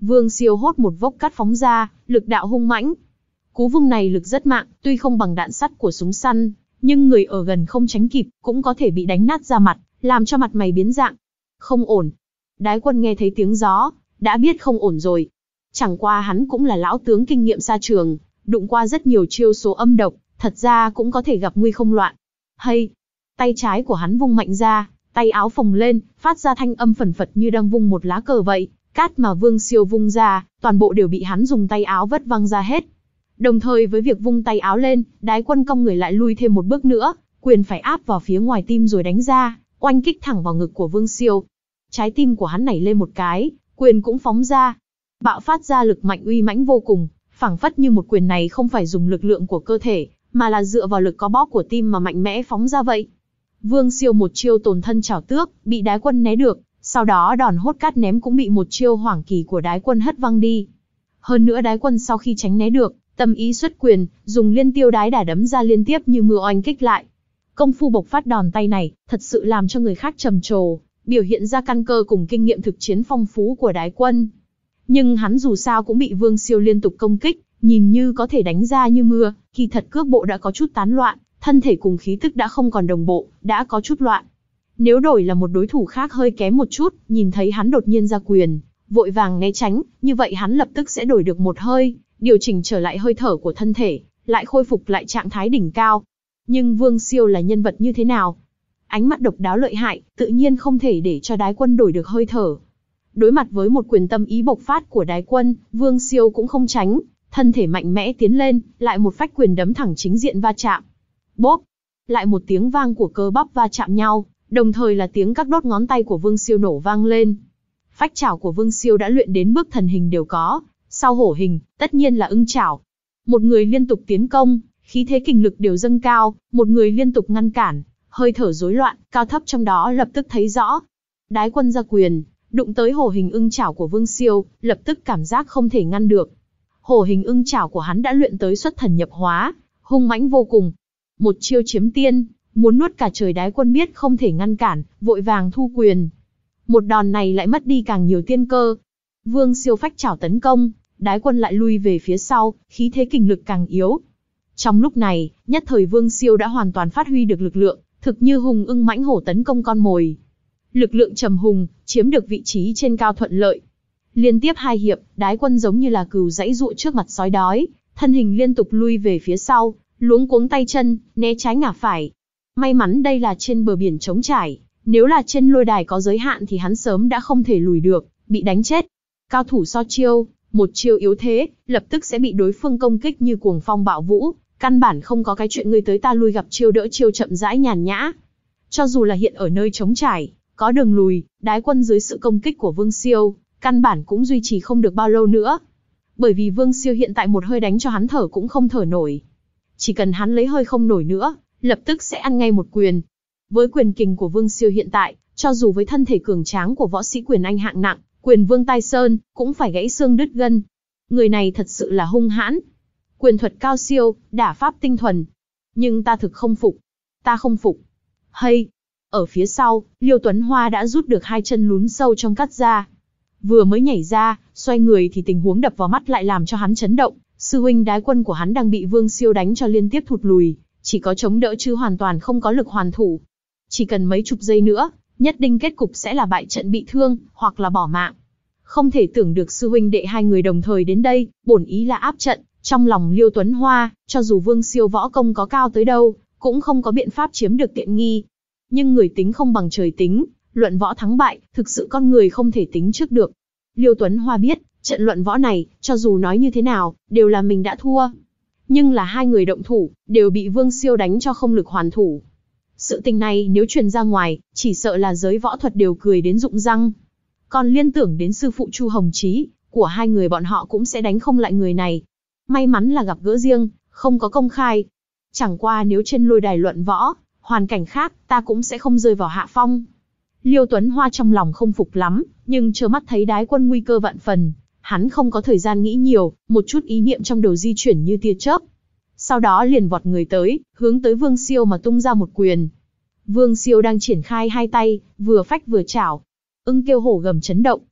Vương Siêu hốt một vốc cắt phóng ra, lực đạo hung mãnh. Cú vung này lực rất mạnh, tuy không bằng đạn sắt của súng săn, nhưng người ở gần không tránh kịp, cũng có thể bị đánh nát da mặt, làm cho mặt mày biến dạng. Không ổn. Đái Quân nghe thấy tiếng gió, đã biết không ổn rồi. Chẳng qua hắn cũng là lão tướng kinh nghiệm xa trường, đụng qua rất nhiều chiêu số âm độc, thật ra cũng có thể gặp nguy không loạn. Hay, tay trái của hắn vung mạnh ra, tay áo phồng lên, phát ra thanh âm phẩn phật như đang vung một lá cờ vậy. Cát mà Vương Siêu vung ra, toàn bộ đều bị hắn dùng tay áo vất văng ra hết. Đồng thời với việc vung tay áo lên, Đái Quân cong người lại lui thêm một bước nữa, quyền phải áp vào phía ngoài tim rồi đánh ra, oanh kích thẳng vào ngực của Vương Siêu. Trái tim của hắn nảy lên một cái, quyền cũng phóng ra, bạo phát ra lực mạnh uy mãnh vô cùng, phảng phất như một quyền này không phải dùng lực lượng của cơ thể, mà là dựa vào lực có bóp của tim mà mạnh mẽ phóng ra vậy. Vương Siêu một chiêu tồn thân chảo tước, bị Đái Quân né được, sau đó đòn hốt cát ném cũng bị một chiêu hoảng kỳ của Đái Quân hất văng đi. Hơn nữa Đái Quân sau khi tránh né được, tâm ý xuất quyền, dùng liên tiêu đái đả đấm ra liên tiếp như mưa oanh kích lại. Công phu bộc phát đòn tay này, thật sự làm cho người khác trầm trồ, biểu hiện ra căn cơ cùng kinh nghiệm thực chiến phong phú của Đái Quân. Nhưng hắn dù sao cũng bị Vương Siêu liên tục công kích, nhìn như có thể đánh ra như mưa, kỳ thật cước bộ đã có chút tán loạn, thân thể cùng khí tức đã không còn đồng bộ, đã có chút loạn. Nếu đổi là một đối thủ khác hơi kém một chút, nhìn thấy hắn đột nhiên ra quyền, vội vàng né tránh, như vậy hắn lập tức sẽ đổi được một hơi, điều chỉnh trở lại hơi thở của thân thể, lại khôi phục lại trạng thái đỉnh cao. Nhưng Vương Siêu là nhân vật như thế nào? Ánh mắt độc đáo lợi hại, tự nhiên không thể để cho Đái Quân đổi được hơi thở. Đối mặt với một quyền tâm ý bộc phát của Đái Quân, Vương Siêu cũng không tránh, thân thể mạnh mẽ tiến lên, lại một phách quyền đấm thẳng chính diện va chạm. Bốp! Lại một tiếng vang của cơ bắp va chạm nhau, đồng thời là tiếng các đốt ngón tay của Vương Siêu nổ vang lên. Phách chảo của Vương Siêu đã luyện đến bước thần hình đều có, sau hổ hình, tất nhiên là ưng chảo. Một người liên tục tiến công, khí thế kình lực đều dâng cao, một người liên tục ngăn cản, hơi thở rối loạn, cao thấp trong đó lập tức thấy rõ. Đái Quân ra quyền, đụng tới hổ hình ưng chảo của Vương Siêu, lập tức cảm giác không thể ngăn được. Hổ hình ưng chảo của hắn đã luyện tới xuất thần nhập hóa, hung mãnh vô cùng. Một chiêu chiếm tiên, muốn nuốt cả trời. Đái Quân biết không thể ngăn cản, vội vàng thu quyền. Một đòn này lại mất đi càng nhiều tiên cơ. Vương Siêu phách chảo tấn công, Đái Quân lại lui về phía sau, khí thế kình lực càng yếu. Trong lúc này, nhất thời Vương Siêu đã hoàn toàn phát huy được lực lượng, thực như hùng ưng mãnh hổ tấn công con mồi. Lực lượng trầm hùng, chiếm được vị trí trên cao thuận lợi. Liên tiếp hai hiệp, Đái Quân giống như là cừu giãy giụa trước mặt sói đói, thân hình liên tục lui về phía sau, luống cuống tay chân, né trái ngả phải. May mắn đây là trên bờ biển trống trải, nếu là trên lôi đài có giới hạn thì hắn sớm đã không thể lùi được, bị đánh chết. Cao thủ so chiêu, một chiêu yếu thế, lập tức sẽ bị đối phương công kích như cuồng phong bạo vũ, căn bản không có cái chuyện người tới ta lui gặp chiêu đỡ chiêu chậm rãi nhàn nhã. Cho dù là hiện ở nơi trống trải, có đường lùi, Đái Quân dưới sự công kích của Vương Siêu, căn bản cũng duy trì không được bao lâu nữa. Bởi vì Vương Siêu hiện tại một hơi đánh cho hắn thở cũng không thở nổi. Chỉ cần hắn lấy hơi không nổi nữa, lập tức sẽ ăn ngay một quyền. Với quyền kình của Vương Siêu hiện tại, cho dù với thân thể cường tráng của võ sĩ quyền Anh hạng nặng, quyền Vương Tai Sơn, cũng phải gãy xương đứt gân. Người này thật sự là hung hãn. Quyền thuật cao siêu, đả pháp tinh thuần. Nhưng ta thực không phục. Ta không phục. Hay! Ở phía sau, Liêu Tuấn Hoa đã rút được hai chân lún sâu trong cắt ra. Vừa mới nhảy ra, xoay người thì tình huống đập vào mắt lại làm cho hắn chấn động. Sư huynh Đái Quân của hắn đang bị Vương Siêu đánh cho liên tiếp thụt lùi, chỉ có chống đỡ chứ hoàn toàn không có lực hoàn thủ. Chỉ cần mấy chục giây nữa, nhất định kết cục sẽ là bại trận bị thương, hoặc là bỏ mạng. Không thể tưởng được sư huynh đệ hai người đồng thời đến đây, bổn ý là áp trận. Trong lòng Liêu Tuấn Hoa, cho dù Vương Siêu võ công có cao tới đâu, cũng không có biện pháp chiếm được tiện nghi. Nhưng người tính không bằng trời tính, luận võ thắng bại, thực sự con người không thể tính trước được. Liêu Tuấn Hoa biết, trận luận võ này, cho dù nói như thế nào, đều là mình đã thua. Nhưng là hai người động thủ, đều bị Vương Siêu đánh cho không lực hoàn thủ. Sự tình này nếu truyền ra ngoài, chỉ sợ là giới võ thuật đều cười đến rụng răng. Còn liên tưởng đến sư phụ Chu Hồng Chí, của hai người bọn họ cũng sẽ đánh không lại người này. May mắn là gặp gỡ riêng, không có công khai. Chẳng qua nếu trên lôi đài luận võ, hoàn cảnh khác, ta cũng sẽ không rơi vào hạ phong. Liêu Tuấn Hoa trong lòng không phục lắm, nhưng trơ mắt thấy Đái Quân nguy cơ vạn phần. Hắn không có thời gian nghĩ nhiều, một chút ý niệm trong đầu di chuyển như tia chớp. Sau đó liền vọt người tới, hướng tới Vương Siêu mà tung ra một quyền. Vương Siêu đang triển khai hai tay, vừa phách vừa chảo. Ưng kêu hổ gầm chấn động,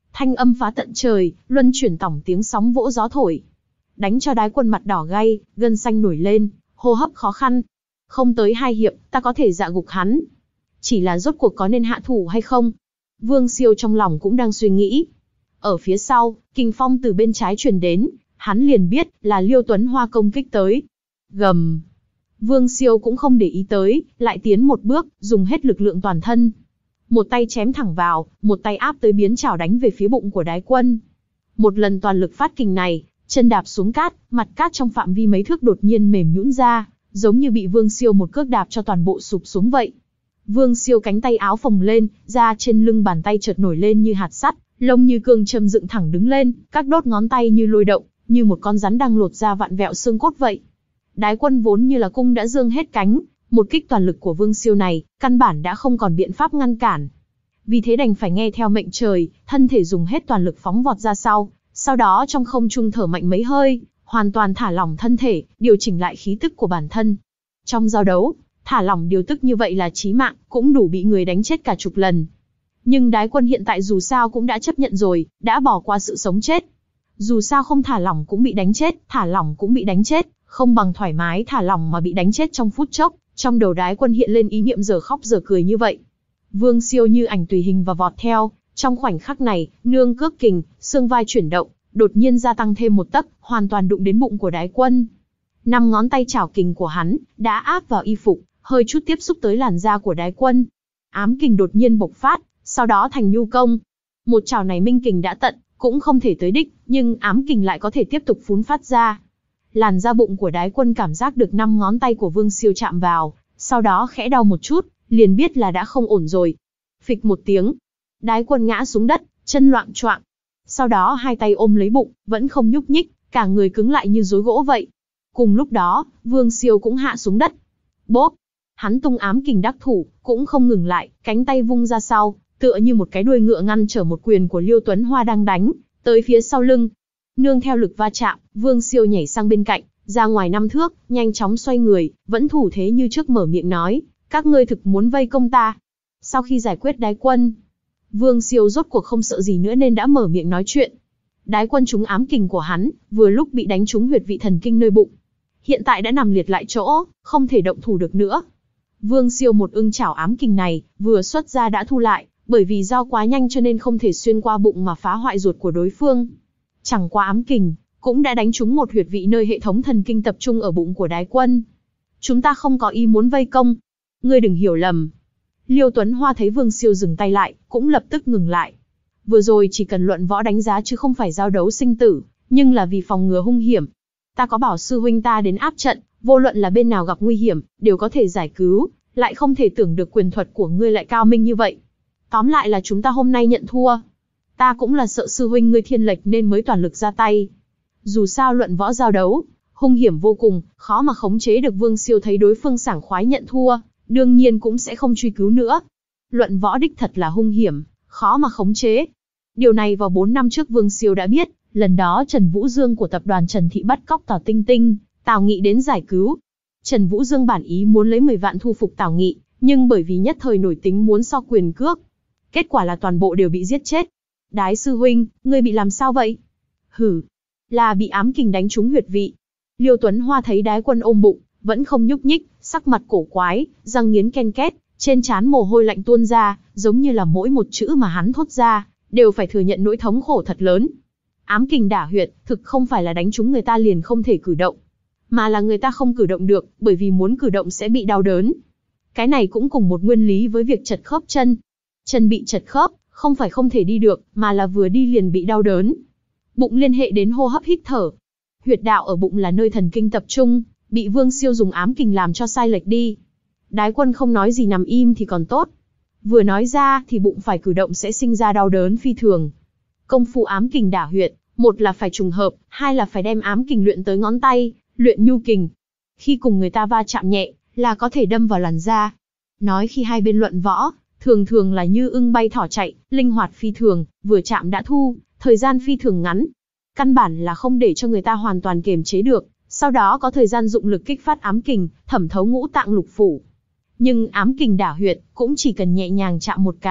Thanh âm phá tận trời, luân chuyển tỏng tiếng sóng vỗ gió thổi. Đánh cho Đái Quân mặt đỏ gay, gân xanh nổi lên, hô hấp khó khăn. Không tới hai hiệp, ta có thể dạ gục hắn. Chỉ là rốt cuộc có nên hạ thủ hay không? Vương Siêu trong lòng cũng đang suy nghĩ. Ở phía sau, kình phong từ bên trái truyền đến, hắn liền biết là Liêu Tuấn Hoa công kích tới. Gầm. Vương Siêu cũng không để ý tới, lại tiến một bước, dùng hết lực lượng toàn thân. Một tay chém thẳng vào, một tay áp tới biến chảo đánh về phía bụng của Đái Quân. Một lần toàn lực phát kình này, chân đạp xuống cát, mặt cát trong phạm vi mấy thước đột nhiên mềm nhũn ra, giống như bị Vương Siêu một cước đạp cho toàn bộ sụp xuống vậy. Vương Siêu cánh tay áo phồng lên, da trên lưng bàn tay chợt nổi lên như hạt sắt, lông như cương châm dựng thẳng đứng lên, các đốt ngón tay như lôi động, như một con rắn đang lột ra vặn vẹo xương cốt vậy. Đái Quân vốn như là cung đã dương hết cánh, một kích toàn lực của Vương Siêu này, căn bản đã không còn biện pháp ngăn cản. Vì thế đành phải nghe theo mệnh trời, thân thể dùng hết toàn lực phóng vọt ra sau, sau đó trong không trung thở mạnh mấy hơi, hoàn toàn thả lỏng thân thể, điều chỉnh lại khí tức của bản thân. Trong giao đấu, thả lỏng điều tức như vậy là chí mạng, cũng đủ bị người đánh chết cả chục lần. Nhưng Đái Quân hiện tại dù sao cũng đã chấp nhận rồi, đã bỏ qua sự sống chết. Dù sao không thả lỏng cũng bị đánh chết, thả lỏng cũng bị đánh chết, không bằng thoải mái thả lỏng mà bị đánh chết trong phút chốc. Trong đầu Đái Quân hiện lên ý niệm giờ khóc giờ cười như vậy. Vương Siêu như ảnh tùy hình và vọt theo, trong khoảnh khắc này, nương cước kình, xương vai chuyển động, đột nhiên gia tăng thêm một tấc, hoàn toàn đụng đến bụng của Đái Quân. Năm ngón tay chảo kình của hắn đã áp vào y phục, hơi chút tiếp xúc tới làn da của Đái Quân. Ám kình đột nhiên bộc phát, sau đó thành nhu công. Một chảo này minh kình đã tận, cũng không thể tới đích, nhưng ám kình lại có thể tiếp tục phún phát ra. Làn da bụng của Đái Quân cảm giác được năm ngón tay của Vương Siêu chạm vào, sau đó khẽ đau một chút, liền biết là đã không ổn rồi. Phịch một tiếng, Đái Quân ngã xuống đất, chân loạng choạng. Sau đó hai tay ôm lấy bụng, vẫn không nhúc nhích, cả người cứng lại như rối gỗ vậy. Cùng lúc đó, Vương Siêu cũng hạ xuống đất. Bốp! Hắn tung ám kình đắc thủ, cũng không ngừng lại, cánh tay vung ra sau, tựa như một cái đuôi ngựa ngăn trở một quyền của Liêu Tuấn Hoa đang đánh tới phía sau lưng. Nương theo lực va chạm, Vương Siêu nhảy sang bên cạnh, ra ngoài năm thước, nhanh chóng xoay người, vẫn thủ thế như trước mở miệng nói, các ngươi thực muốn vây công ta. Sau khi giải quyết Đái Quân, Vương Siêu rốt cuộc không sợ gì nữa nên đã mở miệng nói chuyện. Đái Quân trúng ám kình của hắn, vừa lúc bị đánh trúng huyệt vị thần kinh nơi bụng. Hiện tại đã nằm liệt lại chỗ, không thể động thủ được nữa. Vương Siêu một ưng chảo ám kình này, vừa xuất ra đã thu lại, bởi vì do quá nhanh cho nên không thể xuyên qua bụng mà phá hoại ruột của đối phương. Chẳng qua ám kình, cũng đã đánh trúng một huyệt vị nơi hệ thống thần kinh tập trung ở bụng của Đái Quân. Chúng ta không có ý muốn vây công. Ngươi đừng hiểu lầm. Liêu Tuấn Hoa thấy Vương Siêu dừng tay lại, cũng lập tức ngừng lại. Vừa rồi chỉ cần luận võ đánh giá chứ không phải giao đấu sinh tử, nhưng là vì phòng ngừa hung hiểm. Ta có bảo sư huynh ta đến áp trận, vô luận là bên nào gặp nguy hiểm, đều có thể giải cứu, lại không thể tưởng được quyền thuật của ngươi lại cao minh như vậy. Tóm lại là chúng ta hôm nay nhận thua. Ta cũng là sợ sư huynh ngươi thiên lệch nên mới toàn lực ra tay. Dù sao luận võ giao đấu, hung hiểm vô cùng, khó mà khống chế được. Vương Siêu thấy đối phương sảng khoái nhận thua, đương nhiên cũng sẽ không truy cứu nữa. Luận võ đích thật là hung hiểm, khó mà khống chế. Điều này vào bốn năm trước Vương Siêu đã biết, lần đó Trần Vũ Dương của tập đoàn Trần Thị bắt cóc Tào Tinh Tinh, Tào Nghị đến giải cứu. Trần Vũ Dương bản ý muốn lấy mười vạn thu phục Tào Nghị, nhưng bởi vì nhất thời nổi tính muốn so quyền cước. Kết quả là toàn bộ đều bị giết chết. Đái sư huynh, ngươi bị làm sao vậy? Hử, là bị ám kình đánh trúng huyệt vị. Liêu Tuấn Hoa thấy Đái Quân ôm bụng, vẫn không nhúc nhích, sắc mặt cổ quái, răng nghiến ken két, trên trán mồ hôi lạnh tuôn ra, giống như là mỗi một chữ mà hắn thốt ra, đều phải thừa nhận nỗi thống khổ thật lớn. Ám kình đả huyệt, thực không phải là đánh trúng người ta liền không thể cử động, mà là người ta không cử động được, bởi vì muốn cử động sẽ bị đau đớn. Cái này cũng cùng một nguyên lý với việc chật khớp chân. Chân bị chật khớp, không phải không thể đi được, mà là vừa đi liền bị đau đớn. Bụng liên hệ đến hô hấp hít thở. Huyệt đạo ở bụng là nơi thần kinh tập trung, bị Vương Siêu dùng ám kình làm cho sai lệch đi. Đái Quân không nói gì nằm im thì còn tốt. Vừa nói ra thì bụng phải cử động sẽ sinh ra đau đớn phi thường. Công phu ám kình đả huyệt, một là phải trùng hợp, hai là phải đem ám kình luyện tới ngón tay, luyện nhu kình. Khi cùng người ta va chạm nhẹ, là có thể đâm vào làn da. Nói khi hai bên luận võ, thường thường là như ưng bay thỏ chạy, linh hoạt phi thường, vừa chạm đã thu, thời gian phi thường ngắn. Căn bản là không để cho người ta hoàn toàn kiềm chế được, sau đó có thời gian dụng lực kích phát ám kình, thẩm thấu ngũ tạng lục phủ. Nhưng ám kình đả huyệt, cũng chỉ cần nhẹ nhàng chạm một cái,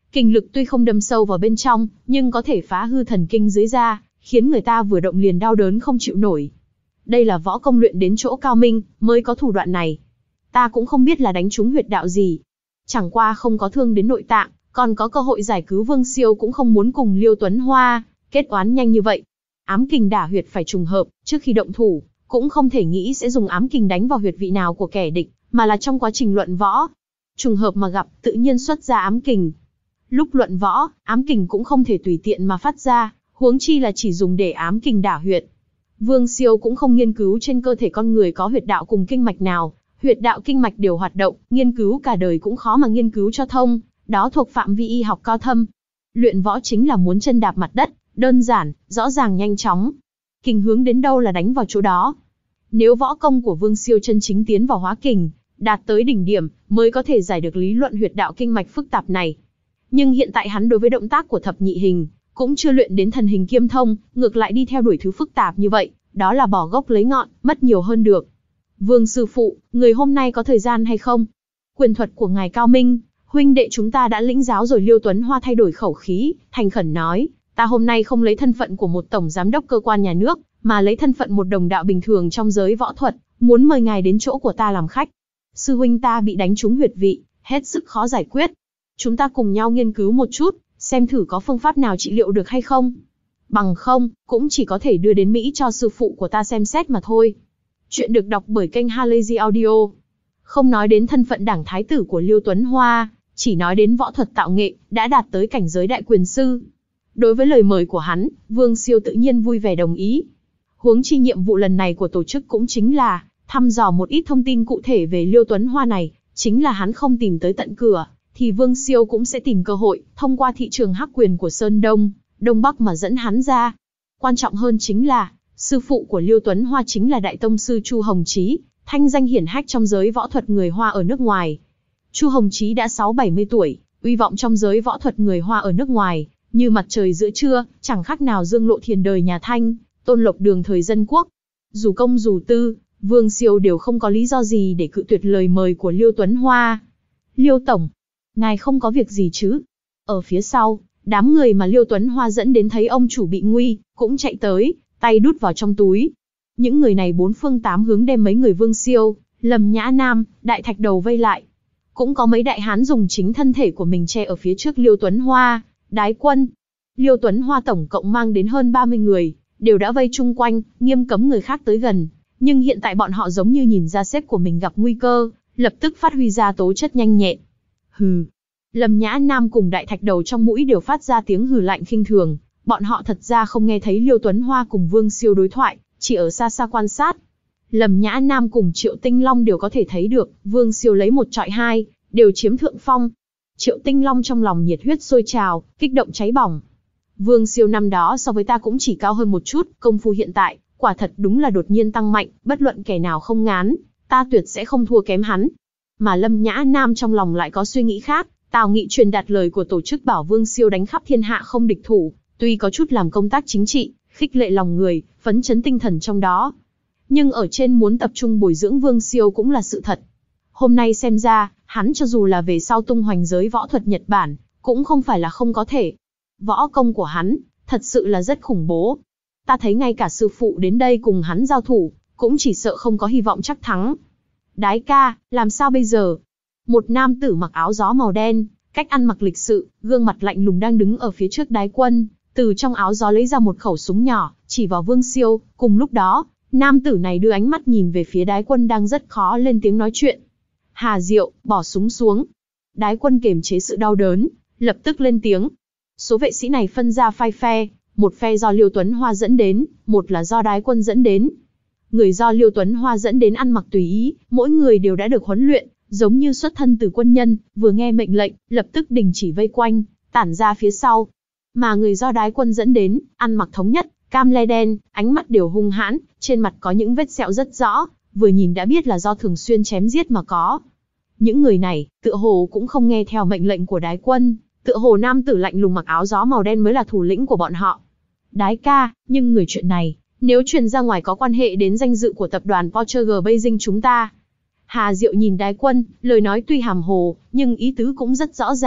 Kình lực tuy không đâm sâu vào bên trong, nhưng có thể phá hư thần kinh dưới da, khiến người ta vừa động liền đau đớn không chịu nổi. Đây là võ công luyện đến chỗ cao minh, mới có thủ đoạn này. Ta cũng không biết là đánh trúng huyệt đạo gì. Chẳng qua không có thương đến nội tạng, còn có cơ hội giải cứu Vương Siêu cũng không muốn cùng Liêu Tuấn Hoa kết oán nhanh như vậy. Ám kình đả huyệt phải trùng hợp, trước khi động thủ, cũng không thể nghĩ sẽ dùng ám kình đánh vào huyệt vị nào của kẻ địch, mà là trong quá trình luận võ. Trùng hợp mà gặp, tự nhiên xuất ra ám kình. Lúc luận võ, ám kình cũng không thể tùy tiện mà phát ra, huống chi là chỉ dùng để ám kình đả huyệt. Vương Siêu cũng không nghiên cứu trên cơ thể con người có huyệt đạo cùng kinh mạch nào, huyệt đạo kinh mạch đều hoạt động, nghiên cứu cả đời cũng khó mà nghiên cứu cho thông, đó thuộc phạm vi y học cao thâm. Luyện võ chính là muốn chân đạp mặt đất, đơn giản, rõ ràng nhanh chóng. Kình hướng đến đâu là đánh vào chỗ đó. Nếu võ công của Vương Siêu chân chính tiến vào hóa kình, đạt tới đỉnh điểm, mới có thể giải được lý luận huyệt đạo kinh mạch phức tạp này. Nhưng hiện tại hắn đối với động tác của thập nhị hình, cũng chưa luyện đến thần hình kiêm thông, ngược lại đi theo đuổi thứ phức tạp như vậy, đó là bỏ gốc lấy ngọn, mất nhiều hơn được. Vương sư phụ, người hôm nay có thời gian hay không? Quyền thuật của ngài cao minh, huynh đệ chúng ta đã lĩnh giáo rồi. Liêu Tuấn Hoa thay đổi khẩu khí, thành khẩn nói, ta hôm nay không lấy thân phận của một tổng giám đốc cơ quan nhà nước, mà lấy thân phận một đồng đạo bình thường trong giới võ thuật, muốn mời ngài đến chỗ của ta làm khách. Sư huynh ta bị đánh trúng huyệt vị, hết sức khó giải quyết. Chúng ta cùng nhau nghiên cứu một chút, xem thử có phương pháp nào trị liệu được hay không. Bằng không, cũng chỉ có thể đưa đến Mỹ cho sư phụ của ta xem xét mà thôi. Chuyện được đọc bởi kênh Halazy Audio. Không nói đến thân phận đảng thái tử của Liêu Tuấn Hoa, chỉ nói đến võ thuật tạo nghệ, đã đạt tới cảnh giới đại quyền sư. Đối với lời mời của hắn, Vương Siêu tự nhiên vui vẻ đồng ý. Huống chi nhiệm vụ lần này của tổ chức cũng chính là thăm dò một ít thông tin cụ thể về Liêu Tuấn Hoa này, chính là hắn không tìm tới tận cửa, thì Vương Siêu cũng sẽ tìm cơ hội, thông qua thị trường hắc quyền của Sơn Đông, Đông Bắc mà dẫn hắn ra. Quan trọng hơn chính là, sư phụ của Liêu Tuấn Hoa chính là Đại Tông sư Chu Hồng Chí, thanh danh hiển hách trong giới võ thuật người Hoa ở nước ngoài. Chu Hồng Chí đã sáu bảy mươi tuổi, uy vọng trong giới võ thuật người Hoa ở nước ngoài, như mặt trời giữa trưa, chẳng khác nào Dương Lộ Thiền đời nhà Thanh, Tôn Lộc Đường thời Dân Quốc. Dù công dù tư, Vương Siêu đều không có lý do gì để cự tuyệt lời mời của Liêu Tuấn Hoa. Liêu Tổng, ngài không có việc gì chứ? Ở phía sau, đám người mà Liêu Tuấn Hoa dẫn đến thấy ông chủ bị nguy, cũng chạy tới, tay đút vào trong túi. Những người này bốn phương tám hướng đem mấy người Vương Siêu, Lâm Nhã Nam, Đại Thạch Đầu vây lại. Cũng có mấy đại hán dùng chính thân thể của mình che ở phía trước Liêu Tuấn Hoa, Đái Quân. Liêu Tuấn Hoa tổng cộng mang đến hơn ba mươi người, đều đã vây chung quanh, nghiêm cấm người khác tới gần. Nhưng hiện tại bọn họ giống như nhìn ra sếp của mình gặp nguy cơ, lập tức phát huy ra tố chất nhanh nhẹn. Hừ. Lâm Nhã Nam cùng Đại Thạch Đầu trong mũi đều phát ra tiếng hừ lạnh khinh thường. Bọn họ thật ra không nghe thấy Liêu Tuấn Hoa cùng Vương Siêu đối thoại, chỉ ở xa xa quan sát. Lâm Nhã Nam cùng Triệu Tinh Long đều có thể thấy được, Vương Siêu lấy một trọi hai, đều chiếm thượng phong. Triệu Tinh Long trong lòng nhiệt huyết sôi trào, kích động cháy bỏng. Vương Siêu năm đó so với ta cũng chỉ cao hơn một chút, công phu hiện tại, quả thật đúng là đột nhiên tăng mạnh, bất luận kẻ nào không ngán, ta tuyệt sẽ không thua kém hắn. Mà Lâm Nhã Nam trong lòng lại có suy nghĩ khác, Tào Nghị truyền đạt lời của tổ chức bảo Vương Siêu đánh khắp thiên hạ không địch thủ, tuy có chút làm công tác chính trị, khích lệ lòng người, phấn chấn tinh thần trong đó. Nhưng ở trên muốn tập trung bồi dưỡng Vương Siêu cũng là sự thật. Hôm nay xem ra, hắn cho dù là về sau tung hoành giới võ thuật Nhật Bản, cũng không phải là không có thể. Võ công của hắn, thật sự là rất khủng bố. Ta thấy ngay cả sư phụ đến đây cùng hắn giao thủ, cũng chỉ sợ không có hy vọng chắc thắng. Đái ca, làm sao bây giờ? Một nam tử mặc áo gió màu đen, cách ăn mặc lịch sự, gương mặt lạnh lùng đang đứng ở phía trước Đái Quân, từ trong áo gió lấy ra một khẩu súng nhỏ, chỉ vào Vương Siêu. Cùng lúc đó, nam tử này đưa ánh mắt nhìn về phía Đái Quân đang rất khó lên tiếng nói chuyện. Hà Diệu, bỏ súng xuống. Đái Quân kiềm chế sự đau đớn, lập tức lên tiếng. Số vệ sĩ này phân ra phai phe, một phe do Liêu Tuấn Hoa dẫn đến, một là do Đái Quân dẫn đến. Người do Liêu Tuấn Hoa dẫn đến ăn mặc tùy ý, mỗi người đều đã được huấn luyện, giống như xuất thân từ quân nhân, vừa nghe mệnh lệnh, lập tức đình chỉ vây quanh, tản ra phía sau. Mà người do Đái Quân dẫn đến, ăn mặc thống nhất, cam le đen, ánh mắt đều hung hãn, trên mặt có những vết sẹo rất rõ, vừa nhìn đã biết là do thường xuyên chém giết mà có. Những người này, tựa hồ cũng không nghe theo mệnh lệnh của Đái Quân, tựa hồ nam tử lạnh lùng mặc áo gió màu đen mới là thủ lĩnh của bọn họ. Đái ca, nhưng người chuyện này, nếu truyền ra ngoài có quan hệ đến danh dự của tập đoàn Porsche G Beijing chúng ta. Hà Diệu nhìn Đái Quân, lời nói tuy hàm hồ, nhưng ý tứ cũng rất rõ ràng,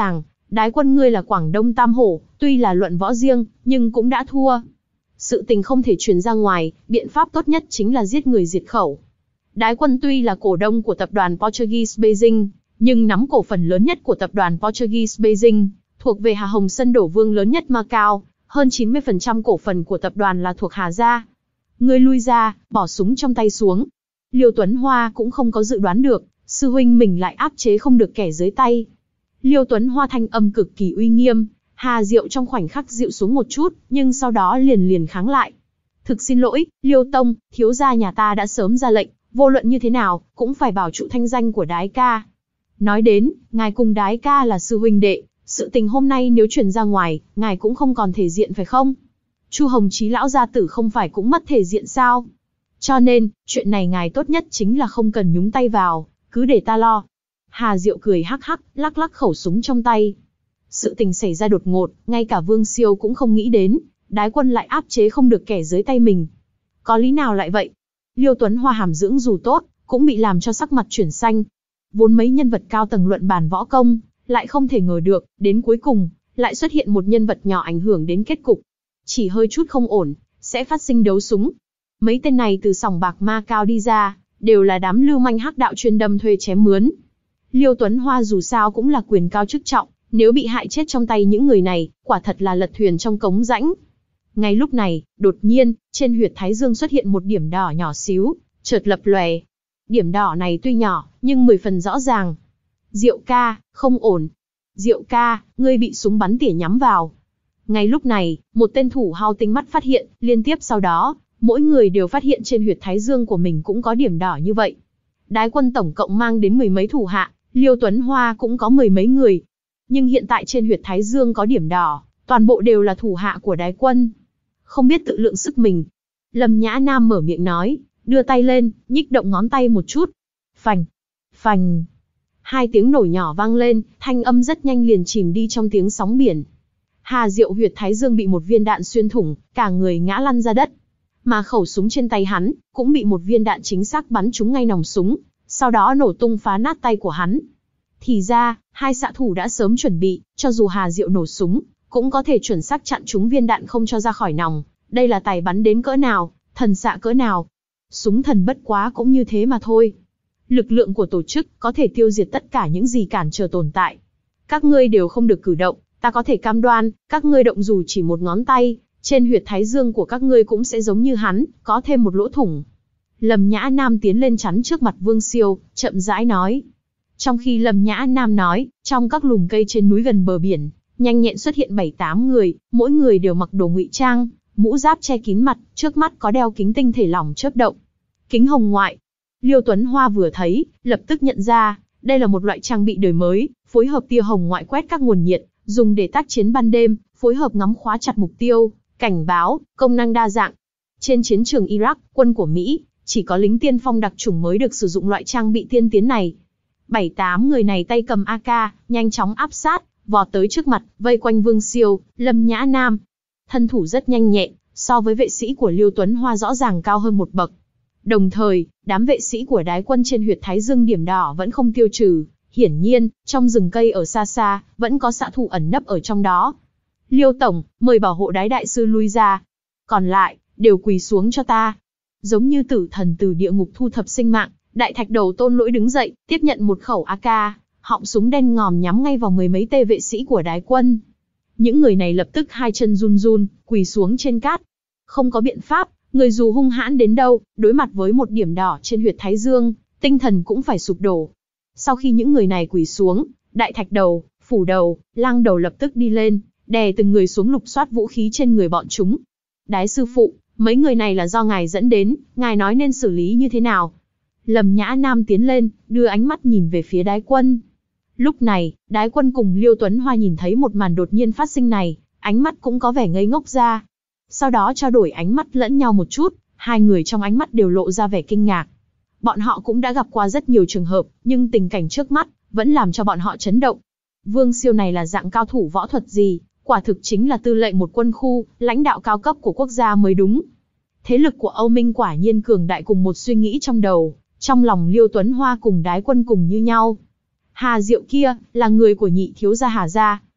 Đái quân ngươi là Quảng Đông Tam Hổ, tuy là luận võ riêng, nhưng cũng đã thua. Sự tình không thể truyền ra ngoài, biện pháp tốt nhất chính là giết người diệt khẩu. Đái quân tuy là cổ đông của tập đoàn Portuguese Beijing, nhưng nắm cổ phần lớn nhất của tập đoàn Portuguese Beijing, thuộc về Hà Hồng Sân đổ vương lớn nhất Macau, hơn chín mươi phần trăm cổ phần của tập đoàn là thuộc Hà gia. Ngươi lui ra, bỏ súng trong tay xuống. Liêu Tuấn Hoa cũng không có dự đoán được, sư huynh mình lại áp chế không được kẻ dưới tay. Liêu Tuấn Hoa thanh âm cực kỳ uy nghiêm, Hà Diệu trong khoảnh khắc dịu xuống một chút, nhưng sau đó liền liền kháng lại. Thực xin lỗi, Liêu Tông, thiếu gia nhà ta đã sớm ra lệnh, vô luận như thế nào, cũng phải bảo trụ thanh danh của Đái ca. Nói đến, ngài cùng Đái ca là sư huynh đệ, sự tình hôm nay nếu truyền ra ngoài, ngài cũng không còn thể diện phải không? Chu Hồng Chí lão gia tử không phải cũng mất thể diện sao? Cho nên, chuyện này ngài tốt nhất chính là không cần nhúng tay vào, cứ để ta lo. Hà Diệu cười hắc hắc, lắc lắc khẩu súng trong tay. Sự tình xảy ra đột ngột, ngay cả Vương Siêu cũng không nghĩ đến, Đái quân lại áp chế không được kẻ dưới tay mình. Có lý nào lại vậy? Liêu Tuấn Hoa hàm dưỡng dù tốt, cũng bị làm cho sắc mặt chuyển xanh. Vốn mấy nhân vật cao tầng luận bàn võ công, lại không thể ngờ được, đến cuối cùng, lại xuất hiện một nhân vật nhỏ ảnh hưởng đến kết cục. Chỉ hơi chút không ổn, sẽ phát sinh đấu súng. Mấy tên này từ sòng bạc Macau đi ra, đều là đám lưu manh hắc đạo chuyên đâm thuê chém mướn. Liêu Tuấn Hoa dù sao cũng là quyền cao chức trọng, nếu bị hại chết trong tay những người này, quả thật là lật thuyền trong cống rãnh. Ngay lúc này, đột nhiên, trên huyệt thái dương xuất hiện một điểm đỏ nhỏ xíu, chợt lập lòe. Điểm đỏ này tuy nhỏ, nhưng mười phần rõ ràng. Diệu ca, không ổn. Diệu ca, ngươi bị súng bắn tỉa nhắm vào. Ngay lúc này, một tên thủ hao tinh mắt phát hiện, liên tiếp sau đó, mỗi người đều phát hiện trên huyệt thái dương của mình cũng có điểm đỏ như vậy. Đái quân tổng cộng mang đến mười mấy thủ hạ, Liêu Tuấn Hoa cũng có mười mấy người. Nhưng hiện tại trên huyệt thái dương có điểm đỏ, toàn bộ đều là thủ hạ của Đái quân. Không biết tự lượng sức mình. Lâm Nhã Nam mở miệng nói, đưa tay lên, nhích động ngón tay một chút. Phành, phành. Hai tiếng nổ nhỏ vang lên, thanh âm rất nhanh liền chìm đi trong tiếng sóng biển. Hà Diệu huyệt thái dương bị một viên đạn xuyên thủng, cả người ngã lăn ra đất. Mà khẩu súng trên tay hắn, cũng bị một viên đạn chính xác bắn trúng ngay nòng súng, sau đó nổ tung phá nát tay của hắn. Thì ra, hai xạ thủ đã sớm chuẩn bị, cho dù Hà Diệu nổ súng, cũng có thể chuẩn xác chặn trúng viên đạn không cho ra khỏi nòng. Đây là tài bắn đến cỡ nào, thần xạ cỡ nào. Súng thần bất quá cũng như thế mà thôi. Lực lượng của tổ chức có thể tiêu diệt tất cả những gì cản trở tồn tại. Các ngươi đều không được cử động, ta có thể cam đoan, các ngươi động dù chỉ một ngón tay, trên huyệt thái dương của các ngươi cũng sẽ giống như hắn, có thêm một lỗ thủng. Lâm Nhã Nam tiến lên chắn trước mặt Vương Siêu, chậm rãi nói. Trong khi Lâm Nhã Nam nói, trong các lùm cây trên núi gần bờ biển, nhanh nhẹn xuất hiện bảy tám người, mỗi người đều mặc đồ ngụy trang, mũ giáp che kín mặt, trước mắt có đeo kính tinh thể lỏng chớp động. Kính hồng ngoại. Liêu Tuấn Hoa vừa thấy, lập tức nhận ra, đây là một loại trang bị đời mới, phối hợp tia hồng ngoại quét các nguồn nhiệt, dùng để tác chiến ban đêm, phối hợp ngắm khóa chặt mục tiêu, cảnh báo, công năng đa dạng. Trên chiến trường Iraq, quân của Mỹ, chỉ có lính tiên phong đặc chủng mới được sử dụng loại trang bị tiên tiến này. Bảy tám người này tay cầm a ca, nhanh chóng áp sát, vọt tới trước mặt, vây quanh Vương Siêu, Lâm Nhã Nam. Thân thủ rất nhanh nhẹn, so với vệ sĩ của Liêu Tuấn Hoa rõ ràng cao hơn một bậc. Đồng thời, đám vệ sĩ của Đái quân trên huyệt thái dương điểm đỏ vẫn không tiêu trừ. Hiển nhiên, trong rừng cây ở xa xa, vẫn có xạ thủ ẩn nấp ở trong đó. Liêu Tổng, mời bảo hộ Đái đại sư lui ra. Còn lại, đều quỳ xuống cho ta. Giống như tử thần từ địa ngục thu thập sinh mạng, đại thạch đầu Tôn Lỗi đứng dậy, tiếp nhận một khẩu a ca, họng súng đen ngòm nhắm ngay vào mười mấy tên vệ sĩ của Đái quân. Những người này lập tức hai chân run run, quỳ xuống trên cát. Không có biện pháp, người dù hung hãn đến đâu, đối mặt với một điểm đỏ trên huyệt thái dương, tinh thần cũng phải sụp đổ. Sau khi những người này quỳ xuống, đại thạch đầu, phủ đầu, lang đầu lập tức đi lên, đè từng người xuống lục soát vũ khí trên người bọn chúng. Đái sư phụ, mấy người này là do ngài dẫn đến, ngài nói nên xử lý như thế nào? Lâm Nhã Nam tiến lên, đưa ánh mắt nhìn về phía Đái quân. Lúc này, Đái quân cùng Liêu Tuấn Hoa nhìn thấy một màn đột nhiên phát sinh này, ánh mắt cũng có vẻ ngây ngốc ra. Sau đó trao đổi ánh mắt lẫn nhau một chút, hai người trong ánh mắt đều lộ ra vẻ kinh ngạc. Bọn họ cũng đã gặp qua rất nhiều trường hợp, nhưng tình cảnh trước mắt vẫn làm cho bọn họ chấn động. Vương Siêu này là dạng cao thủ võ thuật gì, quả thực chính là tư lệnh một quân khu, lãnh đạo cao cấp của quốc gia mới đúng. Thế lực của Âu Minh quả nhiên cường đại, cùng một suy nghĩ trong đầu, trong lòng Liêu Tuấn Hoa cùng Đái quân cùng như nhau. Hà Diệu kia, là người của nhị thiếu gia Hà gia.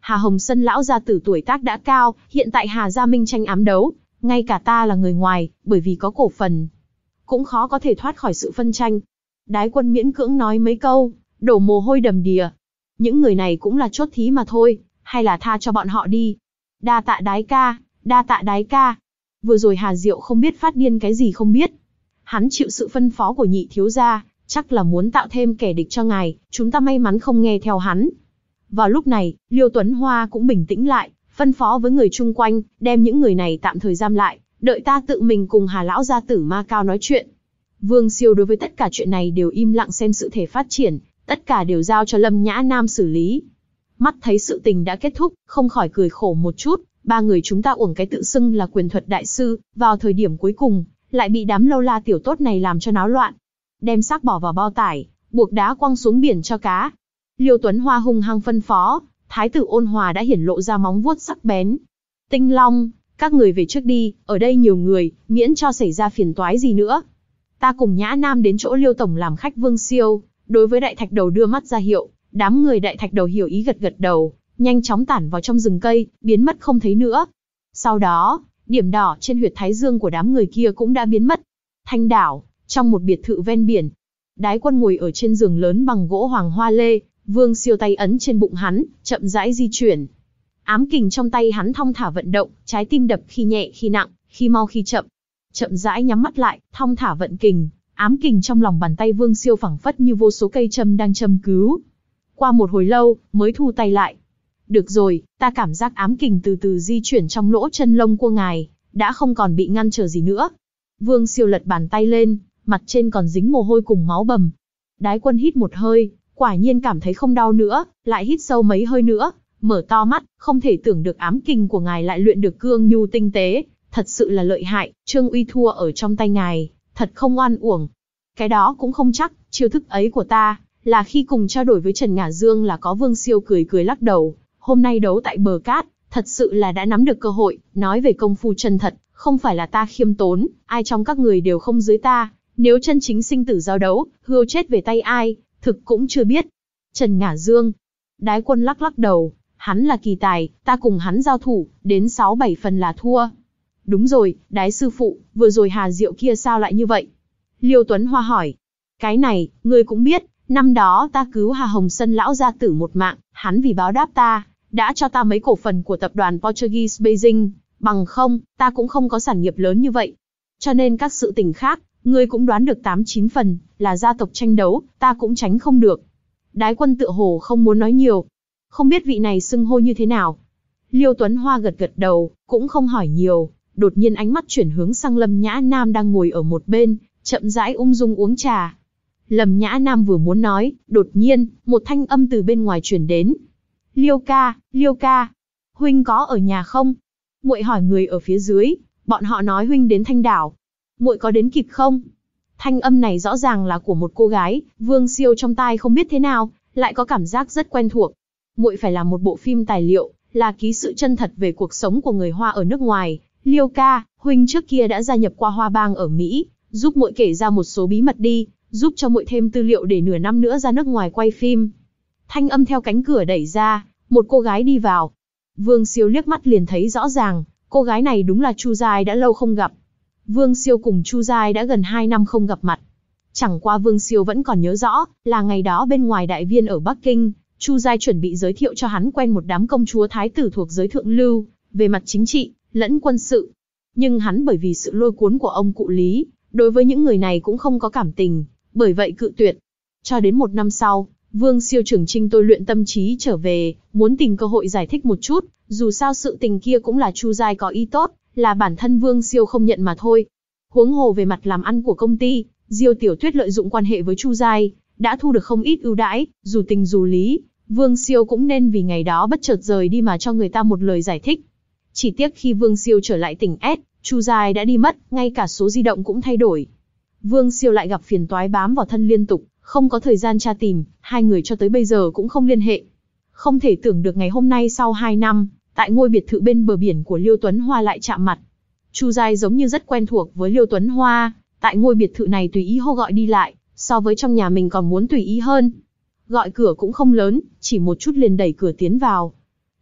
Hà Hồng Sân lão gia tử tuổi tác đã cao, hiện tại Hà Gia Minh tranh ám đấu, ngay cả ta là người ngoài, bởi vì có cổ phần, cũng khó có thể thoát khỏi sự phân tranh. Đái Quân miễn cưỡng nói mấy câu, đổ mồ hôi đầm đìa. Những người này cũng là chốt thí mà thôi, hay là tha cho bọn họ đi. Đa tạ Đái ca, đa tạ Đái ca. Vừa rồi Hà Diệu không biết phát điên cái gì không biết. Hắn chịu sự phân phó của nhị thiếu gia, chắc là muốn tạo thêm kẻ địch cho ngài, chúng ta may mắn không nghe theo hắn. Vào lúc này, Liêu Tuấn Hoa cũng bình tĩnh lại, phân phó với người chung quanh, đem những người này tạm thời giam lại, đợi ta tự mình cùng Hà lão gia tử Ma Cao nói chuyện. Vương Siêu đối với tất cả chuyện này đều im lặng xem sự thể phát triển, tất cả đều giao cho Lâm Nhã Nam xử lý. Mắt thấy sự tình đã kết thúc, không khỏi cười khổ một chút, ba người chúng ta uổng cái tự xưng là quyền thuật đại sư, vào thời điểm cuối cùng, lại bị đám lâu la tiểu tốt này làm cho náo loạn. Đem xác bỏ vào bao tải, buộc đá quăng xuống biển cho cá. Liêu Tuấn Hoa hung hăng phân phó, Thái tử Ôn Hòa đã hiển lộ ra móng vuốt sắc bén. Tinh Long, các người về trước đi, ở đây nhiều người, miễn cho xảy ra phiền toái gì nữa. Ta cùng Nhã Nam đến chỗ Liêu Tổng làm khách. Vương Siêu đối với Đại Thạch Đầu đưa mắt ra hiệu, đám người Đại Thạch Đầu hiểu ý gật gật đầu, nhanh chóng tản vào trong rừng cây, biến mất không thấy nữa. Sau đó, điểm đỏ trên huyệt thái dương của đám người kia cũng đã biến mất. Thanh đảo, trong một biệt thự ven biển, Đái Quân ngồi ở trên giường lớn bằng gỗ hoàng hoa lê, Vương Siêu tay ấn trên bụng hắn, chậm rãi di chuyển. Ám kình trong tay hắn thong thả vận động, trái tim đập khi nhẹ khi nặng, khi mau khi chậm. Chậm rãi nhắm mắt lại, thong thả vận kình, ám kình trong lòng bàn tay Vương Siêu phẳng phất như vô số cây châm đang châm cứu. Qua một hồi lâu, mới thu tay lại. Được rồi, ta cảm giác ám kình từ từ di chuyển trong lỗ chân lông của ngài, đã không còn bị ngăn trở gì nữa. Vương Siêu lật bàn tay lên, mặt trên còn dính mồ hôi cùng máu bầm. Đái Quân hít một hơi, quả nhiên cảm thấy không đau nữa, lại hít sâu mấy hơi nữa, mở to mắt, không thể tưởng được ám kình của ngài lại luyện được cương nhu tinh tế, thật sự là lợi hại, Trương Uy thua ở trong tay ngài, thật không oan uổng. Cái đó cũng không chắc, chiêu thức ấy của ta, là khi cùng trao đổi với Trần Ngả Dương là có. Vương Siêu cười cười lắc đầu, hôm nay đấu tại bờ cát, thật sự là đã nắm được cơ hội, nói về công phu chân thật, không phải là ta khiêm tốn, ai trong các người đều không dưới ta, nếu chân chính sinh tử giao đấu, hươu chết về tay ai, thực cũng chưa biết. Trần Ngả Dương, Đái Quân lắc lắc đầu, hắn là kỳ tài, ta cùng hắn giao thủ, đến sáu bảy phần là thua. Đúng rồi, Đái sư phụ, vừa rồi Hà Diệu kia sao lại như vậy? Liêu Tuấn Hoa hỏi. Cái này, ngươi cũng biết, năm đó ta cứu Hà Hồng Sân lão gia tử một mạng, hắn vì báo đáp ta, đã cho ta mấy cổ phần của tập đoàn Portuguese Beijing, bằng không, ta cũng không có sản nghiệp lớn như vậy. Cho nên các sự tình khác, ngươi cũng đoán được tám chín phần, là gia tộc tranh đấu, ta cũng tránh không được. Đái Quân tựa hồ không muốn nói nhiều. Không biết vị này xưng hô như thế nào? Liêu Tuấn Hoa gật gật đầu, cũng không hỏi nhiều, đột nhiên ánh mắt chuyển hướng sang Lâm Nhã Nam đang ngồi ở một bên, chậm rãi ung dung uống trà. Lâm Nhã Nam vừa muốn nói, đột nhiên, một thanh âm từ bên ngoài truyền đến. Liêu ca, Liêu ca, huynh có ở nhà không? Muội hỏi người ở phía dưới, bọn họ nói huynh đến Thanh đảo. Muội có đến kịp không? Thanh âm này rõ ràng là của một cô gái, Vương Siêu trong tai không biết thế nào, lại có cảm giác rất quen thuộc. Muội phải làm một bộ phim tài liệu, là ký sự chân thật về cuộc sống của người Hoa ở nước ngoài. Liêu ca, huynh trước kia đã gia nhập qua Hoa Bang ở Mỹ, giúp muội kể ra một số bí mật đi, giúp cho muội thêm tư liệu để nửa năm nữa ra nước ngoài quay phim. Thanh âm theo cánh cửa đẩy ra, một cô gái đi vào. Vương Siêu liếc mắt liền thấy rõ ràng, cô gái này đúng là Chu Giai đã lâu không gặp. Vương Siêu cùng Chu Giai đã gần hai năm không gặp mặt. Chẳng qua Vương Siêu vẫn còn nhớ rõ, là ngày đó bên ngoài đại viên ở Bắc Kinh, Chu Giai chuẩn bị giới thiệu cho hắn quen một đám công chúa thái tử thuộc giới thượng lưu, về mặt chính trị, lẫn quân sự. Nhưng hắn bởi vì sự lôi cuốn của ông cụ Lý, đối với những người này cũng không có cảm tình, bởi vậy cự tuyệt. Cho đến một năm sau, Vương Siêu trưởng trinh tôi luyện tâm trí trở về, muốn tìm cơ hội giải thích một chút, dù sao sự tình kia cũng là Chu Giai có ý tốt, là bản thân Vương Siêu không nhận mà thôi. Huống hồ về mặt làm ăn của công ty, Diêu Tiểu Tuyết lợi dụng quan hệ với Chu Giai, đã thu được không ít ưu đãi, dù tình dù lý, Vương Siêu cũng nên vì ngày đó bất chợt rời đi mà cho người ta một lời giải thích. Chỉ tiếc khi Vương Siêu trở lại tỉnh S, Chu Giai đã đi mất, ngay cả số di động cũng thay đổi. Vương Siêu lại gặp phiền toái bám vào thân liên tục, không có thời gian tra tìm, hai người cho tới bây giờ cũng không liên hệ. Không thể tưởng được ngày hôm nay sau hai năm, tại ngôi biệt thự bên bờ biển của Liêu Tuấn Hoa lại chạm mặt. Chu Giai giống như rất quen thuộc với Liêu Tuấn Hoa, tại ngôi biệt thự này tùy ý hô gọi đi lại, so với trong nhà mình còn muốn tùy ý hơn. Gọi cửa cũng không lớn, chỉ một chút liền đẩy cửa tiến vào.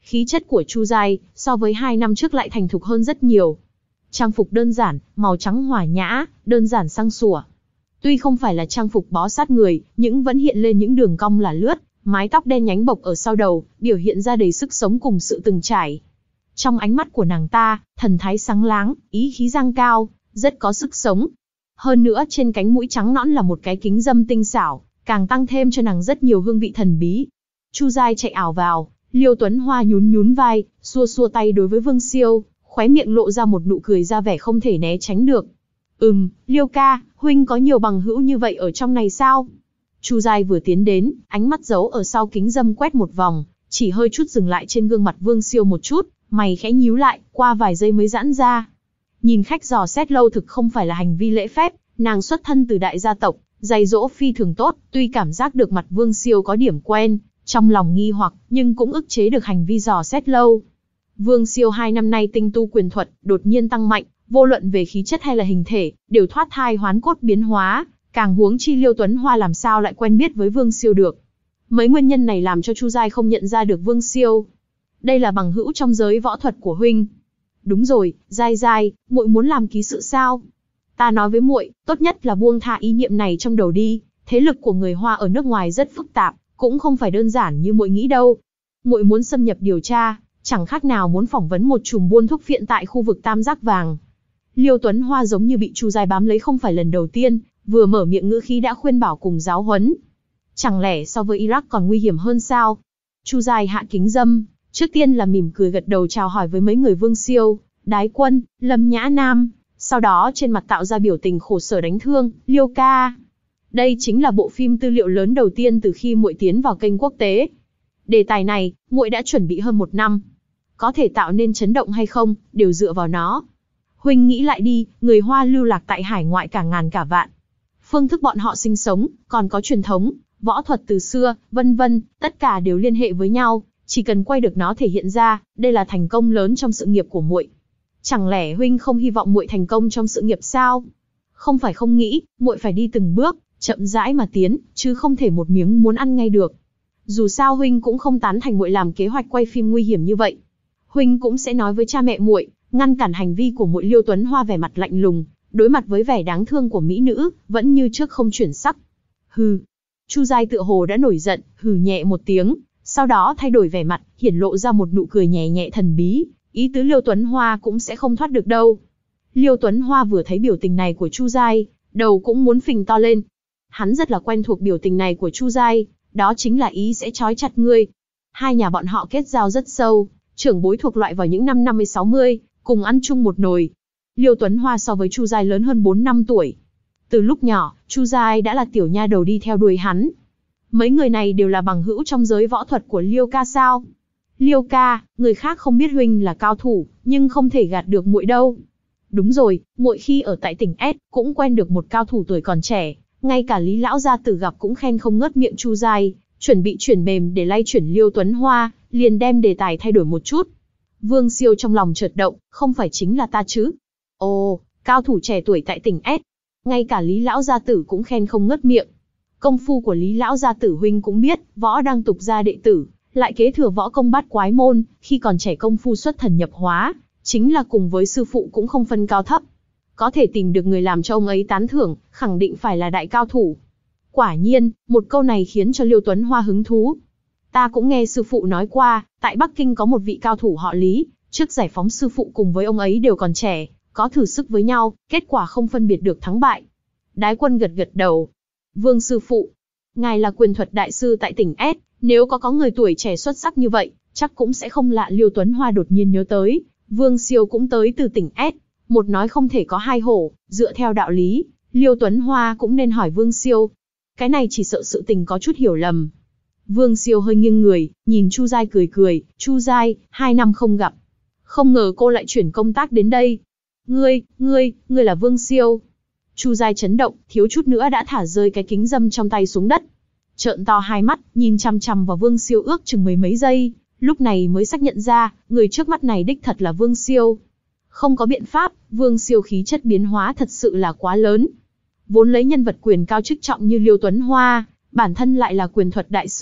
Khí chất của Chu Giai so với hai năm trước lại thành thục hơn rất nhiều. Trang phục đơn giản, màu trắng hòa nhã, đơn giản sang sủa. Tuy không phải là trang phục bó sát người, nhưng vẫn hiện lên những đường cong là lướt, mái tóc đen nhánh bộc ở sau đầu, biểu hiện ra đầy sức sống cùng sự từng trải. Trong ánh mắt của nàng ta, thần thái sáng láng, ý khí dang cao, rất có sức sống. Hơn nữa trên cánh mũi trắng nõn là một cái kính dâm tinh xảo, càng tăng thêm cho nàng rất nhiều hương vị thần bí. Chu Giai chạy ảo vào, Liêu Tuấn Hoa nhún nhún vai, xua xua tay đối với Vương Siêu, khóe miệng lộ ra một nụ cười ra vẻ không thể né tránh được. Ừm, Liêu ca, huynh có nhiều bằng hữu như vậy ở trong này sao? Chu Giai vừa tiến đến, ánh mắt giấu ở sau kính dâm quét một vòng, chỉ hơi chút dừng lại trên gương mặt Vương Siêu một chút, mày khẽ nhíu lại, qua vài giây mới giãn ra. Nhìn khách dò xét lâu thực không phải là hành vi lễ phép, nàng xuất thân từ đại gia tộc, dạy dỗ phi thường tốt, tuy cảm giác được mặt Vương Siêu có điểm quen, trong lòng nghi hoặc, nhưng cũng ức chế được hành vi dò xét lâu. Vương Siêu hai năm nay tinh tu quyền thuật, đột nhiên tăng mạnh, vô luận về khí chất hay là hình thể, đều thoát thai hoán cốt biến hóa, càng huống chi Liêu Tuấn Hoa làm sao lại quen biết với Vương Siêu được. Mấy nguyên nhân này làm cho Chu Giai không nhận ra được Vương Siêu. Đây là bằng hữu trong giới võ thuật của huynh. Đúng rồi, Giai Giai, muội muốn làm ký sự sao? Ta nói với muội, tốt nhất là buông tha ý niệm này trong đầu đi, thế lực của người Hoa ở nước ngoài rất phức tạp, cũng không phải đơn giản như muội nghĩ đâu. Muội muốn xâm nhập điều tra, chẳng khác nào muốn phỏng vấn một trùm buôn thuốc phiện tại khu vực Tam Giác Vàng. Liêu Tuấn Hoa giống như bị Chu Giai bám lấy không phải lần đầu tiên, vừa mở miệng ngữ khí đã khuyên bảo cùng giáo huấn. Chẳng lẽ so với Iraq còn nguy hiểm hơn sao? Chu Giai hạ kính dâm, trước tiên là mỉm cười gật đầu chào hỏi với mấy người Vương Siêu, Đái Quân, Lâm Nhã Nam, sau đó trên mặt tạo ra biểu tình khổ sở đánh thương, Liêu ca. Đây chính là bộ phim tư liệu lớn đầu tiên từ khi muội tiến vào kênh quốc tế. Đề tài này, muội đã chuẩn bị hơn một năm. Có thể tạo nên chấn động hay không, đều dựa vào nó. Huynh nghĩ lại đi, người Hoa lưu lạc tại hải ngoại cả ngàn cả vạn. Phương thức bọn họ sinh sống, còn có truyền thống, võ thuật từ xưa, vân vân, tất cả đều liên hệ với nhau, chỉ cần quay được nó thể hiện ra, đây là thành công lớn trong sự nghiệp của muội. Chẳng lẽ huynh không hy vọng muội thành công trong sự nghiệp sao? Không phải không nghĩ, muội phải đi từng bước, chậm rãi mà tiến, chứ không thể một miếng muốn ăn ngay được. Dù sao huynh cũng không tán thành muội làm kế hoạch quay phim nguy hiểm như vậy. Huynh cũng sẽ nói với cha mẹ muội, ngăn cản hành vi của muội. Liêu Tuấn Hoa vẻ mặt lạnh lùng, đối mặt với vẻ đáng thương của mỹ nữ, vẫn như trước không chuyển sắc. Hừ. Chu Giai tựa hồ đã nổi giận, hừ nhẹ một tiếng, sau đó thay đổi vẻ mặt, hiển lộ ra một nụ cười nhẹ nhẹ thần bí, ý tứ Liêu Tuấn Hoa cũng sẽ không thoát được đâu. Liêu Tuấn Hoa vừa thấy biểu tình này của Chu Giai, đầu cũng muốn phình to lên. Hắn rất là quen thuộc biểu tình này của Chu Giai, đó chính là ý sẽ trói chặt ngươi. Hai nhà bọn họ kết giao rất sâu, trưởng bối thuộc loại vào những năm năm mươi sáu mươi, cùng ăn chung một nồi. Liêu Tuấn Hoa so với Chu Giai lớn hơn bốn năm tuổi. Từ lúc nhỏ, Chu Giai đã là tiểu nha đầu đi theo đuôi hắn. Mấy người này đều là bằng hữu trong giới võ thuật của Liêu ca sao? Liêu ca, người khác không biết huynh là cao thủ, nhưng không thể gạt được muội đâu. Đúng rồi, muội khi ở tại tỉnh S cũng quen được một cao thủ tuổi còn trẻ, ngay cả Lý lão gia tử gặp cũng khen không ngớt miệng. Chu Giai chuẩn bị chuyển mềm để lay chuyển Liêu Tuấn Hoa, liền đem đề tài thay đổi một chút. Vương Siêu trong lòng chợt động, không phải chính là ta chứ? Ồ, cao thủ trẻ tuổi tại tỉnh S, ngay cả Lý lão gia tử cũng khen không ngớt miệng. Công phu của Lý lão gia tử huynh cũng biết, võ đang tục gia đệ tử, lại kế thừa võ công bát quái môn, khi còn trẻ công phu xuất thần nhập hóa, chính là cùng với sư phụ cũng không phân cao thấp. Có thể tìm được người làm cho ông ấy tán thưởng, khẳng định phải là đại cao thủ. Quả nhiên, một câu này khiến cho Liêu Tuấn Hoa hứng thú. Ta cũng nghe sư phụ nói qua, tại Bắc Kinh có một vị cao thủ họ Lý, trước giải phóng sư phụ cùng với ông ấy đều còn trẻ, có thử sức với nhau, kết quả không phân biệt được thắng bại. Đái Quân gật gật đầu. Vương sư phụ, ngài là quyền thuật đại sư tại tỉnh S, nếu có có người tuổi trẻ xuất sắc như vậy, chắc cũng sẽ không lạ. Liêu Tuấn Hoa đột nhiên nhớ tới, Vương Siêu cũng tới từ tỉnh S, một nói không thể có hai hổ, dựa theo đạo lý, Liêu Tuấn Hoa cũng nên hỏi Vương Siêu. Cái này chỉ sợ sự tình có chút hiểu lầm. Vương Siêu hơi nghiêng người, nhìn Chu Giai cười cười, Chu Giai, hai năm không gặp. Không ngờ cô lại chuyển công tác đến đây. Ngươi, ngươi, ngươi là Vương Siêu. Chu Giai chấn động, thiếu chút nữa đã thả rơi cái kính dâm trong tay xuống đất. Trợn to hai mắt, nhìn chằm chằm vào Vương Siêu ước chừng mấy mấy giây, lúc này mới xác nhận ra, người trước mắt này đích thật là Vương Siêu. Không có biện pháp, Vương Siêu khí chất biến hóa thật sự là quá lớn. Vốn lấy nhân vật quyền cao chức trọng như Liêu Tuấn Hoa, bản thân lại là quyền thuật đại sư,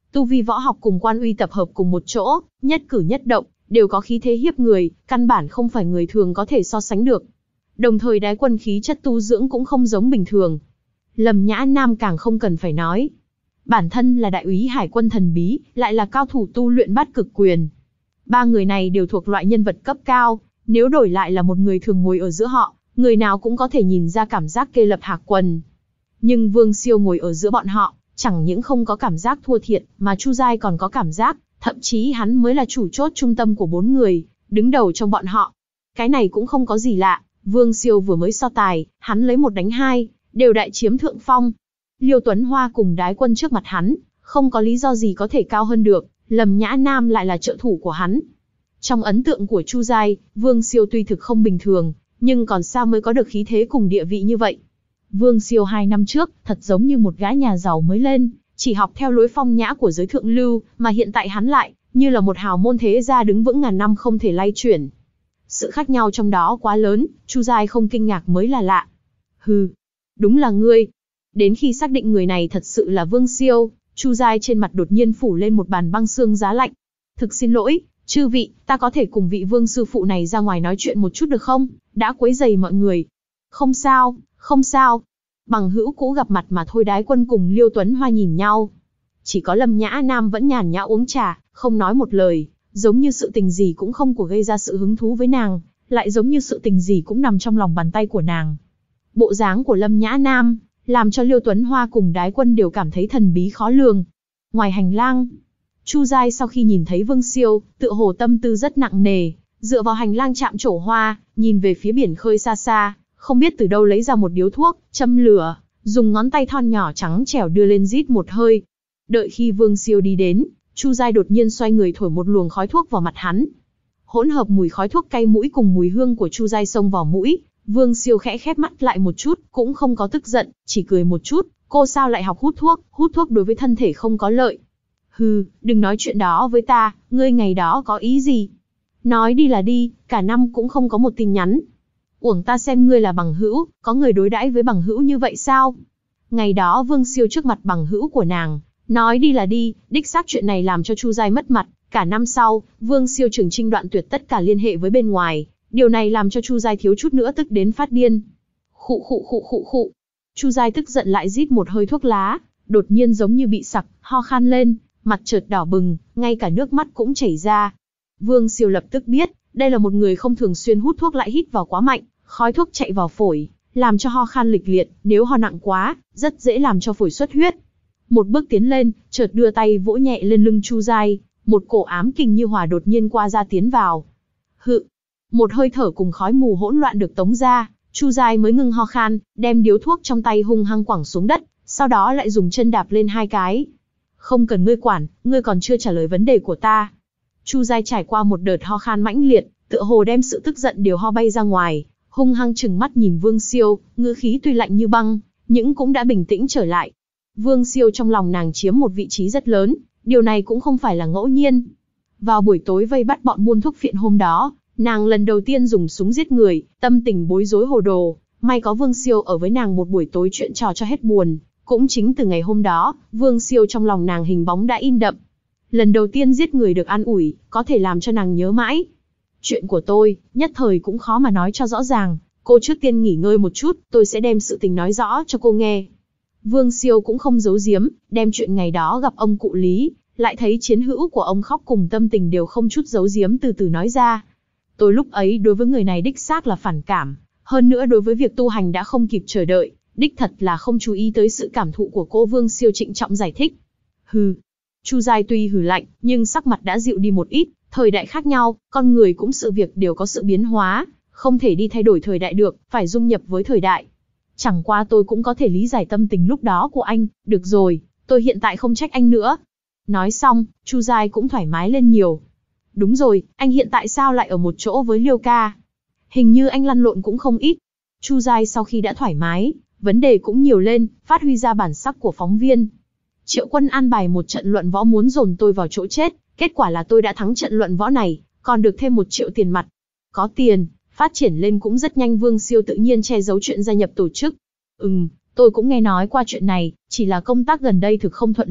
Tu vi võ học cùng quan uy tập hợp cùng một chỗ, nhất cử nhất động, đều có khí thế hiếp người, căn bản không phải người thường có thể so sánh được. Đồng thời Đái Quân khí chất tu dưỡng cũng không giống bình thường. Lâm Nhã Nam càng không cần phải nói. Bản thân là đại úy hải quân thần bí, lại là cao thủ tu luyện bát cực quyền. Ba người này đều thuộc loại nhân vật cấp cao, nếu đổi lại là một người thường ngồi ở giữa họ, người nào cũng có thể nhìn ra cảm giác kê lập hạc quần. Nhưng Vương Siêu ngồi ở giữa bọn họ, chẳng những không có cảm giác thua thiệt, mà Chu Giai còn có cảm giác, thậm chí hắn mới là chủ chốt trung tâm của bốn người, đứng đầu trong bọn họ. Cái này cũng không có gì lạ, Vương Siêu vừa mới so tài, hắn lấy một đánh hai, đều đại chiếm thượng phong. Liêu Tuấn Hoa cùng Đái Quân trước mặt hắn, không có lý do gì có thể cao hơn được, Lâm Nhã Nam lại là trợ thủ của hắn. Trong ấn tượng của Chu Giai, Vương Siêu tuy thực không bình thường, nhưng còn sao mới có được khí thế cùng địa vị như vậy. Vương Siêu hai năm trước, thật giống như một gã nhà giàu mới lên, chỉ học theo lối phong nhã của giới thượng lưu, mà hiện tại hắn lại, như là một hào môn thế gia đứng vững ngàn năm không thể lay chuyển. Sự khác nhau trong đó quá lớn, Chu Giai không kinh ngạc mới là lạ. Hừ, đúng là ngươi. Đến khi xác định người này thật sự là Vương Siêu, Chu Giai trên mặt đột nhiên phủ lên một bàn băng xương giá lạnh. Thực xin lỗi, chư vị, ta có thể cùng vị Vương sư phụ này ra ngoài nói chuyện một chút được không? Đã quấy rầy mọi người. Không sao, không sao. Bằng hữu cũ gặp mặt mà thôi. Đái Quân cùng Liêu Tuấn Hoa nhìn nhau. Chỉ có Lâm Nhã Nam vẫn nhàn nhã uống trà, không nói một lời, giống như sự tình gì cũng không của gây ra sự hứng thú với nàng, lại giống như sự tình gì cũng nằm trong lòng bàn tay của nàng. Bộ dáng của Lâm Nhã Nam, làm cho Liêu Tuấn Hoa cùng Đái Quân đều cảm thấy thần bí khó lường. Ngoài hành lang, Chu Giai sau khi nhìn thấy Vương Siêu, tựa hồ tâm tư rất nặng nề, dựa vào hành lang chạm trổ hoa, nhìn về phía biển khơi xa xa, không biết từ đâu lấy ra một điếu thuốc, châm lửa, dùng ngón tay thon nhỏ trắng trẻo đưa lên rít một hơi. Đợi khi Vương Siêu đi đến, Chu Giai đột nhiên xoay người thổi một luồng khói thuốc vào mặt hắn. Hỗn hợp mùi khói thuốc cay mũi cùng mùi hương của Chu Giai xông vào mũi, Vương Siêu khẽ khép mắt lại một chút, cũng không có tức giận, chỉ cười một chút, cô sao lại học hút thuốc, hút thuốc đối với thân thể không có lợi. Hừ, đừng nói chuyện đó với ta, ngươi ngày đó có ý gì? Nói đi là đi, cả năm cũng không có một tin nhắn. Uổng ta xem ngươi là bằng hữu, có người đối đãi với bằng hữu như vậy sao? Ngày đó Vương Siêu trước mặt bằng hữu của nàng, nói đi là đi, đích xác chuyện này làm cho Chu Giai mất mặt. Cả năm sau, Vương Siêu trường trinh đoạn tuyệt tất cả liên hệ với bên ngoài, điều này làm cho Chu Giai thiếu chút nữa tức đến phát điên. Khụ khụ khụ khụ khụ. Chu Giai tức giận lại rít một hơi thuốc lá, đột nhiên giống như bị sặc, ho khan lên, mặt chợt đỏ bừng, ngay cả nước mắt cũng chảy ra. Vương Siêu lập tức biết, đây là một người không thường xuyên hút thuốc lại hít vào quá mạnh, khói thuốc chạy vào phổi, làm cho ho khan lịch liệt, nếu ho nặng quá, rất dễ làm cho phổi xuất huyết. Một bước tiến lên, chợt đưa tay vỗ nhẹ lên lưng Chu Giai, một cổ ám kình như hỏa đột nhiên qua ra tiến vào. Hự, một hơi thở cùng khói mù hỗn loạn được tống ra, Chu Giai mới ngừng ho khan, đem điếu thuốc trong tay hung hăng quẳng xuống đất, sau đó lại dùng chân đạp lên hai cái. Không cần ngươi quản, ngươi còn chưa trả lời vấn đề của ta. Chu Giai trải qua một đợt ho khan mãnh liệt, tựa hồ đem sự tức giận đều ho bay ra ngoài, hung hăng trừng mắt nhìn Vương Siêu, ngữ khí tuy lạnh như băng, nhưng cũng đã bình tĩnh trở lại. Vương Siêu trong lòng nàng chiếm một vị trí rất lớn, điều này cũng không phải là ngẫu nhiên. Vào buổi tối vây bắt bọn buôn thuốc phiện hôm đó, nàng lần đầu tiên dùng súng giết người, tâm tình bối rối hồ đồ, may có Vương Siêu ở với nàng một buổi tối chuyện trò cho hết buồn. Cũng chính từ ngày hôm đó, Vương Siêu trong lòng nàng hình bóng đã in đậm. Lần đầu tiên giết người được an ủi, có thể làm cho nàng nhớ mãi. Chuyện của tôi, nhất thời cũng khó mà nói cho rõ ràng, cô trước tiên nghỉ ngơi một chút, tôi sẽ đem sự tình nói rõ cho cô nghe. Vương Siêu cũng không giấu giếm, đem chuyện ngày đó gặp ông cụ Lý, lại thấy chiến hữu của ông khóc cùng tâm tình đều không chút giấu giếm từ từ nói ra. Tôi lúc ấy đối với người này đích xác là phản cảm, hơn nữa đối với việc tu hành đã không kịp chờ đợi, đích thật là không chú ý tới sự cảm thụ của cô. Vương Siêu trịnh trọng giải thích. Hừ. Chu Giai tuy hừ lạnh, nhưng sắc mặt đã dịu đi một ít, thời đại khác nhau, con người cũng sự việc đều có sự biến hóa, không thể đi thay đổi thời đại được, phải dung nhập với thời đại. Chẳng qua tôi cũng có thể lý giải tâm tình lúc đó của anh, được rồi, tôi hiện tại không trách anh nữa. Nói xong, Chu Giai cũng thoải mái lên nhiều. Đúng rồi, anh hiện tại sao lại ở một chỗ với Liêu ca? Hình như anh lăn lộn cũng không ít. Chu Giai sau khi đã thoải mái, vấn đề cũng nhiều lên, phát huy ra bản sắc của phóng viên. Triệu Quân an bài một trận luận võ muốn dồn tôi vào chỗ chết, kết quả là tôi đã thắng trận luận võ này, còn được thêm một triệu tiền mặt. Có tiền, phát triển lên cũng rất nhanh. Vương Siêu tự nhiên che giấu chuyện gia nhập tổ chức. Ừm, tôi cũng nghe nói qua chuyện này, chỉ là công tác gần đây thực không thuận lợi,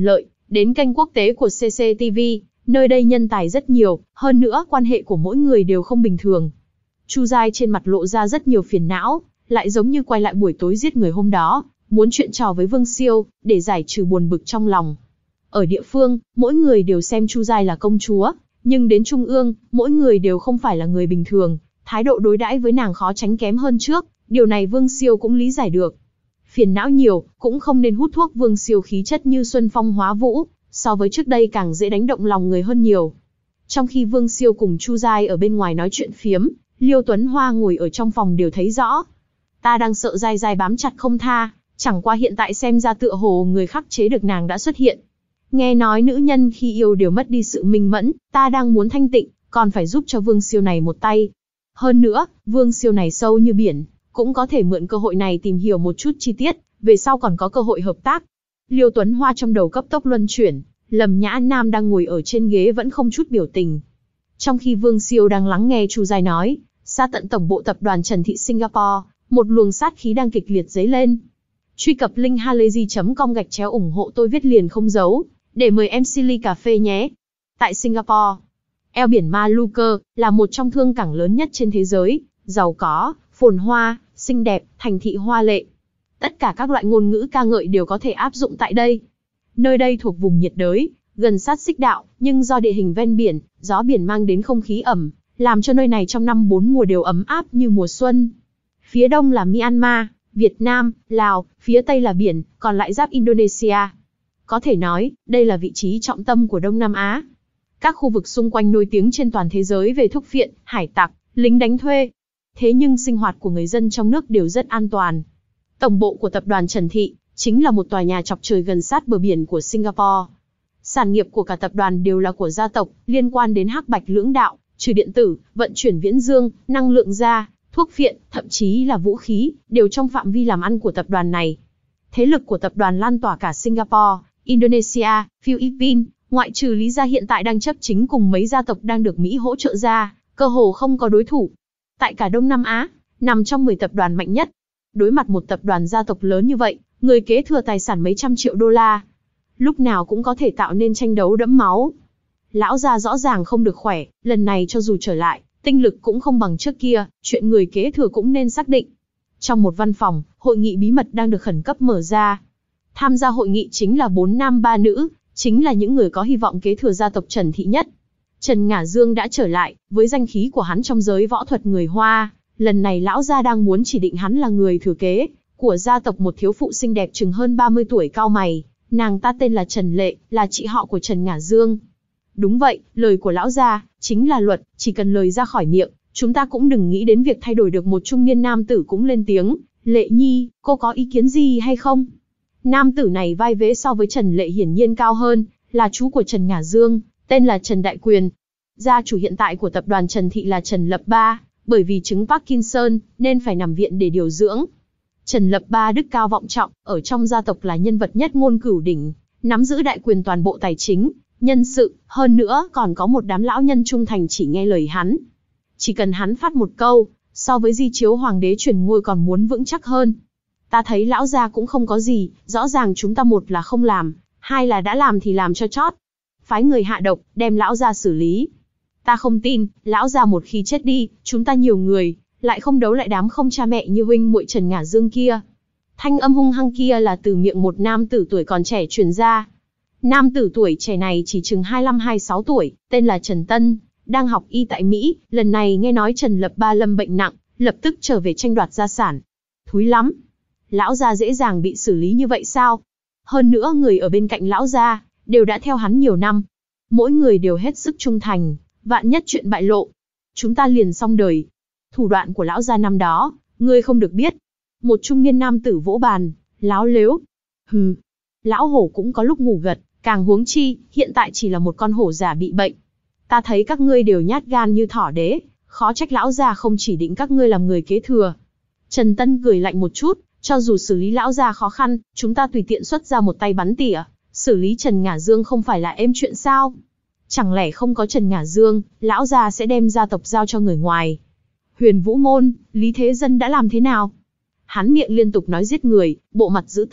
đến kênh quốc tế của xê xê tê vê, nơi đây nhân tài rất nhiều, hơn nữa quan hệ của mỗi người đều không bình thường. Chu Giai trên mặt lộ ra rất nhiều phiền não, lại giống như quay lại buổi tối giết người hôm đó, muốn chuyện trò với Vương Siêu, để giải trừ buồn bực trong lòng. Ở địa phương, mỗi người đều xem Chu Giai là công chúa, nhưng đến trung ương, mỗi người đều không phải là người bình thường, thái độ đối đãi với nàng khó tránh kém hơn trước, điều này Vương Siêu cũng lý giải được. Phiền não nhiều, cũng không nên hút thuốc. Vương Siêu khí chất như xuân phong hóa vũ, so với trước đây càng dễ đánh động lòng người hơn nhiều. Trong khi Vương Siêu cùng Chu Giai ở bên ngoài nói chuyện phiếm, Liêu Tuấn Hoa ngồi ở trong phòng đều thấy rõ. Ta đang sợ Giai Giai bám chặt không tha, chẳng qua hiện tại xem ra tựa hồ người khắc chế được nàng đã xuất hiện. Nghe nói nữ nhân khi yêu đều mất đi sự minh mẫn, ta đang muốn thanh tịnh, còn phải giúp cho Vương Siêu này một tay. Hơn nữa, Vương Siêu này sâu như biển, cũng có thể mượn cơ hội này tìm hiểu một chút chi tiết, về sau còn có cơ hội hợp tác. Liêu Tuấn Hoa trong đầu cấp tốc luân chuyển, Lâm Nhã Nam đang ngồi ở trên ghế vẫn không chút biểu tình. Trong khi Vương Siêu đang lắng nghe Chu Giai nói, xa tận tổng bộ tập đoàn Trần Thị Singapore, một luồng sát khí đang kịch liệt dấy lên. Truy cập link halayzi chấm com gạch chéo ủng hộ tôi viết liền không giấu, để mời em xê ly cà phê nhé. Tại Singapore, eo biển Maluku là một trong thương cảng lớn nhất trên thế giới, giàu có, phồn hoa, xinh đẹp, thành thị hoa lệ. Tất cả các loại ngôn ngữ ca ngợi đều có thể áp dụng tại đây. Nơi đây thuộc vùng nhiệt đới, gần sát xích đạo, nhưng do địa hình ven biển, gió biển mang đến không khí ẩm, làm cho nơi này trong năm bốn mùa đều ấm áp như mùa xuân. Phía đông là Myanmar, Việt Nam, Lào, phía tây là biển, còn lại giáp Indonesia. Có thể nói, đây là vị trí trọng tâm của Đông Nam Á. Các khu vực xung quanh nổi tiếng trên toàn thế giới về thuốc phiện, hải tặc, lính đánh thuê. Thế nhưng sinh hoạt của người dân trong nước đều rất an toàn. Tổng bộ của tập đoàn Trần Thị chính là một tòa nhà chọc trời gần sát bờ biển của Singapore. Sản nghiệp của cả tập đoàn đều là của gia tộc, liên quan đến hắc bạch lưỡng đạo, trừ điện tử, vận chuyển viễn dương, năng lượng da, thuốc phiện, thậm chí là vũ khí, đều trong phạm vi làm ăn của tập đoàn này. Thế lực của tập đoàn lan tỏa cả Singapore, Indonesia, Philippines, ngoại trừ Lý gia hiện tại đang chấp chính cùng mấy gia tộc đang được Mỹ hỗ trợ ra, cơ hồ không có đối thủ. Tại cả Đông Nam Á, nằm trong mười tập đoàn mạnh nhất. Đối mặt một tập đoàn gia tộc lớn như vậy, người kế thừa tài sản mấy trăm triệu đô la, lúc nào cũng có thể tạo nên tranh đấu đẫm máu. Lão gia rõ ràng không được khỏe, lần này cho dù trở lại, tinh lực cũng không bằng trước kia, chuyện người kế thừa cũng nên xác định. Trong một văn phòng, hội nghị bí mật đang được khẩn cấp mở ra. Tham gia hội nghị chính là bốn nam ba nữ, chính là những người có hy vọng kế thừa gia tộc Trần Thị nhất. Trần Ngả Dương đã trở lại, với danh khí của hắn trong giới võ thuật người Hoa, lần này lão gia đang muốn chỉ định hắn là người thừa kế của gia tộc. Một thiếu phụ xinh đẹp chừng hơn ba mươi tuổi cau mày, nàng ta tên là Trần Lệ, là chị họ của Trần Ngả Dương. Đúng vậy, lời của lão gia chính là luật, chỉ cần lời ra khỏi miệng, chúng ta cũng đừng nghĩ đến việc thay đổi được. Một trung niên nam tử cũng lên tiếng, Lệ Nhi, cô có ý kiến gì hay không? Nam tử này vai vế so với Trần Lệ hiển nhiên cao hơn, là chú của Trần Ngả Dương, tên là Trần Đại Quyền. Gia chủ hiện tại của tập đoàn Trần Thị là Trần Lập Ba, bởi vì chứng Parkinson nên phải nằm viện để điều dưỡng. Trần Lập Ba đức cao vọng trọng, ở trong gia tộc là nhân vật nhất ngôn cửu đỉnh, nắm giữ đại quyền toàn bộ tài chính, nhân sự, hơn nữa còn có một đám lão nhân trung thành chỉ nghe lời hắn. Chỉ cần hắn phát một câu, so với di chiếu hoàng đế truyền ngôi còn muốn vững chắc hơn. Ta thấy lão gia cũng không có gì, rõ ràng chúng ta một là không làm, hai là đã làm thì làm cho chót. Phái người hạ độc, đem lão gia xử lý. Ta không tin, lão gia một khi chết đi, chúng ta nhiều người, lại không đấu lại đám không cha mẹ như huynh muội Trần Ngả Dương kia. Thanh âm hung hăng kia là từ miệng một nam tử tuổi còn trẻ truyền ra. Nam tử tuổi trẻ này chỉ chừng hai mươi lăm hai mươi sáu tuổi, tên là Trần Tân, đang học y tại Mỹ, lần này nghe nói Trần Lập Ba lâm bệnh nặng, lập tức trở về tranh đoạt gia sản. Thúi lắm. Lão gia dễ dàng bị xử lý như vậy sao? Hơn nữa người ở bên cạnh lão gia đều đã theo hắn nhiều năm. Mỗi người đều hết sức trung thành, vạn nhất chuyện bại lộ, chúng ta liền xong đời. Thủ đoạn của lão gia năm đó, ngươi không được biết. Một trung niên nam tử vỗ bàn, láo lếu. Hừ, lão hổ cũng có lúc ngủ gật, càng huống chi, hiện tại chỉ là một con hổ già bị bệnh. Ta thấy các ngươi đều nhát gan như thỏ đế, khó trách lão gia không chỉ định các ngươi làm người kế thừa. Trần Tân cười lạnh một chút, cho dù xử lý lão gia khó khăn, chúng ta tùy tiện xuất ra một tay bắn tỉa, xử lý Trần Ngả Dương không phải là êm chuyện sao? Chẳng lẽ không có Trần Ngả Dương, lão gia sẽ đem gia tộc giao cho người ngoài? Huyền Vũ Môn, Lý Thế Dân đã làm thế nào? Hắn miệng liên tục nói giết người, bộ mặt dữ tợn,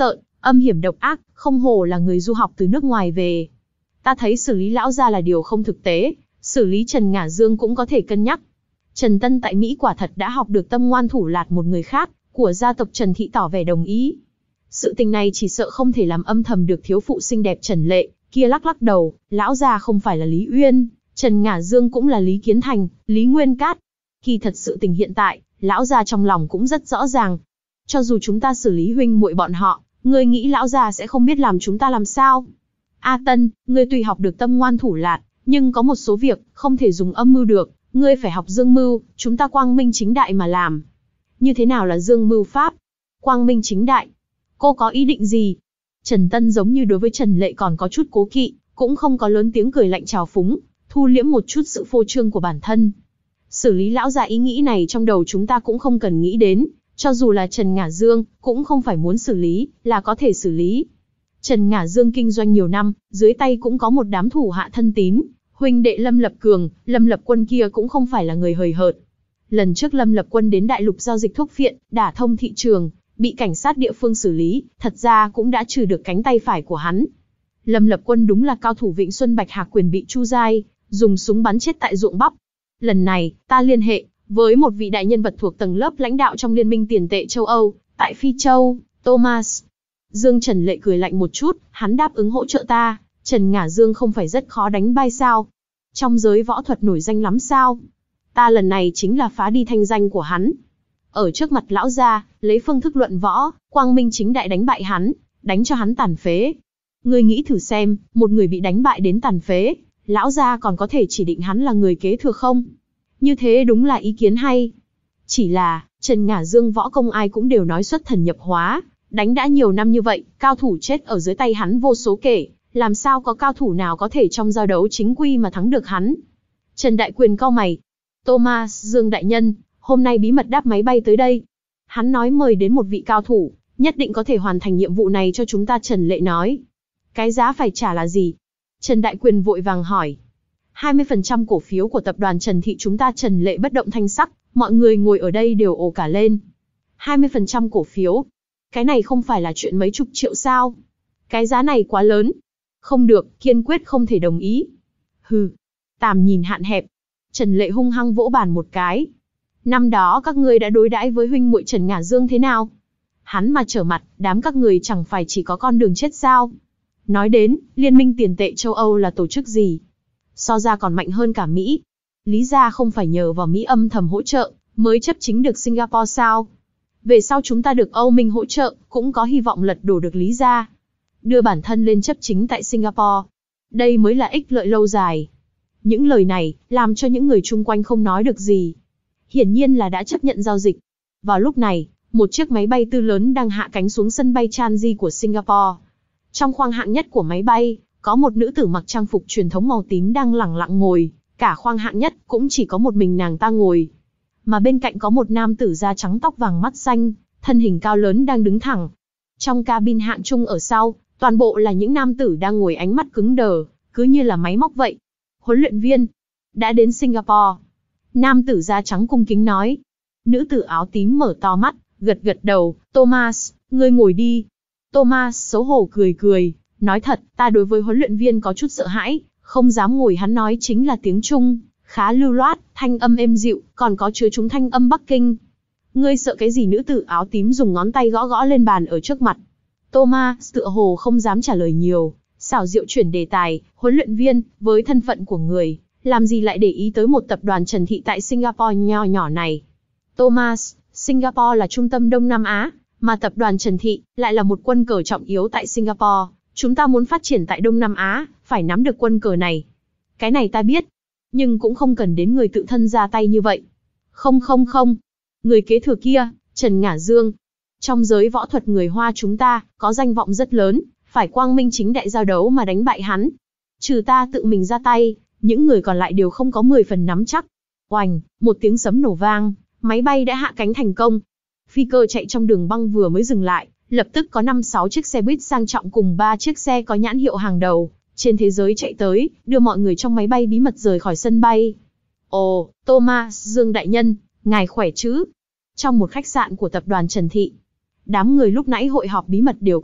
Âm hiểm độc ác, không hổ là người du học từ nước ngoài về. Ta thấy xử lý lão gia là điều không thực tế, xử lý Trần Ngả Dương cũng có thể cân nhắc. Trần Tân tại Mỹ quả thật đã học được tâm ngoan thủ lạt một người khác, của gia tộc Trần Thị tỏ vẻ đồng ý. Sự tình này chỉ sợ không thể làm âm thầm được thiếu phụ xinh đẹp Trần Lệ, kia lắc lắc đầu, lão gia không phải là Lý Uyên, Trần Ngả Dương cũng là Lý Kiến Thành, Lý Nguyên Cát. Khi thật sự tình hiện tại, lão gia trong lòng cũng rất rõ ràng. Cho dù chúng ta xử lý huynh muội bọn họ, ngươi nghĩ lão gia sẽ không biết làm chúng ta làm sao? A Tân, ngươi tuy học được tâm ngoan thủ lạt, nhưng có một số việc không thể dùng âm mưu được, ngươi phải học dương mưu, chúng ta quang minh chính đại mà làm. Như thế nào là dương mưu pháp? Quang minh chính đại? Cô có ý định gì? Trần Tân giống như đối với Trần Lệ còn có chút cố kỵ, cũng không có lớn tiếng cười lạnh trào phúng, thu liễm một chút sự phô trương của bản thân. Xử lý lão già ý nghĩ này trong đầu chúng ta cũng không cần nghĩ đến, cho dù là Trần Ngả Dương, cũng không phải muốn xử lý, là có thể xử lý. Trần Ngả Dương kinh doanh nhiều năm, dưới tay cũng có một đám thủ hạ thân tín, huynh đệ Lâm Lập Cường, Lâm Lập Quân kia cũng không phải là người hời hợt. Lần trước Lâm Lập Quân đến đại lục giao dịch thuốc phiện, đả thông thị trường, bị cảnh sát địa phương xử lý, thật ra cũng đã trừ được cánh tay phải của hắn. Lâm Lập Quân đúng là cao thủ Vịnh Xuân Bạch Hạc Quyền bị Chu Giai dùng súng bắn chết tại ruộng bắp. Lần này, ta liên hệ với một vị đại nhân vật thuộc tầng lớp lãnh đạo trong Liên minh tiền tệ châu Âu, tại Phi Châu, Thomas. Dương Trần Lệ cười lạnh một chút, hắn đáp ứng hỗ trợ ta, Trần Ngả Dương không phải rất khó đánh bại sao? Trong giới võ thuật nổi danh lắm sao? Ta lần này chính là phá đi thanh danh của hắn. Ở trước mặt lão gia, lấy phương thức luận võ, quang minh chính đại đánh bại hắn, đánh cho hắn tàn phế. Ngươi nghĩ thử xem, một người bị đánh bại đến tàn phế, lão gia còn có thể chỉ định hắn là người kế thừa không? Như thế đúng là ý kiến hay. Chỉ là, Trần Ngả Dương võ công ai cũng đều nói xuất thần nhập hóa, đánh đã nhiều năm như vậy, cao thủ chết ở dưới tay hắn vô số kể, làm sao có cao thủ nào có thể trong giao đấu chính quy mà thắng được hắn? Trần Đại Quyền cau mày. Thomas, Dương đại nhân, hôm nay bí mật đáp máy bay tới đây. Hắn nói mời đến một vị cao thủ, nhất định có thể hoàn thành nhiệm vụ này cho chúng ta. Trần Lệ nói. Cái giá phải trả là gì? Trần Đại Quyền vội vàng hỏi. hai mươi phần trăm cổ phiếu của tập đoàn Trần Thị chúng ta. Trần Lệ bất động thanh sắc, mọi người ngồi ở đây đều ồ cả lên. hai mươi phần trăm cổ phiếu? Cái này không phải là chuyện mấy chục triệu sao? Cái giá này quá lớn. Không được, kiên quyết không thể đồng ý. Hừ, tầm nhìn hạn hẹp. Trần Lệ hung hăng vỗ bàn một cái. Năm đó các ngươi đã đối đãi với huynh muội Trần Ngả Dương thế nào? Hắn mà trở mặt, đám các người chẳng phải chỉ có con đường chết sao? Nói đến, Liên minh tiền tệ châu Âu là tổ chức gì? So ra còn mạnh hơn cả Mỹ. Lý gia không phải nhờ vào Mỹ âm thầm hỗ trợ, mới chấp chính được Singapore sao? Về sau chúng ta được Âu Minh hỗ trợ, cũng có hy vọng lật đổ được Lý gia. Đưa bản thân lên chấp chính tại Singapore. Đây mới là ích lợi lâu dài. Những lời này, làm cho những người chung quanh không nói được gì. Hiển nhiên là đã chấp nhận giao dịch. Vào lúc này, một chiếc máy bay tư lớn đang hạ cánh xuống sân bay Changi của Singapore. Trong khoang hạng nhất của máy bay, có một nữ tử mặc trang phục truyền thống màu tím đang lẳng lặng ngồi. Cả khoang hạng nhất cũng chỉ có một mình nàng ta ngồi. Mà bên cạnh có một nam tử da trắng tóc vàng mắt xanh, thân hình cao lớn đang đứng thẳng. Trong cabin hạng trung ở sau, toàn bộ là những nam tử đang ngồi ánh mắt cứng đờ, cứ như là máy móc vậy. Huấn luyện viên, đã đến Singapore. Nam tử da trắng cung kính nói. Nữ tử áo tím mở to mắt, gật gật đầu. Thomas, ngươi ngồi đi. Thomas xấu hổ cười cười, nói thật, ta đối với huấn luyện viên có chút sợ hãi, không dám ngồi. Hắn nói chính là tiếng Trung, khá lưu loát, thanh âm êm dịu, còn có chứa chúng thanh âm Bắc Kinh. Ngươi sợ cái gì? Nữ tử áo tím dùng ngón tay gõ gõ lên bàn ở trước mặt. Thomas tựa hồ không dám trả lời nhiều, xảo diệu chuyển đề tài. Huấn luyện viên, với thân phận của người, làm gì lại để ý tới một tập đoàn Trần Thị tại Singapore nho nhỏ này? Thomas, Singapore là trung tâm Đông Nam Á, mà tập đoàn Trần Thị lại là một quân cờ trọng yếu tại Singapore. Chúng ta muốn phát triển tại Đông Nam Á, phải nắm được quân cờ này. Cái này ta biết, nhưng cũng không cần đến người tự thân ra tay như vậy. Không không không, người kế thừa kia, Trần Ngả Dương. Trong giới võ thuật người Hoa chúng ta, có danh vọng rất lớn, phải quang minh chính đại giao đấu mà đánh bại hắn. Trừ ta tự mình ra tay, những người còn lại đều không có mười phần nắm chắc. Oành, một tiếng sấm nổ vang, máy bay đã hạ cánh thành công. Phi cơ chạy trong đường băng vừa mới dừng lại, lập tức có năm sáu chiếc xe buýt sang trọng cùng ba chiếc xe có nhãn hiệu hàng đầu trên thế giới chạy tới, đưa mọi người trong máy bay bí mật rời khỏi sân bay. Ồ, Thomas, Dương đại nhân, ngài khỏe chứ? Trong một khách sạn của tập đoàn Trần Thị, đám người lúc nãy hội họp bí mật đều có mặt,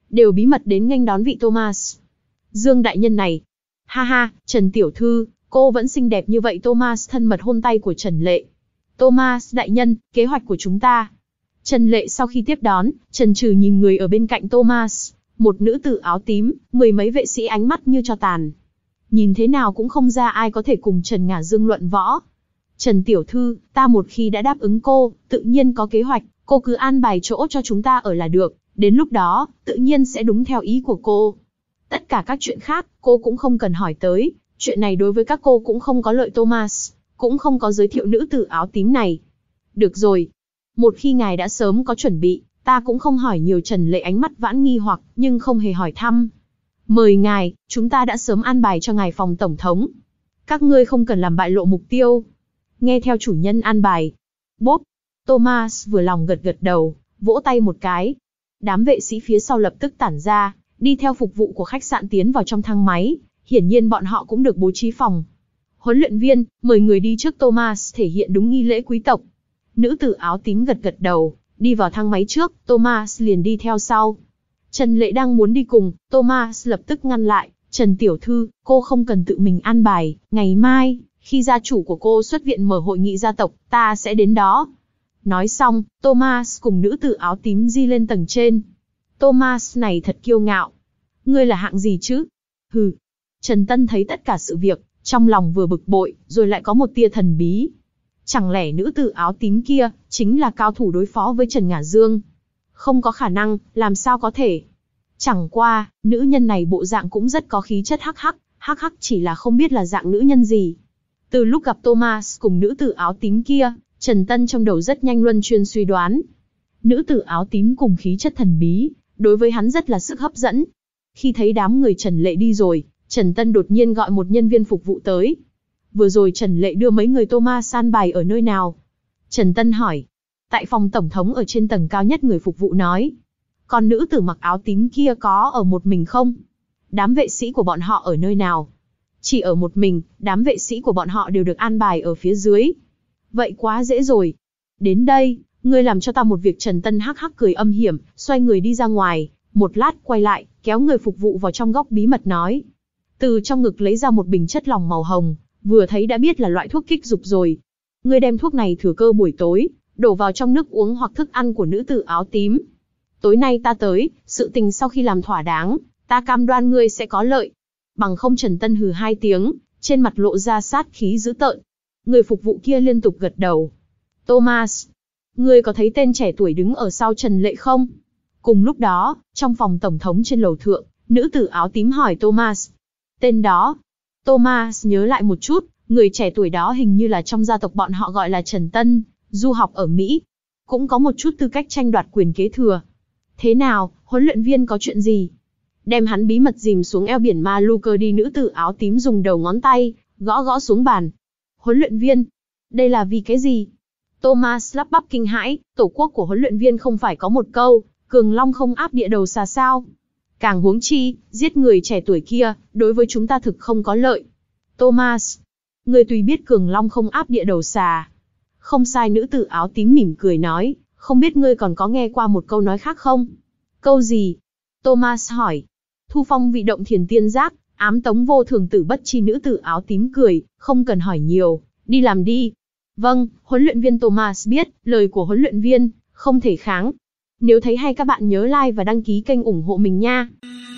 đều bí mật đến nghênh đón vị Thomas Dương đại nhân này. Ha ha, Trần tiểu thư, cô vẫn xinh đẹp như vậy. Thomas thân mật hôn tay của Trần Lệ. Thomas đại nhân, kế hoạch của chúng ta. Trần Lệ sau khi tiếp đón, chần chừ nhìn người ở bên cạnh Thomas, một nữ tử áo tím, mười mấy vệ sĩ ánh mắt như tro tàn. Nhìn thế nào cũng không ra ai có thể cùng Trần Ngả Dương luận võ. Trần tiểu thư, ta một khi đã đáp ứng cô, tự nhiên có kế hoạch, cô cứ an bài chỗ cho chúng ta ở là được, đến lúc đó, tự nhiên sẽ đúng theo ý của cô. Tất cả các chuyện khác, cô cũng không cần hỏi tới, chuyện này đối với các cô cũng không có lợi. Thomas cũng không có giới thiệu nữ tử áo tím này. Được rồi, một khi ngài đã sớm có chuẩn bị, ta cũng không hỏi nhiều. Trần Lệ ánh mắt vãn nghi hoặc, nhưng không hề hỏi thăm. Mời ngài, chúng ta đã sớm an bài cho ngài phòng tổng thống. Các ngươi không cần làm bại lộ mục tiêu. Nghe theo chủ nhân an bài. Bốp. Thomas vừa lòng gật gật đầu, vỗ tay một cái. Đám vệ sĩ phía sau lập tức tản ra, đi theo phục vụ của khách sạn tiến vào trong thang máy. Hiển nhiên bọn họ cũng được bố trí phòng. Huấn luyện viên, mời người đi trước. Thomas thể hiện đúng nghi lễ quý tộc. Nữ tử áo tím gật gật đầu, đi vào thang máy trước, Thomas liền đi theo sau. Trần Lệ đang muốn đi cùng, Thomas lập tức ngăn lại. Trần tiểu thư, cô không cần tự mình an bài, ngày mai, khi gia chủ của cô xuất viện mở hội nghị gia tộc, ta sẽ đến đó. Nói xong, Thomas cùng nữ tử áo tím di lên tầng trên. Thomas này thật kiêu ngạo. Ngươi là hạng gì chứ? Hừ. Trần Tân thấy tất cả sự việc, trong lòng vừa bực bội, rồi lại có một tia thần bí. Chẳng lẽ nữ tử áo tím kia, chính là cao thủ đối phó với Trần Ngả Dương? Không có khả năng, làm sao có thể? Chẳng qua, nữ nhân này bộ dạng cũng rất có khí chất. Hắc hắc, hắc hắc, chỉ là không biết là dạng nữ nhân gì. Từ lúc gặp Thomas cùng nữ tử áo tím kia, Trần Tân trong đầu rất nhanh luân chuyên suy đoán. Nữ tử áo tím cùng khí chất thần bí, đối với hắn rất là sức hấp dẫn. Khi thấy đám người Trần Lệ đi rồi, Trần Tân đột nhiên gọi một nhân viên phục vụ tới. Vừa rồi Trần Lệ đưa mấy người Thomas an bài ở nơi nào? Trần Tân hỏi. Tại phòng tổng thống ở trên tầng cao nhất. Người phục vụ nói. Còn nữ tử mặc áo tím kia có ở một mình không? Đám vệ sĩ của bọn họ ở nơi nào? Chỉ ở một mình, đám vệ sĩ của bọn họ đều được an bài ở phía dưới. Vậy quá dễ rồi. Đến đây, ngươi làm cho ta một việc. Trần Tân hắc hắc cười âm hiểm, xoay người đi ra ngoài, một lát quay lại, kéo người phục vụ vào trong góc bí mật nói. Từ trong ngực lấy ra một bình chất lỏng màu hồng, vừa thấy đã biết là loại thuốc kích dục rồi. Ngươi đem thuốc này thừa cơ buổi tối, đổ vào trong nước uống hoặc thức ăn của nữ tử áo tím. Tối nay ta tới, sự tình sau khi làm thỏa đáng, ta cam đoan ngươi sẽ có lợi. Bằng không. Trần Tân hừ hai tiếng, trên mặt lộ ra sát khí dữ tợn. Người phục vụ kia liên tục gật đầu. Thomas, ngươi có thấy tên trẻ tuổi đứng ở sau Trần Lệ không? Cùng lúc đó, trong phòng tổng thống trên lầu thượng, nữ tử áo tím hỏi Thomas. Tên đó. Thomas nhớ lại một chút, người trẻ tuổi đó hình như là trong gia tộc bọn họ gọi là Trần Tân, du học ở Mỹ. Cũng có một chút tư cách tranh đoạt quyền kế thừa. Thế nào, huấn luyện viên có chuyện gì? Đem hắn bí mật dìm xuống eo biển Maluka đi. Nữ tử áo tím dùng đầu ngón tay, gõ gõ xuống bàn. Huấn luyện viên, đây là vì cái gì? Thomas lắp bắp kinh hãi, tổ quốc của huấn luyện viên không phải có một câu, cường long không áp địa đầu xà sao? Càng huống chi, giết người trẻ tuổi kia, đối với chúng ta thực không có lợi. Thomas, ngươi tuy biết cường long không áp địa đầu xà. Không sai. Nữ tử áo tím mỉm cười nói, không biết ngươi còn có nghe qua một câu nói khác không? Câu gì? Thomas hỏi. Thu phong vị động thiền tiên giác, ám tống vô thường tử bất chi. Nữ tử áo tím cười, không cần hỏi nhiều, đi làm đi. Vâng, huấn luyện viên. Thomas biết, lời của huấn luyện viên, không thể kháng. Nếu thấy hay các bạn nhớ like và đăng ký kênh ủng hộ mình nha.